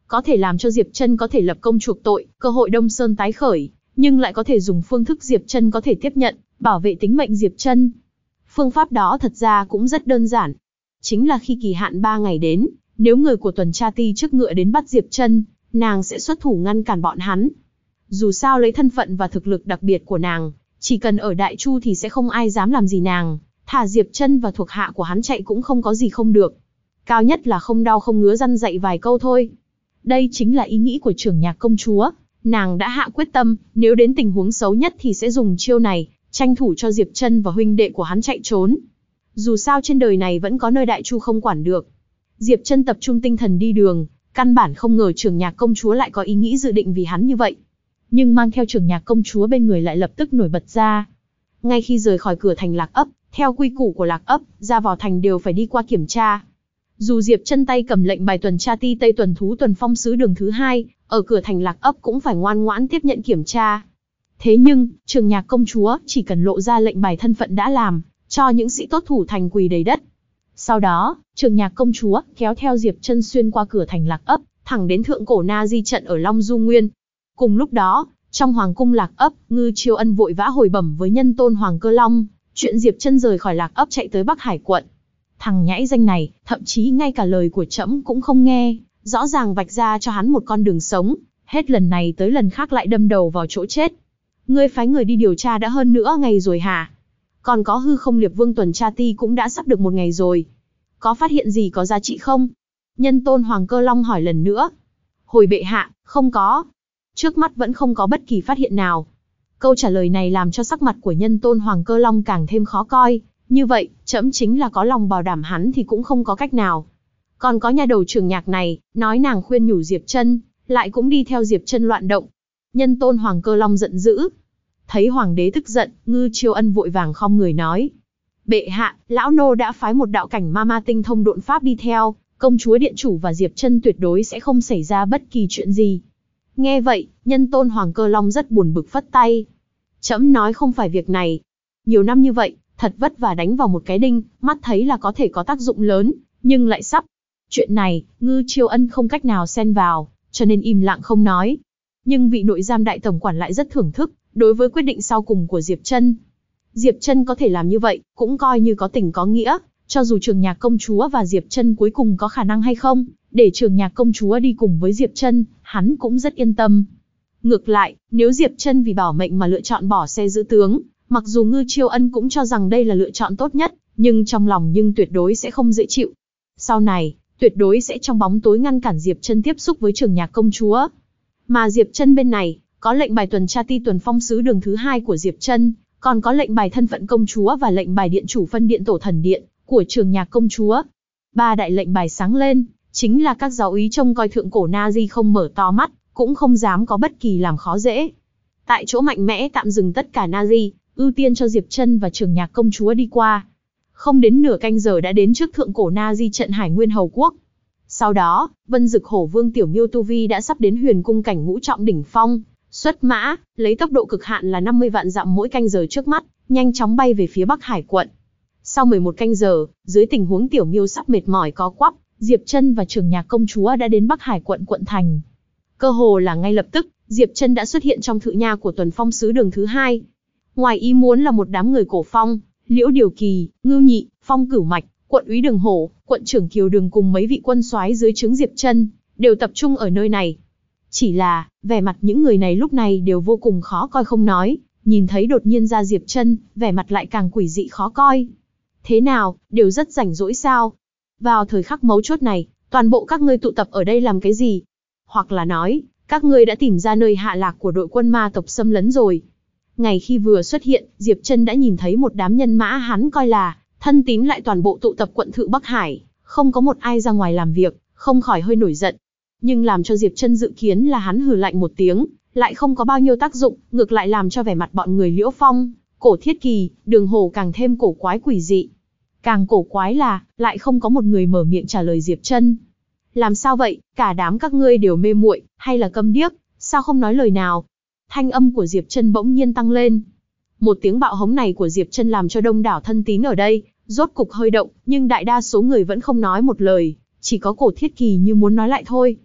có thể làm cho Diệp Trân có thể lập công chuộc tội, cơ hội Đông Sơn tái khởi, nhưng lại có thể dùng phương thức Diệp Trân có thể tiếp nhận, bảo vệ tính mệnh Diệp Trân. Phương pháp đó thật ra cũng rất đơn giản. Chính là khi kỳ hạn 3 ngày đến, nếu người của tuần tra ti trước ngựa đến bắt Diệp Trân, nàng sẽ xuất thủ ngăn cản bọn hắn. Dù sao lấy thân phận và thực lực đặc biệt của nàng, chỉ cần ở Đại Chu thì sẽ không ai dám làm gì nàng, thả Diệp Trân và thuộc hạ của hắn chạy cũng không có gì không được. Cao nhất là không đau không ngứa răn dạy vài câu thôi. Đây chính là ý nghĩ của Trưởng Nhạc công chúa, nàng đã hạ quyết tâm, nếu đến tình huống xấu nhất thì sẽ dùng chiêu này, tranh thủ cho Diệp Trân và huynh đệ của hắn chạy trốn. Dù sao trên đời này vẫn có nơi Đại Chu không quản được. Diệp Trân tập trung tinh thần đi đường, căn bản không ngờ Trưởng Nhạc công chúa lại có ý nghĩ dự định vì hắn như vậy. Nhưng mang theo Trưởng Nhạc công chúa bên người lại lập tức nổi bật ra. Ngay khi rời khỏi cửa thành Lạc Ấp, theo quy củ của Lạc Ấp, ra vào thành đều phải đi qua kiểm tra. Dù Diệp Trân tay cầm lệnh bài tuần tra ti Tây Tuần Thú Tuần Phong Sứ Đường thứ 2, ở cửa thành Lạc Ấp cũng phải ngoan ngoãn tiếp nhận kiểm tra. Thế nhưng, Trưởng Nhạc công chúa chỉ cần lộ ra lệnh bài thân phận đã làm, cho những sĩ tốt thủ thành quỳ đầy đất. Sau đó, Trưởng Nhạc công chúa kéo theo Diệp Trân xuyên qua cửa thành Lạc Ấp, thẳng đến thượng cổ Na Di trận ở Long Du Nguyên. Cùng lúc đó, trong hoàng cung Lạc Ấp, Ngư Chiêu Ân vội vã hồi bẩm với nhân tôn Hoàng Cơ Long, chuyện Diệp Trân rời khỏi Lạc Ấp chạy tới Bắc Hải quận. Thằng nhãi danh này, thậm chí ngay cả lời của trẫm cũng không nghe, rõ ràng vạch ra cho hắn một con đường sống, hết lần này tới lần khác lại đâm đầu vào chỗ chết. Ngươi phái người đi điều tra đã hơn nữa ngày rồi hả? Còn có Hư Không Liệp Vương tuần tra ti cũng đã sắp được 1 ngày rồi. Có phát hiện gì có giá trị không? Nhân tôn Hoàng Cơ Long hỏi lần nữa. Hồi bệ hạ, không có. Trước mắt vẫn không có bất kỳ phát hiện nào. Câu trả lời này làm cho sắc mặt của nhân tôn Hoàng Cơ Long càng thêm khó coi. Như vậy, trẫm chính là có lòng bảo đảm hắn thì cũng không có cách nào. Còn có nhà đầu Trưởng Nhạc này, nói nàng khuyên nhủ Diệp Trân, lại cũng đi theo Diệp Trân loạn động. Nhân tôn Hoàng Cơ Long giận dữ. Thấy hoàng đế tức giận, Ngư Chiêu Ân vội vàng khom người nói. Bệ hạ, lão nô đã phái một đạo cảnh ma tinh thông độn pháp đi theo, công chúa điện chủ và Diệp Trân tuyệt đối sẽ không xảy ra bất kỳ chuyện gì. Nghe vậy, nhân tôn Hoàng Cơ Long rất buồn bực phất tay. Trẫm nói không phải việc này. Nhiều năm như vậy, thật vất vả đánh vào một cái đinh, mắt thấy là có thể có tác dụng lớn, nhưng lại sắp. Chuyện này, Ngư Chiêu Ân không cách nào xen vào, cho nên im lặng không nói. Nhưng vị nội giam đại tổng quản lại rất thưởng thức, đối với quyết định sau cùng của Diệp Trân. Diệp Trân có thể làm như vậy, cũng coi như có tình có nghĩa, cho dù Trưởng Nhạc công chúa và Diệp Trân cuối cùng có khả năng hay không, để Trưởng Nhạc công chúa đi cùng với Diệp Trân, hắn cũng rất yên tâm. Ngược lại, nếu Diệp Trân vì bảo mệnh mà lựa chọn bỏ xe giữ tướng, mặc dù Ngư Chiêu Ân cũng cho rằng đây là lựa chọn tốt nhất, nhưng trong lòng tuyệt đối sẽ không dễ chịu. Sau này, tuyệt đối sẽ trong bóng tối ngăn cản Diệp Trân tiếp xúc với Trưởng Nhạc công chúa. Mà Diệp Trân bên này, có lệnh bài tuần tra ti Tuần Phong Sứ Đường thứ 2 của Diệp Trân, còn có lệnh bài thân phận công chúa và lệnh bài điện chủ phân điện tổ thần điện của Trưởng Nhạc công chúa. 3 đại lệnh bài sáng lên, chính là các giáo úy trông coi thượng cổ Na Di không mở to mắt, cũng không dám có bất kỳ làm khó dễ. Tại chỗ mạnh mẽ tạm dừng tất cả Na Di, ưu tiên cho Diệp Trân và Trưởng Nhạc công chúa đi qua. Không đến nửa canh giờ đã đến trước thượng cổ Na Di trận Hải Nguyên Hầu Quốc. Sau đó, Vân Dực Hổ Vương Tiểu Miêu tu vi đã sắp đến Huyền cung cảnh ngũ trọng đỉnh phong, xuất mã, lấy tốc độ cực hạn là 50 vạn dặm mỗi canh giờ trước mắt, nhanh chóng bay về phía Bắc Hải quận. Sau 11 canh giờ, dưới tình huống Tiểu Miêu sắp mệt mỏi có quắp, Diệp Trân và Trưởng Nhạc công chúa đã đến Bắc Hải quận quận thành. Cơ hồ là ngay lập tức, Diệp Trân đã xuất hiện trong thự nha của Tuần Phong Sứ Đường thứ 2. Ngoài ý muốn là một đám người Cổ Phong, Liễu Điều Kỳ, Ngưu Nhị, Phong Cửu Mạch, quận úy Đường Hổ, quận trưởng Kiều Đường cùng mấy vị quân soái dưới trướng Diệp Trân, đều tập trung ở nơi này. Chỉ là, vẻ mặt những người này lúc này đều vô cùng khó coi không nói, nhìn thấy đột nhiên ra Diệp Trân, vẻ mặt lại càng quỷ dị khó coi. Thế nào, đều rất rảnh rỗi sao? Vào thời khắc mấu chốt này, toàn bộ các ngươi tụ tập ở đây làm cái gì? Hoặc là nói, các ngươi đã tìm ra nơi hạ lạc của đội quân ma tộc xâm lấn rồi. Ngày khi vừa xuất hiện, Diệp Trân đã nhìn thấy một đám nhân mã hắn coi là thân tín lại toàn bộ tụ tập quận thự Bắc Hải, không có một ai ra ngoài làm việc, không khỏi hơi nổi giận. Nhưng làm cho Diệp Trân dự kiến là hắn hừ lạnh một tiếng, lại không có bao nhiêu tác dụng, ngược lại làm cho vẻ mặt bọn người Liễu Phong, Cổ Thiết Kỳ, Đường Hổ càng thêm cổ quái quỷ dị. Càng cổ quái là, lại không có một người mở miệng trả lời Diệp Trân. Làm sao vậy, cả đám các ngươi đều mê muội, hay là câm điếc, sao không nói lời nào? Thanh âm của Diệp Trân bỗng nhiên tăng lên. Một tiếng bạo hống này của Diệp Trân làm cho đông đảo thân tín ở đây, rốt cục hơi động, nhưng đại đa số người vẫn không nói một lời, chỉ có Cổ Thiết Kỳ như muốn nói lại thôi.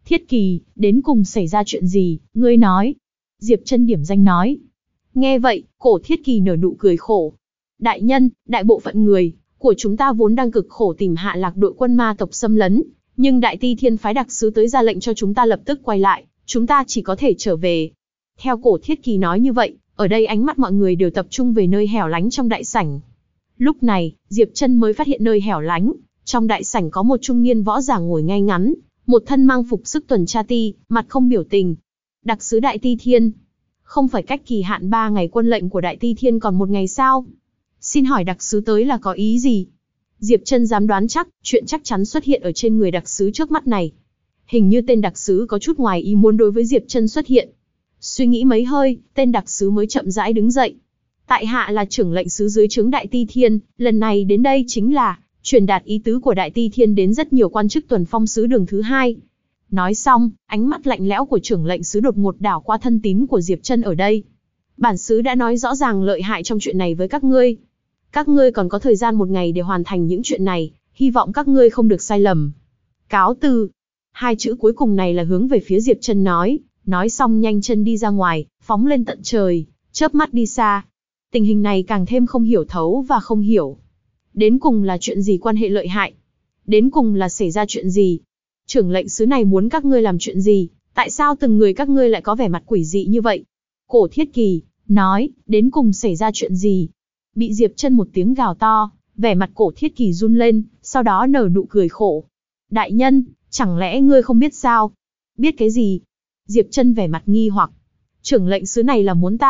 Thiết Kỳ, đến cùng xảy ra chuyện gì, ngươi nói. Diệp Trân điểm danh nói. Nghe vậy, cổ Thiết Kỳ nở nụ cười khổ. Đại nhân, đại bộ phận người của chúng ta vốn đang cực khổ tìm hạ lạc đội quân ma tộc xâm lấn, nhưng Đại Ti Thiên phái đặc sứ tới ra lệnh cho chúng ta lập tức quay lại, chúng ta chỉ có thể trở về. Theo cổ Thiết Kỳ nói như vậy, ở đây ánh mắt mọi người đều tập trung về nơi hẻo lánh trong đại sảnh. Lúc này, Diệp Trân mới phát hiện nơi hẻo lánh, trong đại sảnh có một trung niên võ giả ngồi ngay ngắn, một thân mang phục sức tuần tra ti, mặt không biểu tình. Đặc sứ Đại Ti Thiên. Không phải cách kỳ hạn 3 ngày quân lệnh của Đại Ti Thiên còn 1 ngày sao? Xin hỏi đặc sứ tới là có ý gì? Diệp Trân dám đoán chắc, chuyện chắc chắn xuất hiện ở trên người đặc sứ trước mắt này. Hình như tên đặc sứ có chút ngoài ý muốn đối với Diệp Trân xuất hiện. Suy nghĩ mấy hơi, tên đặc sứ mới chậm rãi đứng dậy. Tại hạ là trưởng lệnh sứ dưới trướng Đại Ti Thiên, lần này đến đây chính là truyền đạt ý tứ của Đại Ti Thiên đến rất nhiều quan chức tuần phong sứ đường thứ 2. Nói xong, ánh mắt lạnh lẽo của trưởng lệnh sứ đột ngột đảo qua thân tín của Diệp Trân ở đây. Bản sứ đã nói rõ ràng lợi hại trong chuyện này với các ngươi. Các ngươi còn có thời gian 1 ngày để hoàn thành những chuyện này, hy vọng các ngươi không được sai lầm. Cáo từ. 2 chữ cuối cùng này là hướng về phía Diệp Trân nói xong nhanh chân đi ra ngoài, phóng lên tận trời, chớp mắt đi xa. Tình hình này càng thêm không hiểu thấu và không hiểu. Đến cùng là chuyện gì quan hệ lợi hại? Đến cùng là xảy ra chuyện gì? Trưởng lệnh sứ này muốn các ngươi làm chuyện gì? Tại sao từng người các ngươi lại có vẻ mặt quỷ dị như vậy? Cổ Thiết Kỳ nói, đến cùng xảy ra chuyện gì? Bị Diệp Trân một tiếng gào to, vẻ mặt cổ Thiết Kỳ run lên, sau đó nở nụ cười khổ. Đại nhân, chẳng lẽ ngươi không biết sao? Biết cái gì? Diệp Trân vẻ mặt nghi hoặc. Trưởng lệnh sứ này là muốn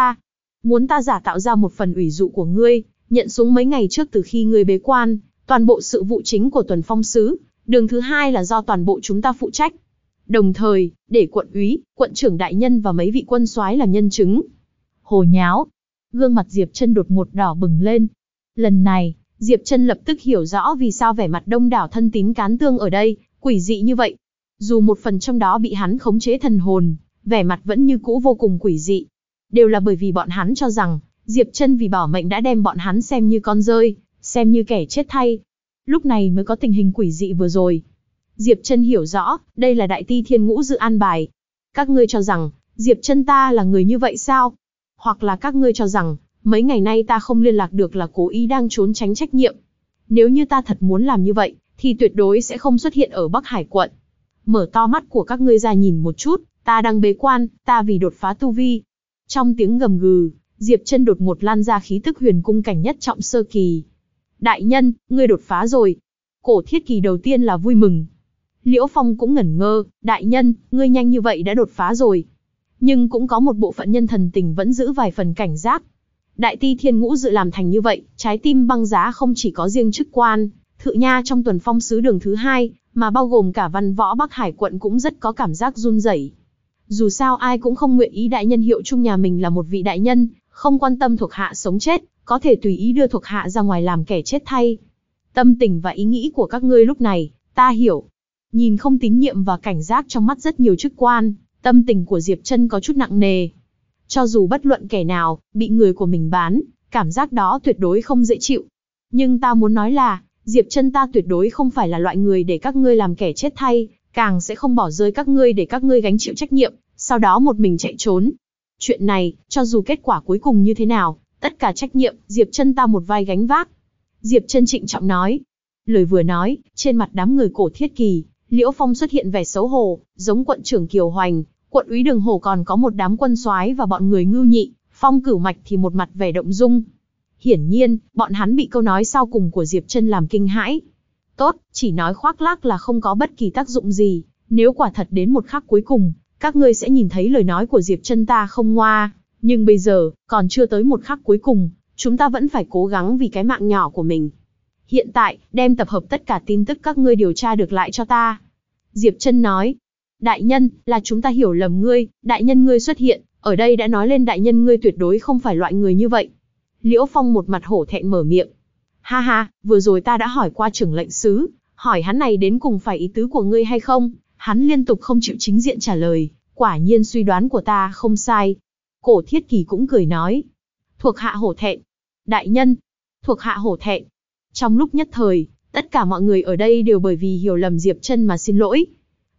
ta giả tạo ra một phần ủy dụ của ngươi, nhận xuống mấy ngày trước từ khi ngươi bế quan, toàn bộ sự vụ chính của tuần phong sứ, đường thứ 2 là do toàn bộ chúng ta phụ trách. Đồng thời, để quận úy, quận trưởng đại nhân và mấy vị quân soái làm nhân chứng. Hồ nháo. Gương mặt Diệp Trân đột ngột đỏ bừng lên. Lần này, Diệp Trân lập tức hiểu rõ vì sao vẻ mặt đông đảo thân tín cán tương ở đây quỷ dị như vậy. Dù một phần trong đó bị hắn khống chế thần hồn, vẻ mặt vẫn như cũ vô cùng quỷ dị. Đều là bởi vì bọn hắn cho rằng, Diệp Trân vì bảo mệnh đã đem bọn hắn xem như con rơi, xem như kẻ chết thay. Lúc này mới có tình hình quỷ dị vừa rồi. Diệp Trân hiểu rõ, đây là Đại Ti Thiên ngũ dự an bài. Các ngươi cho rằng, Diệp Trân ta là người như vậy sao? Hoặc là các ngươi cho rằng, mấy ngày nay ta không liên lạc được là cố ý đang trốn tránh trách nhiệm. Nếu như ta thật muốn làm như vậy, thì tuyệt đối sẽ không xuất hiện ở Bắc Hải quận. Mở to mắt của các ngươi ra nhìn một chút, ta đang bế quan, ta vì đột phá tu vi. Trong tiếng gầm gừ, Diệp Trân đột ngột lan ra khí tức huyền cung cảnh nhất trọng sơ kỳ. Đại nhân, ngươi đột phá rồi. Cổ Thiết Kỳ đầu tiên là vui mừng. Liễu Phong cũng ngẩn ngơ, đại nhân, ngươi nhanh như vậy đã đột phá rồi. Nhưng cũng có một bộ phận nhân thần tình vẫn giữ vài phần cảnh giác. Đại Ti Thiên ngũ dự làm thành như vậy, trái tim băng giá không chỉ có riêng chức quan, thự nha trong tuần phong sứ đường thứ 2, mà bao gồm cả văn võ Bắc Hải quận cũng rất có cảm giác run rẩy. Dù sao ai cũng không nguyện ý đại nhân hiệu chung nhà mình là một vị đại nhân, không quan tâm thuộc hạ sống chết, có thể tùy ý đưa thuộc hạ ra ngoài làm kẻ chết thay. Tâm tình và ý nghĩ của các ngươi lúc này, ta hiểu. Nhìn không tín nhiệm và cảnh giác trong mắt rất nhiều chức quan, tâm tình của Diệp Trân có chút nặng nề. Cho dù bất luận kẻ nào, bị người của mình bán, cảm giác đó tuyệt đối không dễ chịu. Nhưng ta muốn nói là, Diệp Trân ta tuyệt đối không phải là loại người để các ngươi làm kẻ chết thay, càng sẽ không bỏ rơi các ngươi để các ngươi gánh chịu trách nhiệm, sau đó một mình chạy trốn. Chuyện này, cho dù kết quả cuối cùng như thế nào, tất cả trách nhiệm, Diệp Trân ta một vai gánh vác. Diệp Trân trịnh trọng nói. Lời vừa nói, trên mặt đám người cổ Thiết Kỳ, Liễu Phong xuất hiện vẻ xấu hổ, giống quận trưởng Kiều Hoành, quận úy Đường Hổ còn có một đám quân soái và bọn người Ngưu Nhị, Phong Cửu Mạch thì một mặt vẻ động dung. Hiển nhiên, bọn hắn bị câu nói sau cùng của Diệp Trân làm kinh hãi. Tốt, chỉ nói khoác lác là không có bất kỳ tác dụng gì, nếu quả thật đến một khắc cuối cùng, các ngươi sẽ nhìn thấy lời nói của Diệp Trân ta không ngoa, nhưng bây giờ, còn chưa tới một khắc cuối cùng, chúng ta vẫn phải cố gắng vì cái mạng nhỏ của mình. Hiện tại, đem tập hợp tất cả tin tức các ngươi điều tra được lại cho ta. Diệp Trân nói, đại nhân, là chúng ta hiểu lầm ngươi, đại nhân ngươi xuất hiện, ở đây đã nói lên đại nhân ngươi tuyệt đối không phải loại người như vậy. Liễu Phong một mặt hổ thẹn mở miệng. Ha ha, vừa rồi ta đã hỏi qua trưởng lệnh sứ, hỏi hắn này đến cùng phải ý tứ của ngươi hay không, hắn liên tục không chịu chính diện trả lời, quả nhiên suy đoán của ta không sai. Cổ Thiết Kỳ cũng cười nói. Thuộc hạ hổ thẹn. Đại nhân, thuộc hạ hổ thẹn. Trong lúc nhất thời, tất cả mọi người ở đây đều bởi vì hiểu lầm Diệp Trân mà xin lỗi.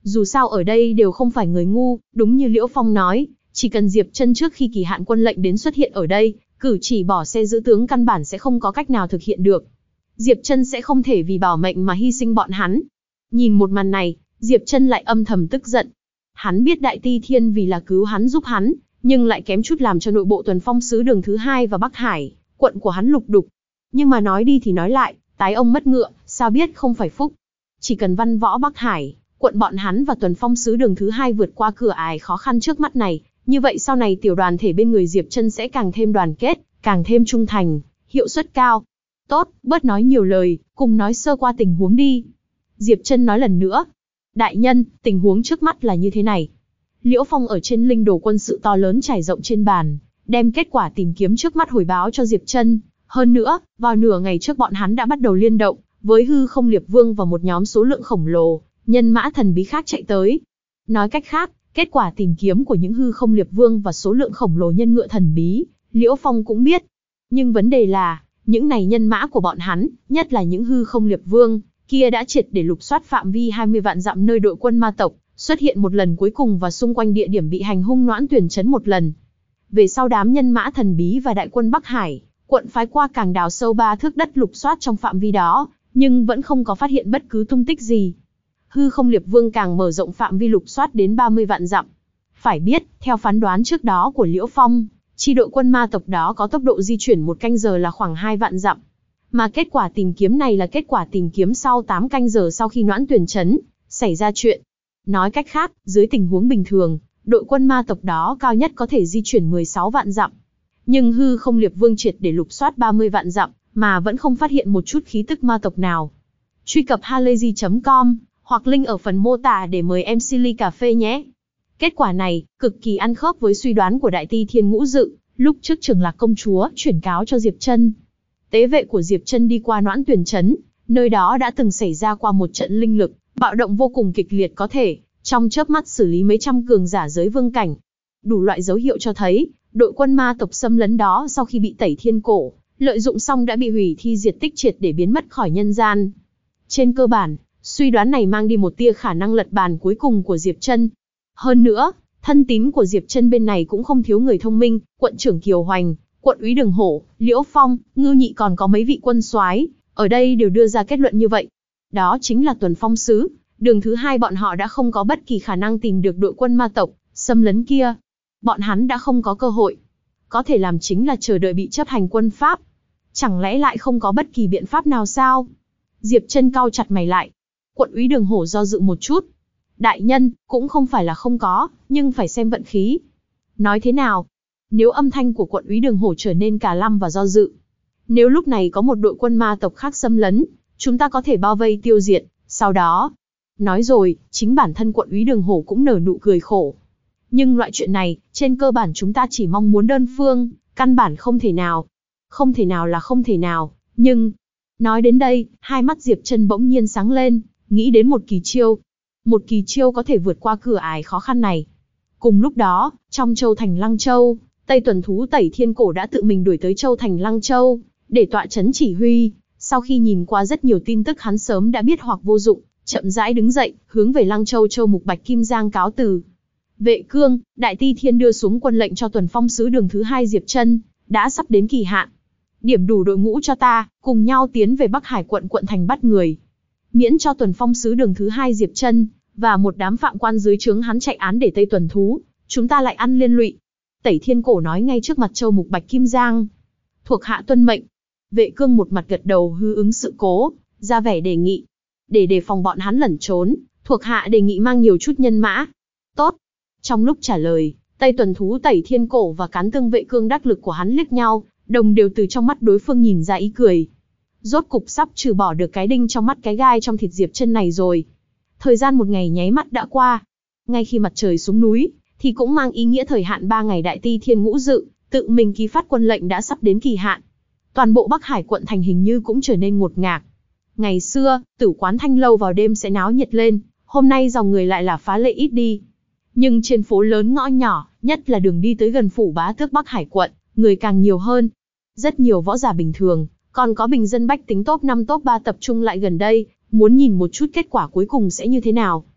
Dù sao ở đây đều không phải người ngu, đúng như Liễu Phong nói, chỉ cần Diệp Chân trước khi kỳ hạn quân lệnh đến xuất hiện ở đây, cử chỉ bỏ xe giữ tướng căn bản sẽ không có cách nào thực hiện được. Diệp Chân sẽ không thể vì bảo mệnh mà hy sinh bọn hắn. Nhìn một màn này, Diệp Chân lại âm thầm tức giận. Hắn biết Đại Ti Thiên vì là cứu hắn giúp hắn, nhưng lại kém chút làm cho nội bộ Tuần Phong Sứ Đường thứ hai và Bắc Hải, quận của hắn lục đục. Nhưng mà nói đi thì nói lại, tái ông mất ngựa, sao biết không phải phúc. Chỉ cần Văn Võ Bắc Hải, quận bọn hắn và Tuần Phong Sứ Đường thứ hai vượt qua cửa ải khó khăn trước mắt này, như vậy sau này tiểu đoàn thể bên người Diệp Chân sẽ càng thêm đoàn kết, càng thêm trung thành, hiệu suất cao. Tốt, bớt nói nhiều lời, cùng nói sơ qua tình huống đi. Diệp Chân nói lần nữa. Đại nhân, tình huống trước mắt là như thế này. Liễu Phong ở trên linh đồ quân sự to lớn trải rộng trên bàn, đem kết quả tìm kiếm trước mắt hồi báo cho Diệp Chân. Hơn nữa, vào nửa ngày trước bọn hắn đã bắt đầu liên động, với Hư Không Liệp Vương và một nhóm số lượng khổng lồ, nhân mã thần bí khác chạy tới. Nói cách khác, kết quả tìm kiếm của những Hư Không Liệp Vương và số lượng khổng lồ nhân ngựa thần bí, Liễu Phong cũng biết. Nhưng vấn đề là, những này nhân mã của bọn hắn, nhất là những Hư Không Liệp Vương, kia đã triệt để lục soát phạm vi 20 vạn dặm nơi đội quân ma tộc, xuất hiện một lần cuối cùng và xung quanh địa điểm bị hành hung Noãn Tuyển trấn một lần. Về sau đám nhân mã thần bí và đại quân Bắc Hải, quận phái qua càng đào sâu 3 thước đất lục soát trong phạm vi đó, nhưng vẫn không có phát hiện bất cứ tung tích gì. Hư Không Liệp Vương càng mở rộng phạm vi lục soát đến 30 vạn dặm. Phải biết, theo phán đoán trước đó của Liễu Phong, chi đội quân ma tộc đó có tốc độ di chuyển một canh giờ là khoảng 2 vạn dặm. Mà kết quả tìm kiếm này là kết quả tìm kiếm sau 8 canh giờ sau khi Noãn Tuyển trấn xảy ra chuyện. Nói cách khác, dưới tình huống bình thường, đội quân ma tộc đó cao nhất có thể di chuyển 16 vạn dặm. Nhưng Hư Không Liệp Vương triệt để lục soát 30 vạn dặm, mà vẫn không phát hiện một chút khí tức ma tộc nào. Truy cập halayzi.com, hoặc link ở phần mô tả để mời em Silly Cà Phê nhé. Kết quả này, cực kỳ ăn khớp với suy đoán của Đại Ti Thiên Ngũ Dự, lúc trước Trường Lạc Công Chúa chuyển cáo cho Diệp Chân. Tế vệ của Diệp Chân đi qua Noãn Tuyển trấn, nơi đó đã từng xảy ra qua một trận linh lực, bạo động vô cùng kịch liệt có thể, trong chớp mắt xử lý mấy trăm cường giả giới vương cảnh. Đủ loại dấu hiệu cho thấy, đội quân ma tộc xâm lấn đó sau khi bị tẩy thiên cổ, lợi dụng xong đã bị hủy thi diệt tích triệt để biến mất khỏi nhân gian. Trên cơ bản, suy đoán này mang đi một tia khả năng lật bàn cuối cùng của Diệp Chân. Hơn nữa, thân tín của Diệp Chân bên này cũng không thiếu người thông minh, quận trưởng Kiều Hoành, quận úy Đường Hổ, Liễu Phong, Ngưu Nhị còn có mấy vị quân soái, ở đây đều đưa ra kết luận như vậy. Đó chính là Tuần Phong Sứ, Đường thứ hai bọn họ đã không có bất kỳ khả năng tìm được đội quân ma tộc xâm lấn kia. Bọn hắn đã không có cơ hội. Có thể làm chính là chờ đợi bị chấp hành quân pháp. Chẳng lẽ lại không có bất kỳ biện pháp nào sao? Diệp Chân cau chặt mày lại. Quận úy Đường Hổ do dự một chút. Đại nhân, cũng không phải là không có, nhưng phải xem vận khí. Nói thế nào? Nếu âm thanh của quận úy Đường Hổ trở nên cà lăm và do dự. Nếu lúc này có một đội quân ma tộc khác xâm lấn, chúng ta có thể bao vây tiêu diệt, sau đó. Nói rồi, chính bản thân quận úy Đường Hổ cũng nở nụ cười khổ. Nhưng loại chuyện này, trên cơ bản chúng ta chỉ mong muốn đơn phương, căn bản không thể nào. Không thể nào là không thể nào, nhưng... Nói đến đây, hai mắt Diệp Chân bỗng nhiên sáng lên, nghĩ đến một kỳ chiêu. Một kỳ chiêu có thể vượt qua cửa ải khó khăn này. Cùng lúc đó, trong châu thành Lăng Châu, Tây Tuần Thú Tẩy Thiên Cổ đã tự mình đuổi tới châu thành Lăng Châu, để tọa chấn chỉ huy. Sau khi nhìn qua rất nhiều tin tức hắn sớm đã biết hoặc vô dụng, chậm rãi đứng dậy, hướng về Lăng Châu Châu Mục Bạch Kim Giang cáo từ. Vệ Cương, Đại Ti Thiên đưa xuống quân lệnh cho Tuần Phong Sứ Đường thứ hai Diệp Chân, đã sắp đến kỳ hạn. Điểm đủ đội ngũ cho ta, cùng nhau tiến về Bắc Hải quận thành bắt người. Miễn cho Tuần Phong Sứ Đường thứ hai Diệp Chân và một đám phạm quan dưới trướng hắn chạy án để Tây Tuần Thú, chúng ta lại ăn liên lụy. Tẩy Thiên Cổ nói ngay trước mặt Châu Mục Bạch Kim Giang. Thuộc hạ tuân mệnh. Vệ Cương một mặt gật đầu hư ứng sự cố, ra vẻ đề nghị. Để đề phòng bọn hắn lẩn trốn, thuộc hạ đề nghị mang nhiều chút nhân mã. Tốt. Trong lúc trả lời, Tây Tuần Thú Tẩy Thiên Cổ và Cán Tương Vệ Cương đắc lực của hắn liếc nhau, đồng đều từ trong mắt đối phương nhìn ra ý cười. Rốt cục sắp trừ bỏ được cái đinh trong mắt cái gai trong thịt Diệp Chân này rồi. Thời gian một ngày nháy mắt đã qua. Ngay khi mặt trời xuống núi, thì cũng mang ý nghĩa thời hạn 3 ngày Đại Ti Thiên Ngũ Dự, tự mình ký phát quân lệnh đã sắp đến kỳ hạn. Toàn bộ Bắc Hải quận thành hình như cũng trở nên ngột ngạt. Ngày xưa, tử quán Thanh Lâu vào đêm sẽ náo nhiệt lên, hôm nay dòng người lại là phá lệ ít đi. Nhưng trên phố lớn ngõ nhỏ, nhất là đường đi tới gần phủ bá tước Bắc Hải quận, người càng nhiều hơn. Rất nhiều võ giả bình thường, còn có bình dân bách tính top 5 top 3 tập trung lại gần đây, muốn nhìn một chút kết quả cuối cùng sẽ như thế nào.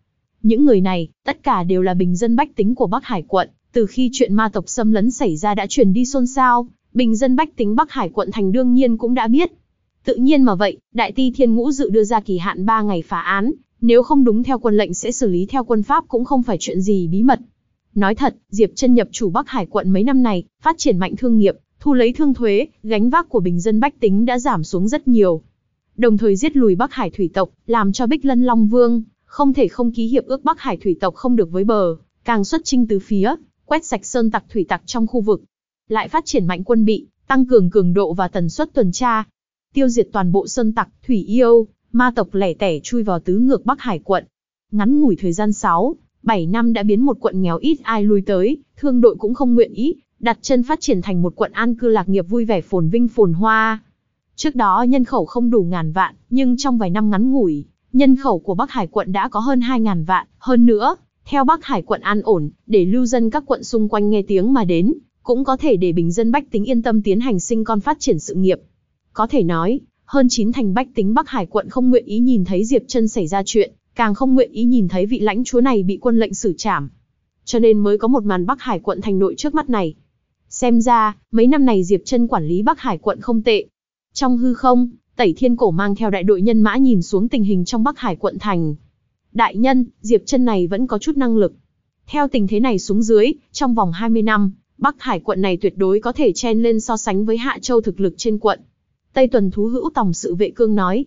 Những người này, tất cả đều là bình dân bách tính của Bắc Hải quận, từ khi chuyện ma tộc xâm lấn xảy ra đã truyền đi xôn xao, bình dân bách tính Bắc Hải quận thành đương nhiên cũng đã biết. Tự nhiên mà vậy, Đại Ti Thiên Ngũ dự đưa ra kỳ hạn 3 ngày phá án, nếu không đúng theo quân lệnh sẽ xử lý theo quân pháp cũng không phải chuyện gì bí mật. Nói thật, Diệp Chân nhập chủ Bắc Hải quận mấy năm này, phát triển mạnh thương nghiệp, thu lấy thương thuế, gánh vác của bình dân bách tính đã giảm xuống rất nhiều. Đồng thời giết lùi Bắc Hải thủy tộc, làm cho Bích Lân Long Vương không thể không ký hiệp ước Bắc Hải thủy tộc không được với bờ, càng xuất chinh tứ phía, quét sạch sơn tặc thủy tặc trong khu vực. Lại phát triển mạnh quân bị, tăng cường cường độ và tần suất tuần tra, tiêu diệt toàn bộ sơn tặc, thủy yêu, ma tộc lẻ tẻ chui vào tứ ngược Bắc Hải quận. Ngắn ngủi thời gian 6-7 năm đã biến một quận nghèo ít ai lui tới, thương đội cũng không nguyện ý, đặt chân phát triển thành một quận an cư lạc nghiệp vui vẻ phồn vinh phồn hoa. Trước đó nhân khẩu không đủ ngàn vạn, nhưng trong vài năm ngắn ngủi, nhân khẩu của Bắc Hải quận đã có hơn 2.000 vạn, hơn nữa, theo Bắc Hải quận an ổn, để lưu dân các quận xung quanh nghe tiếng mà đến, cũng có thể để bình dân bách tính yên tâm tiến hành sinh con phát triển sự nghiệp. Có thể nói, hơn 9 thành bách tính Bắc Hải quận không nguyện ý nhìn thấy Diệp Chân xảy ra chuyện, càng không nguyện ý nhìn thấy vị lãnh chúa này bị quân lệnh xử trảm. Cho nên mới có một màn Bắc Hải quận thành nội trước mắt này. Xem ra, mấy năm này Diệp Chân quản lý Bắc Hải quận không tệ. Trong hư không, Tẩy Thiên Cổ mang theo đại đội nhân mã nhìn xuống tình hình trong Bắc Hải quận thành. Đại nhân, Diệp Chân này vẫn có chút năng lực. Theo tình thế này xuống dưới, trong vòng 20 năm, Bắc Hải quận này tuyệt đối có thể chen lên so sánh với Hạ Châu thực lực trên quận. Tây Tuần Thú Hữu Tòng Sự Vệ Cương nói.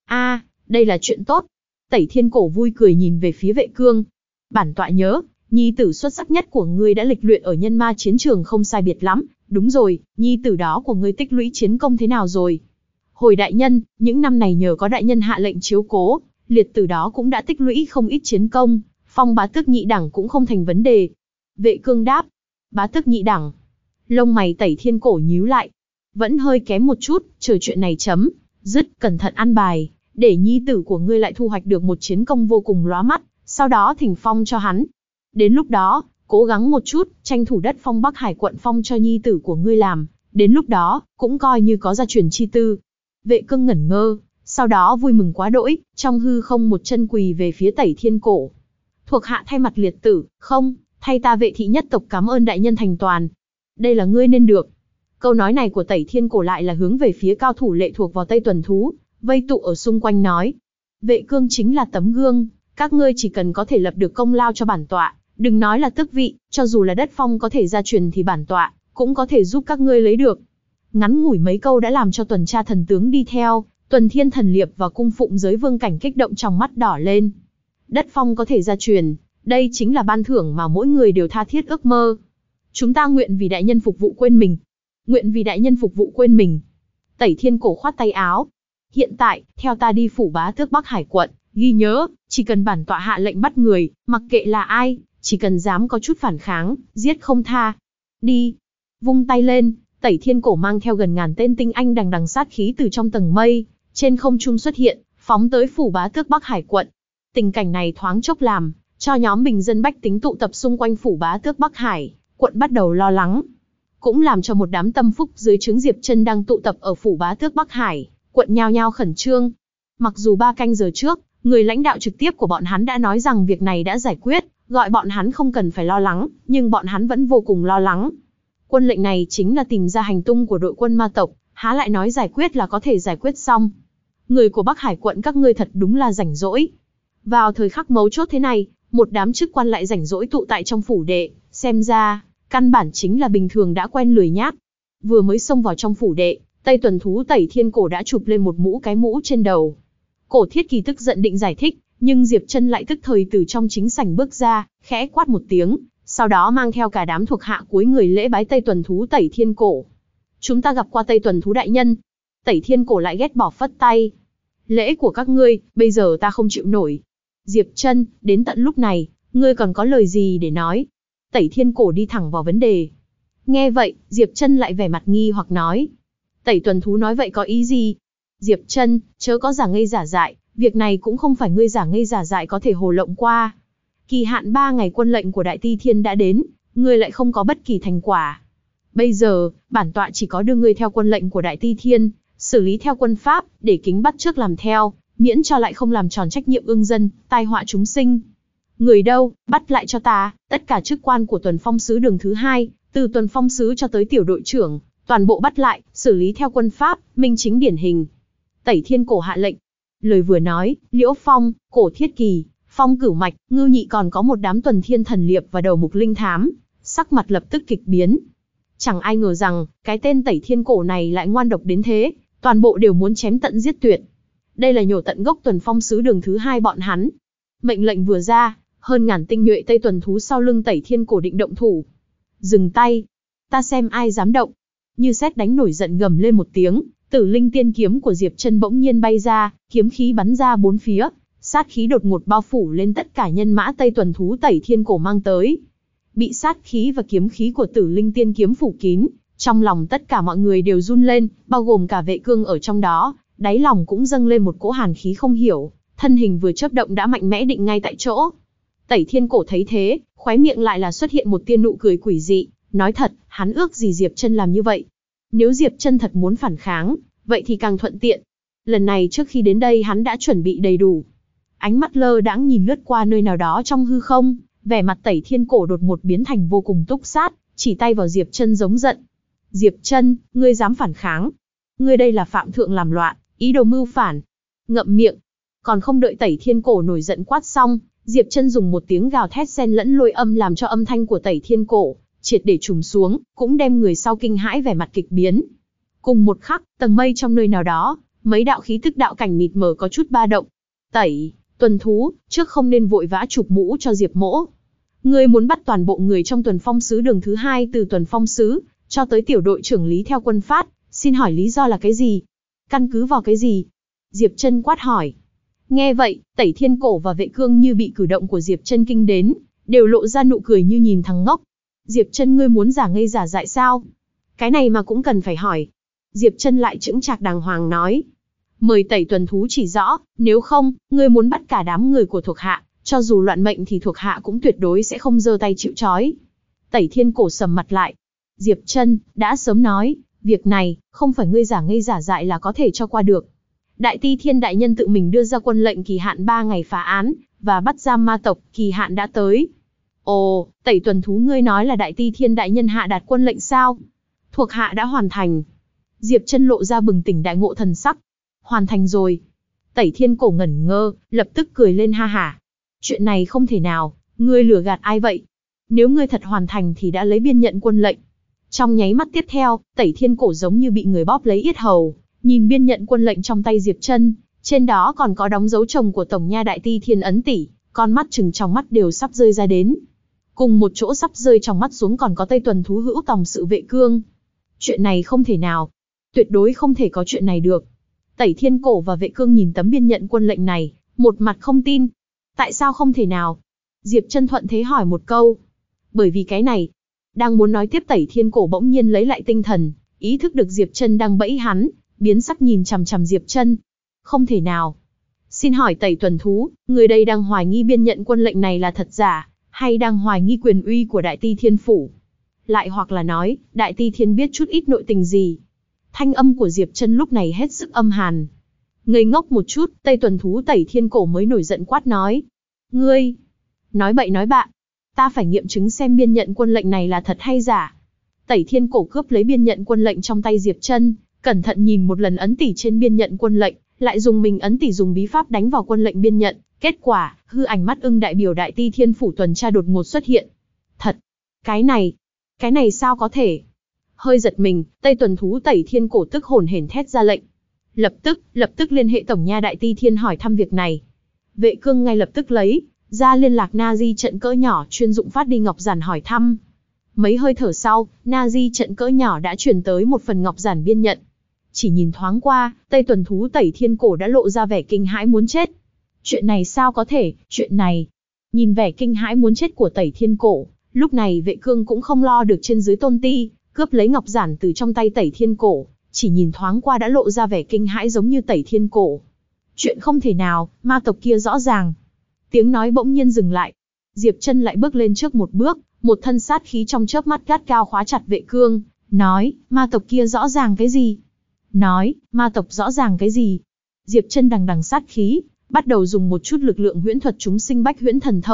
Đây là chuyện tốt. Tẩy Thiên Cổ vui cười nhìn về phía Vệ Cương. Bản tọa nhớ, nhi tử xuất sắc nhất của ngươi đã lịch luyện ở nhân ma chiến trường không sai biệt lắm. Đúng rồi, nhi tử đó của ngươi tích lũy chiến công thế nào rồi? Hồi đại nhân, những năm này nhờ có đại nhân hạ lệnh chiếu cố, liệt tử đó cũng đã tích lũy không ít chiến công, phong bá tước nhị đẳng cũng không thành vấn đề. Vệ Cương đáp. Bá tước nhị đẳng. Lông mày Tẩy Thiên Cổ nhíu lại. Vẫn hơi kém một chút, chờ chuyện này chấm dứt, cẩn thận ăn bài, để nhi tử của ngươi lại thu hoạch được một chiến công vô cùng lóa mắt, sau đó thỉnh phong cho hắn. Đến lúc đó, cố gắng một chút, tranh thủ đất phong Bắc Hải quận phong cho nhi tử của ngươi làm, đến lúc đó, cũng coi như có gia truyền chi tư. Vệ Cương ngẩn ngơ, sau đó vui mừng quá đỗi, trong hư không một chân quỳ về phía Tẩy Thiên Cổ. Thuộc hạ thay mặt liệt tử, không, thay ta Vệ thị nhất tộc cảm ơn đại nhân thành toàn. Đây là ngươi nên được. Câu nói này của Tẩy Thiên Cổ lại là hướng về phía cao thủ lệ thuộc vào Tây Tuần Thú, vây tụ ở xung quanh nói. Vệ Cương chính là tấm gương, các ngươi chỉ cần có thể lập được công lao cho bản tọa, đừng nói là tước vị, cho dù là đất phong có thể gia truyền thì bản tọa cũng có thể giúp các ngươi lấy được. Ngắn ngủi mấy câu đã làm cho tuần tra thần tướng đi theo, Tuần Thiên Thần Liệp và cung phụng giới vương cảnh kích động trong mắt đỏ lên. Đất phong có thể gia truyền, đây chính là ban thưởng mà mỗi người đều tha thiết ước mơ. Chúng ta nguyện vì đại nhân phục vụ quên mình. Nguyện vì đại nhân phục vụ quên mình. Tẩy Thiên Cổ khoát tay áo. Hiện tại, theo ta đi phủ bá tước Bắc Hải quận, ghi nhớ, chỉ cần bản tọa hạ lệnh bắt người, mặc kệ là ai, chỉ cần dám có chút phản kháng, giết không tha. Đi. Vung tay lên, Tẩy Thiên Cổ mang theo gần ngàn tên tinh anh đằng đằng sát khí từ trong tầng mây, trên không trung xuất hiện, phóng tới phủ bá tước Bắc Hải quận. Tình cảnh này thoáng chốc làm cho nhóm bình dân bách tính tụ tập xung quanh phủ bá tước Bắc Hải quận bắt đầu lo lắng. Cũng làm cho một đám tâm phúc dưới trướng Diệp Chân đang tụ tập ở phủ bá tước Bắc Hải quận nhao nhao khẩn trương. Mặc dù 3 canh giờ trước, người lãnh đạo trực tiếp của bọn hắn đã nói rằng việc này đã giải quyết, gọi bọn hắn không cần phải lo lắng, nhưng bọn hắn vẫn vô cùng lo lắng. Quân lệnh này chính là tìm ra hành tung của đội quân ma tộc, há lại nói giải quyết là có thể giải quyết xong. Người của Bắc Hải quận các ngươi thật đúng là rảnh rỗi. Vào thời khắc mấu chốt thế này, một đám chức quan lại rảnh rỗi tụ tại trong phủ đệ, xem ra, căn bản chính là bình thường đã quen lười nhác. Vừa mới xông vào trong phủ đệ, Tây Tuần Thú Tẩy Thiên Cổ đã chụp lên một cái mũ trên đầu. Cổ Thiết Kỳ tức giận định giải thích, nhưng Diệp Chân lại tức thời từ trong chính sảnh bước ra, khẽ quát một tiếng, sau đó mang theo cả đám thuộc hạ cúi người lễ bái Tây Tuần Thú Tẩy Thiên Cổ. Chúng ta gặp qua Tây Tuần Thú đại nhân. Tẩy Thiên Cổ lại ghét bỏ phất tay. Lễ của các ngươi, bây giờ ta không chịu nổi. Diệp Chân, đến tận lúc này, ngươi còn có lời gì để nói? Tẩy Thiên Cổ đi thẳng vào vấn đề. Nghe vậy, Diệp Chân lại vẻ mặt nghi hoặc nói. Tẩy Tuần Thú nói vậy có ý gì? Diệp Chân, chớ có giả ngây giả dại, việc này cũng không phải ngươi giả ngây giả dại có thể hồ lộng qua. Kỳ hạn 3 ngày quân lệnh của Đại Ti Thiên đã đến, ngươi lại không có bất kỳ thành quả. Bây giờ, bản tọa chỉ có đưa ngươi theo quân lệnh của Đại Ti Thiên, xử lý theo quân pháp, để kính bắt trước làm theo, miễn cho lại không làm tròn trách nhiệm ương dân, tai họa chúng sinh. Người đâu, bắt lại cho ta, tất cả chức quan của Tuần Phong sứ đường thứ hai, từ Tuần Phong sứ cho tới tiểu đội trưởng, toàn bộ bắt lại, xử lý theo quân pháp, minh chính điển hình. Tẩy Thiên Cổ hạ lệnh. Lời vừa nói, Liễu Phong, Cổ Thiết Kỳ, Phong Cửu Mạch, Ngưu Nhị còn có một đám Tuần Thiên Thần Liệp và đầu mục linh thám, sắc mặt lập tức kịch biến. Chẳng ai ngờ rằng, cái tên Tẩy Thiên Cổ này lại ngoan độc đến thế, toàn bộ đều muốn chém tận giết tuyệt. Đây là nhổ tận gốc Tuần Phong sứ đường thứ hai bọn hắn. Mệnh lệnh vừa ra, hơn ngàn tinh nhuệ Tây Tuần thú sau lưng Tẩy Thiên Cổ định động thủ. Dừng tay, ta xem ai dám động. Như sét đánh nổi giận gầm lên một tiếng, Tử Linh Tiên kiếm của Diệp Chân bỗng nhiên bay ra, kiếm khí bắn ra bốn phía, sát khí đột ngột bao phủ lên tất cả nhân mã Tây Tuần thú Tẩy Thiên Cổ mang tới. Bị sát khí và kiếm khí của Tử Linh Tiên kiếm phủ kín, trong lòng tất cả mọi người đều run lên, bao gồm cả Vệ Cương ở trong đó, đáy lòng cũng dâng lên một cỗ hàn khí không hiểu, thân hình vừa chớp động đã mạnh mẽ định ngay tại chỗ. Tẩy Thiên Cổ thấy thế, khóe miệng lại là xuất hiện một tia nụ cười quỷ dị, nói thật, hắn ước gì Diệp Chân làm như vậy. Nếu Diệp Chân thật muốn phản kháng, vậy thì càng thuận tiện. Lần này trước khi đến đây hắn đã chuẩn bị đầy đủ. Ánh mắt lơ đãng nhìn lướt qua nơi nào đó trong hư không, vẻ mặt Tẩy Thiên Cổ đột ngột biến thành vô cùng túc sát, chỉ tay vào Diệp Chân giống giận. Diệp Chân, ngươi dám phản kháng? Ngươi đây là phạm thượng làm loạn, ý đồ mưu phản. Ngậm miệng. Còn không đợi Tẩy Thiên Cổ nổi giận quát xong, Diệp Chân dùng một tiếng gào thét xen lẫn lôi âm làm cho âm thanh của Tẩy Thiên Cổ triệt để trùng xuống, cũng đem người sau kinh hãi vẻ mặt kịch biến. Cùng một khắc, tầng mây trong nơi nào đó, mấy đạo khí tức đạo cảnh mịt mờ có chút ba động. Tẩy, Tuần thú, trước không nên vội vã chụp mũ cho Diệp Mỗ. Ngươi muốn bắt toàn bộ người trong Tuần Phong sứ đường thứ hai từ Tuần Phong sứ cho tới tiểu đội trưởng lý theo quân phát, xin hỏi lý do là cái gì? Căn cứ vào cái gì? Diệp Chân quát hỏi. Nghe vậy, Tẩy Thiên Cổ và Vệ Cương như bị cử động của Diệp Chân kinh đến, đều lộ ra nụ cười như nhìn thằng ngốc. Diệp Chân, ngươi muốn giả ngây giả dại sao? Cái này mà cũng cần phải hỏi. Diệp Chân lại chững chạc đàng hoàng nói. Mời Tẩy Tuần thú chỉ rõ, nếu không, ngươi muốn bắt cả đám người của thuộc hạ, cho dù loạn mệnh thì thuộc hạ cũng tuyệt đối sẽ không giơ tay chịu trói. Tẩy Thiên Cổ sầm mặt lại. Diệp Chân, đã sớm nói, việc này, không phải ngươi giả ngây giả dại là có thể cho qua được. Đại Ti Thiên đại nhân tự mình đưa ra quân lệnh kỳ hạn 3 ngày phá án, và bắt giam ma tộc, kỳ hạn đã tới. Ồ, Tẩy Tuần thú ngươi nói là Đại Ti Thiên đại nhân hạ đạt quân lệnh sao? Thuộc hạ đã hoàn thành. Diệp Chân lộ ra bừng tỉnh đại ngộ thần sắc. Hoàn thành rồi. Tẩy Thiên Cổ ngẩn ngơ, lập tức cười lên ha hả. Chuyện này không thể nào, ngươi lừa gạt ai vậy? Nếu ngươi thật hoàn thành thì đã lấy biên nhận quân lệnh. Trong nháy mắt tiếp theo, Tẩy Thiên Cổ giống như bị người bóp lấy yết hầu, nhìn biên nhận quân lệnh trong tay Diệp Chân, trên đó còn có đóng dấu chồng của tổng nha Đại Ti Thiên ấn tỷ, con mắt trừng trong mắt đều sắp rơi ra đến. Cùng một chỗ sắp rơi trong mắt xuống còn có Tây Tuần thú hữu tòng sự Vệ Cương. Chuyện này không thể nào, tuyệt đối không thể có chuyện này được. Tẩy Thiên Cổ và Vệ Cương nhìn tấm biên nhận quân lệnh này, một mặt không tin. Tại sao không thể nào? Diệp Chân thuận thế hỏi một câu. Bởi vì cái này. Đang muốn nói tiếp, Tẩy Thiên Cổ bỗng nhiên lấy lại tinh thần, ý thức được Diệp Chân đang bẫy hắn, biến sắc nhìn chằm chằm Diệp Chân. Không thể nào. Xin hỏi Tẩy Tuần thú, người đây đang hoài nghi biên nhận quân lệnh này là thật giả, hay đang hoài nghi quyền uy của Đại Ti Thiên phủ? Lại hoặc là nói, Đại Ti Thiên biết chút ít nội tình gì? Thanh âm của Diệp Chân lúc này hết sức âm hàn. Ngây ngốc một chút, Tây Tuần thú Tẩy Thiên Cổ mới nổi giận quát nói. Ngươi, nói bậy nói bạ. Ta phải nghiệm chứng xem biên nhận quân lệnh này là thật hay giả. Tẩy Thiên Cổ cướp lấy biên nhận quân lệnh trong tay Diệp Chân, cẩn thận nhìn một lần ấn tỷ trên biên nhận quân lệnh, lại dùng mình ấn tỷ dùng bí pháp đánh vào quân lệnh biên nhận. Kết quả, hư ảnh mắt ưng đại biểu Đại Ti Thiên phủ tuần tra đột ngột xuất hiện. Thật, cái này sao có thể? Hơi giật mình, Tây Tuần thú Tẩy Thiên Cổ tức hồn hển thét ra lệnh. Lập tức liên hệ tổng nha Đại Ti Thiên hỏi thăm việc này. Vệ Cương ngay lập tức lấy ra liên lạc Nazi trận cỡ nhỏ chuyên dụng phát đi ngọc giản hỏi thăm. Mấy hơi thở sau, Nazi trận cỡ nhỏ đã truyền tới một phần ngọc giản biên nhận. Chỉ nhìn thoáng qua, Tây Tuần thú Tẩy Thiên Cổ đã lộ ra vẻ kinh hãi muốn chết. Chuyện này sao có thể, chuyện này. Nhìn vẻ kinh hãi muốn chết của Tẩy Thiên Cổ, lúc này Vệ Cương cũng không lo được trên dưới tôn ti, cướp lấy ngọc giản từ trong tay Tẩy Thiên Cổ, chỉ nhìn thoáng qua đã lộ ra vẻ kinh hãi giống như Tẩy Thiên Cổ. Chuyện không thể nào, ma tộc kia rõ ràng. Tiếng nói bỗng nhiên dừng lại. Diệp Chân lại bước lên trước một bước, một thân sát khí trong chớp mắt gắt cao khóa chặt Vệ Cương, nói, ma tộc kia rõ ràng cái gì? Nói, ma tộc rõ ràng cái gì? Diệp Chân đằng đằng sát khí, bắt đầu dùng một chút lực lượng huyễn thuật chúng sinh bách huyễn thần thông,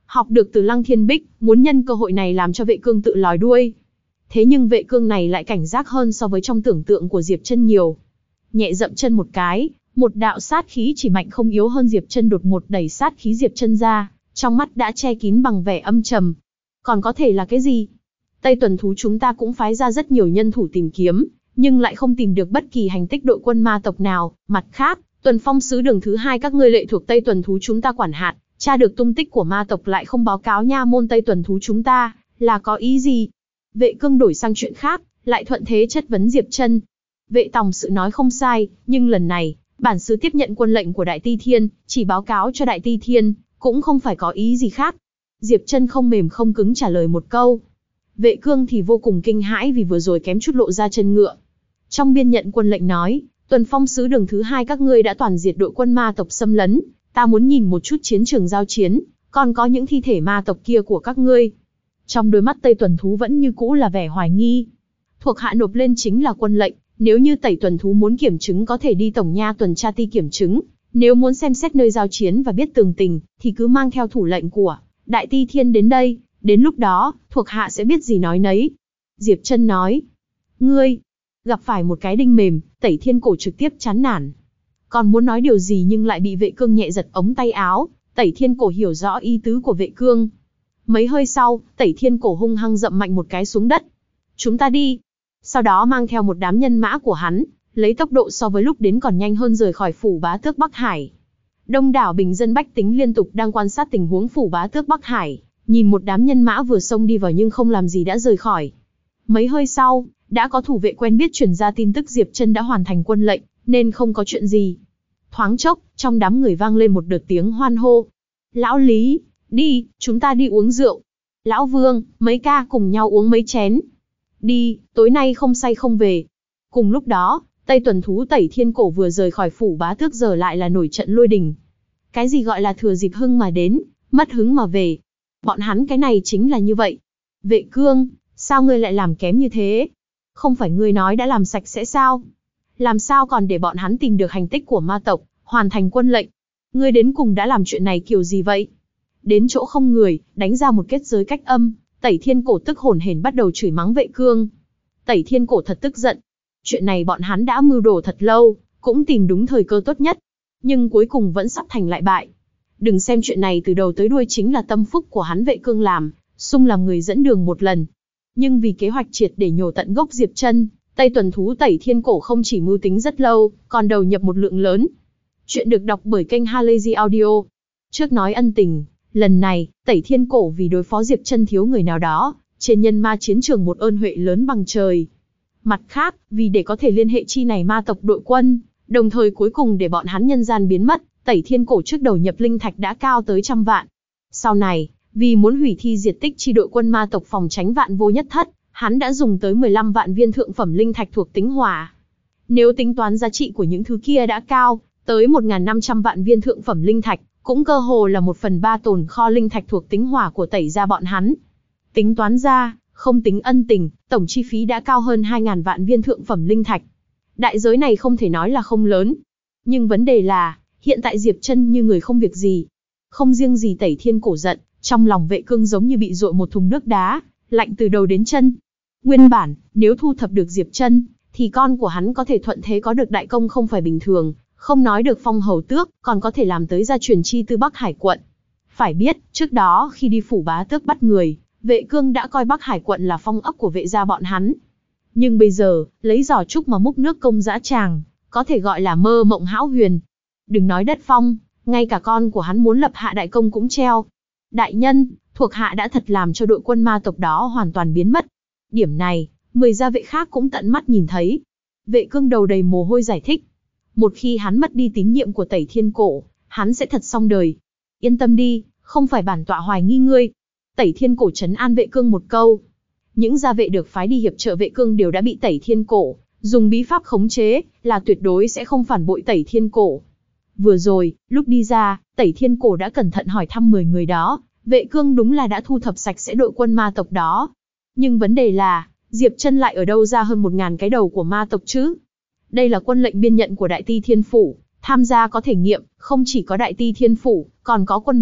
Học được từ Lăng Thiên Bích, muốn nhân cơ hội này làm cho Vệ Cương tự lòi đuôi. Thế nhưng Vệ Cương này lại cảnh giác hơn so với trong tưởng tượng của Diệp Chân nhiều. Nhẹ dậm chân một cái, một đạo sát khí chỉ mạnh không yếu hơn Diệp Chân đột ngột đẩy sát khí Diệp Chân ra, trong mắt đã che kín bằng vẻ âm trầm. Còn có thể là cái gì? Tây Tuần Thú chúng ta cũng phái ra rất nhiều nhân thủ tìm kiếm, nhưng lại không tìm được bất kỳ hành tích đội quân ma tộc nào. Mặt khác, Tuần Phong sứ đường thứ 2 các ngươi lệ thuộc Tây Tuần Thú chúng ta quản hạt, tra được tung tích của ma tộc lại không báo cáo nha môn Tây Tuần Thú chúng ta, là có ý gì? Vệ Cương đổi sang chuyện khác, lại thuận thế chất vấn Diệp Chân. Vệ tòng sự nói không sai, nhưng lần này, bản sứ tiếp nhận quân lệnh của Đại Ti Thiên, chỉ báo cáo cho Đại Ti Thiên, cũng không phải có ý gì khác. Diệp Chân không mềm không cứng trả lời một câu. Vệ Cương thì vô cùng kinh hãi vì vừa rồi kém chút lộ ra chân ngựa. Trong biên nhận quân lệnh nói, Tuần Phong sứ đường thứ 2 các ngươi đã toàn diệt đội quân ma tộc xâm lấn, ta muốn nhìn một chút chiến trường giao chiến, còn có những thi thể ma tộc kia của các ngươi. Trong đôi mắt Tây Tuần Thú vẫn như cũ là vẻ hoài nghi. Thuộc hạ nộp lên chính là quân lệnh, nếu như Tây Tuần Thú muốn kiểm chứng có thể đi tổng nha tuần tra ti kiểm chứng, nếu muốn xem xét nơi giao chiến và biết tường tình, thì cứ mang theo thủ lệnh của Đại Ti Thiên đến đây, đến lúc đó, thuộc hạ sẽ biết gì nói nấy. Diệp Chân nói, ngươi, gặp phải một cái đinh mềm, Tẩy Thiên Cổ trực tiếp chán nản. Còn muốn nói điều gì nhưng lại bị Vệ Cương nhẹ giật ống tay áo, Tẩy Thiên Cổ hiểu rõ ý tứ của Vệ Cương. Mấy hơi sau, Tẩy Thiên Cổ hung hăng dậm mạnh một cái xuống đất. Chúng ta đi. Sau đó mang theo một đám nhân mã của hắn, lấy tốc độ so với lúc đến còn nhanh hơn rời khỏi phủ Bá Tước Bắc Hải. Đông đảo bình dân bách tính liên tục đang quan sát tình huống phủ Bá Tước Bắc Hải, nhìn một đám nhân mã vừa xông đi vào nhưng không làm gì đã rời khỏi. Mấy hơi sau, đã có thủ vệ quen biết truyền ra tin tức Diệp Chân đã hoàn thành quân lệnh, nên không có chuyện gì. Thoáng chốc, trong đám người vang lên một đợt tiếng hoan hô. Lão Lý, đi, chúng ta đi uống rượu. Lão Vương, mấy ca cùng nhau uống mấy chén. Đi, tối nay không say không về. Cùng lúc đó, Tây Tuần Thú Tẩy Thiên Cổ vừa rời khỏi phủ Bá Tước giờ lại là nổi trận lôi đình. Cái gì gọi là thừa dịp hưng mà đến, mất hứng mà về. Bọn hắn cái này chính là như vậy. Vệ Cương, sao ngươi lại làm kém như thế? Không phải ngươi nói đã làm sạch sẽ sao? Làm sao còn để bọn hắn tìm được hành tích của ma tộc, hoàn thành quân lệnh? Ngươi đến cùng đã làm chuyện này kiểu gì vậy? Đến chỗ không người, đánh ra một kết giới cách âm, Tẩy Thiên Cổ tức hổn hển bắt đầu chửi mắng Vệ Cương. Tẩy Thiên Cổ thật tức giận. Chuyện này bọn hắn đã mưu đồ thật lâu, cũng tìm đúng thời cơ tốt nhất. Nhưng cuối cùng vẫn sắp thành lại bại. Đừng xem chuyện này từ đầu tới đuôi chính là tâm phúc của hắn Vệ Cương làm, xung làm người dẫn đường một lần. Nhưng vì kế hoạch triệt để nhổ tận gốc Diệp Chân, Tây Tuần Thú Tẩy Thiên Cổ không chỉ mưu tính rất lâu, còn đầu nhập một lượng lớn. Chuyện được đọc bởi kênh Halazy Audio. Trước nói ân tình, lần này, Tẩy Thiên Cổ vì đối phó Diệp Chân thiếu người nào đó, trên nhân ma chiến trường một ơn huệ lớn bằng trời. Mặt khác, vì để có thể liên hệ chi này ma tộc đội quân, đồng thời cuối cùng để bọn hắn nhân gian biến mất, Tẩy Thiên Cổ trước đầu nhập linh thạch đã cao tới 100 vạn. Sau này, vì muốn hủy thi diệt tích chi đội quân ma tộc phòng tránh vạn vô nhất thất, hắn đã dùng tới 15 vạn viên thượng phẩm linh thạch thuộc tính hỏa. Nếu tính toán giá trị của những thứ kia đã cao, tới 1.500 vạn viên thượng phẩm linh thạch, cũng cơ hồ là 1/3 tồn kho linh thạch thuộc tính hỏa của Tẩy gia bọn hắn. Tính toán ra, không tính ân tình, tổng chi phí đã cao hơn 2.000 vạn viên thượng phẩm linh thạch. Đại giới này không thể nói là không lớn. Nhưng vấn đề là, hiện tại Diệp Chân như người không việc gì. Không riêng gì Tẩy Thiên Cổ giận, trong lòng Vệ Cương giống như bị dội một thùng nước đá, lạnh từ đầu đến chân. Nguyên bản, nếu thu thập được Diệp Chân, thì con của hắn có thể thuận thế có được đại công không phải bình thường, không nói được phong hầu tước, còn có thể làm tới gia truyền chi tư Bắc Hải quận. Phải biết, trước đó khi đi phủ Bá Tước bắt người, Vệ Cương đã coi Bắc Hải quận là phong ấp của Vệ gia bọn hắn. Nhưng bây giờ, lấy giỏ trúc mà múc nước công dã tràng, có thể gọi là mơ mộng hão huyền. Đừng nói đất phong, ngay cả con của hắn muốn lập hạ đại công cũng treo. Đại nhân, thuộc hạ đã thật làm cho đội quân ma tộc đó hoàn toàn biến mất. Điểm này, 10 gia vệ khác cũng tận mắt nhìn thấy. Vệ Cương đầu đầy mồ hôi giải thích. Một khi hắn mất đi tín nhiệm của Tẩy Thiên Cổ, hắn sẽ thật xong đời. Yên tâm đi, không phải bản tọa hoài nghi ngươi. Tẩy Thiên Cổ trấn an Vệ Cương một câu. Những gia vệ được phái đi hiệp trợ Vệ Cương đều đã bị Tẩy Thiên Cổ dùng bí pháp khống chế, là tuyệt đối sẽ không phản bội Tẩy Thiên Cổ. Vừa rồi, lúc đi ra, Tẩy Thiên Cổ đã cẩn thận hỏi thăm 10 người đó, Vệ Cương đúng là đã thu thập sạch sẽ đội quân ma tộc đó. Nhưng vấn đề là, Diệp Chân lại ở đâu ra hơn 1.000 cái đầu của ma tộc chứ? Đây là quân lệnh biên nhận của Đại Ti Thiên Phủ, tham gia có thể nghiệm, không chỉ có Đại Ti Thiên Phủ, còn có quân bộ,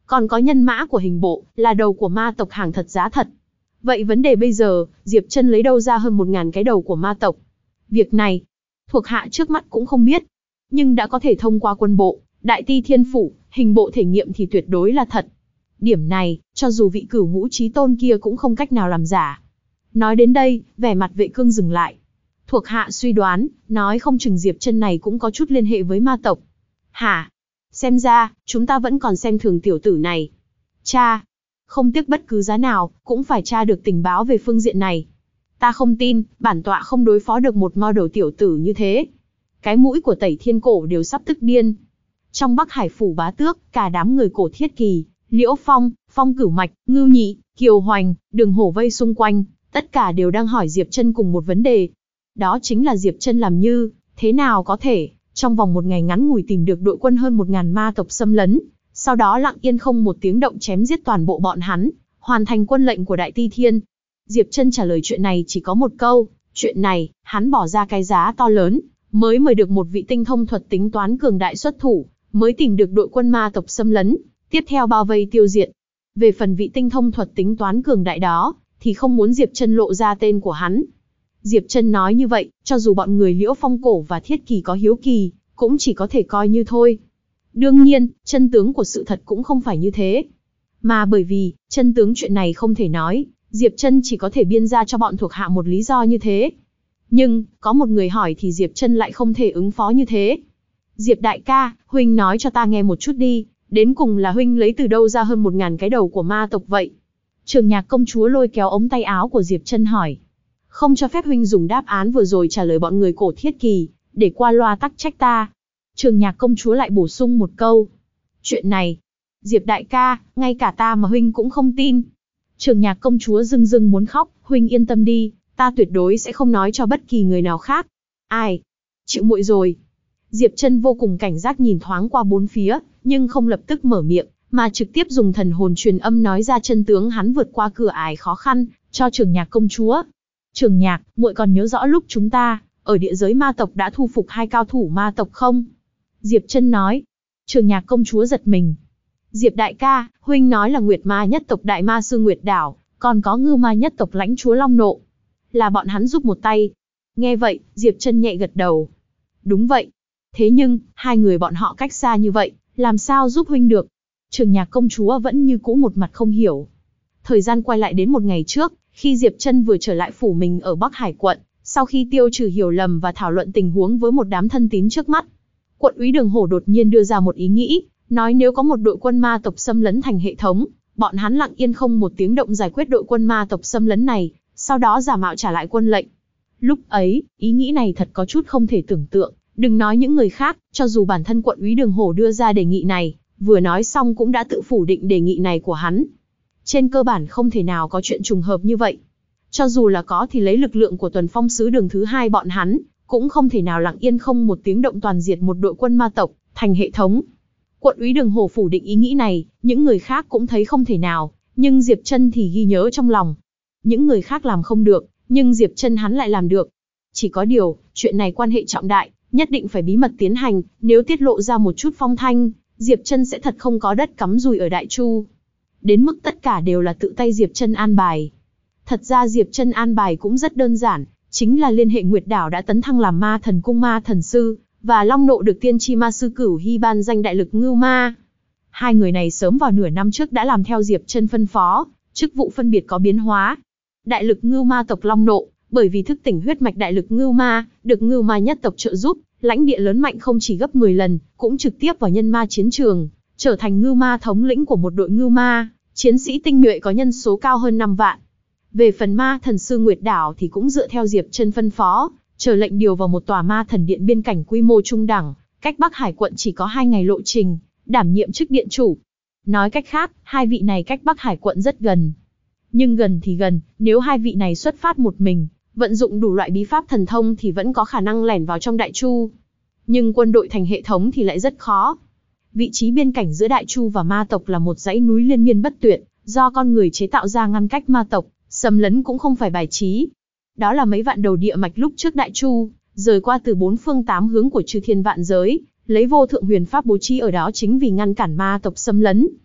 Còn có nhân mã của hình bộ, là đầu của ma tộc hàng thật giá thật. Vậy vấn đề bây giờ, Diệp Trân lấy đâu ra hơn 1000 cái đầu của ma tộc? Việc này, thuộc hạ trước mắt cũng không biết. Nhưng đã có thể thông qua quân bộ, Đại Ti Thiên Phủ, hình bộ thể nghiệm thì tuyệt đối là thật. Điểm này, cho dù vị Cửu Ngũ Chí Tôn kia cũng không cách nào làm giả. Nói đến đây, vẻ mặt Vệ Cương dừng lại. Thuộc hạ suy đoán, nói không chừng Diệp Trân này cũng có chút liên hệ với ma tộc. Hả? Xem ra, chúng ta vẫn còn xem thường tiểu tử này. Cha, không tiếc bất cứ giá nào, cũng phải tra được tình báo về phương diện này. Ta không tin, bản tọa không đối phó được một model tiểu tử như thế. Cái mũi của Tẩy Thiên Cổ đều sắp tức điên. Trong Bắc Hải Phủ Bá Tước, cả đám người Cổ Thiết Kỳ, Liễu Phong, Phong Cửu Mạch, Ngưu Nhị, Kiều Hoành, Đường Hổ vây xung quanh, tất cả đều đang hỏi Diệp Trân cùng một vấn đề. Đó chính là Diệp Trân làm như, thế nào có thể, trong vòng một ngày ngắn ngủi tìm được đội quân hơn 1000 ma tộc xâm lấn, sau đó lặng yên không một tiếng động chém giết toàn bộ bọn hắn, hoàn thành quân lệnh của Đại Ti Thiên. Diệp Trân trả lời chuyện này chỉ có một câu, chuyện này, hắn bỏ ra cái giá to lớn, mới mời được một vị tinh thông thuật tính toán cường đại xuất thủ, mới tìm được đội quân ma tộc xâm lấn, tiếp theo bao vây tiêu diệt. Về phần vị tinh thông thuật tính toán cường đại đó, thì không muốn Diệp Trân lộ ra tên của hắn. Diệp Trân nói như vậy, cho dù bọn người Liễu Phong Cổ và Thiết Kỳ có hiếu kỳ, cũng chỉ có thể coi như thôi. Đương nhiên, chân tướng của sự thật cũng không phải như thế. Mà bởi vì, chân tướng chuyện này không thể nói, Diệp Trân chỉ có thể biên ra cho bọn thuộc hạ một lý do như thế. Nhưng, có một người hỏi thì Diệp Trân lại không thể ứng phó như thế. Diệp đại ca, huynh nói cho ta nghe một chút đi, đến cùng là huynh lấy từ đâu ra hơn 1000 cái đầu của ma tộc vậy? Trường Nhạc công chúa lôi kéo ống tay áo của Diệp Trân hỏi. Không cho phép huynh dùng đáp án vừa rồi trả lời bọn người Cổ Thiết Kỳ, để qua loa tắc trách ta. Trường Nhạc công chúa lại bổ sung một câu. Chuyện này, Diệp đại ca, ngay cả ta mà huynh cũng không tin. Trường Nhạc công chúa rưng rưng muốn khóc, huynh yên tâm đi, ta tuyệt đối sẽ không nói cho bất kỳ người nào khác. Ai? Chịu muội rồi. Diệp Trân vô cùng cảnh giác nhìn thoáng qua bốn phía, nhưng không lập tức mở miệng, mà trực tiếp dùng thần hồn truyền âm nói ra chân tướng hắn vượt qua cửa ải khó khăn, cho Trường Nhạc công chúa. Trường Nhạc, muội còn nhớ rõ lúc chúng ta, ở địa giới ma tộc đã thu phục 2 cao thủ ma tộc không? Diệp Trân nói. Trường Nhạc công chúa giật mình. Diệp đại ca, huynh nói là Nguyệt Ma nhất tộc Đại Ma Sư Nguyệt Đảo, còn có Ngưu Ma nhất tộc Lãnh Chúa Long Nộ. Là bọn hắn giúp một tay. Nghe vậy, Diệp Trân nhẹ gật đầu. Đúng vậy. Thế nhưng, 2 người bọn họ cách xa như vậy, làm sao giúp huynh được? Trường Nhạc công chúa vẫn như cũ một mặt không hiểu. Thời gian quay lại đến một ngày trước, khi Diệp Trân vừa trở lại phủ mình ở Bắc Hải quận, sau khi tiêu trừ hiểu lầm và thảo luận tình huống với một đám thân tín trước mắt, quận úy Đường Hổ đột nhiên đưa ra một ý nghĩ, nói nếu có một đội quân ma tộc xâm lấn thành hệ thống, bọn hắn lặng yên không một tiếng động giải quyết đội quân ma tộc xâm lấn này, sau đó giả mạo trả lại quân lệnh. Lúc ấy, ý nghĩ này thật có chút không thể tưởng tượng, đừng nói những người khác, cho dù bản thân quận úy Đường Hổ đưa ra đề nghị này, vừa nói xong cũng đã tự phủ định đề nghị này của hắn. Trên cơ bản không thể nào có chuyện trùng hợp như vậy. Cho dù là có thì lấy lực lượng của Tuần Phong Sứ Đường thứ 2 bọn hắn, cũng không thể nào lặng yên không một tiếng động toàn diệt một đội quân ma tộc, thành hệ thống. Quận úy Đường Hổ phủ định ý nghĩ này, những người khác cũng thấy không thể nào, nhưng Diệp Trân thì ghi nhớ trong lòng. Những người khác làm không được, nhưng Diệp Trân hắn lại làm được. Chỉ có điều, chuyện này quan hệ trọng đại, nhất định phải bí mật tiến hành, nếu tiết lộ ra một chút phong thanh, Diệp Trân sẽ thật không có đất cắm rùi ở Đại Chu. Đến mức tất cả đều là tự tay Diệp Trân an bài. Thật ra Diệp Trân an bài cũng rất đơn giản, chính là liên hệ Nguyệt Đảo đã tấn thăng làm Ma Thần Cung Ma Thần Sư, và Long Nộ được tiên tri ma sư Cửu Hy ban danh đại lực Ngưu Ma. 2 người này sớm vào nửa năm trước đã làm theo Diệp Trân phân phó, chức vụ phân biệt có biến hóa. Đại lực Ngưu Ma tộc Long Nộ, bởi vì thức tỉnh huyết mạch đại lực Ngưu Ma, được Ngưu Ma nhất tộc trợ giúp, lãnh địa lớn mạnh không chỉ gấp 10 lần, cũng trực tiếp vào nhân ma chiến trường, trở thành Ngưu Ma thống lĩnh của một đội Ngưu Ma, chiến sĩ tinh nhuệ có nhân số cao hơn 5 vạn. Về phần Ma Thần Sư Nguyệt Đảo thì cũng dựa theo Diệp Trân phân phó, chờ lệnh điều vào một tòa Ma Thần Điện biên cảnh quy mô trung đẳng, cách Bắc Hải quận chỉ có 2 ngày lộ trình, đảm nhiệm chức điện chủ. Nói cách khác, 2 vị này cách Bắc Hải quận rất gần. Nhưng gần thì gần, nếu 2 vị này xuất phát một mình, vận dụng đủ loại bí pháp thần thông thì vẫn có khả năng lẻn vào trong Đại Chu. Nhưng quân đội thành hệ thống thì lại rất khó. Vị trí biên cảnh giữa Đại Chu và ma tộc là một dãy núi liên miên bất tuyệt, do con người chế tạo ra ngăn cách ma tộc, xâm lấn cũng không phải bài trí. Đó là mấy vạn đầu địa mạch lúc trước Đại Chu, rời qua từ 4 phương 8 hướng của chư thiên vạn giới, lấy vô thượng huyền pháp bố trí ở đó chính vì ngăn cản ma tộc xâm lấn.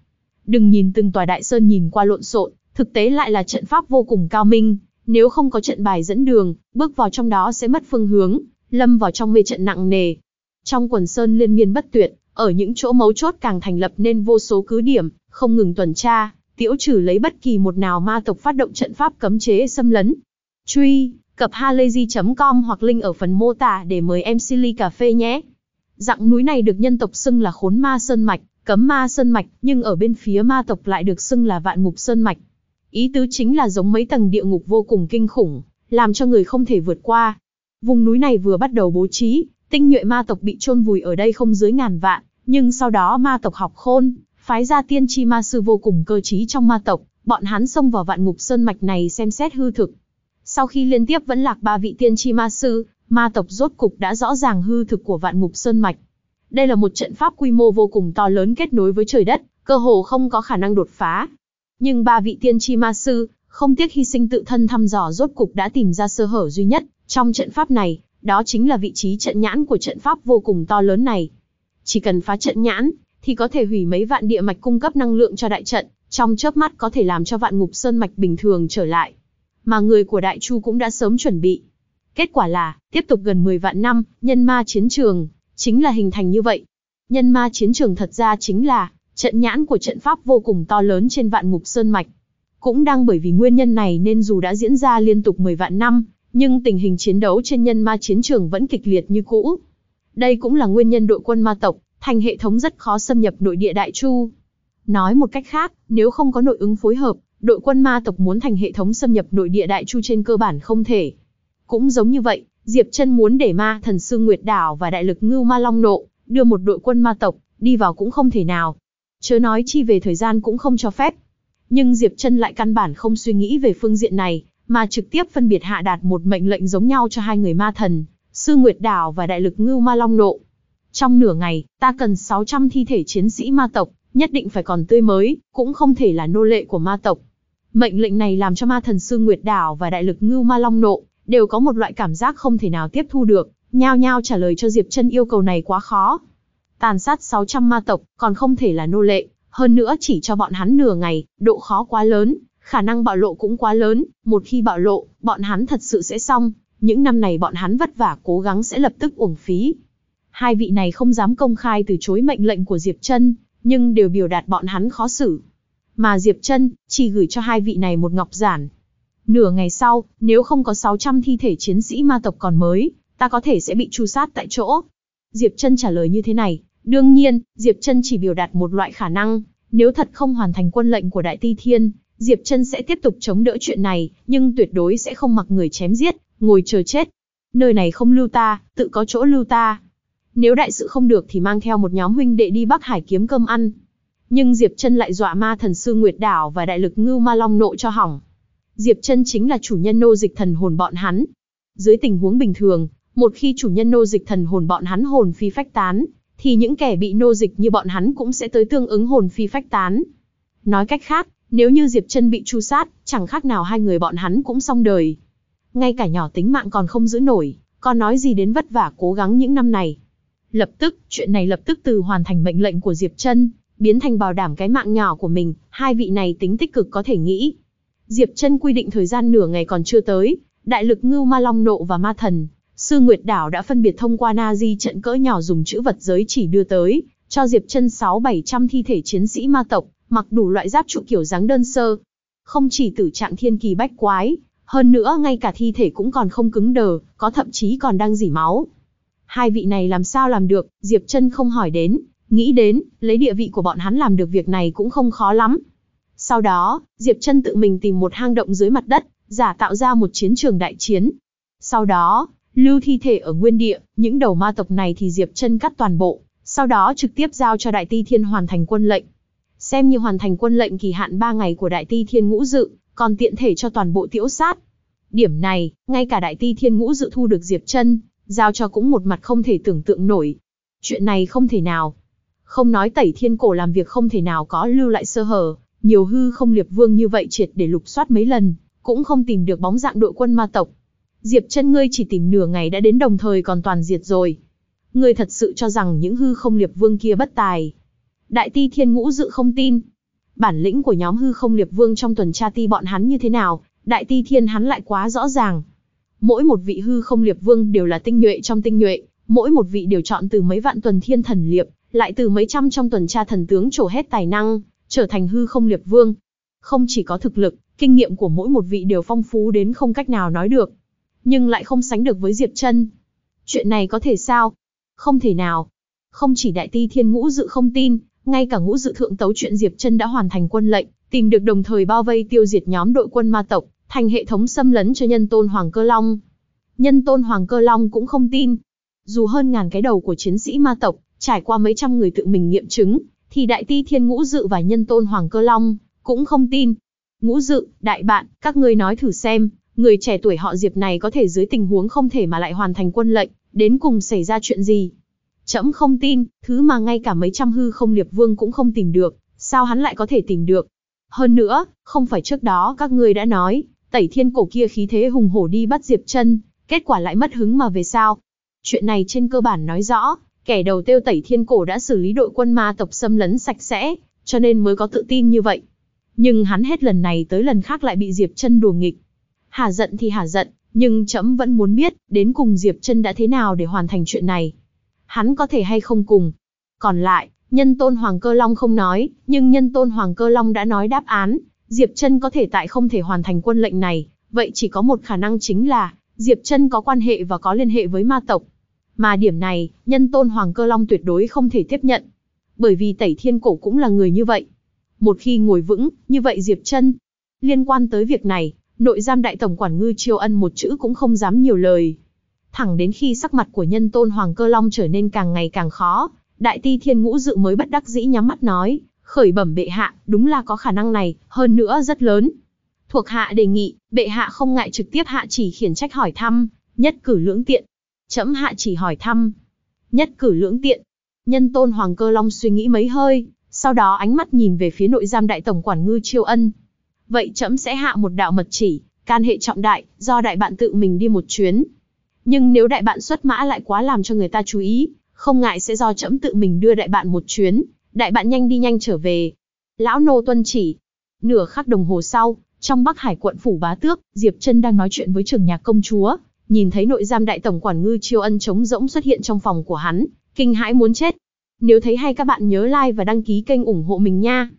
Đừng nhìn từng tòa đại sơn nhìn qua lộn xộn, thực tế lại là trận pháp vô cùng cao minh. Nếu không có trận bài dẫn đường, bước vào trong đó sẽ mất phương hướng, lâm vào trong mê trận nặng nề. Trong quần sơn liên miên bất tuyệt, ở những chỗ mấu chốt càng thành lập nên vô số cứ điểm, không ngừng tuần tra, tiễu trừ lấy bất kỳ một nào ma tộc phát động trận pháp cấm chế xâm lấn. Truy cập halayzi.com hoặc link ở phần mô tả để mời em Silly Cà Phê nhé. Dặng núi này được nhân tộc xưng là Khốn Ma Sơn Mạch, Cấm Ma Sơn Mạch, nhưng ở bên phía ma tộc lại được xưng là Vạn Ngục Sơn Mạch. Ý tứ chính là giống mấy tầng địa ngục vô cùng kinh khủng, làm cho người không thể vượt qua. Vùng núi này vừa bắt đầu bố trí, tinh nhuệ ma tộc bị chôn vùi ở đây không dưới ngàn vạn, nhưng sau đó ma tộc học khôn, phái ra tiên tri ma sư vô cùng cơ trí trong ma tộc, bọn hắn xông vào Vạn Ngục Sơn Mạch này xem xét hư thực. Sau khi liên tiếp vẫn lạc 3 vị tiên tri ma sư, ma tộc rốt cục đã rõ ràng hư thực của Vạn Ngục Sơn Mạch. Đây là một trận pháp quy mô vô cùng to lớn kết nối với trời đất, cơ hồ không có khả năng đột phá. Nhưng 3 vị tiên tri ma sư, không tiếc hy sinh tự thân thăm dò rốt cục đã tìm ra sơ hở duy nhất trong trận pháp này, đó chính là vị trí trận nhãn của trận pháp vô cùng to lớn này. Chỉ cần phá trận nhãn, thì có thể hủy mấy vạn địa mạch cung cấp năng lượng cho đại trận, trong chớp mắt có thể làm cho Vạn Ngục Sơn Mạch bình thường trở lại. Mà người của Đại Chu cũng đã sớm chuẩn bị. Kết quả là, tiếp tục gần 10 vạn năm, nhân ma chiến trường, chính là hình thành như vậy. Nhân ma chiến trường thật ra chính là trận nhãn của trận pháp vô cùng to lớn trên Vạn Ngục Sơn Mạch. Cũng đang bởi vì nguyên nhân này nên dù đã diễn ra liên tục 10 vạn năm, nhưng tình hình chiến đấu trên nhân ma chiến trường vẫn kịch liệt như cũ. Đây cũng là nguyên nhân đội quân ma tộc thành hệ thống rất khó xâm nhập nội địa Đại Chu. Nói một cách khác, nếu không có nội ứng phối hợp, đội quân ma tộc muốn thành hệ thống xâm nhập nội địa Đại Chu trên cơ bản không thể. Cũng giống như vậy, Diệp Chân muốn để ma thần sư Nguyệt Đảo và đại lực Ngưu Ma Long Nộ đưa một đội quân ma tộc đi vào cũng không thể nào. Chớ nói chi về thời gian cũng không cho phép. Nhưng Diệp Chân lại căn bản không suy nghĩ về phương diện này, mà trực tiếp phân biệt hạ đạt một mệnh lệnh giống nhau cho hai người ma thần, sư Nguyệt Đảo và đại lực Ngưu Ma Long Nộ. Trong nửa ngày, ta cần 600 thi thể chiến sĩ ma tộc, nhất định phải còn tươi mới, cũng không thể là nô lệ của ma tộc. Mệnh lệnh này làm cho ma thần sư Nguyệt Đảo và đại lực Ngưu Ma Long Nộ đều có một loại cảm giác không thể nào tiếp thu được, nhao nhao trả lời cho Diệp Chân yêu cầu này quá khó. Tàn sát 600 ma tộc, còn không thể là nô lệ, hơn nữa chỉ cho bọn hắn nửa ngày, độ khó quá lớn, khả năng bạo lộ cũng quá lớn, một khi bạo lộ, bọn hắn thật sự sẽ xong, những năm này bọn hắn vất vả cố gắng sẽ lập tức uổng phí. Hai vị này không dám công khai từ chối mệnh lệnh của Diệp Chân, nhưng đều biểu đạt bọn hắn khó xử. Mà Diệp Chân chỉ gửi cho hai vị này một ngọc giản. Nửa ngày sau, nếu không có 600 thi thể chiến sĩ ma tộc còn mới, ta có thể sẽ bị tru sát tại chỗ. Diệp Chân trả lời như thế này. Đương nhiên, Diệp Chân chỉ biểu đạt một loại khả năng, nếu thật không hoàn thành quân lệnh của Đại Ti Thiên, Diệp Chân sẽ tiếp tục chống đỡ chuyện này, nhưng tuyệt đối sẽ không mặc người chém giết, ngồi chờ chết. Nơi này không lưu ta, tự có chỗ lưu ta. Nếu đại sự không được thì mang theo một nhóm huynh đệ đi Bắc Hải kiếm cơm ăn. Nhưng Diệp Chân lại dọa ma thần sư Nguyệt Đảo và đại lực Ngưu Ma Long Nộ cho hỏng. Diệp Chân chính là chủ nhân nô dịch thần hồn bọn hắn. Dưới tình huống bình thường, một khi chủ nhân nô dịch thần hồn bọn hắn hồn phi phách tán, thì những kẻ bị nô dịch như bọn hắn cũng sẽ tới tương ứng hồn phi phách tán. Nói cách khác, nếu như Diệp Chân bị tru sát, chẳng khác nào hai người bọn hắn cũng xong đời. Ngay cả nhỏ tính mạng còn không giữ nổi, còn nói gì đến vất vả cố gắng những năm này. Lập tức, chuyện này lập tức từ hoàn thành mệnh lệnh của Diệp Chân, biến thành bảo đảm cái mạng nhỏ của mình, hai vị này tính tích cực có thể nghĩ. Diệp Chân quy định thời gian nửa ngày còn chưa tới, đại lực Ngưu Ma Long Nộ và ma thần sư Nguyệt Đảo đã phân biệt thông qua Nazi trận cỡ nhỏ dùng chữ vật giới chỉ đưa tới, cho Diệp Chân 600-700 thi thể chiến sĩ ma tộc, mặc đủ loại giáp trụ kiểu dáng đơn sơ. Không chỉ tử trạng thiên kỳ bách quái, hơn nữa ngay cả thi thể cũng còn không cứng đờ, có thậm chí còn đang rỉ máu. Hai vị này làm sao làm được, Diệp Chân không hỏi đến, nghĩ đến, lấy địa vị của bọn hắn làm được việc này cũng không khó lắm. Sau đó, Diệp Chân tự mình tìm một hang động dưới mặt đất, giả tạo ra một chiến trường đại chiến. Sau đó, lưu thi thể ở nguyên địa, những đầu ma tộc này thì Diệp Chân cắt toàn bộ, sau đó trực tiếp giao cho Đại Ti Thiên hoàn thành quân lệnh. Xem như hoàn thành quân lệnh kỳ hạn 3 ngày của Đại Ti Thiên Ngũ Dự, còn tiện thể cho toàn bộ tiễu sát. Điểm này, ngay cả Đại Ti Thiên Ngũ Dự thu được Diệp Chân, giao cho cũng một mặt không thể tưởng tượng nổi. Chuyện này không thể nào. Không nói Tẩy Thiên Cổ làm việc không thể nào có lưu lại sơ hở, nhiều hư không liệp vương như vậy triệt để lục soát mấy lần, cũng không tìm được bóng dạng đội quân ma tộc. Diệp Chân ngươi chỉ tìm nửa ngày đã đến đồng thời còn toàn diệt rồi. Ngươi thật sự cho rằng những hư không liệp vương kia bất tài? Đại Ti Thiên Ngũ Dự không tin. Bản lĩnh của nhóm hư không liệp vương trong tuần tra ti bọn hắn như thế nào, Đại Ti Thiên hắn lại quá rõ ràng. Mỗi một vị hư không liệp vương đều là tinh nhuệ trong tinh nhuệ, mỗi một vị đều chọn từ mấy vạn tuần thiên thần liệp, lại từ mấy trăm trong tuần tra thần tướng trổ hết tài năng, trở thành hư không liệp vương. Không chỉ có thực lực, kinh nghiệm của mỗi một vị đều phong phú đến không cách nào nói được, nhưng lại không sánh được với Diệp Trân. Chuyện này có thể sao? Không thể nào. Không chỉ Đại Ti Thiên Ngũ Dự không tin, ngay cả Ngũ Dự thượng tấu chuyện Diệp Trân đã hoàn thành quân lệnh, tìm được đồng thời bao vây tiêu diệt nhóm đội quân ma tộc, thành hệ thống xâm lấn cho Nhân Tôn Hoàng Cơ Long. Nhân Tôn Hoàng Cơ Long cũng không tin. Dù hơn ngàn cái đầu của chiến sĩ ma tộc, trải qua mấy trăm người tự mình nghiệm chứng, thì Đại Ti Thiên Ngũ Dự và Nhân Tôn Hoàng Cơ Long cũng không tin. Ngũ Dự, đại bạn, các ngươi nói thử xem, người trẻ tuổi họ Diệp này có thể dưới tình huống không thể mà lại hoàn thành quân lệnh, đến cùng xảy ra chuyện gì? Trẫm không tin, thứ mà ngay cả mấy trăm hư không liệp vương cũng không tìm được, sao hắn lại có thể tìm được? Hơn nữa, không phải trước đó các ngươi đã nói, Tẩy Thiên Cổ kia khí thế hùng hổ đi bắt Diệp Trân, kết quả lại mất hứng mà về sao? Chuyện này trên cơ bản nói rõ, kẻ đầu tiêu Tẩy Thiên Cổ đã xử lý đội quân ma tộc xâm lấn sạch sẽ, cho nên mới có tự tin như vậy. Nhưng hắn hết lần này tới lần khác lại bị Diệp Trân đùa nghịch. Hả giận thì hả giận, nhưng trẫm vẫn muốn biết, đến cùng Diệp Trân đã thế nào để hoàn thành chuyện này. Hắn có thể hay không cùng. Còn lại, Nhân Tôn Hoàng Cơ Long không nói, nhưng Nhân Tôn Hoàng Cơ Long đã nói đáp án, Diệp Trân có thể tại không thể hoàn thành quân lệnh này, vậy chỉ có một khả năng chính là, Diệp Trân có quan hệ và có liên hệ với ma tộc. Mà điểm này, Nhân Tôn Hoàng Cơ Long tuyệt đối không thể tiếp nhận. Bởi vì Tẩy Thiên Cổ cũng là người như vậy. Một khi ngồi vững, như vậy Diệp Trân. Liên quan tới việc này, nội giam đại tổng quản Ngư Chiêu Ân một chữ cũng không dám nhiều lời. Thẳng đến khi sắc mặt của Nhân Tôn Hoàng Cơ Long trở nên càng ngày càng khó, Đại Ti Thiên Ngũ Dự mới bất đắc dĩ nhắm mắt nói, khởi bẩm bệ hạ, đúng là có khả năng này, hơn nữa rất lớn. Thuộc hạ đề nghị, bệ hạ không ngại trực tiếp hạ chỉ khiển trách hỏi thăm, nhất cử lưỡng tiện. Trẫm hạ chỉ hỏi thăm, nhất cử lưỡng tiện. Nhân Tôn Hoàng Cơ Long suy nghĩ mấy hơi, sau đó ánh mắt nhìn về phía nội giam đại tổng quản Ngư Chiêu Ân. Vậy trẫm sẽ hạ một đạo mật chỉ, can hệ trọng đại, do đại bạn tự mình đi một chuyến. Nhưng nếu đại bạn xuất mã lại quá làm cho người ta chú ý, không ngại sẽ do trẫm tự mình đưa đại bạn một chuyến, đại bạn nhanh đi nhanh trở về. Lão nô tuân chỉ. Nửa khắc đồng hồ sau, trong Bắc Hải quận phủ Bá Tước, Diệp Trân đang nói chuyện với Trường Nhạc công chúa, nhìn thấy nội giam đại tổng quản Ngư Chiêu Ân trống rỗng xuất hiện trong phòng của hắn, kinh hãi muốn chết. Nếu thấy hay các bạn nhớ like và đăng ký kênh ủng hộ mình nha.